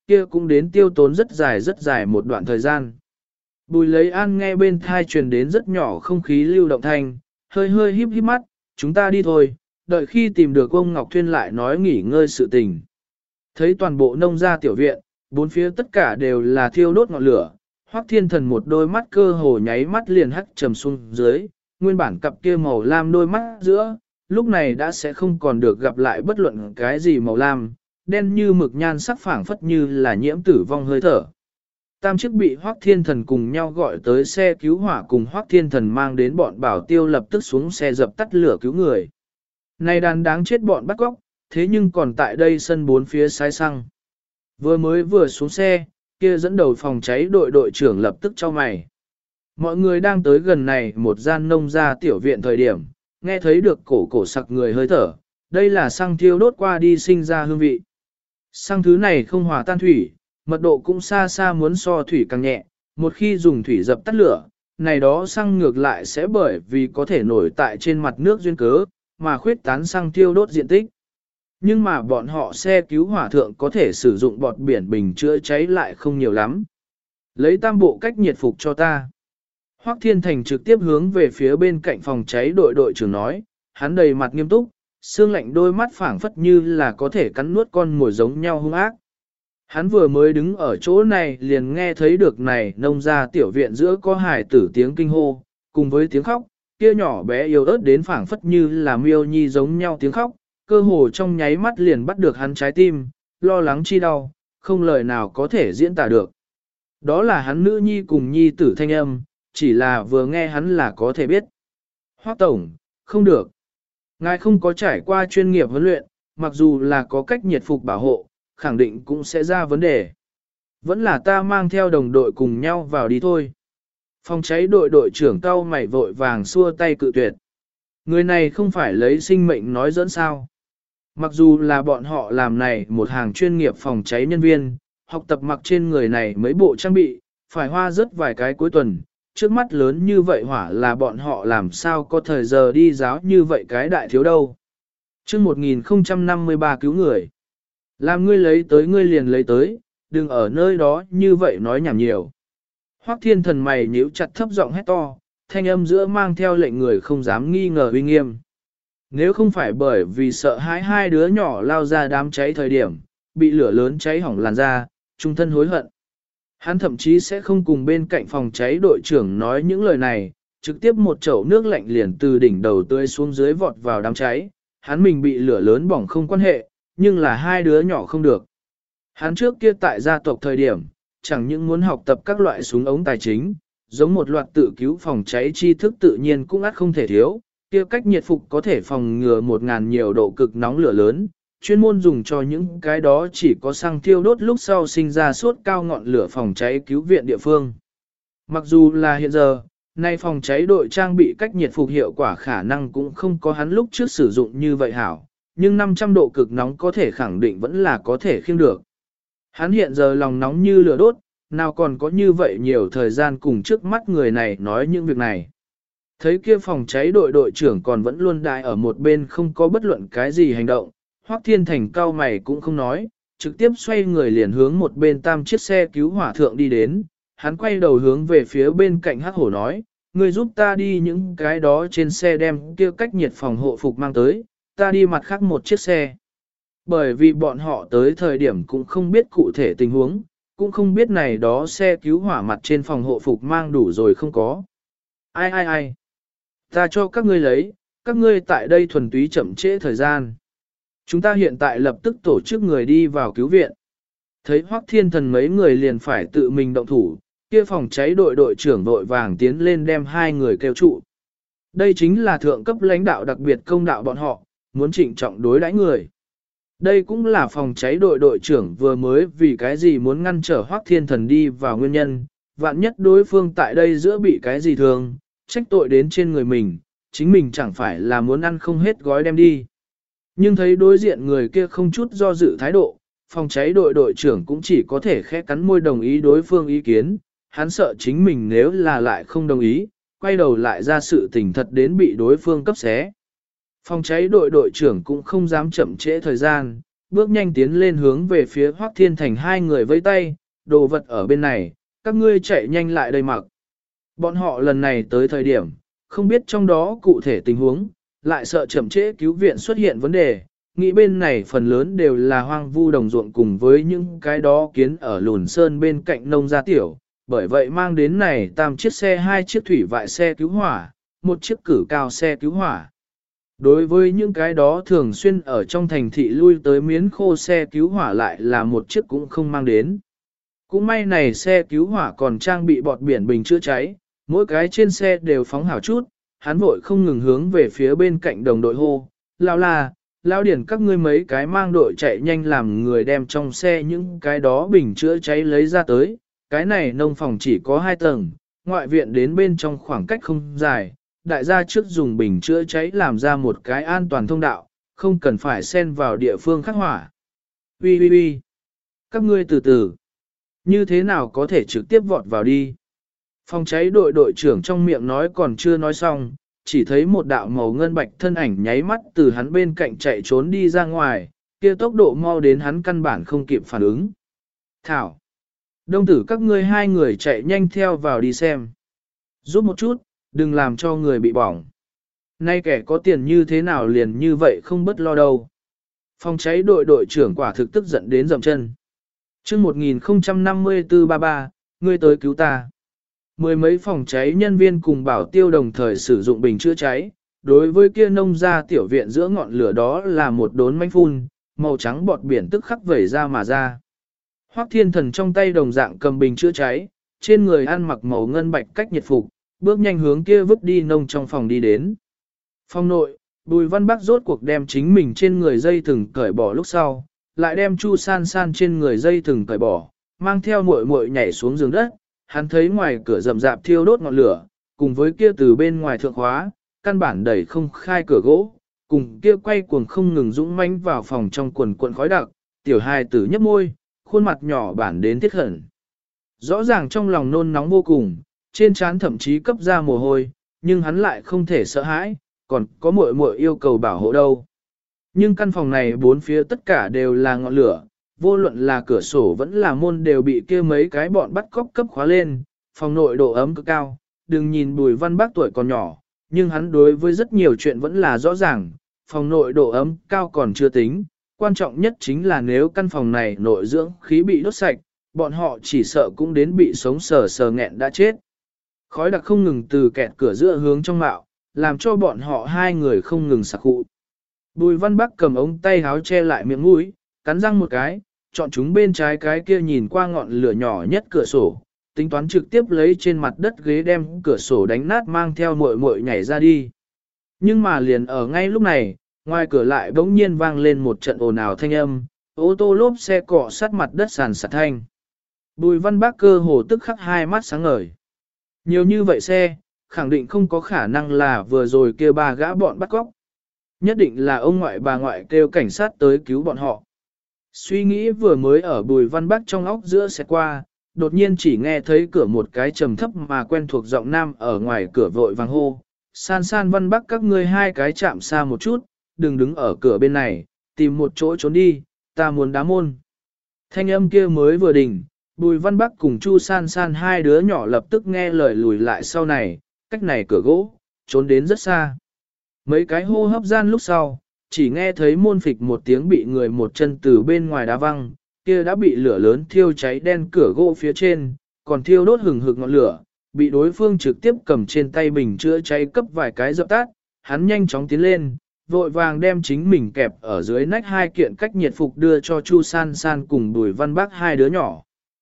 kia cũng đến tiêu tốn rất dài một đoạn thời gian. Bùi lấy an nghe bên thai truyền đến rất nhỏ không khí lưu động thanh, hơi híp híp mắt, chúng ta đi thôi, đợi khi tìm được ông Ngọc Thuyên lại nói nghỉ ngơi sự tình. Thấy toàn bộ nông gia tiểu viện, bốn phía tất cả đều là thiêu đốt ngọn lửa, Hoắc Thiên Thần một đôi mắt cơ hồ nháy mắt liền hắt trầm xuống dưới, nguyên bản cặp kia màu lam đôi mắt giữa, lúc này đã sẽ không còn được gặp lại bất luận cái gì màu lam, đen như mực nhan sắc phảng phất như là nhiễm tử vong hơi thở. Tam chiếc bị Hoắc Thiên Thần cùng nhau gọi tới xe cứu hỏa cùng Hoắc Thiên Thần mang đến bọn bảo tiêu lập tức xuống xe dập tắt lửa cứu người. Này đàn đáng chết bọn bắt cóc, thế nhưng còn tại đây sân bốn phía sái xăng. Vừa xuống xe, kia dẫn đầu phòng cháy đội trưởng lập tức cho mày. Mọi người đang tới gần này một gian nông gia tiểu viện thời điểm, nghe thấy được cổ sặc người hơi thở, đây là xăng thiêu đốt qua đi sinh ra hương vị. Xăng thứ này không hòa tan thủy, mật độ cũng xa muốn so thủy càng nhẹ, một khi dùng thủy dập tắt lửa, này đó xăng ngược lại sẽ bởi vì có thể nổi tại trên mặt nước duyên cớ, mà khuyết tán xăng thiêu đốt diện tích. Nhưng mà bọn họ xe cứu hỏa thượng có thể sử dụng bọt biển bình chữa cháy lại không nhiều lắm. Lấy tam bộ cách nhiệt phục cho ta. Hoắc Thiên Thành trực tiếp hướng về phía bên cạnh phòng cháy đội trưởng nói, hắn đầy mặt nghiêm túc, xương lạnh đôi mắt phảng phất như là có thể cắn nuốt con mồi giống nhau hung ác. Hắn vừa mới đứng ở chỗ này liền nghe thấy được này nông gia tiểu viện giữa có hài tử tiếng kinh hô, cùng với tiếng khóc, kia nhỏ bé yếu ớt đến phảng phất như là miêu nhi giống nhau tiếng khóc, cơ hồ trong nháy mắt liền bắt được hắn trái tim, lo lắng chi đau, không lời nào có thể diễn tả được. Đó là hắn nữ nhi cùng nhi tử thanh âm, chỉ là vừa nghe hắn là có thể biết. Hoắc tổng, không được. Ngài không có trải qua chuyên nghiệp huấn luyện, mặc dù là có cách nhiệt phục bảo hộ, khẳng định cũng sẽ ra vấn đề. Vẫn là ta mang theo đồng đội cùng nhau vào đi thôi. Phòng cháy đội trưởng cao mày vội vàng xua tay cự tuyệt. Người này không phải lấy sinh mệnh nói dẫn sao. Mặc dù là bọn họ làm này một hàng chuyên nghiệp phòng cháy nhân viên, học tập mặc trên người này mấy bộ trang bị, phải hoa rất vài cái cuối tuần, trước mắt lớn như vậy hỏa là bọn họ làm sao có thời giờ đi giáo như vậy cái đại thiếu đâu. Trước 1053 cứu người, làm ngươi lấy tới ngươi liền lấy tới, đừng ở nơi đó như vậy nói nhảm nhiều. Hoắc Thiên Thần mày nhíu chặt thấp giọng hét to, thanh âm giữa mang theo lệnh người không dám nghi ngờ uy nghiêm. Nếu không phải bởi vì sợ hãi hai đứa nhỏ lao ra đám cháy thời điểm, bị lửa lớn cháy hỏng làn da, trung thân hối hận. Hắn thậm chí sẽ không cùng bên cạnh phòng cháy đội trưởng nói những lời này, trực tiếp một chậu nước lạnh liền từ đỉnh đầu tươi xuống dưới vọt vào đám cháy. Hắn mình bị lửa lớn bỏng không quan hệ, nhưng là hai đứa nhỏ không được. Hắn trước kia tại gia tộc thời điểm, chẳng những muốn học tập các loại súng ống tài chính, giống một loạt tự cứu phòng cháy tri thức tự nhiên cũng ắt không thể thiếu, kia cách nhiệt phục có thể phòng ngừa 1000 nhiều độ cực nóng lửa lớn, chuyên môn dùng cho những cái đó chỉ có xăng thiêu đốt lúc sau sinh ra sốt cao ngọn lửa phòng cháy cứu viện địa phương. Mặc dù là hiện giờ, nay phòng cháy đội trang bị cách nhiệt phục hiệu quả khả năng cũng không có hắn lúc trước sử dụng như vậy hảo, nhưng 500 độ cực nóng có thể khẳng định vẫn là có thể khiêng được. Hắn hiện giờ lòng nóng như lửa đốt, nào còn có như vậy nhiều thời gian cùng trước mắt người này nói những việc này. Thấy kia phòng cháy đội trưởng còn vẫn luôn đại ở một bên không có bất luận cái gì hành động, Hoắc Thiên Thành cao mày cũng không nói, trực tiếp xoay người liền hướng một bên tam chiếc xe cứu hỏa thượng đi đến, hắn quay đầu hướng về phía bên cạnh Hắc Hổ nói, ngươi giúp ta đi những cái đó trên xe đem kia cách nhiệt phòng hộ phục mang tới, ta đi mặt khác một chiếc xe. Bởi vì bọn họ tới thời điểm cũng không biết cụ thể tình huống, cũng không biết này đó xe cứu hỏa mặt trên phòng hộ phục mang đủ rồi không có. Ai. Ta cho các ngươi lấy, các ngươi tại đây thuần túy chậm trễ thời gian. Chúng ta hiện tại lập tức tổ chức người đi vào cứu viện. Thấy Hoắc Thiên Thần mấy người liền phải tự mình động thủ, kia phòng cháy đội trưởng vội vàng tiến lên đem hai người kêu trụ. Đây chính là thượng cấp lãnh đạo đặc biệt công đạo bọn họ, muốn trịnh trọng đối đãi người. Đây cũng là phòng cháy đội trưởng vừa mới vì cái gì muốn ngăn trở Hoắc Thiên Thần đi vào nguyên nhân, vạn nhất đối phương tại đây giữa bị cái gì thường, trách tội đến trên người mình, chính mình chẳng phải là muốn ăn không hết gói đem đi. Nhưng thấy đối diện người kia không chút do dự thái độ, phòng cháy đội trưởng cũng chỉ có thể khẽ cắn môi đồng ý đối phương ý kiến, hắn sợ chính mình nếu là lại không đồng ý, quay đầu lại ra sự tình thật đến bị đối phương cấp xé. Phòng cháy đội trưởng cũng không dám chậm trễ thời gian, bước nhanh tiến lên hướng về phía Hoắc Thiên Thành hai người vẫy tay, đồ vật ở bên này, các ngươi chạy nhanh lại đây mặc. Bọn họ lần này tới thời điểm, không biết trong đó cụ thể tình huống, lại sợ chậm trễ cứu viện xuất hiện vấn đề, nghĩ bên này phần lớn đều là hoang vu đồng ruộng cùng với những cái đó kiến ở lùn sơn bên cạnh nông gia tiểu, bởi vậy mang đến này tam chiếc xe, 2 chiếc thủy vại xe cứu hỏa, 1 chiếc cử cao xe cứu hỏa. Đối với những cái đó thường xuyên ở trong thành thị lui tới miến khô xe cứu hỏa lại là 1 chiếc cũng không mang đến. Cũng may này xe cứu hỏa còn trang bị bọt biển bình chữa cháy, mỗi cái trên xe đều phóng hảo chút, hắn vội không ngừng hướng về phía bên cạnh đồng đội hô, lao điển các ngươi mấy cái mang đội chạy nhanh làm người đem trong xe những cái đó bình chữa cháy lấy ra tới, cái này nông phòng chỉ có 2 tầng, ngoại viện đến bên trong khoảng cách không dài, đại gia trước dùng bình chữa cháy làm ra một cái an toàn thông đạo, không cần phải xen vào địa phương khắc hỏa. Ui, các ngươi từ từ, như thế nào có thể trực tiếp vọt vào đi? Phòng cháy đội đội trưởng trong miệng nói còn chưa nói xong, chỉ thấy một đạo màu ngân bạch thân ảnh nháy mắt từ hắn bên cạnh chạy trốn đi ra ngoài, kia tốc độ mau đến hắn căn bản không kịp phản ứng. Thảo! Đông tử các ngươi hai người chạy nhanh theo vào đi xem. Giúp một chút, đừng làm cho người bị bỏng. Nay kẻ có tiền như thế nào liền như vậy không bất lo đâu. Phòng cháy đội đội trưởng quả thực tức giận đến dậm chân. Chương 1054-33, ngươi tới cứu ta. Mười mấy phòng cháy nhân viên cùng bảo tiêu đồng thời sử dụng bình chữa cháy, đối với kia nông gia tiểu viện giữa ngọn lửa đó là một đốn manh phun, màu trắng bọt biển tức khắc vẩy ra mà ra. Hoắc Thiên Thần trong tay đồng dạng cầm bình chữa cháy, trên người ăn mặc màu ngân bạch cách nhiệt phục, bước nhanh hướng kia vứt đi nông trong phòng đi đến. Phòng nội, Bùi Văn Bắc rốt cuộc đem chính mình trên người dây thừng cởi bỏ lúc sau, lại đem Chu San San trên người dây thừng cởi bỏ, mang theo muội muội nhảy xuống giường đất. Hắn thấy ngoài cửa rậm rạp thiêu đốt ngọn lửa, cùng với kia từ bên ngoài thượng khóa, căn bản đẩy không khai cửa gỗ, cùng kia quay cuồng không ngừng dũng mãnh vào phòng trong quần cuộn khói đặc, tiểu hài tử nhấp môi, khuôn mặt nhỏ bản đến thiết khẩn. Rõ ràng trong lòng nôn nóng vô cùng, trên trán thậm chí cấp ra mồ hôi, nhưng hắn lại không thể sợ hãi, còn có muội muội yêu cầu bảo hộ đâu. Nhưng căn phòng này bốn phía tất cả đều là ngọn lửa, vô luận là cửa sổ vẫn là môn đều bị kia mấy cái bọn bắt cóc cấp khóa lên, phòng nội độ ấm cực cao, đừng nhìn Bùi Văn Bác tuổi còn nhỏ, nhưng hắn đối với rất nhiều chuyện vẫn là rõ ràng, phòng nội độ ấm cao còn chưa tính, quan trọng nhất chính là nếu căn phòng này nội dưỡng khí bị đốt sạch, bọn họ chỉ sợ cũng đến bị sống sờ sờ nghẹn đã chết. Khói đặc không ngừng từ kẹt cửa giữa hướng trong mạo, làm cho bọn họ hai người không ngừng sặc khụ. Bùi Văn Bắc cầm ống tay háo che lại miệng mũi, cắn răng một cái, chọn chúng bên trái cái kia nhìn qua ngọn lửa nhỏ nhất cửa sổ, tính toán trực tiếp lấy trên mặt đất ghế đem cửa sổ đánh nát mang theo muội muội nhảy ra đi. Nhưng mà liền ở ngay lúc này, ngoài cửa lại bỗng nhiên vang lên một trận ồn ào thanh âm, ô tô lốp xe cọ sát mặt đất sàn sạt thanh. Bùi Văn Bác cơ hồ tức khắc hai mắt sáng ngời. Nhiều như vậy xe, khẳng định không có khả năng là vừa rồi kêu ba gã bọn bắt cóc. Nhất định là ông ngoại bà ngoại kêu cảnh sát tới cứu bọn họ. Suy nghĩ vừa mới ở Bùi Văn Bắc trong óc giữa xe qua, đột nhiên chỉ nghe thấy cửa một cái trầm thấp mà quen thuộc giọng nam ở ngoài cửa vội vàng hô. San San Văn Bắc các ngươi hai cái chạm xa một chút, đừng đứng ở cửa bên này, tìm một chỗ trốn đi, ta muốn đá môn. Thanh âm kia mới vừa đỉnh, Bùi Văn Bắc cùng Chu San San hai đứa nhỏ lập tức nghe lời lùi lại sau này, cách này cửa gỗ, trốn đến rất xa. Mấy cái hô hấp gian lúc sau, chỉ nghe thấy môn phịch một tiếng bị người một chân từ bên ngoài đá văng, kia đã bị lửa lớn thiêu cháy đen cửa gỗ phía trên, còn thiêu đốt hừng hực ngọn lửa, bị đối phương trực tiếp cầm trên tay bình chữa cháy cấp vài cái dập tắt, hắn nhanh chóng tiến lên, vội vàng đem chính mình kẹp ở dưới nách hai kiện cách nhiệt phục đưa cho Chu San San cùng Bùi Văn Bắc hai đứa nhỏ.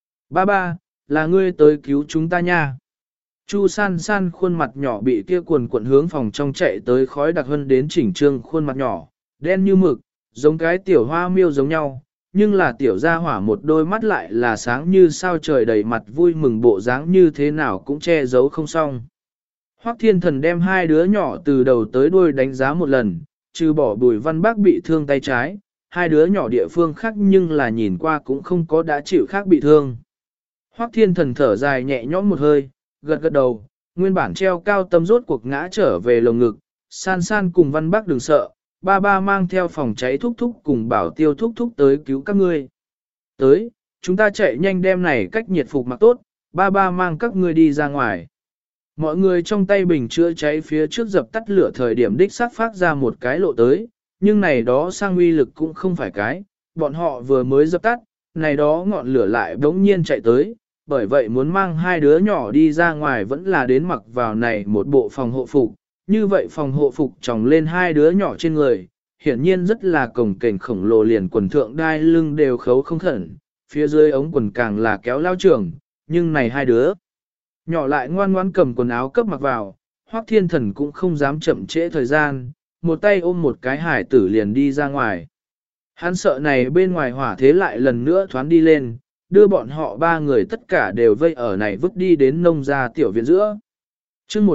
Ba, là ngươi tới cứu chúng ta nha. Chu San San khuôn mặt nhỏ bị kia cuồn cuộn hướng phòng trong chạy tới khói đặc hơn đến chỉnh trương khuôn mặt nhỏ, đen như mực, giống cái tiểu hoa miêu giống nhau, nhưng là tiểu gia hỏa một đôi mắt lại là sáng như sao trời đầy mặt vui mừng bộ dáng như thế nào cũng che giấu không xong. Hoắc Thiên Thần đem hai đứa nhỏ từ đầu tới đuôi đánh giá một lần, trừ bỏ Bùi Văn Bác bị thương tay trái, hai đứa nhỏ địa phương khác nhưng là nhìn qua cũng không có đã chịu khác bị thương. Hoắc Thiên Thần thở dài nhẹ nhõm một hơi, gật gật đầu, nguyên bản treo cao tâm rốt cuộc ngã trở về lồng ngực, San San cùng Văn Bác đừng sợ, ba ba mang theo phòng cháy thúc thúc cùng bảo tiêu thúc thúc tới cứu các ngươi. Tới, chúng ta chạy nhanh đem này cách nhiệt phục mặc tốt, ba ba mang các ngươi đi ra ngoài. Mọi người trong tay bình chữa cháy phía trước dập tắt lửa thời điểm đích xác phát ra một cái lộ tới, nhưng này đó sang uy lực cũng không phải cái, bọn họ vừa mới dập tắt, này đó ngọn lửa lại bỗng nhiên chạy tới, bởi vậy muốn mang hai đứa nhỏ đi ra ngoài vẫn là đến mặc vào này một bộ phòng hộ phục, như vậy phòng hộ phục tròng lên hai đứa nhỏ trên người, hiển nhiên rất là cồng kềnh khổng lồ, liền quần thượng đai lưng đều khấu không khẩn, phía dưới ống quần càng là kéo lao trường, nhưng này hai đứa nhỏ lại ngoan ngoãn cầm quần áo cấp mặc vào, Hoắc Thiên Thần cũng không dám chậm trễ thời gian, một tay ôm một cái hải tử liền đi ra ngoài. Hắn sợ này bên ngoài hỏa thế lại lần nữa thoán đi lên, đưa bọn họ ba người tất cả đều vây ở này vứt đi đến nông gia tiểu viện giữa. Chương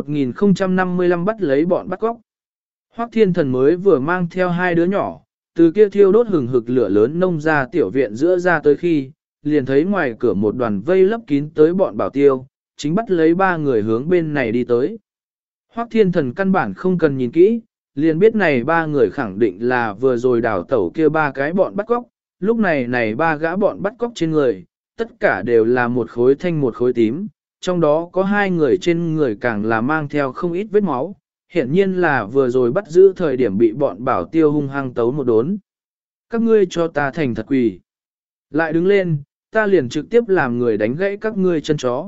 1055 bắt lấy bọn bắt cóc. Hoắc Thiên Thần mới vừa mang theo hai đứa nhỏ, từ kia thiêu đốt hừng hực lửa lớn nông gia tiểu viện giữa ra tới khi, liền thấy ngoài cửa một đoàn vây lấp kín tới bọn bảo tiêu, chính bắt lấy ba người hướng bên này đi tới. Hoắc Thiên Thần căn bản không cần nhìn kỹ, liền biết này ba người khẳng định là vừa rồi đào tẩu kia ba cái bọn bắt cóc, lúc này này ba gã bọn bắt cóc trên người, tất cả đều là một khối thanh một khối tím, trong đó có hai người trên người càng là mang theo không ít vết máu, hiển nhiên là vừa rồi bắt giữ thời điểm bị bọn bảo tiêu hung hăng tấu một đốn. Các ngươi cho ta thành thật quỷ. Lại đứng lên, ta liền trực tiếp làm người đánh gãy các ngươi chân chó.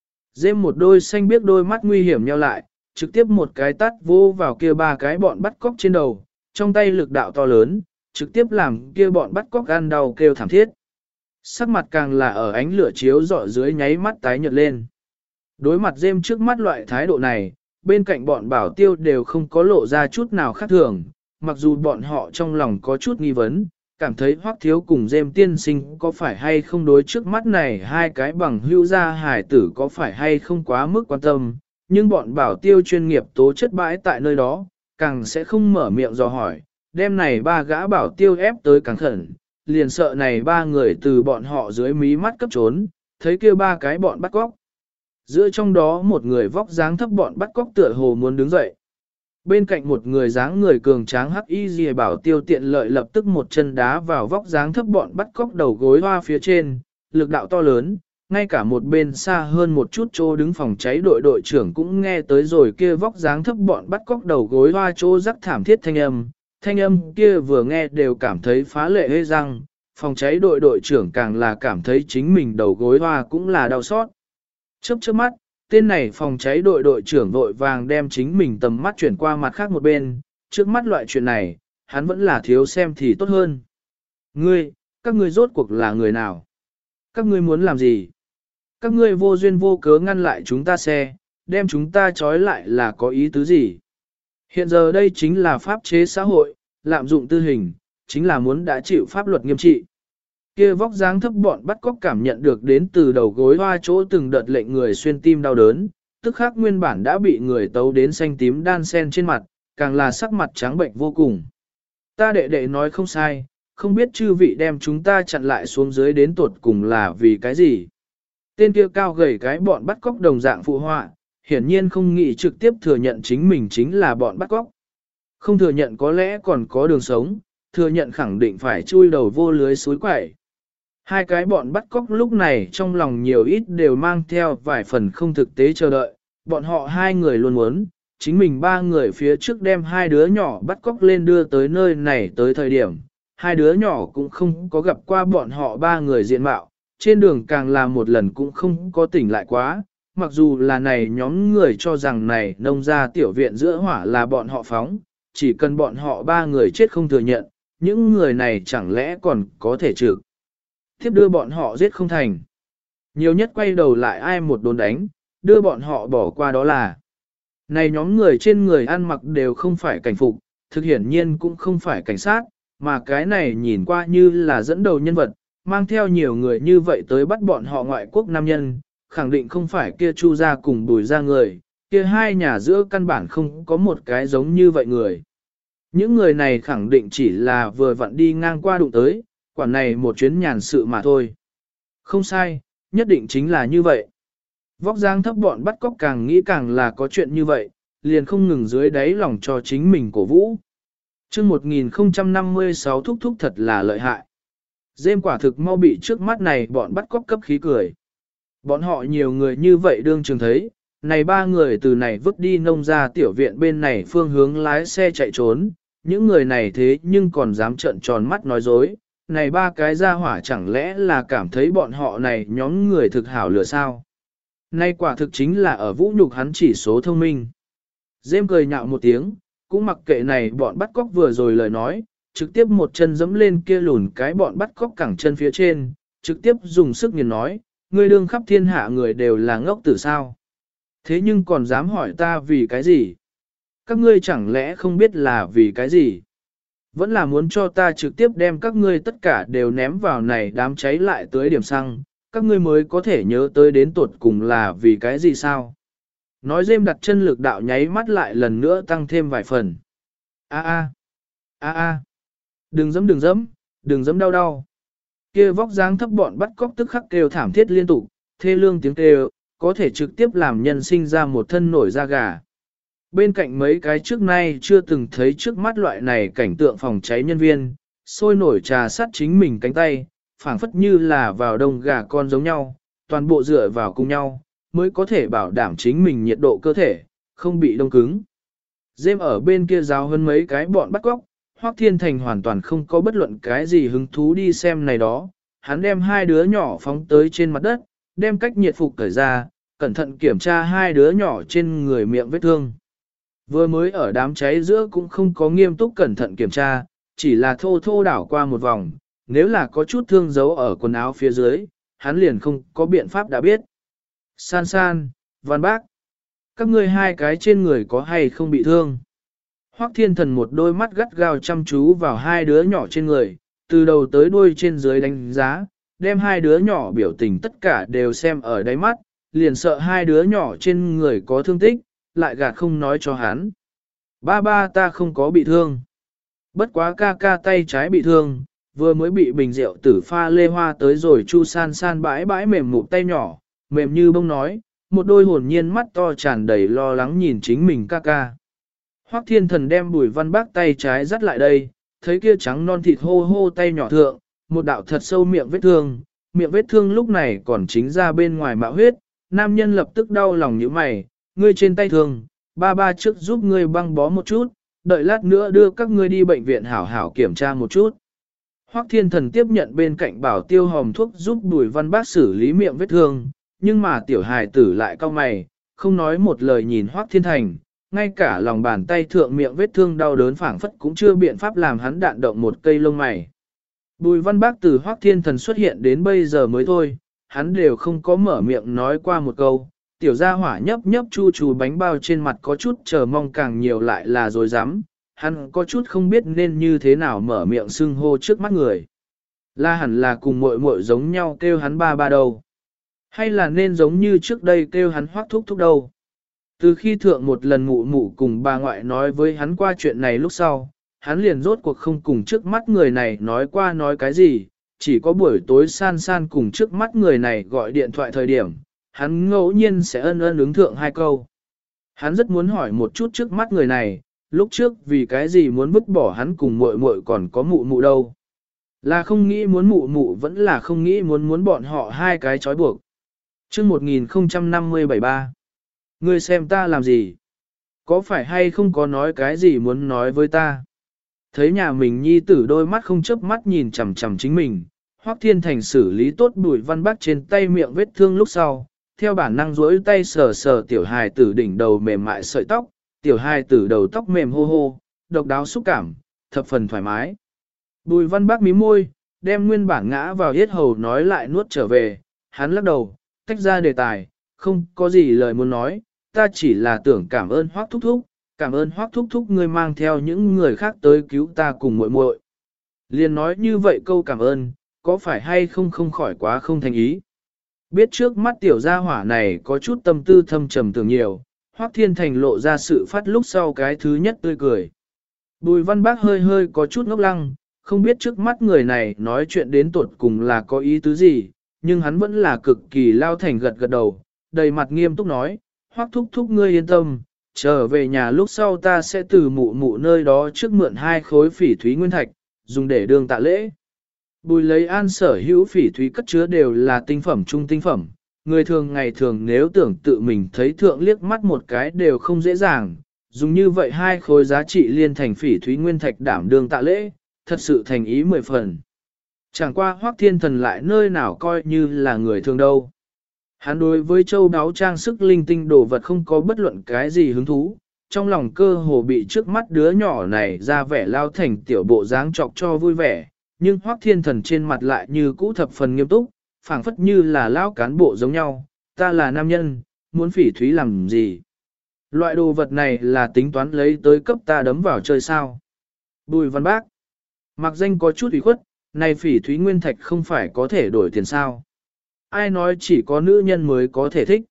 Dêm một đôi xanh biếc đôi mắt nguy hiểm nheo lại, trực tiếp một cái tát vô vào kia ba cái bọn bắt cóc trên đầu, trong tay lực đạo to lớn, trực tiếp làm kia bọn bắt cóc gan đau kêu thảm thiết. Sắc mặt càng là ở ánh lửa chiếu rọi dưới nháy mắt tái nhợt lên. Đối mặt Dêm trước mắt loại thái độ này, bên cạnh bọn bảo tiêu đều không có lộ ra chút nào khác thường, mặc dù bọn họ trong lòng có chút nghi vấn, cảm thấy Hoắc Thiếu cùng Dêm tiên sinh có phải hay không đối trước mắt này hai cái bằng hữu gia hải tử có phải hay không quá mức quan tâm, nhưng bọn bảo tiêu chuyên nghiệp tố chất bãi tại nơi đó, càng sẽ không mở miệng dò hỏi, đêm này ba gã bảo tiêu ép tới càng khẩn, liền sợ này ba người từ bọn họ dưới mí mắt cấp trốn, thấy kia ba cái bọn bắt cóc. Giữa trong đó một người vóc dáng thấp bọn bắt cóc tựa hồ muốn đứng dậy. Bên cạnh một người dáng người cường tráng hắc y gì bảo tiêu tiện lợi lập tức một chân đá vào vóc dáng thấp bọn bắt cóc đầu gối hoa phía trên, lực đạo to lớn, ngay cả một bên xa hơn một chút chỗ đứng phòng cháy đội đội trưởng cũng nghe tới rồi kia vóc dáng thấp bọn bắt cóc đầu gối hoa chỗ rắc thảm thiết thanh âm kia vừa nghe đều cảm thấy phá lệ hê răng, phòng cháy đội đội trưởng càng là cảm thấy chính mình đầu gối hoa cũng là đau xót. Chớp mắt, tên này phòng cháy đội đội trưởng vội vàng đem chính mình tầm mắt chuyển qua mặt khác một bên, trước mắt loại chuyện này, hắn vẫn là thiếu xem thì tốt hơn. Các ngươi rốt cuộc là người nào? Các ngươi muốn làm gì? Các ngươi vô duyên vô cớ ngăn lại chúng ta xe, đem chúng ta trói lại là có ý tứ gì? Hiện giờ đây chính là pháp chế xã hội, lạm dụng tư hình, chính là muốn đã chịu pháp luật nghiêm trị. Kia vóc dáng thấp bọn bắt cóc cảm nhận được đến từ đầu gối hoa chỗ từng đợt lệnh người xuyên tim đau đớn, tức khắc nguyên bản đã bị người tấu đến xanh tím đan sen trên mặt, càng là sắc mặt trắng bệnh vô cùng. Ta đệ đệ nói không sai, không biết chư vị đem chúng ta chặn lại xuống dưới đến tuột cùng là vì cái gì. Tên kia cao gầy cái bọn bắt cóc đồng dạng phụ họa, hiển nhiên không nghĩ trực tiếp thừa nhận chính mình chính là bọn bắt cóc. Không thừa nhận có lẽ còn có đường sống, thừa nhận khẳng định phải chui đầu vô lưới suối quẩy. Hai cái bọn bắt cóc lúc này trong lòng nhiều ít đều mang theo vài phần không thực tế chờ đợi, bọn họ hai người luôn muốn, chính mình ba người phía trước đem hai đứa nhỏ bắt cóc lên đưa tới nơi này tới thời điểm, hai đứa nhỏ cũng không có gặp qua bọn họ ba người diện mạo, trên đường càng là một lần cũng không có tỉnh lại quá, mặc dù là này nhóm người cho rằng này nông gia tiểu viện giữa hỏa là bọn họ phóng, chỉ cần bọn họ ba người chết không thừa nhận, những người này chẳng lẽ còn có thể trực tiếp đưa bọn họ giết không thành. Nhiều nhất quay đầu lại ai một đồn đánh, đưa bọn họ bỏ qua đó là. Này nhóm người trên người ăn mặc đều không phải cảnh phục, thực hiển nhiên cũng không phải cảnh sát, mà cái này nhìn qua như là dẫn đầu nhân vật, mang theo nhiều người như vậy tới bắt bọn họ ngoại quốc nam nhân, khẳng định không phải kia Chu gia cùng Bùi gia người, kia hai nhà giữa căn bản không có một cái giống như vậy người. Những người này khẳng định chỉ là vừa vặn đi ngang qua đụng tới, quản này một chuyến nhàn sự mà thôi. Không sai, nhất định chính là như vậy. Vóc dáng thấp bọn bắt cóc càng nghĩ càng là có chuyện như vậy, liền không ngừng dưới đáy lòng cho chính mình cổ vũ. Chương 1056 thúc thúc thật là lợi hại. Dêm quả thực mau bị trước mắt này bọn bắt cóc cấp khí cười. Bọn họ nhiều người như vậy đương trường thấy, này ba người từ này vứt đi nông ra tiểu viện bên này phương hướng lái xe chạy trốn, những người này thế nhưng còn dám trợn tròn mắt nói dối, này ba cái ra hỏa chẳng lẽ là cảm thấy bọn họ này nhóm người thực hảo lửa sao. Nay quả thực chính là ở vũ nhục hắn chỉ số thông minh. Dêm cười nhạo một tiếng, cũng mặc kệ này bọn bắt cóc vừa rồi lời nói, trực tiếp một chân dẫm lên kia lùn cái bọn bắt cóc cẳng chân phía trên, trực tiếp dùng sức nghiền nói, ngươi đương khắp thiên hạ người đều là ngốc tử sao. Thế nhưng còn dám hỏi ta vì cái gì? Các ngươi chẳng lẽ không biết là vì cái gì? Vẫn là muốn cho ta trực tiếp đem các ngươi tất cả đều ném vào này đám cháy lại tới điểm xăng, các ngươi mới có thể nhớ tới đến tuột cùng là vì cái gì sao? Nói dêm đặt chân lực đạo nháy mắt lại lần nữa tăng thêm vài phần. Đừng dẫm đừng dẫm đau đau. Kia vóc dáng thấp bọn bắt cóc tức khắc kêu thảm thiết liên tục, thê lương tiếng kêu, có thể trực tiếp làm nhân sinh ra một thân nổi da gà. Bên cạnh mấy cái trước nay chưa từng thấy trước mắt loại này cảnh tượng phòng cháy nhân viên, sôi nổi trà sát chính mình cánh tay, phảng phất như là vào đông gà con giống nhau, toàn bộ dựa vào cùng nhau, mới có thể bảo đảm chính mình nhiệt độ cơ thể, không bị đông cứng. Dêm ở bên kia giáo hơn mấy cái bọn bắt cóc, Hoắc Thiên Thành hoàn toàn không có bất luận cái gì hứng thú đi xem này đó, hắn đem hai đứa nhỏ phóng tới trên mặt đất, đem cách nhiệt phục cởi ra, cẩn thận kiểm tra hai đứa nhỏ trên người miệng vết thương. Vừa mới ở đám cháy giữa cũng không có nghiêm túc cẩn thận kiểm tra, chỉ là thô thô đảo qua một vòng, nếu là có chút thương dấu ở quần áo phía dưới, hắn liền không có biện pháp đã biết. San San, Văn Bác, các ngươi hai cái trên người có hay không bị thương? Hoắc Thiên Thần một đôi mắt gắt gao chăm chú vào hai đứa nhỏ trên người, từ đầu tới đuôi trên dưới đánh giá, đem hai đứa nhỏ biểu tình tất cả đều xem ở đáy mắt, liền sợ hai đứa nhỏ trên người có thương tích, lại gạt không nói cho hắn. Ba ta không có bị thương. Bất quá ca ca tay trái bị thương, vừa mới bị bình rượu tử pha lê hoa tới rồi Chu San San bãi bãi mềm mụn tay nhỏ, mềm như bông nói, một đôi hồn nhiên mắt to tràn đầy lo lắng nhìn chính mình ca ca. Hoắc Thiên Thần đem Bùi Văn Bác tay trái dắt lại đây, thấy kia trắng non thịt hô hô tay nhỏ thượng, một đạo thật sâu miệng vết thương lúc này còn chính ra bên ngoài mạo huyết, nam nhân lập tức đau lòng như mày, ngươi trên tay thương, ba trước giúp ngươi băng bó một chút, đợi lát nữa đưa các ngươi đi bệnh viện hảo hảo kiểm tra một chút. Hoắc Thiên Thần tiếp nhận bên cạnh Bảo Tiêu hòm thuốc giúp Bùi Văn Bác xử lý miệng vết thương, nhưng mà tiểu hài tử lại cau mày, không nói một lời nhìn Hoắc Thiên Thành, ngay cả lòng bàn tay thượng miệng vết thương đau đớn phảng phất cũng chưa biện pháp làm hắn đạn động một cây lông mày. Bùi Văn Bác từ Hoắc Thiên Thần xuất hiện đến bây giờ mới thôi, hắn đều không có mở miệng nói qua một câu, tiểu gia hỏa nhấp nhấp chu chu bánh bao trên mặt có chút chờ mong càng nhiều lại là dối dám, hắn có chút không biết nên như thế nào mở miệng xưng hô trước mắt người. La hẳn là cùng muội muội giống nhau kêu hắn ba đâu. Hay là nên giống như trước đây kêu hắn Hoắc thúc thúc đâu. Từ khi thượng một lần mụ mụ cùng bà ngoại nói với hắn qua chuyện này lúc sau, hắn liền rốt cuộc không cùng trước mắt người này nói qua nói cái gì, chỉ có buổi tối San San cùng trước mắt người này gọi điện thoại thời điểm, hắn ngẫu nhiên sẽ ân ứng thượng hai câu. Hắn rất muốn hỏi một chút trước mắt người này, lúc trước vì cái gì muốn vứt bỏ hắn cùng muội muội còn có mụ mụ đâu. Là không nghĩ muốn mụ mụ vẫn là không nghĩ muốn bọn họ hai cái trói buộc. Chương 1057 Ngươi xem ta làm gì? Có phải hay không có nói cái gì muốn nói với ta? Thấy nhà mình nhi tử đôi mắt không chớp mắt nhìn chằm chằm chính mình, Hoắc Thiên Thành xử lý tốt Bùi Văn Bác trên tay miệng vết thương lúc sau, theo bản năng duỗi tay sờ sờ tiểu hài tử đỉnh đầu mềm mại sợi tóc, tiểu hài tử đầu tóc mềm hô hô, độc đáo xúc cảm, thập phần thoải mái. Bùi Văn Bác mím môi, đem nguyên bản ngã vào yết hầu nói lại nuốt trở về, hắn lắc đầu, tách ra đề tài, không có gì lời muốn nói, ta chỉ là tưởng cảm ơn Hoắc thúc thúc, cảm ơn Hoắc thúc thúc ngươi mang theo những người khác tới cứu ta cùng muội muội. Liền nói như vậy câu cảm ơn, có phải hay không không khỏi quá không thành ý. Biết trước mắt tiểu gia hỏa này có chút tâm tư thâm trầm tưởng nhiều, Hoắc Thiên Thành lộ ra sự phát lúc sau cái thứ nhất tươi cười. Bùi Văn Bác hơi hơi có chút ngốc lăng, không biết trước mắt người này nói chuyện đến tuột cùng là có ý tứ gì, nhưng hắn vẫn là cực kỳ lao thành gật gật đầu, đầy mặt nghiêm túc nói, Hoắc thúc thúc ngươi yên tâm, trở về nhà lúc sau ta sẽ từ mụ mụ nơi đó trước mượn 2 khối phỉ thúy nguyên thạch, dùng để đương tạ lễ. Bùi lấy an sở hữu phỉ thúy cất chứa đều là tinh phẩm trung tinh phẩm, người thường ngày thường nếu tưởng tự mình thấy thượng liếc mắt một cái đều không dễ dàng, dùng như vậy 2 khối giá trị liên thành phỉ thúy nguyên thạch đảm đương tạ lễ, thật sự thành ý 10 phần. Chẳng qua Hoắc Thiên Thần lại nơi nào coi như là người thường đâu. Hắn đối với châu đáo trang sức linh tinh đồ vật không có bất luận cái gì hứng thú, trong lòng cơ hồ bị trước mắt đứa nhỏ này ra vẻ lao thành tiểu bộ dáng chọc cho vui vẻ, nhưng Hoắc Thiên Thần trên mặt lại như cũ thập phần nghiêm túc, phảng phất như là lão cán bộ giống nhau, ta là nam nhân, muốn phỉ thúy làm gì? Loại đồ vật này là tính toán lấy tới cấp ta đấm vào chơi sao? Bùi Văn Bác, mặc danh có chút ủy khuất, này phỉ thúy nguyên thạch không phải có thể đổi tiền sao? Ai nói chỉ có nữ nhân mới có thể thích?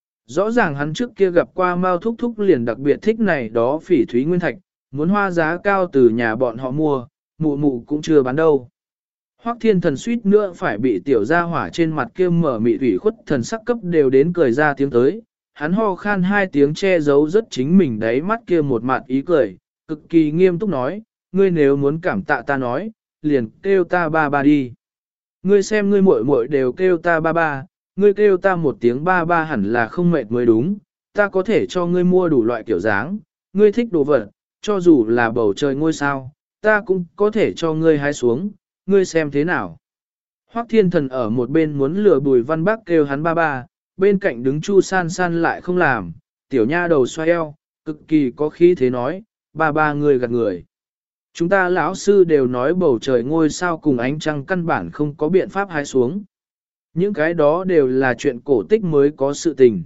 Rõ ràng hắn trước kia gặp qua Mao Thúc Thúc liền đặc biệt thích này đó phỉ thúy nguyên thạch, muốn hoa giá cao từ nhà bọn họ mua, mụ mụ cũng chưa bán đâu. Hoắc Thiên Thần suýt nữa phải bị tiểu gia hỏa trên mặt kia mở mị ủy khuất thần sắc cấp đều đến cười ra tiếng tới, hắn ho khan 2 tiếng che giấu rất chính mình đáy mắt kia một mặt ý cười, cực kỳ nghiêm túc nói, ngươi nếu muốn cảm tạ ta nói, liền kêu ta ba ba đi. Ngươi xem ngươi muội muội đều kêu ta ba ba, ngươi kêu ta một tiếng ba ba hẳn là không mệt mới đúng, ta có thể cho ngươi mua đủ loại kiểu dáng, ngươi thích đồ vật, cho dù là bầu trời ngôi sao, ta cũng có thể cho ngươi hái xuống, ngươi xem thế nào. Hoắc Thiên Thần ở một bên muốn lừa Bùi Văn Bác kêu hắn ba ba, bên cạnh đứng Chu San San lại không làm, tiểu nha đầu xoay eo, cực kỳ có khí thế nói, ba ba người gạt người. Chúng ta lão sư đều nói bầu trời ngôi sao cùng ánh trăng căn bản không có biện pháp hái xuống. Những cái đó đều là chuyện cổ tích mới có sự tình.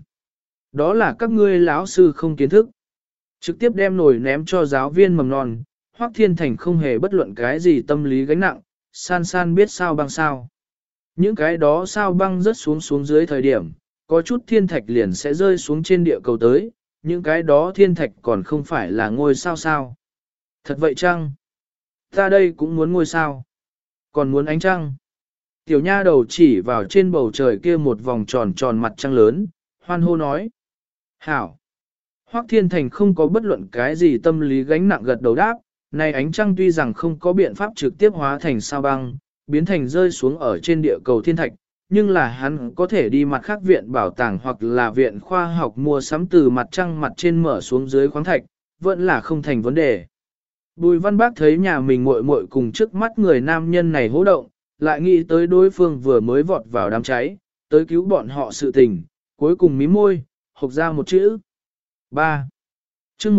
Đó là các ngươi lão sư không kiến thức. Trực tiếp đem nổi ném cho giáo viên mầm non, Hoắc Thiên Thành không hề bất luận cái gì tâm lý gánh nặng, San San biết sao băng sao. Những cái đó sao băng rớt xuống dưới thời điểm, có chút thiên thạch liền sẽ rơi xuống trên địa cầu tới, những cái đó thiên thạch còn không phải là ngôi sao sao. Thật vậy chăng? Ta đây cũng muốn ngôi sao. Còn muốn ánh trăng. Tiểu nha đầu chỉ vào trên bầu trời kia một vòng tròn tròn mặt trăng lớn, hoan hô nói. Hảo. Hoắc Thiên Thành không có bất luận cái gì tâm lý gánh nặng gật đầu đáp, này ánh trăng tuy rằng không có biện pháp trực tiếp hóa thành sao băng, biến thành rơi xuống ở trên địa cầu thiên thạch, nhưng là hắn có thể đi mặt khác viện bảo tàng hoặc là viện khoa học mua sắm từ mặt trăng mặt trên mở xuống dưới khoáng thạch, vẫn là không thành vấn đề. Bùi Văn Bác thấy nhà mình muội muội cùng trước mắt người nam nhân này hô động, lại nghĩ tới đối phương vừa mới vọt vào đám cháy, tới cứu bọn họ sự tình, cuối cùng mím môi, hộc ra một chữ. 3. Chương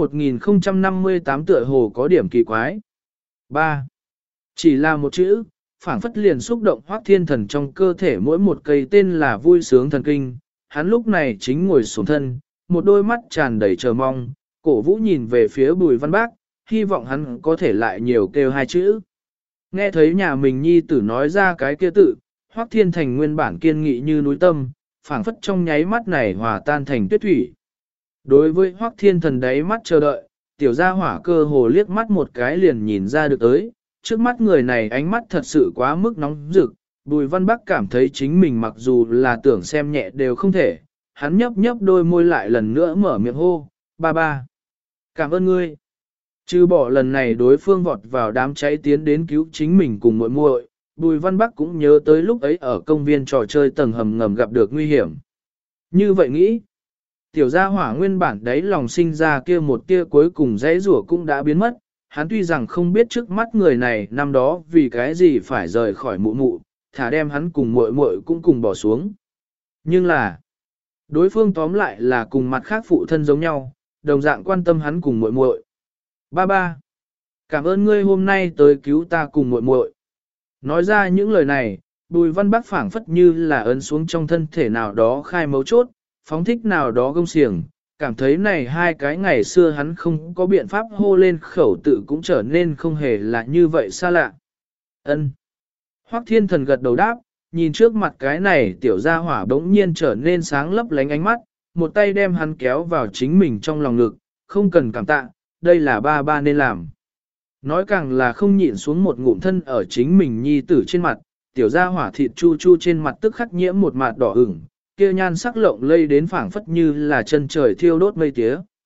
1058 tựa hồ có điểm kỳ quái. 3. Chỉ là một chữ, phảng phất liền xúc động Hoắc Thiên Thần trong cơ thể mỗi một cây tên là vui sướng thần kinh, hắn lúc này chính ngồi xổm thân, một đôi mắt tràn đầy chờ mong, cổ vũ nhìn về phía Bùi Văn Bác, hy vọng hắn có thể lại nhiều kêu 2 chữ. Nghe thấy nhà mình nhi tử nói ra cái kia tự, Hoắc Thiên Thành nguyên bản kiên nghị như núi tâm, phảng phất trong nháy mắt này hòa tan thành tuyết thủy. Đối với Hoắc Thiên Thần đáy mắt chờ đợi, tiểu gia hỏa cơ hồ liếc mắt một cái liền nhìn ra được tới, trước mắt người này ánh mắt thật sự quá mức nóng rực, Bùi Văn Bắc cảm thấy chính mình mặc dù là tưởng xem nhẹ đều không thể, hắn nhấp nhấp đôi môi lại lần nữa mở miệng hô, ba ba. Cảm ơn ngươi. Trừ bỏ lần này đối phương vọt vào đám cháy tiến đến cứu chính mình cùng muội muội, Bùi Văn Bắc cũng nhớ tới lúc ấy ở công viên trò chơi tầng hầm ngầm gặp được nguy hiểm. Như vậy nghĩ, tiểu gia hỏa nguyên bản đấy lòng sinh ra kia một tia cuối cùng dãy rủa cũng đã biến mất, hắn tuy rằng không biết trước mắt người này năm đó vì cái gì phải rời khỏi mụ mụ, thả đem hắn cùng muội muội cũng cùng bỏ xuống. Nhưng là, đối phương tóm lại là cùng mặt khác phụ thân giống nhau, đồng dạng quan tâm hắn cùng muội muội. Ba ba, cảm ơn ngươi hôm nay tới cứu ta cùng muội muội. Nói ra những lời này, Bùi Văn Bắc phảng phất như là ấn xuống trong thân thể nào đó khai mấu chốt, phóng thích nào đó gông xiềng, cảm thấy này 2 cái ngày xưa hắn không có biện pháp hô lên khẩu tự cũng trở nên không hề là như vậy xa lạ. Ân. Hoắc Thiên Thần gật đầu đáp, nhìn trước mặt cái này tiểu gia hỏa bỗng nhiên trở nên sáng lấp lánh ánh mắt, một tay đem hắn kéo vào chính mình trong lòng ngực, không cần cảm tạ, đây là ba ba nên làm. Nói càng là không nhịn xuống một ngụm thân ở chính mình nhi tử trên mặt, tiểu gia hỏa thịt chu chu trên mặt tức khắc nhiễm một mạt đỏ ửng, kia nhan sắc lộng lây đến phảng phất như là chân trời thiêu đốt mây tía.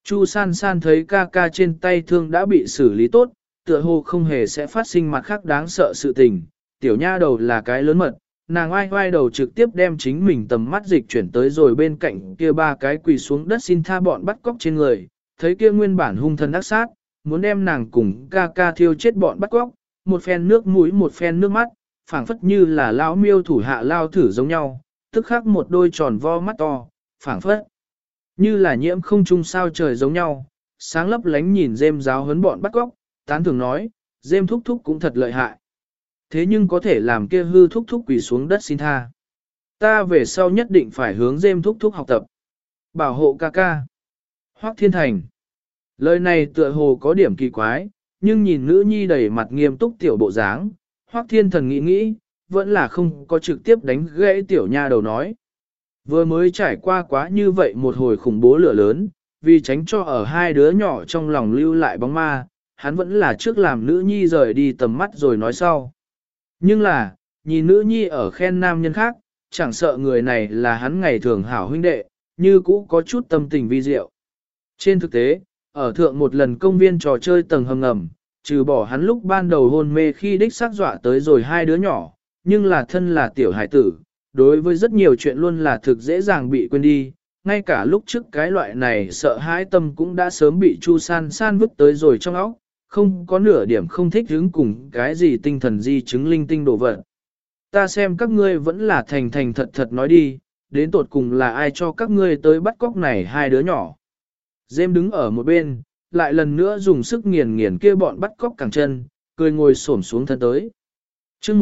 Chu San San thấy ca ca trên tay thương đã bị xử lý tốt, tựa hồ không hề sẽ phát sinh mặt khác đáng sợ sự tình. Tiểu nha đầu là cái lớn mật, nàng oai oai đầu trực tiếp đem chính mình tầm mắt dịch chuyển tới rồi bên cạnh kia ba cái quỳ xuống đất xin tha bọn bắt cóc trên người, thấy kia nguyên bản hung thần ác sát, muốn đem nàng cùng ca ca thiêu chết bọn bắt cóc, một phen nước mũi một phen nước mắt, phảng phất như là lão miêu thủ hạ lao thử giống nhau, tức khắc một đôi tròn vo mắt to, phảng phất như là nhiễm không trung sao trời giống nhau, sáng lấp lánh nhìn Dêm giáo huấn bọn bắt cóc, tán thưởng nói, Dêm thúc thúc cũng thật lợi hại. Thế nhưng có thể làm kia hư thúc thúc quỳ xuống đất xin tha. Ta về sau nhất định phải hướng Dêm thúc thúc học tập. Bảo hộ ca ca. Hoắc Thiên Thành. Lời này tựa hồ có điểm kỳ quái, nhưng nhìn nữ nhi đầy mặt nghiêm túc tiểu bộ dáng, Hoắc Thiên Thần nghĩ, vẫn là không có trực tiếp đánh gãy tiểu nha đầu nói. Vừa mới trải qua quá như vậy một hồi khủng bố lửa lớn, vì tránh cho ở hai đứa nhỏ trong lòng lưu lại bóng ma, hắn vẫn là trước làm nữ nhi rời đi tầm mắt rồi nói sau. Nhưng là, nhìn nữ nhi ở khen nam nhân khác, chẳng sợ người này là hắn ngày thường hảo huynh đệ, như cũ có chút tâm tình vi diệu. Trên thực tế, ở thượng một lần công viên trò chơi tầng hầm ngầm, trừ bỏ hắn lúc ban đầu hôn mê khi đích xác dọa tới rồi hai đứa nhỏ, nhưng là thân là tiểu hải tử, đối với rất nhiều chuyện luôn là thực dễ dàng bị quên đi, ngay cả lúc trước cái loại này sợ hãi tâm cũng đã sớm bị Chu San San vứt tới rồi trong óc, không có nửa điểm không thích hứng cùng cái gì tinh thần di chứng linh tinh đồ vật. Ta xem các ngươi vẫn là thành thành thật thật nói đi, đến tột cùng là ai cho các ngươi tới bắt cóc này hai đứa nhỏ. Dêm đứng ở một bên, lại lần nữa dùng sức nghiền nghiền kia bọn bắt cóc cẳng chân, cười ngồi xổm xuống thân tới. Chương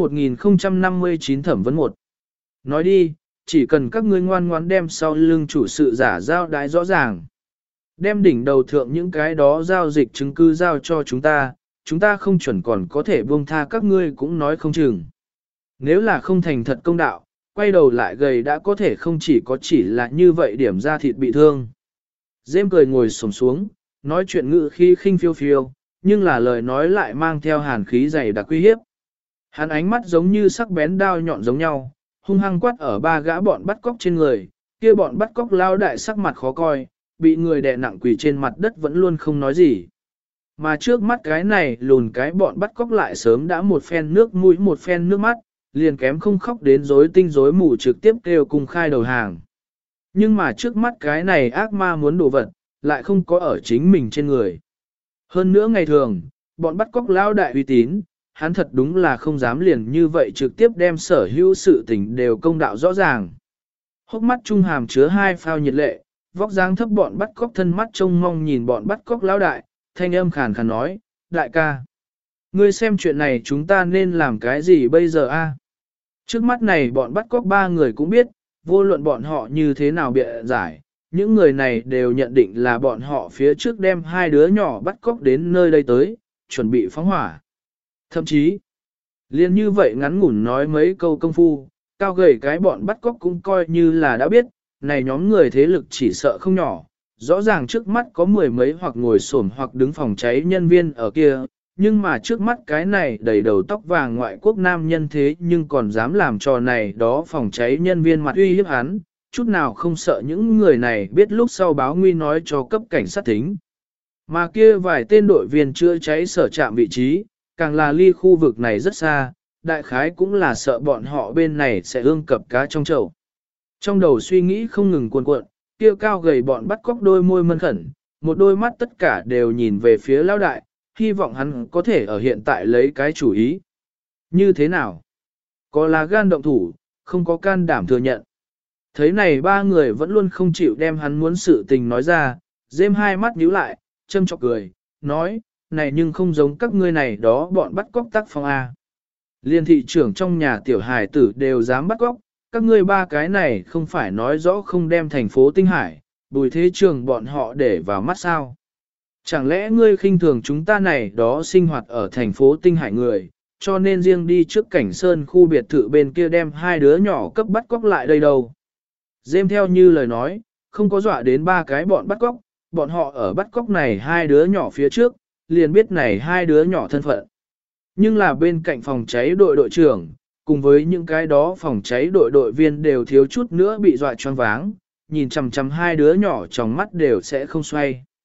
1059 thẩm vấn 1. Nói đi, chỉ cần các ngươi ngoan ngoãn đem sau lưng chủ sự giả giao đái rõ ràng. Đem đỉnh đầu thượng những cái đó giao dịch chứng cứ giao cho chúng ta không chuẩn còn có thể buông tha các ngươi cũng nói không chừng. Nếu là không thành thật công đạo, quay đầu lại gầy đã có thể không chỉ là như vậy điểm ra thịt bị thương. Dêm cười ngồi xổm xuống, nói chuyện ngữ khi khinh phiêu phiêu, nhưng là lời nói lại mang theo hàn khí dày đặc uy hiếp. Hắn ánh mắt giống như sắc bén đao nhọn giống nhau, hung hăng quát ở ba gã bọn bắt cóc trên người, kia bọn bắt cóc lao đại sắc mặt khó coi, bị người đè nặng quỳ trên mặt đất vẫn luôn không nói gì. Mà trước mắt cái này lùn cái bọn bắt cóc lại sớm đã một phen nước mũi một phen nước mắt, liền kém không khóc đến rối tinh rối mù trực tiếp kêu cùng khai đầu hàng. Nhưng mà trước mắt cái này ác ma muốn đổ vật, lại không có ở chính mình trên người. Hơn nữa ngày thường, bọn bắt cóc lao đại uy tín, hắn thật đúng là không dám liền như vậy trực tiếp đem sở hữu sự tình đều công đạo rõ ràng. Hốc mắt trung hàm chứa hai phao nhiệt lệ, vóc dáng thấp bọn bắt cóc thân mắt trông mong nhìn bọn bắt cóc lao đại, thanh âm khàn khàn nói, đại ca. Ngươi xem chuyện này chúng ta nên làm cái gì bây giờ a? Trước mắt này bọn bắt cóc ba người cũng biết, vô luận bọn họ như thế nào bịa giải, những người này đều nhận định là bọn họ phía trước đem hai đứa nhỏ bắt cóc đến nơi đây tới, chuẩn bị phóng hỏa. Thậm chí, liên như vậy ngắn ngủn nói mấy câu công phu, cao gầy cái bọn bắt cóc cũng coi như là đã biết, này nhóm người thế lực chỉ sợ không nhỏ, rõ ràng trước mắt có mười mấy hoặc ngồi xổm hoặc đứng phòng cháy nhân viên ở kia, nhưng mà trước mắt cái này đầy đầu tóc vàng ngoại quốc nam nhân thế nhưng còn dám làm trò này đó phòng cháy nhân viên mặt uy hiếp hắn, chút nào không sợ những người này biết lúc sau báo nguy nói cho cấp cảnh sát thính. Mà kia vài tên đội viên chữa cháy sở trạm vị trí, càng là ly khu vực này rất xa, đại khái cũng là sợ bọn họ bên này sẽ ương cập cá trong chậu. Trong đầu suy nghĩ không ngừng cuồn cuộn, kia cao gầy bọn bắt cóc đôi môi mân khẩn, một đôi mắt tất cả đều nhìn về phía lão đại, hy vọng hắn có thể ở hiện tại lấy cái chủ ý. Như thế nào? Có là gan động thủ, không có can đảm thừa nhận. Thấy này ba người vẫn luôn không chịu đem hắn muốn sự tình nói ra, dêm hai mắt nhíu lại, châm chọc cười, nói, này nhưng không giống các ngươi này đó bọn bắt cóc tác phong A. Liên thị trưởng trong nhà tiểu hài tử đều dám bắt cóc, các ngươi ba cái này không phải nói rõ không đem thành phố Tinh Hải, Bùi Thế Trường bọn họ để vào mắt sao. Chẳng lẽ ngươi khinh thường chúng ta này đó sinh hoạt ở thành phố Tinh Hải người, cho nên riêng đi trước cảnh sơn khu biệt thự bên kia đem hai đứa nhỏ cấp bắt cóc lại đây đâu. Dêm theo như lời nói, không có dọa đến ba cái bọn bắt cóc, bọn họ ở bắt cóc này hai đứa nhỏ phía trước, liền biết này hai đứa nhỏ thân phận. Nhưng là bên cạnh phòng cháy đội đội trưởng, cùng với những cái đó phòng cháy đội đội viên đều thiếu chút nữa bị dọa choáng váng, nhìn chằm chằm hai đứa nhỏ trong mắt đều sẽ không xoay.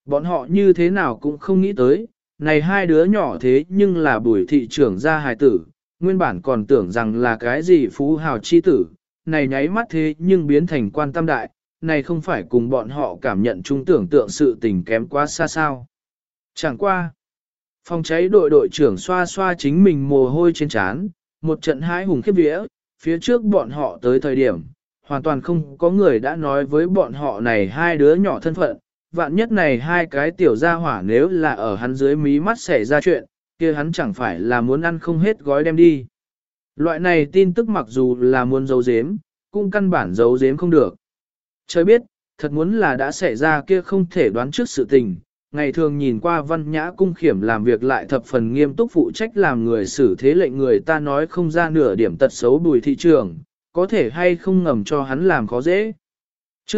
Bọn họ như thế nào cũng không nghĩ tới, này hai đứa nhỏ thế nhưng là Bùi thị trưởng gia hài tử, nguyên bản còn tưởng rằng là cái gì phú hào chi tử, này nháy mắt thế nhưng biến thành quan tam đại, này không phải cùng bọn họ cảm nhận chung tưởng tượng sự tình kém quá xa sao. Chẳng qua. Phòng cháy đội đội trưởng xoa xoa chính mình mồ hôi trên trán, một trận hãi hùng khiếp vía, phía trước bọn họ tới thời điểm, hoàn toàn không có người đã nói với bọn họ này hai đứa nhỏ thân phận, vạn nhất này hai cái tiểu gia hỏa nếu là ở hắn dưới mí mắt xảy ra chuyện, kia hắn chẳng phải là muốn ăn không hết gói đem đi. Loại này tin tức mặc dù là muốn giấu giếm, cũng căn bản giấu giếm không được. Trời biết, thật muốn là đã xảy ra kia không thể đoán trước sự tình, ngày thường nhìn qua Văn Nhã Cung Khiểm làm việc lại thập phần nghiêm túc phụ trách làm người xử thế lệnh người ta nói không ra nửa điểm tật xấu Bùi thị trường, có thể hay không ngầm cho hắn làm khó dễ. Chương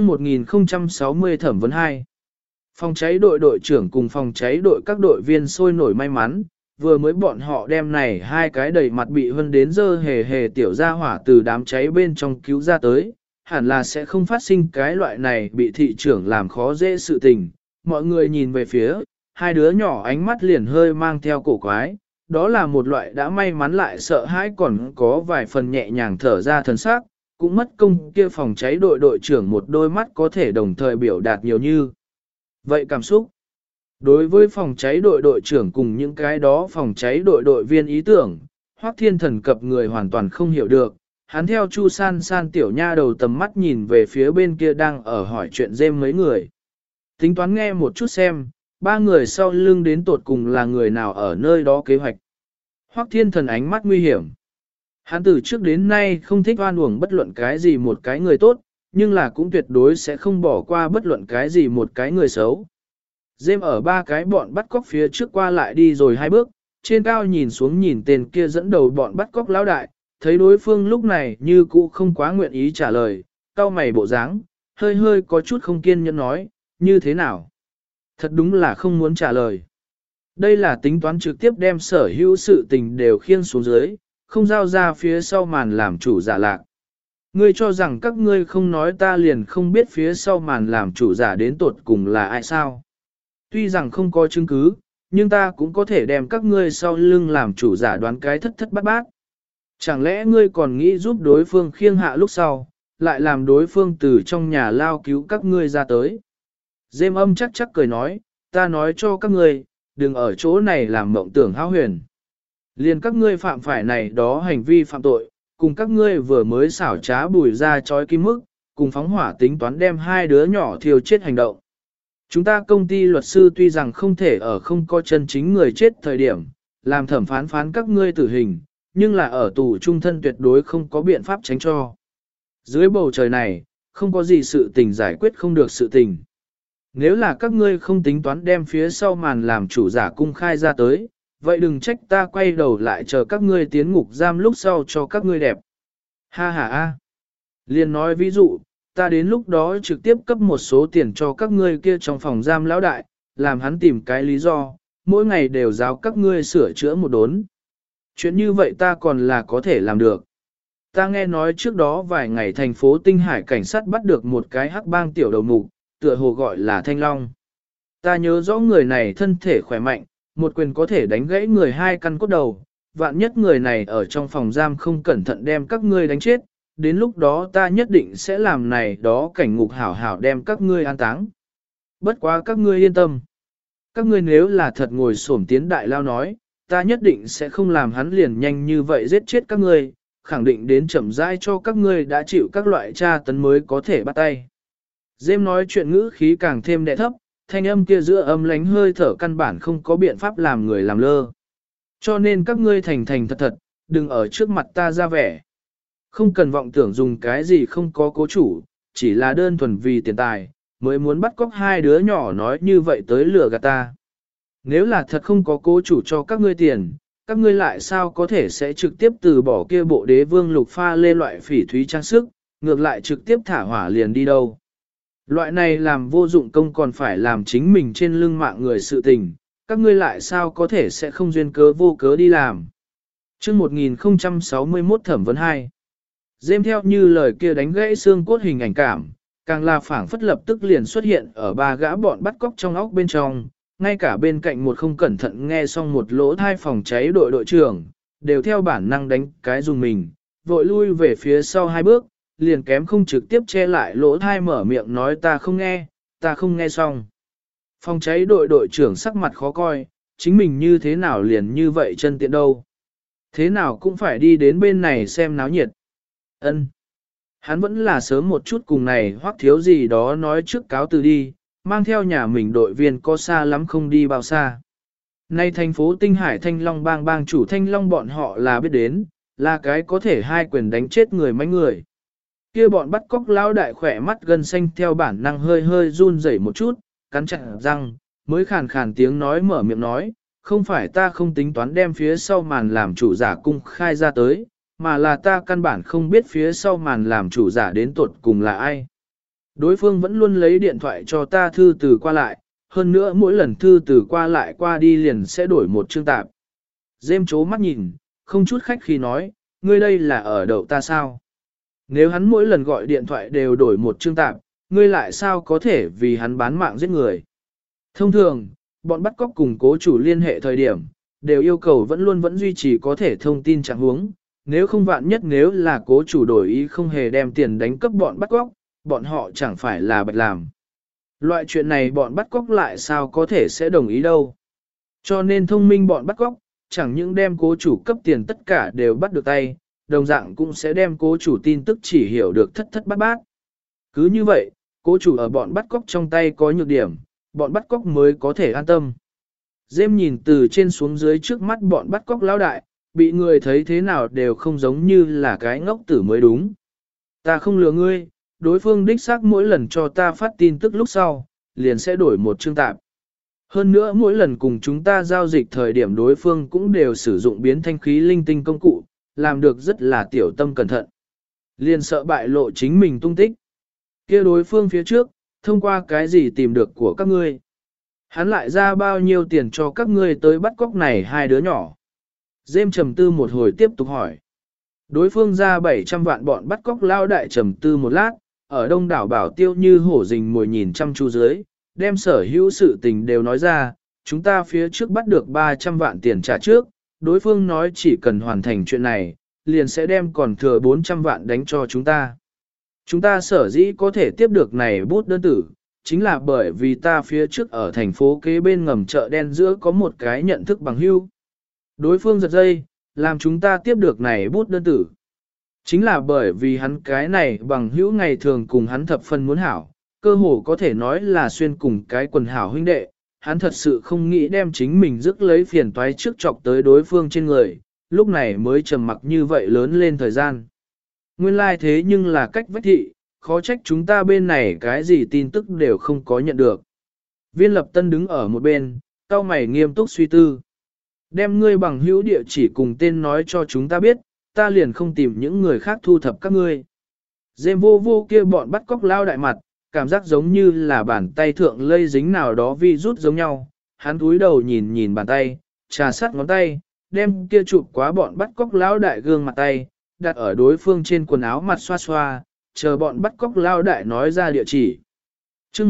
1060 thẩm vấn 2. Phòng cháy đội đội trưởng cùng phòng cháy đội các đội viên sôi nổi may mắn, vừa mới bọn họ đem này hai cái đầy mặt bị hân đến dơ hề hề tiểu ra hỏa từ đám cháy bên trong cứu ra tới, hẳn là sẽ không phát sinh cái loại này bị thị trưởng làm khó dễ sự tình. Mọi người nhìn về phía, hai đứa nhỏ ánh mắt liền hơi mang theo cổ quái, đó là một loại đã may mắn lại sợ hãi còn có vài phần nhẹ nhàng thở ra thần sắc, cũng mất công kia phòng cháy đội đội trưởng một đôi mắt có thể đồng thời biểu đạt nhiều như. Vậy cảm xúc, đối với phòng cháy đội đội trưởng cùng những cái đó phòng cháy đội đội viên ý tưởng, Hoắc Thiên Thần cập người hoàn toàn không hiểu được, hắn theo Chu San San tiểu nha đầu tầm mắt nhìn về phía bên kia đang ở hỏi chuyện dêm mấy người. Tính toán nghe một chút xem, ba người sau lưng đến tột cùng là người nào ở nơi đó kế hoạch. Hoắc Thiên Thần ánh mắt nguy hiểm. Hắn từ trước đến nay không thích oan uổng bất luận cái gì một cái người tốt, nhưng là cũng tuyệt đối sẽ không bỏ qua bất luận cái gì một cái người xấu. Dêm ở ba cái bọn bắt cóc phía trước qua lại đi rồi hai bước, trên cao nhìn xuống nhìn tên kia dẫn đầu bọn bắt cóc lão đại, thấy đối phương lúc này như cũ không quá nguyện ý trả lời, cau mày bộ dáng, hơi hơi có chút không kiên nhẫn nói, như thế nào? Thật đúng là không muốn trả lời. Đây là tính toán trực tiếp đem sở hữu sự tình đều khiêng xuống dưới, không giao ra phía sau màn làm chủ giả lạc. Ngươi cho rằng các ngươi không nói ta liền không biết phía sau màn làm chủ giả đến tột cùng là ai sao? Tuy rằng không có chứng cứ, nhưng ta cũng có thể đem các ngươi sau lưng làm chủ giả đoán cái thất thất bát bát. Chẳng lẽ ngươi còn nghĩ giúp đối phương khiêng hạ lúc sau, lại làm đối phương từ trong nhà lao cứu các ngươi ra tới? Dêm âm chắc chắc cười nói, ta nói cho các ngươi, đừng ở chỗ này làm mộng tưởng hão huyền. Liền các ngươi phạm phải này đó hành vi phạm tội, cùng các ngươi vừa mới xảo trá Bùi ra chói kim mức, cùng phóng hỏa tính toán đem hai đứa nhỏ thiêu chết hành động. Chúng ta công ty luật sư tuy rằng không thể ở không có chân chính người chết thời điểm, làm thẩm phán phán các ngươi tử hình, nhưng là ở tù trung thân tuyệt đối không có biện pháp tránh cho. Dưới bầu trời này, không có gì sự tình giải quyết không được sự tình. Nếu là các ngươi không tính toán đem phía sau màn làm chủ giả cung khai ra tới, vậy đừng trách ta quay đầu lại chờ các ngươi tiến ngục giam lúc sau cho các ngươi đẹp. Ha ha ha. Liên nói ví dụ, ta đến lúc đó trực tiếp cấp một số tiền cho các ngươi kia trong phòng giam lão đại, làm hắn tìm cái lý do, mỗi ngày đều giáo các ngươi sửa chữa một đốn. Chuyện như vậy ta còn là có thể làm được. Ta nghe nói trước đó vài ngày thành phố Tinh Hải cảnh sát bắt được một cái hắc bang tiểu đầu mục, tựa hồ gọi là Thanh Long. Ta nhớ rõ người này thân thể khỏe mạnh, một quyền có thể đánh gãy người hai căn cốt đầu, vạn nhất người này ở trong phòng giam không cẩn thận đem các ngươi đánh chết, đến lúc đó ta nhất định sẽ làm này đó cảnh ngục hảo hảo đem các ngươi an táng. Bất quá các ngươi yên tâm. Các ngươi nếu là thật ngồi xổm tiến đại lao nói, ta nhất định sẽ không làm hắn liền nhanh như vậy giết chết các ngươi, khẳng định đến chậm rãi cho các ngươi đã chịu các loại tra tấn mới có thể bắt tay. Dêm nói chuyện ngữ khí càng thêm đẹ thấp, thanh âm kia giữa âm lánh hơi thở căn bản không có biện pháp làm người làm lơ. Cho nên các ngươi thành thành thật thật, đừng ở trước mặt ta ra vẻ. Không cần vọng tưởng dùng cái gì không có cố chủ, chỉ là đơn thuần vì tiền tài, mới muốn bắt cóc hai đứa nhỏ nói như vậy tới lừa gạt ta. Nếu là thật không có cố chủ cho các ngươi tiền, các ngươi lại sao có thể sẽ trực tiếp từ bỏ kia bộ đế vương lục pha lê loại phỉ thúy trang sức, ngược lại trực tiếp thả hỏa liền đi đâu. Loại này làm vô dụng công còn phải làm chính mình trên lưng mạng người sự tình, các ngươi lại sao có thể sẽ không duyên cớ vô cớ đi làm. Chương 1061 thẩm vấn 2. Dêm theo như lời kia đánh gãy xương cốt hình ảnh cảm, Càng là phảng phất lập tức liền xuất hiện ở ba gã bọn bắt cóc trong óc bên trong, ngay cả bên cạnh một không cẩn thận nghe xong một lỗ thai phòng cháy đội đội trưởng, đều theo bản năng đánh cái dùng mình, vội lui về phía sau 2 bước, liền kém không trực tiếp che lại lỗ thai mở miệng nói ta không nghe xong. Phòng cháy đội đội trưởng sắc mặt khó coi, chính mình như thế nào liền như vậy chân tiện đâu. Thế nào cũng phải đi đến bên này xem náo nhiệt. Ân. Hắn vẫn là sớm một chút cùng này hoặc thiếu gì đó nói trước cáo từ đi, mang theo nhà mình đội viên có xa lắm không đi bao xa. Nay thành phố Tinh Hải Thanh Long bang bang chủ Thanh Long bọn họ là biết đến, là cái có thể hai quyền đánh chết người mấy người. Kia bọn bắt cóc lão đại khỏe mắt gần xanh theo bản năng hơi hơi run rẩy một chút, cắn chặt răng, mới khàn khàn tiếng nói mở miệng nói, không phải ta không tính toán đem phía sau màn làm chủ giả cung khai ra tới, mà là ta căn bản không biết phía sau màn làm chủ giả đến tuột cùng là ai. Đối phương vẫn luôn lấy điện thoại cho ta thư từ qua lại, hơn nữa mỗi lần thư từ qua lại qua đi liền sẽ đổi một chương tạp. Dêm chố mắt nhìn, không chút khách khi nói, ngươi đây là ở đậu ta sao? Nếu hắn mỗi lần gọi điện thoại đều đổi một chương tạp, ngươi lại sao có thể vì hắn bán mạng giết người? Thông thường, bọn bắt cóc cùng cố chủ liên hệ thời điểm, đều yêu cầu vẫn duy trì có thể thông tin trạng huống. Nếu không vạn nhất nếu là cố chủ đổi ý không hề đem tiền đánh cấp bọn bắt cóc, bọn họ chẳng phải là bạch làm. Loại chuyện này bọn bắt cóc lại sao có thể sẽ đồng ý đâu. Cho nên thông minh bọn bắt cóc, chẳng những đem cố chủ cấp tiền tất cả đều bắt được tay, đồng dạng cũng sẽ đem cố chủ tin tức chỉ hiểu được thất thất bát bát. Cứ như vậy, cố chủ ở bọn bắt cóc trong tay có nhược điểm, bọn bắt cóc mới có thể an tâm. Dêm nhìn từ trên xuống dưới trước mắt bọn bắt cóc lão đại, bị người thấy thế nào đều không giống như là cái ngốc tử mới đúng. Ta không lừa ngươi, đối phương đích xác mỗi lần cho ta phát tin tức lúc sau, liền sẽ đổi một chương tạp. Hơn nữa mỗi lần cùng chúng ta giao dịch thời điểm đối phương cũng đều sử dụng biến thanh khí linh tinh công cụ, làm được rất là tiểu tâm cẩn thận. Liền sợ bại lộ chính mình tung tích. Kia đối phương phía trước, thông qua cái gì tìm được của các ngươi? Hắn lại ra bao nhiêu tiền cho các ngươi tới bắt cóc này hai đứa nhỏ? Dêm trầm tư một hồi tiếp tục hỏi. Đối phương ra 700 vạn bọn bắt cóc lao đại trầm tư một lát, ở đông đảo bảo tiêu như hổ rình mồi nhìn chăm chú dưới, đem sở hữu sự tình đều nói ra, chúng ta phía trước bắt được 300 vạn tiền trả trước, đối phương nói chỉ cần hoàn thành chuyện này, liền sẽ đem còn thừa 400 vạn đánh cho chúng ta. Chúng ta sở dĩ có thể tiếp được này bút đơn tử, chính là bởi vì ta phía trước ở thành phố kế bên ngầm chợ đen giữa có một cái nhận thức bằng hữu. Đối phương giật dây, làm chúng ta tiếp được này bút đơn tử. Chính là bởi vì hắn cái này bằng hữu ngày thường cùng hắn thập phần muốn hảo, cơ hồ có thể nói là xuyên cùng cái quần hảo huynh đệ, hắn thật sự không nghĩ đem chính mình rước lấy phiền toái trước chọc tới đối phương trên người, lúc này mới trầm mặc như vậy lớn lên thời gian. Nguyên lai thế nhưng là cách vách thị, khó trách chúng ta bên này cái gì tin tức đều không có nhận được. Viên lập tân đứng ở một bên, cau mày nghiêm túc suy tư. Đem ngươi bằng hữu địa chỉ cùng tên nói cho chúng ta biết, ta liền không tìm những người khác thu thập các ngươi. Dêm vô vô kia bọn bắt cóc lao đại mặt, cảm giác giống như là bàn tay thượng lây dính nào đó vi rút giống nhau. Hắn cúi đầu nhìn nhìn bàn tay, trà sát ngón tay, đem kia chụp quá bọn bắt cóc lao đại gương mặt tay, đặt ở đối phương trên quần áo mặt xoa xoa, chờ bọn bắt cóc lao đại nói ra địa chỉ. chương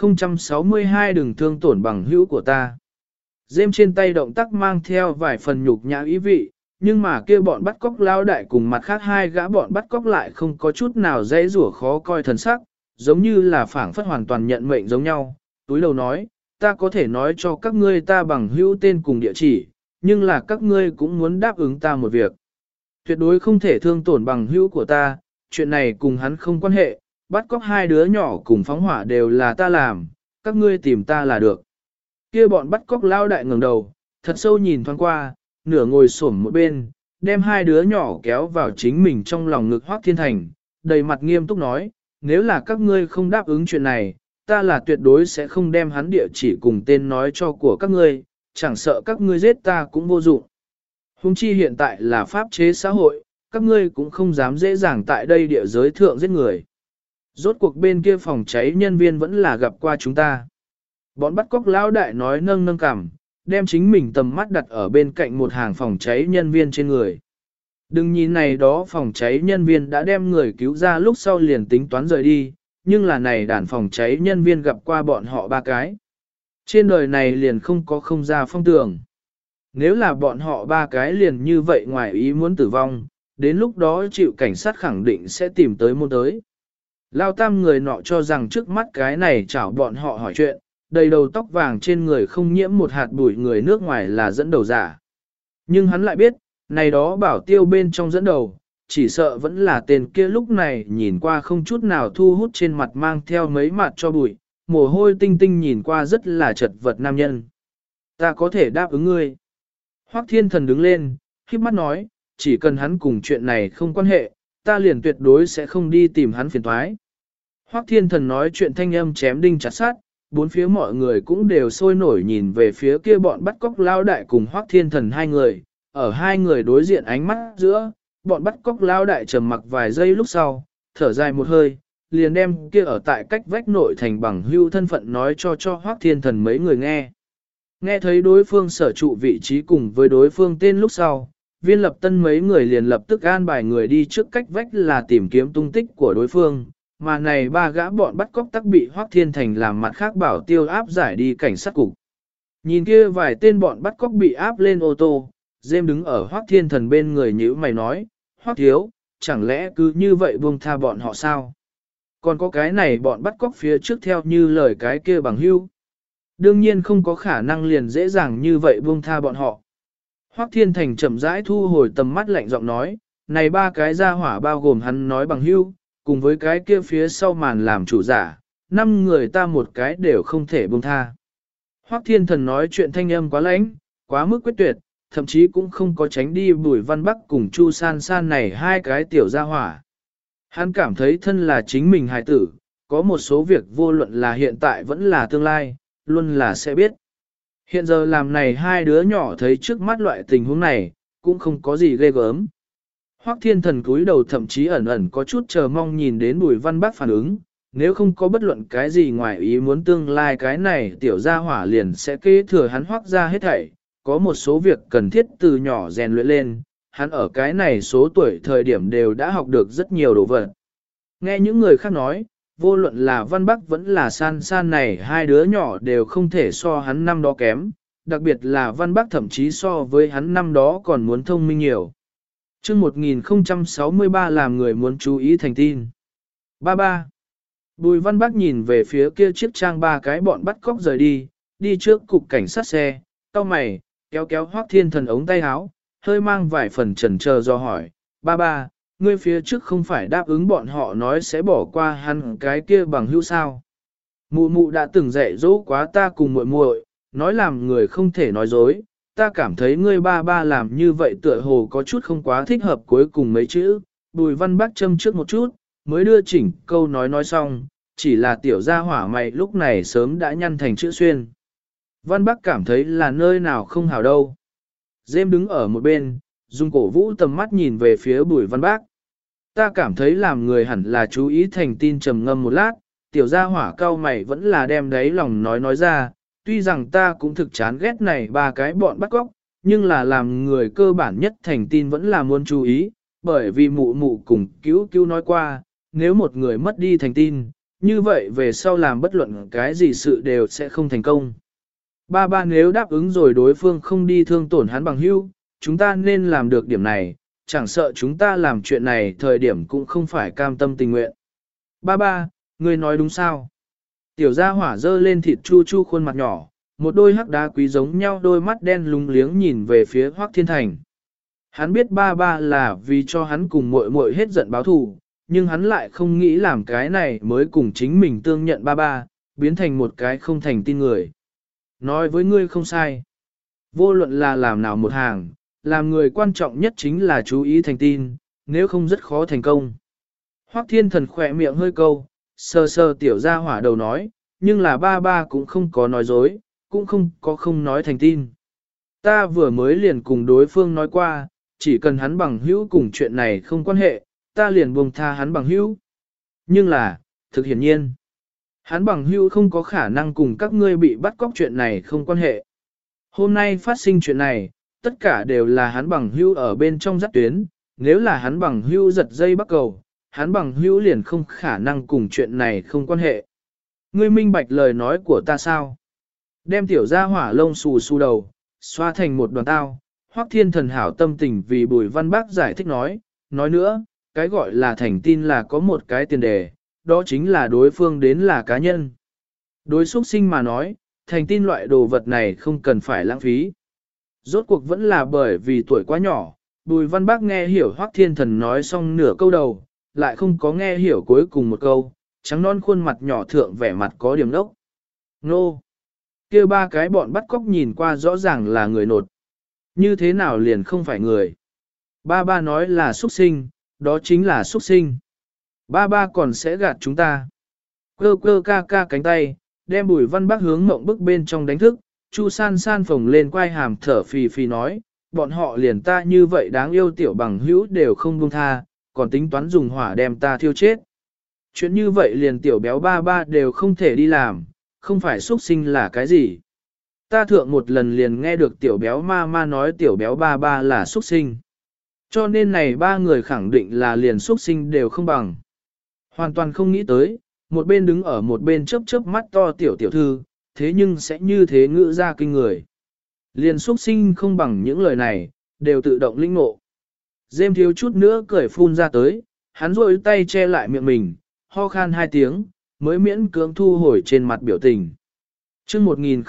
1062 đừng thương tổn bằng hữu của ta. Dêm trên tay động tác mang theo vài phần nhục nhã ý vị, nhưng mà kia bọn bắt cóc lao đại cùng mặt khác hai gã bọn bắt cóc lại không có chút nào dễ rủa khó coi thần sắc, giống như là phảng phất hoàn toàn nhận mệnh giống nhau. Túi đầu nói, ta có thể nói cho các ngươi ta bằng hữu tên cùng địa chỉ, nhưng là các ngươi cũng muốn đáp ứng ta một việc. Tuyệt đối không thể thương tổn bằng hữu của ta, chuyện này cùng hắn không quan hệ, bắt cóc hai đứa nhỏ cùng phóng hỏa đều là ta làm, các ngươi tìm ta là được. Kia bọn bắt cóc lao đại ngẩng đầu, thật sâu nhìn thoáng qua, nửa ngồi xổm một bên, đem hai đứa nhỏ kéo vào chính mình trong lòng ngực Hoắc Thiên Thành, đầy mặt nghiêm túc nói, nếu là các ngươi không đáp ứng chuyện này, ta là tuyệt đối sẽ không đem hắn địa chỉ cùng tên nói cho của các ngươi, chẳng sợ các ngươi giết ta cũng vô dụng. Hùng chi hiện tại là pháp chế xã hội, các ngươi cũng không dám dễ dàng tại đây địa giới thượng giết người. Rốt cuộc bên kia phòng cháy nhân viên vẫn là gặp qua chúng ta. Bọn bắt cóc lão đại nói nâng nâng cằm, đem chính mình tầm mắt đặt ở bên cạnh một hàng phòng cháy nhân viên trên người. Đừng nhìn này đó phòng cháy nhân viên đã đem người cứu ra lúc sau liền tính toán rời đi, nhưng là này đàn phòng cháy nhân viên gặp qua bọn họ ba cái. Trên đời này liền không có không ra phong tường. Nếu là bọn họ ba cái liền như vậy ngoài ý muốn tử vong, đến lúc đó chịu cảnh sát khẳng định sẽ tìm tới môn tới. Lao tam người nọ cho rằng trước mắt cái này chảo bọn họ hỏi chuyện, đầy đầu tóc vàng trên người không nhiễm một hạt bụi người nước ngoài là dẫn đầu giả. Nhưng hắn lại biết, này đó bảo tiêu bên trong dẫn đầu, chỉ sợ vẫn là tên kia lúc này nhìn qua không chút nào thu hút trên mặt mang theo mấy mặt cho bụi, mồ hôi tinh tinh nhìn qua rất là chật vật nam nhân. Ta có thể đáp ứng ngươi. Hoắc Thiên Thần đứng lên, khiếp mắt nói, chỉ cần hắn cùng chuyện này không quan hệ, ta liền tuyệt đối sẽ không đi tìm hắn phiền toái. Hoắc Thiên Thần nói chuyện thanh âm chém đinh chặt sắt, bốn phía mọi người cũng đều sôi nổi nhìn về phía kia bọn bắt cóc lao đại cùng Hoắc Thiên Thần hai người, ở hai người đối diện ánh mắt giữa, bọn bắt cóc lao đại trầm mặc vài giây lúc sau, thở dài một hơi, liền đem kia ở tại cách vách nội thành bằng hưu thân phận nói cho Hoắc Thiên Thần mấy người nghe. Nghe thấy đối phương sở trụ vị trí cùng với đối phương tên lúc sau, Viên Lập Tân mấy người liền lập tức an bài người đi trước cách vách là tìm kiếm tung tích của đối phương, mà này ba gã bọn bắt cóc tắc bị Hoắc Thiên Thành làm mặt khác bảo tiêu áp giải đi cảnh sát cục. Nhìn kia vài tên bọn bắt cóc bị áp lên ô tô, Dêm đứng ở Hoắc Thiên Thần bên người nhíu mày nói, Hoắc thiếu, chẳng lẽ cứ như vậy buông tha bọn họ sao? Còn có cái này bọn bắt cóc phía trước theo như lời cái kia bằng hưu. Đương nhiên không có khả năng liền dễ dàng như vậy buông tha bọn họ. Hoắc Thiên Thành chậm rãi thu hồi tầm mắt lạnh giọng nói, này ba cái gia hỏa bao gồm hắn nói bằng hưu, cùng với cái kia phía sau màn làm chủ giả, 5 người ta một cái đều không thể buông tha. Hoắc Thiên Thần nói chuyện thanh âm quá lãnh, quá mức quyết tuyệt, thậm chí cũng không có tránh đi Bùi Văn Bắc cùng Chu San San này hai cái tiểu gia hỏa. Hắn cảm thấy thân là chính mình hài tử, có một số việc vô luận là hiện tại vẫn là tương lai, luôn là sẽ biết. Hiện giờ làm này hai đứa nhỏ thấy trước mắt loại tình huống này, cũng không có gì ghê gớm. Hoắc Thiên Thần cúi đầu thậm chí ẩn ẩn có chút chờ mong nhìn đến Bùi Văn Bắc phản ứng, nếu không có bất luận cái gì ngoài ý muốn tương lai cái này tiểu gia hỏa liền sẽ kế thừa hắn Hoắc ra hết thảy, có một số việc cần thiết từ nhỏ rèn luyện lên, hắn ở cái này số tuổi thời điểm đều đã học được rất nhiều đồ vật. Nghe những người khác nói, vô luận là Văn Bắc vẫn là San San này hai đứa nhỏ đều không thể so hắn năm đó kém, đặc biệt là Văn Bắc thậm chí so với hắn năm đó còn muốn thông minh nhiều. Chương 1063 làm người muốn chú ý thành tin. 33. Bùi Văn Bắc nhìn về phía kia chiếc trang ba cái bọn bắt cóc rời đi, đi trước cục cảnh sát xe, cau mày, kéo kéo Hoắc Thiên Thần ống tay áo, hơi mang vài phần chần chờ do hỏi, ba, ngươi phía trước không phải đáp ứng bọn họ nói sẽ bỏ qua hắn cái kia bằng hữu sao. Mụ mụ đã từng dạy dỗ quá ta cùng muội muội, nói làm người không thể nói dối, ta cảm thấy ngươi ba làm như vậy tựa hồ có chút không quá thích hợp cuối cùng mấy chữ, Bùi Văn Bắc châm trước một chút, mới đưa chỉnh câu nói xong, chỉ là tiểu gia hỏa mày lúc này sớm đã nhăn thành chữ xuyên. Văn Bắc cảm thấy là nơi nào không hảo đâu. Dêm đứng ở một bên, dùng cổ vũ tầm mắt nhìn về phía Bùi Văn Bắc. Ta cảm thấy làm người hẳn là chú ý thành tin trầm ngâm một lát, tiểu gia hỏa cao mày vẫn là đem đấy lòng nói ra, tuy rằng ta cũng thực chán ghét này ba cái bọn bắt cóc, nhưng là làm người cơ bản nhất thành tin vẫn là muốn chú ý, bởi vì mụ mụ cùng cứu nói qua, nếu một người mất đi thành tin, như vậy về sau làm bất luận cái gì sự đều sẽ không thành công. Ba nếu đáp ứng rồi đối phương không đi thương tổn hắn bằng hữu, chúng ta nên làm được điểm này, chẳng sợ chúng ta làm chuyện này thời điểm cũng không phải cam tâm tình nguyện. Ba, ngươi nói đúng sao? Tiểu gia hỏa dơ lên thịt chu khuôn mặt nhỏ, một đôi hắc đá quý giống nhau đôi mắt đen lúng liếng nhìn về phía Hoắc Thiên Thành. Hắn biết ba là vì cho hắn cùng muội muội hết giận báo thù, nhưng hắn lại không nghĩ làm cái này mới cùng chính mình tương nhận ba, biến thành một cái không thành tin người. Nói với ngươi không sai. Vô luận là làm nào một hàng, làm người quan trọng nhất chính là chú ý thành tin, nếu không rất khó thành công. Hoắc Thiên Thần khỏe miệng hơi câu, sờ tiểu gia hỏa đầu nói, nhưng là ba cũng không có nói dối, cũng không nói thành tin. Ta vừa mới liền cùng đối phương nói qua, chỉ cần hắn bằng hữu cùng chuyện này không quan hệ, ta liền buông tha hắn bằng hữu. Nhưng là, thực hiển nhiên, hắn bằng hữu không có khả năng cùng các ngươi bị bắt cóc chuyện này không quan hệ. Hôm nay phát sinh chuyện này, tất cả đều là hắn bằng hữu ở bên trong dắt tuyến, nếu là hắn bằng hữu giật dây bắt cầu, hắn bằng hữu liền không khả năng cùng chuyện này không quan hệ. Ngươi minh bạch lời nói của ta sao? Đem tiểu gia hỏa lông xù xù đầu, xoa thành một đoàn tao, Hoắc Thiên Thần hảo tâm tình vì Bùi Văn Bác giải thích nói nữa, cái gọi là thành tin là có một cái tiền đề, đó chính là đối phương đến là cá nhân. Đối xuất sinh mà nói, thành tin loại đồ vật này không cần phải lãng phí. Rốt cuộc vẫn là bởi vì tuổi quá nhỏ, Bùi Văn Bác nghe hiểu Hoắc Thiên Thần nói xong nửa câu đầu, lại không có nghe hiểu cuối cùng một câu, trắng non khuôn mặt nhỏ thượng vẻ mặt có điểm đốc. Nô! Kia ba cái bọn bắt cóc nhìn qua rõ ràng là người nột. Như thế nào liền không phải người? Ba nói là xuất sinh, đó chính là xuất sinh. Ba còn sẽ gạt chúng ta. Cơ ca cánh tay, đem Bùi Văn Bác hướng mộng bức bên trong đánh thức, Chu San San phồng lên quai hàm thở phì phì nói, bọn họ liền ta như vậy đáng yêu tiểu bằng hữu đều không buông tha, còn tính toán dùng hỏa đem ta thiêu chết. Chuyện như vậy liền tiểu béo ba đều không thể đi làm, không phải xuất sinh là cái gì. Ta thượng một lần liền nghe được tiểu béo ma nói tiểu béo ba là xuất sinh. Cho nên này ba người khẳng định là liền xuất sinh đều không bằng. Hoàn toàn không nghĩ tới, một bên đứng ở một bên chớp mắt to tiểu thư, thế nhưng sẽ như thế ngữ ra kinh người. Liền xuất sinh không bằng những lời này, đều tự động linh ngộ. Dêm thiếu chút nữa cười phun ra tới, hắn rôi tay che lại miệng mình, ho khan 2 tiếng, mới miễn cưỡng thu hồi trên mặt biểu tình. Chương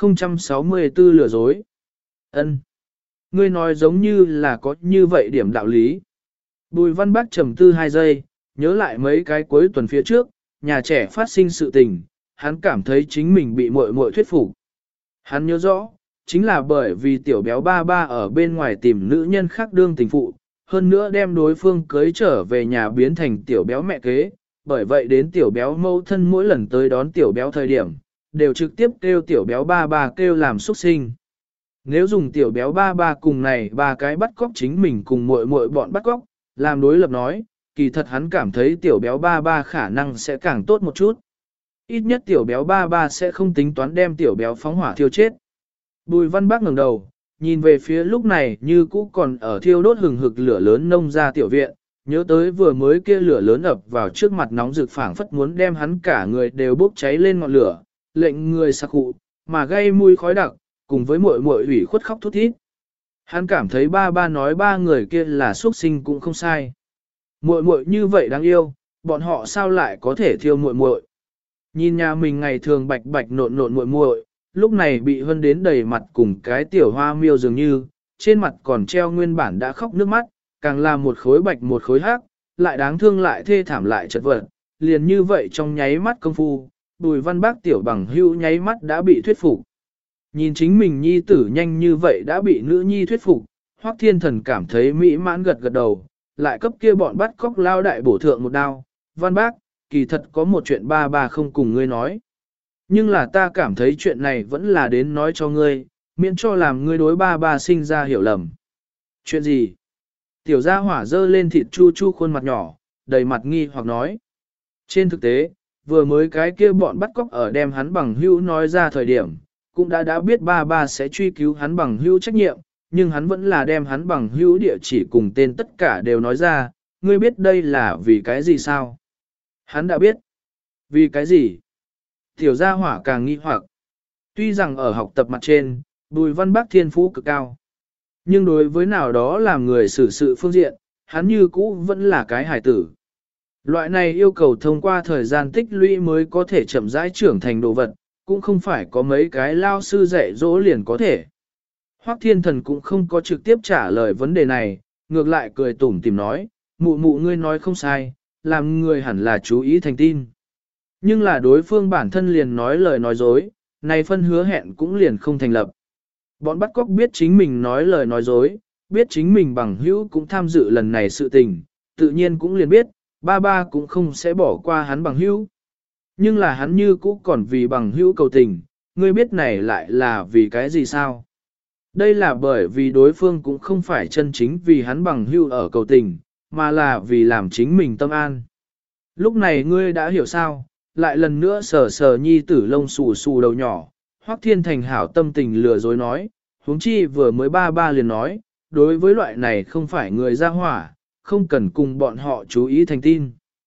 1064 lừa dối. Ân, ngươi nói giống như là có như vậy điểm đạo lý. Bùi Văn Bác trầm tư 2 giây, nhớ lại mấy cái cuối tuần phía trước, nhà trẻ phát sinh sự tình, hắn cảm thấy chính mình bị muội muội thuyết phục. Hắn nhớ rõ, chính là bởi vì tiểu béo ba ở bên ngoài tìm nữ nhân khác đương tình phụ, hơn nữa đem đối phương cưới trở về nhà biến thành tiểu béo mẹ kế, bởi vậy đến tiểu béo mâu thân mỗi lần tới đón tiểu béo thời điểm, đều trực tiếp kêu tiểu béo ba kêu làm xuất sinh. Nếu dùng tiểu béo ba cùng này ba cái bắt cóc chính mình cùng muội bọn bắt cóc, làm đối lập nói, kỳ thật hắn cảm thấy tiểu béo ba khả năng sẽ càng tốt một chút. Ít nhất tiểu béo ba sẽ không tính toán đem tiểu béo phóng hỏa thiêu chết. Bùi Văn Bác ngẩng đầu, nhìn về phía lúc này như cũ còn ở thiêu đốt hừng hực lửa lớn nông ra tiểu viện, nhớ tới vừa mới kia lửa lớn ập vào trước mặt nóng rực phảng phất muốn đem hắn cả người đều bốc cháy lên ngọn lửa, lệnh người sặc khụ, mà gây mùi khói đặc, cùng với muội ủy khuất khóc thút thít. Hắn cảm thấy ba nói ba người kia là xuất sinh cũng không sai. Muội như vậy đáng yêu, bọn họ sao lại có thể thiêu muội. Nhìn nhà mình ngày thường bạch nộn muội, lúc này bị hân đến đầy mặt cùng cái tiểu hoa miêu dường như, trên mặt còn treo nguyên bản đã khóc nước mắt, càng là một khối bạch một khối hắc, lại đáng thương lại thê thảm lại chật vật, liền như vậy trong nháy mắt công phu, Bùi Văn Bác tiểu bằng hưu nháy mắt đã bị thuyết phục. Nhìn chính mình nhi tử nhanh như vậy đã bị nữ nhi thuyết phục, Hoắc Thiên Thần cảm thấy mỹ mãn gật đầu, lại cấp kia bọn bắt cóc lao đại bổ thượng một đao, Văn Bác, kỳ thật có một chuyện ba không cùng ngươi nói. Nhưng là ta cảm thấy chuyện này vẫn là đến nói cho ngươi, miễn cho làm ngươi đối ba sinh ra hiểu lầm. Chuyện gì? Tiểu gia hỏa dơ lên thịt chu khuôn mặt nhỏ, đầy mặt nghi hoặc nói. Trên thực tế, vừa mới cái kia bọn bắt cóc ở đem hắn bằng hữu nói ra thời điểm, cũng đã biết ba sẽ truy cứu hắn bằng hữu trách nhiệm, nhưng hắn vẫn là đem hắn bằng hữu địa chỉ cùng tên tất cả đều nói ra, ngươi biết đây là vì cái gì sao? Hắn đã biết. Vì cái gì? Tiểu gia hỏa càng nghi hoặc. Tuy rằng ở học tập mặt trên, Bùi Văn Bác thiên phú cực cao. Nhưng đối với nào đó làm người xử sự phương diện, hắn như cũ vẫn là cái hài tử. Loại này yêu cầu thông qua thời gian tích lũy mới có thể chậm rãi trưởng thành đồ vật, cũng không phải có mấy cái lao sư dạy dỗ liền có thể. Hoắc Thiên Thần cũng không có trực tiếp trả lời vấn đề này, ngược lại cười tủm tỉm nói, mụ ngươi nói không sai, làm người hẳn là chú ý thành tin. Nhưng là đối phương bản thân liền nói lời nói dối, này phân hứa hẹn cũng liền không thành lập. Bọn bắt cóc biết chính mình nói lời nói dối, biết chính mình bằng hữu cũng tham dự lần này sự tình, tự nhiên cũng liền biết, ba cũng không sẽ bỏ qua hắn bằng hữu. Nhưng là hắn như cũ còn vì bằng hữu cầu tình, ngươi biết này lại là vì cái gì sao? Đây là bởi vì đối phương cũng không phải chân chính vì hắn bằng hữu ở cầu tình, mà là vì làm chính mình tâm an. Lúc này ngươi đã hiểu sao, lại lần nữa sờ nhi tử lông xù đầu nhỏ, Hoắc Thiên Thành hảo tâm tình lừa dối nói, huống chi vừa mới ba liền nói, đối với loại này không phải người ra hỏa, không cần cùng bọn họ chú ý thành tin.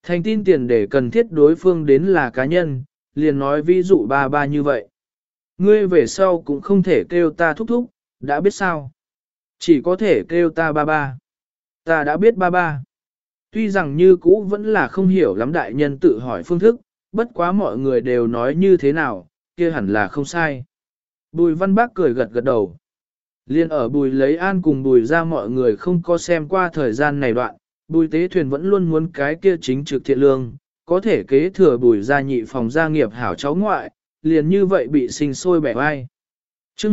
Thành tin tiền để cần thiết đối phương đến là cá nhân, liền nói ví dụ ba ba như vậy. Ngươi về sau cũng không thể kêu ta thúc thúc, đã biết sao? Chỉ có thể kêu ta ba ba. Ta đã biết ba ba. Tuy rằng như cũ vẫn là không hiểu lắm đại nhân tự hỏi phương thức, bất quá mọi người đều nói như thế nào, kia hẳn là không sai. Bùi Văn Bác cười gật gật đầu. Liên ở Bùi Lấy An cùng Bùi ra mọi người không có xem qua thời gian này đoạn, Bùi Tế Thuyền vẫn luôn muốn cái kia chính trực thiện lương, có thể kế thừa Bùi gia nhị phòng gia nghiệp hảo cháu ngoại, liền như vậy bị sinh sôi bẻ vai. Trước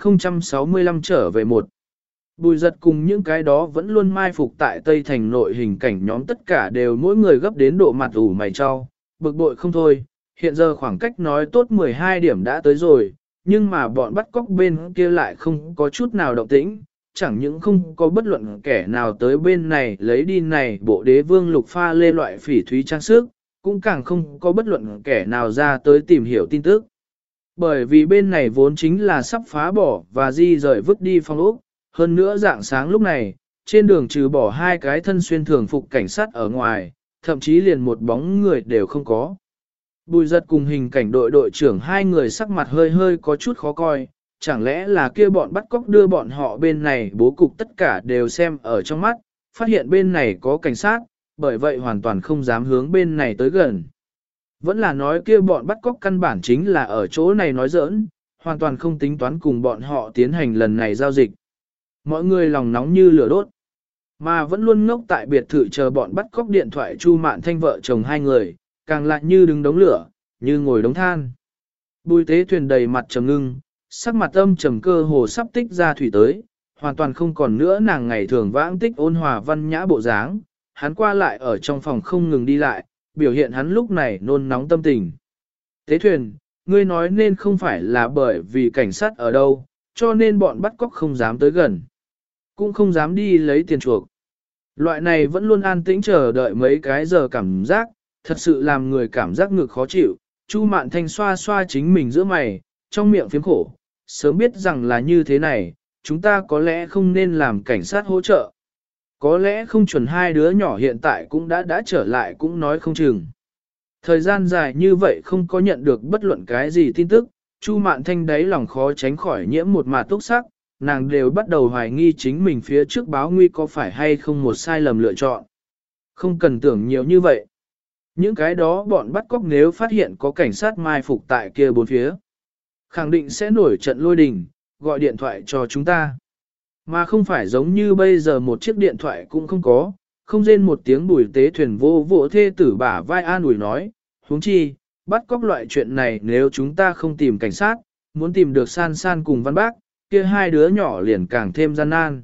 1065 trở về một. Bùi Giật cùng những cái đó vẫn luôn mai phục tại Tây Thành nội hình cảnh nhóm tất cả đều mỗi người gấp đến độ mặt ủ mày cho, bực bội không thôi, hiện giờ khoảng cách nói tốt 12 điểm đã tới rồi, nhưng mà bọn bắt cóc bên kia lại không có chút nào động tĩnh, chẳng những không có bất luận kẻ nào tới bên này lấy đi này bộ đế vương lục pha lê loại phỉ thúy trang sức, cũng càng không có bất luận kẻ nào ra tới tìm hiểu tin tức. Bởi vì bên này vốn chính là sắp phá bỏ và di rời vứt đi phong ốc, hơn nữa dạng sáng lúc này, trên đường trừ bỏ hai cái thân xuyên thường phục cảnh sát ở ngoài, thậm chí liền một bóng người đều không có. Bùi Giật cùng hình cảnh đội đội trưởng hai người sắc mặt hơi hơi có chút khó coi, chẳng lẽ là kia bọn bắt cóc đưa bọn họ bên này bố cục tất cả đều xem ở trong mắt, phát hiện bên này có cảnh sát, bởi vậy hoàn toàn không dám hướng bên này tới gần. Vẫn là nói kia bọn bắt cóc căn bản chính là ở chỗ này nói giỡn, hoàn toàn không tính toán cùng bọn họ tiến hành lần này giao dịch. Mọi người lòng nóng như lửa đốt, mà vẫn luôn ngốc tại biệt thự chờ bọn bắt cóc điện thoại Chu Mạn Thanh vợ chồng hai người, càng lại như đứng đống lửa, như ngồi đống than. Bùi Tế Thuyền đầy mặt trầm ngưng, sắc mặt âm trầm cơ hồ sắp tích ra thủy tới, hoàn toàn không còn nữa nàng ngày thường vãng tích ôn hòa văn nhã bộ dáng, hắn qua lại ở trong phòng không ngừng đi lại, biểu hiện hắn lúc này nôn nóng tâm tình. Tế Thuyền, ngươi nói nên không phải là bởi vì cảnh sát ở đâu, cho nên bọn bắt cóc không dám tới gần, cũng không dám đi lấy tiền chuộc. Loại này vẫn luôn an tĩnh chờ đợi mấy cái giờ cảm giác, thật sự làm người cảm giác ngực khó chịu. Chu Mạn Thanh xoa xoa chính mình giữa mày, trong miệng phiếm khổ, sớm biết rằng là như thế này, chúng ta có lẽ không nên làm cảnh sát hỗ trợ. Có lẽ không chuẩn hai đứa nhỏ hiện tại cũng đã trở lại cũng nói không chừng. Thời gian dài như vậy không có nhận được bất luận cái gì tin tức, Chu Mạn Thanh đáy lòng khó tránh khỏi nhiễm một mạt túc sắc, nàng đều bắt đầu hoài nghi chính mình phía trước báo nguy có phải hay không một sai lầm lựa chọn. Không cần tưởng nhiều như vậy. Những cái đó bọn bắt cóc nếu phát hiện có cảnh sát mai phục tại kia bốn phía, khẳng định sẽ nổi trận lôi đình, gọi điện thoại cho chúng ta. Mà không phải giống như bây giờ một chiếc điện thoại cũng không có, không rên một tiếng. Bùi Tế Thuyền vô vỗ thê tử bả vai an ủi nói, huống chi, bắt cóc loại chuyện này nếu chúng ta không tìm cảnh sát, muốn tìm được San San cùng Văn Bác, kia hai đứa nhỏ liền càng thêm gian nan.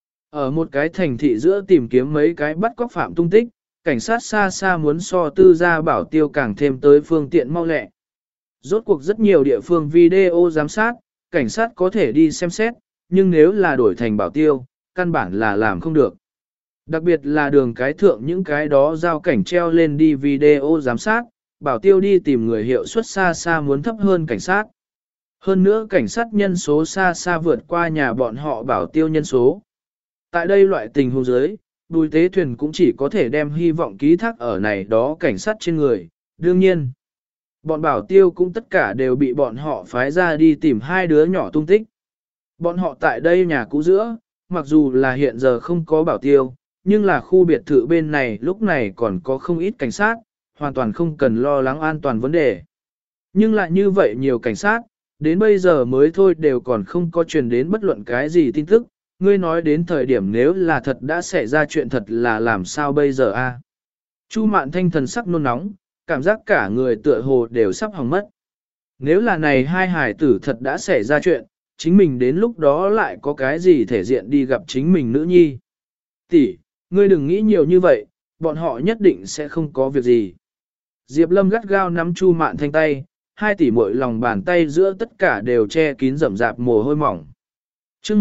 Ở một cái thành thị giữa tìm kiếm mấy cái bắt cóc phạm tung tích, cảnh sát xa xa muốn so tư gia bảo tiêu càng thêm tới phương tiện mau lẹ. Rốt cuộc rất nhiều địa phương video giám sát, cảnh sát có thể đi xem xét, nhưng nếu là đổi thành bảo tiêu, căn bản là làm không được. Đặc biệt là đường cái thượng những cái đó giao cảnh treo lên đi video giám sát, bảo tiêu đi tìm người hiệu suất xa xa muốn thấp hơn cảnh sát. Hơn nữa cảnh sát nhân số xa xa vượt qua nhà bọn họ bảo tiêu nhân số. Tại đây loại tình huống dưới, Bùi Tế Thuyền cũng chỉ có thể đem hy vọng ký thác ở này đó cảnh sát trên người. Đương nhiên, bọn bảo tiêu cũng tất cả đều bị bọn họ phái ra đi tìm hai đứa nhỏ tung tích. Bọn họ tại đây nhà cũ giữa, mặc dù là hiện giờ không có bảo tiêu, nhưng là khu biệt thự bên này lúc này còn có không ít cảnh sát, hoàn toàn không cần lo lắng an toàn vấn đề. Nhưng lại như vậy nhiều cảnh sát, đến bây giờ mới thôi đều còn không có truyền đến bất luận cái gì tin tức, ngươi nói đến thời điểm nếu là thật đã xảy ra chuyện thật là làm sao bây giờ a? Chu Mạn Thanh thần sắc nôn nóng, cảm giác cả người tựa hồ đều sắp hỏng mất. Nếu là này hai hải tử thật đã xảy ra chuyện, chính mình đến lúc đó lại có cái gì thể diện đi gặp chính mình nữ nhi. Tỷ, ngươi đừng nghĩ nhiều như vậy, bọn họ nhất định sẽ không có việc gì. Diệp Lâm gắt gao nắm Chu Mạn Thanh tay, hai tỷ muội lòng bàn tay giữa tất cả đều che kín rậm rạp mồ hôi mỏng. Trước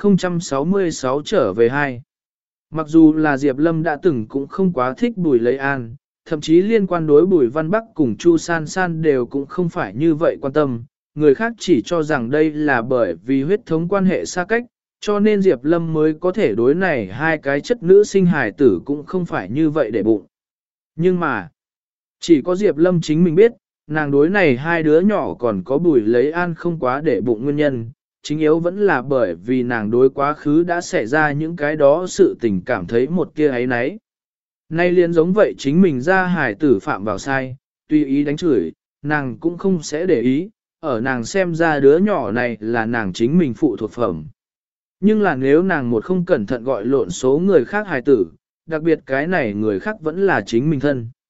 1066 trở về hai. Mặc dù là Diệp Lâm đã từng cũng không quá thích Bùi Lấy An, thậm chí liên quan đối Bùi Văn Bắc cùng Chu San San đều cũng không phải như vậy quan tâm, người khác chỉ cho rằng đây là bởi vì huyết thống quan hệ xa cách, cho nên Diệp Lâm mới có thể đối này hai cái chất nữ sinh hài tử cũng không phải như vậy để bụng. Nhưng mà, chỉ có Diệp Lâm chính mình biết, nàng đối này hai đứa nhỏ còn có Bùi Lấy An không quá để bụng nguyên nhân, chính yếu vẫn là bởi vì nàng đối quá khứ đã xảy ra những cái đó sự tình cảm thấy một kia ấy nấy. Nay liền giống vậy chính mình ra hài tử phạm vào sai, tùy ý đánh chửi, nàng cũng không sẽ để ý, ở nàng xem ra đứa nhỏ này là nàng chính mình phụ thuộc phẩm. Nhưng là nếu nàng một không cẩn thận gọi lộn số người khác hài tử, đặc biệt cái này người khác vẫn là chính mình thân.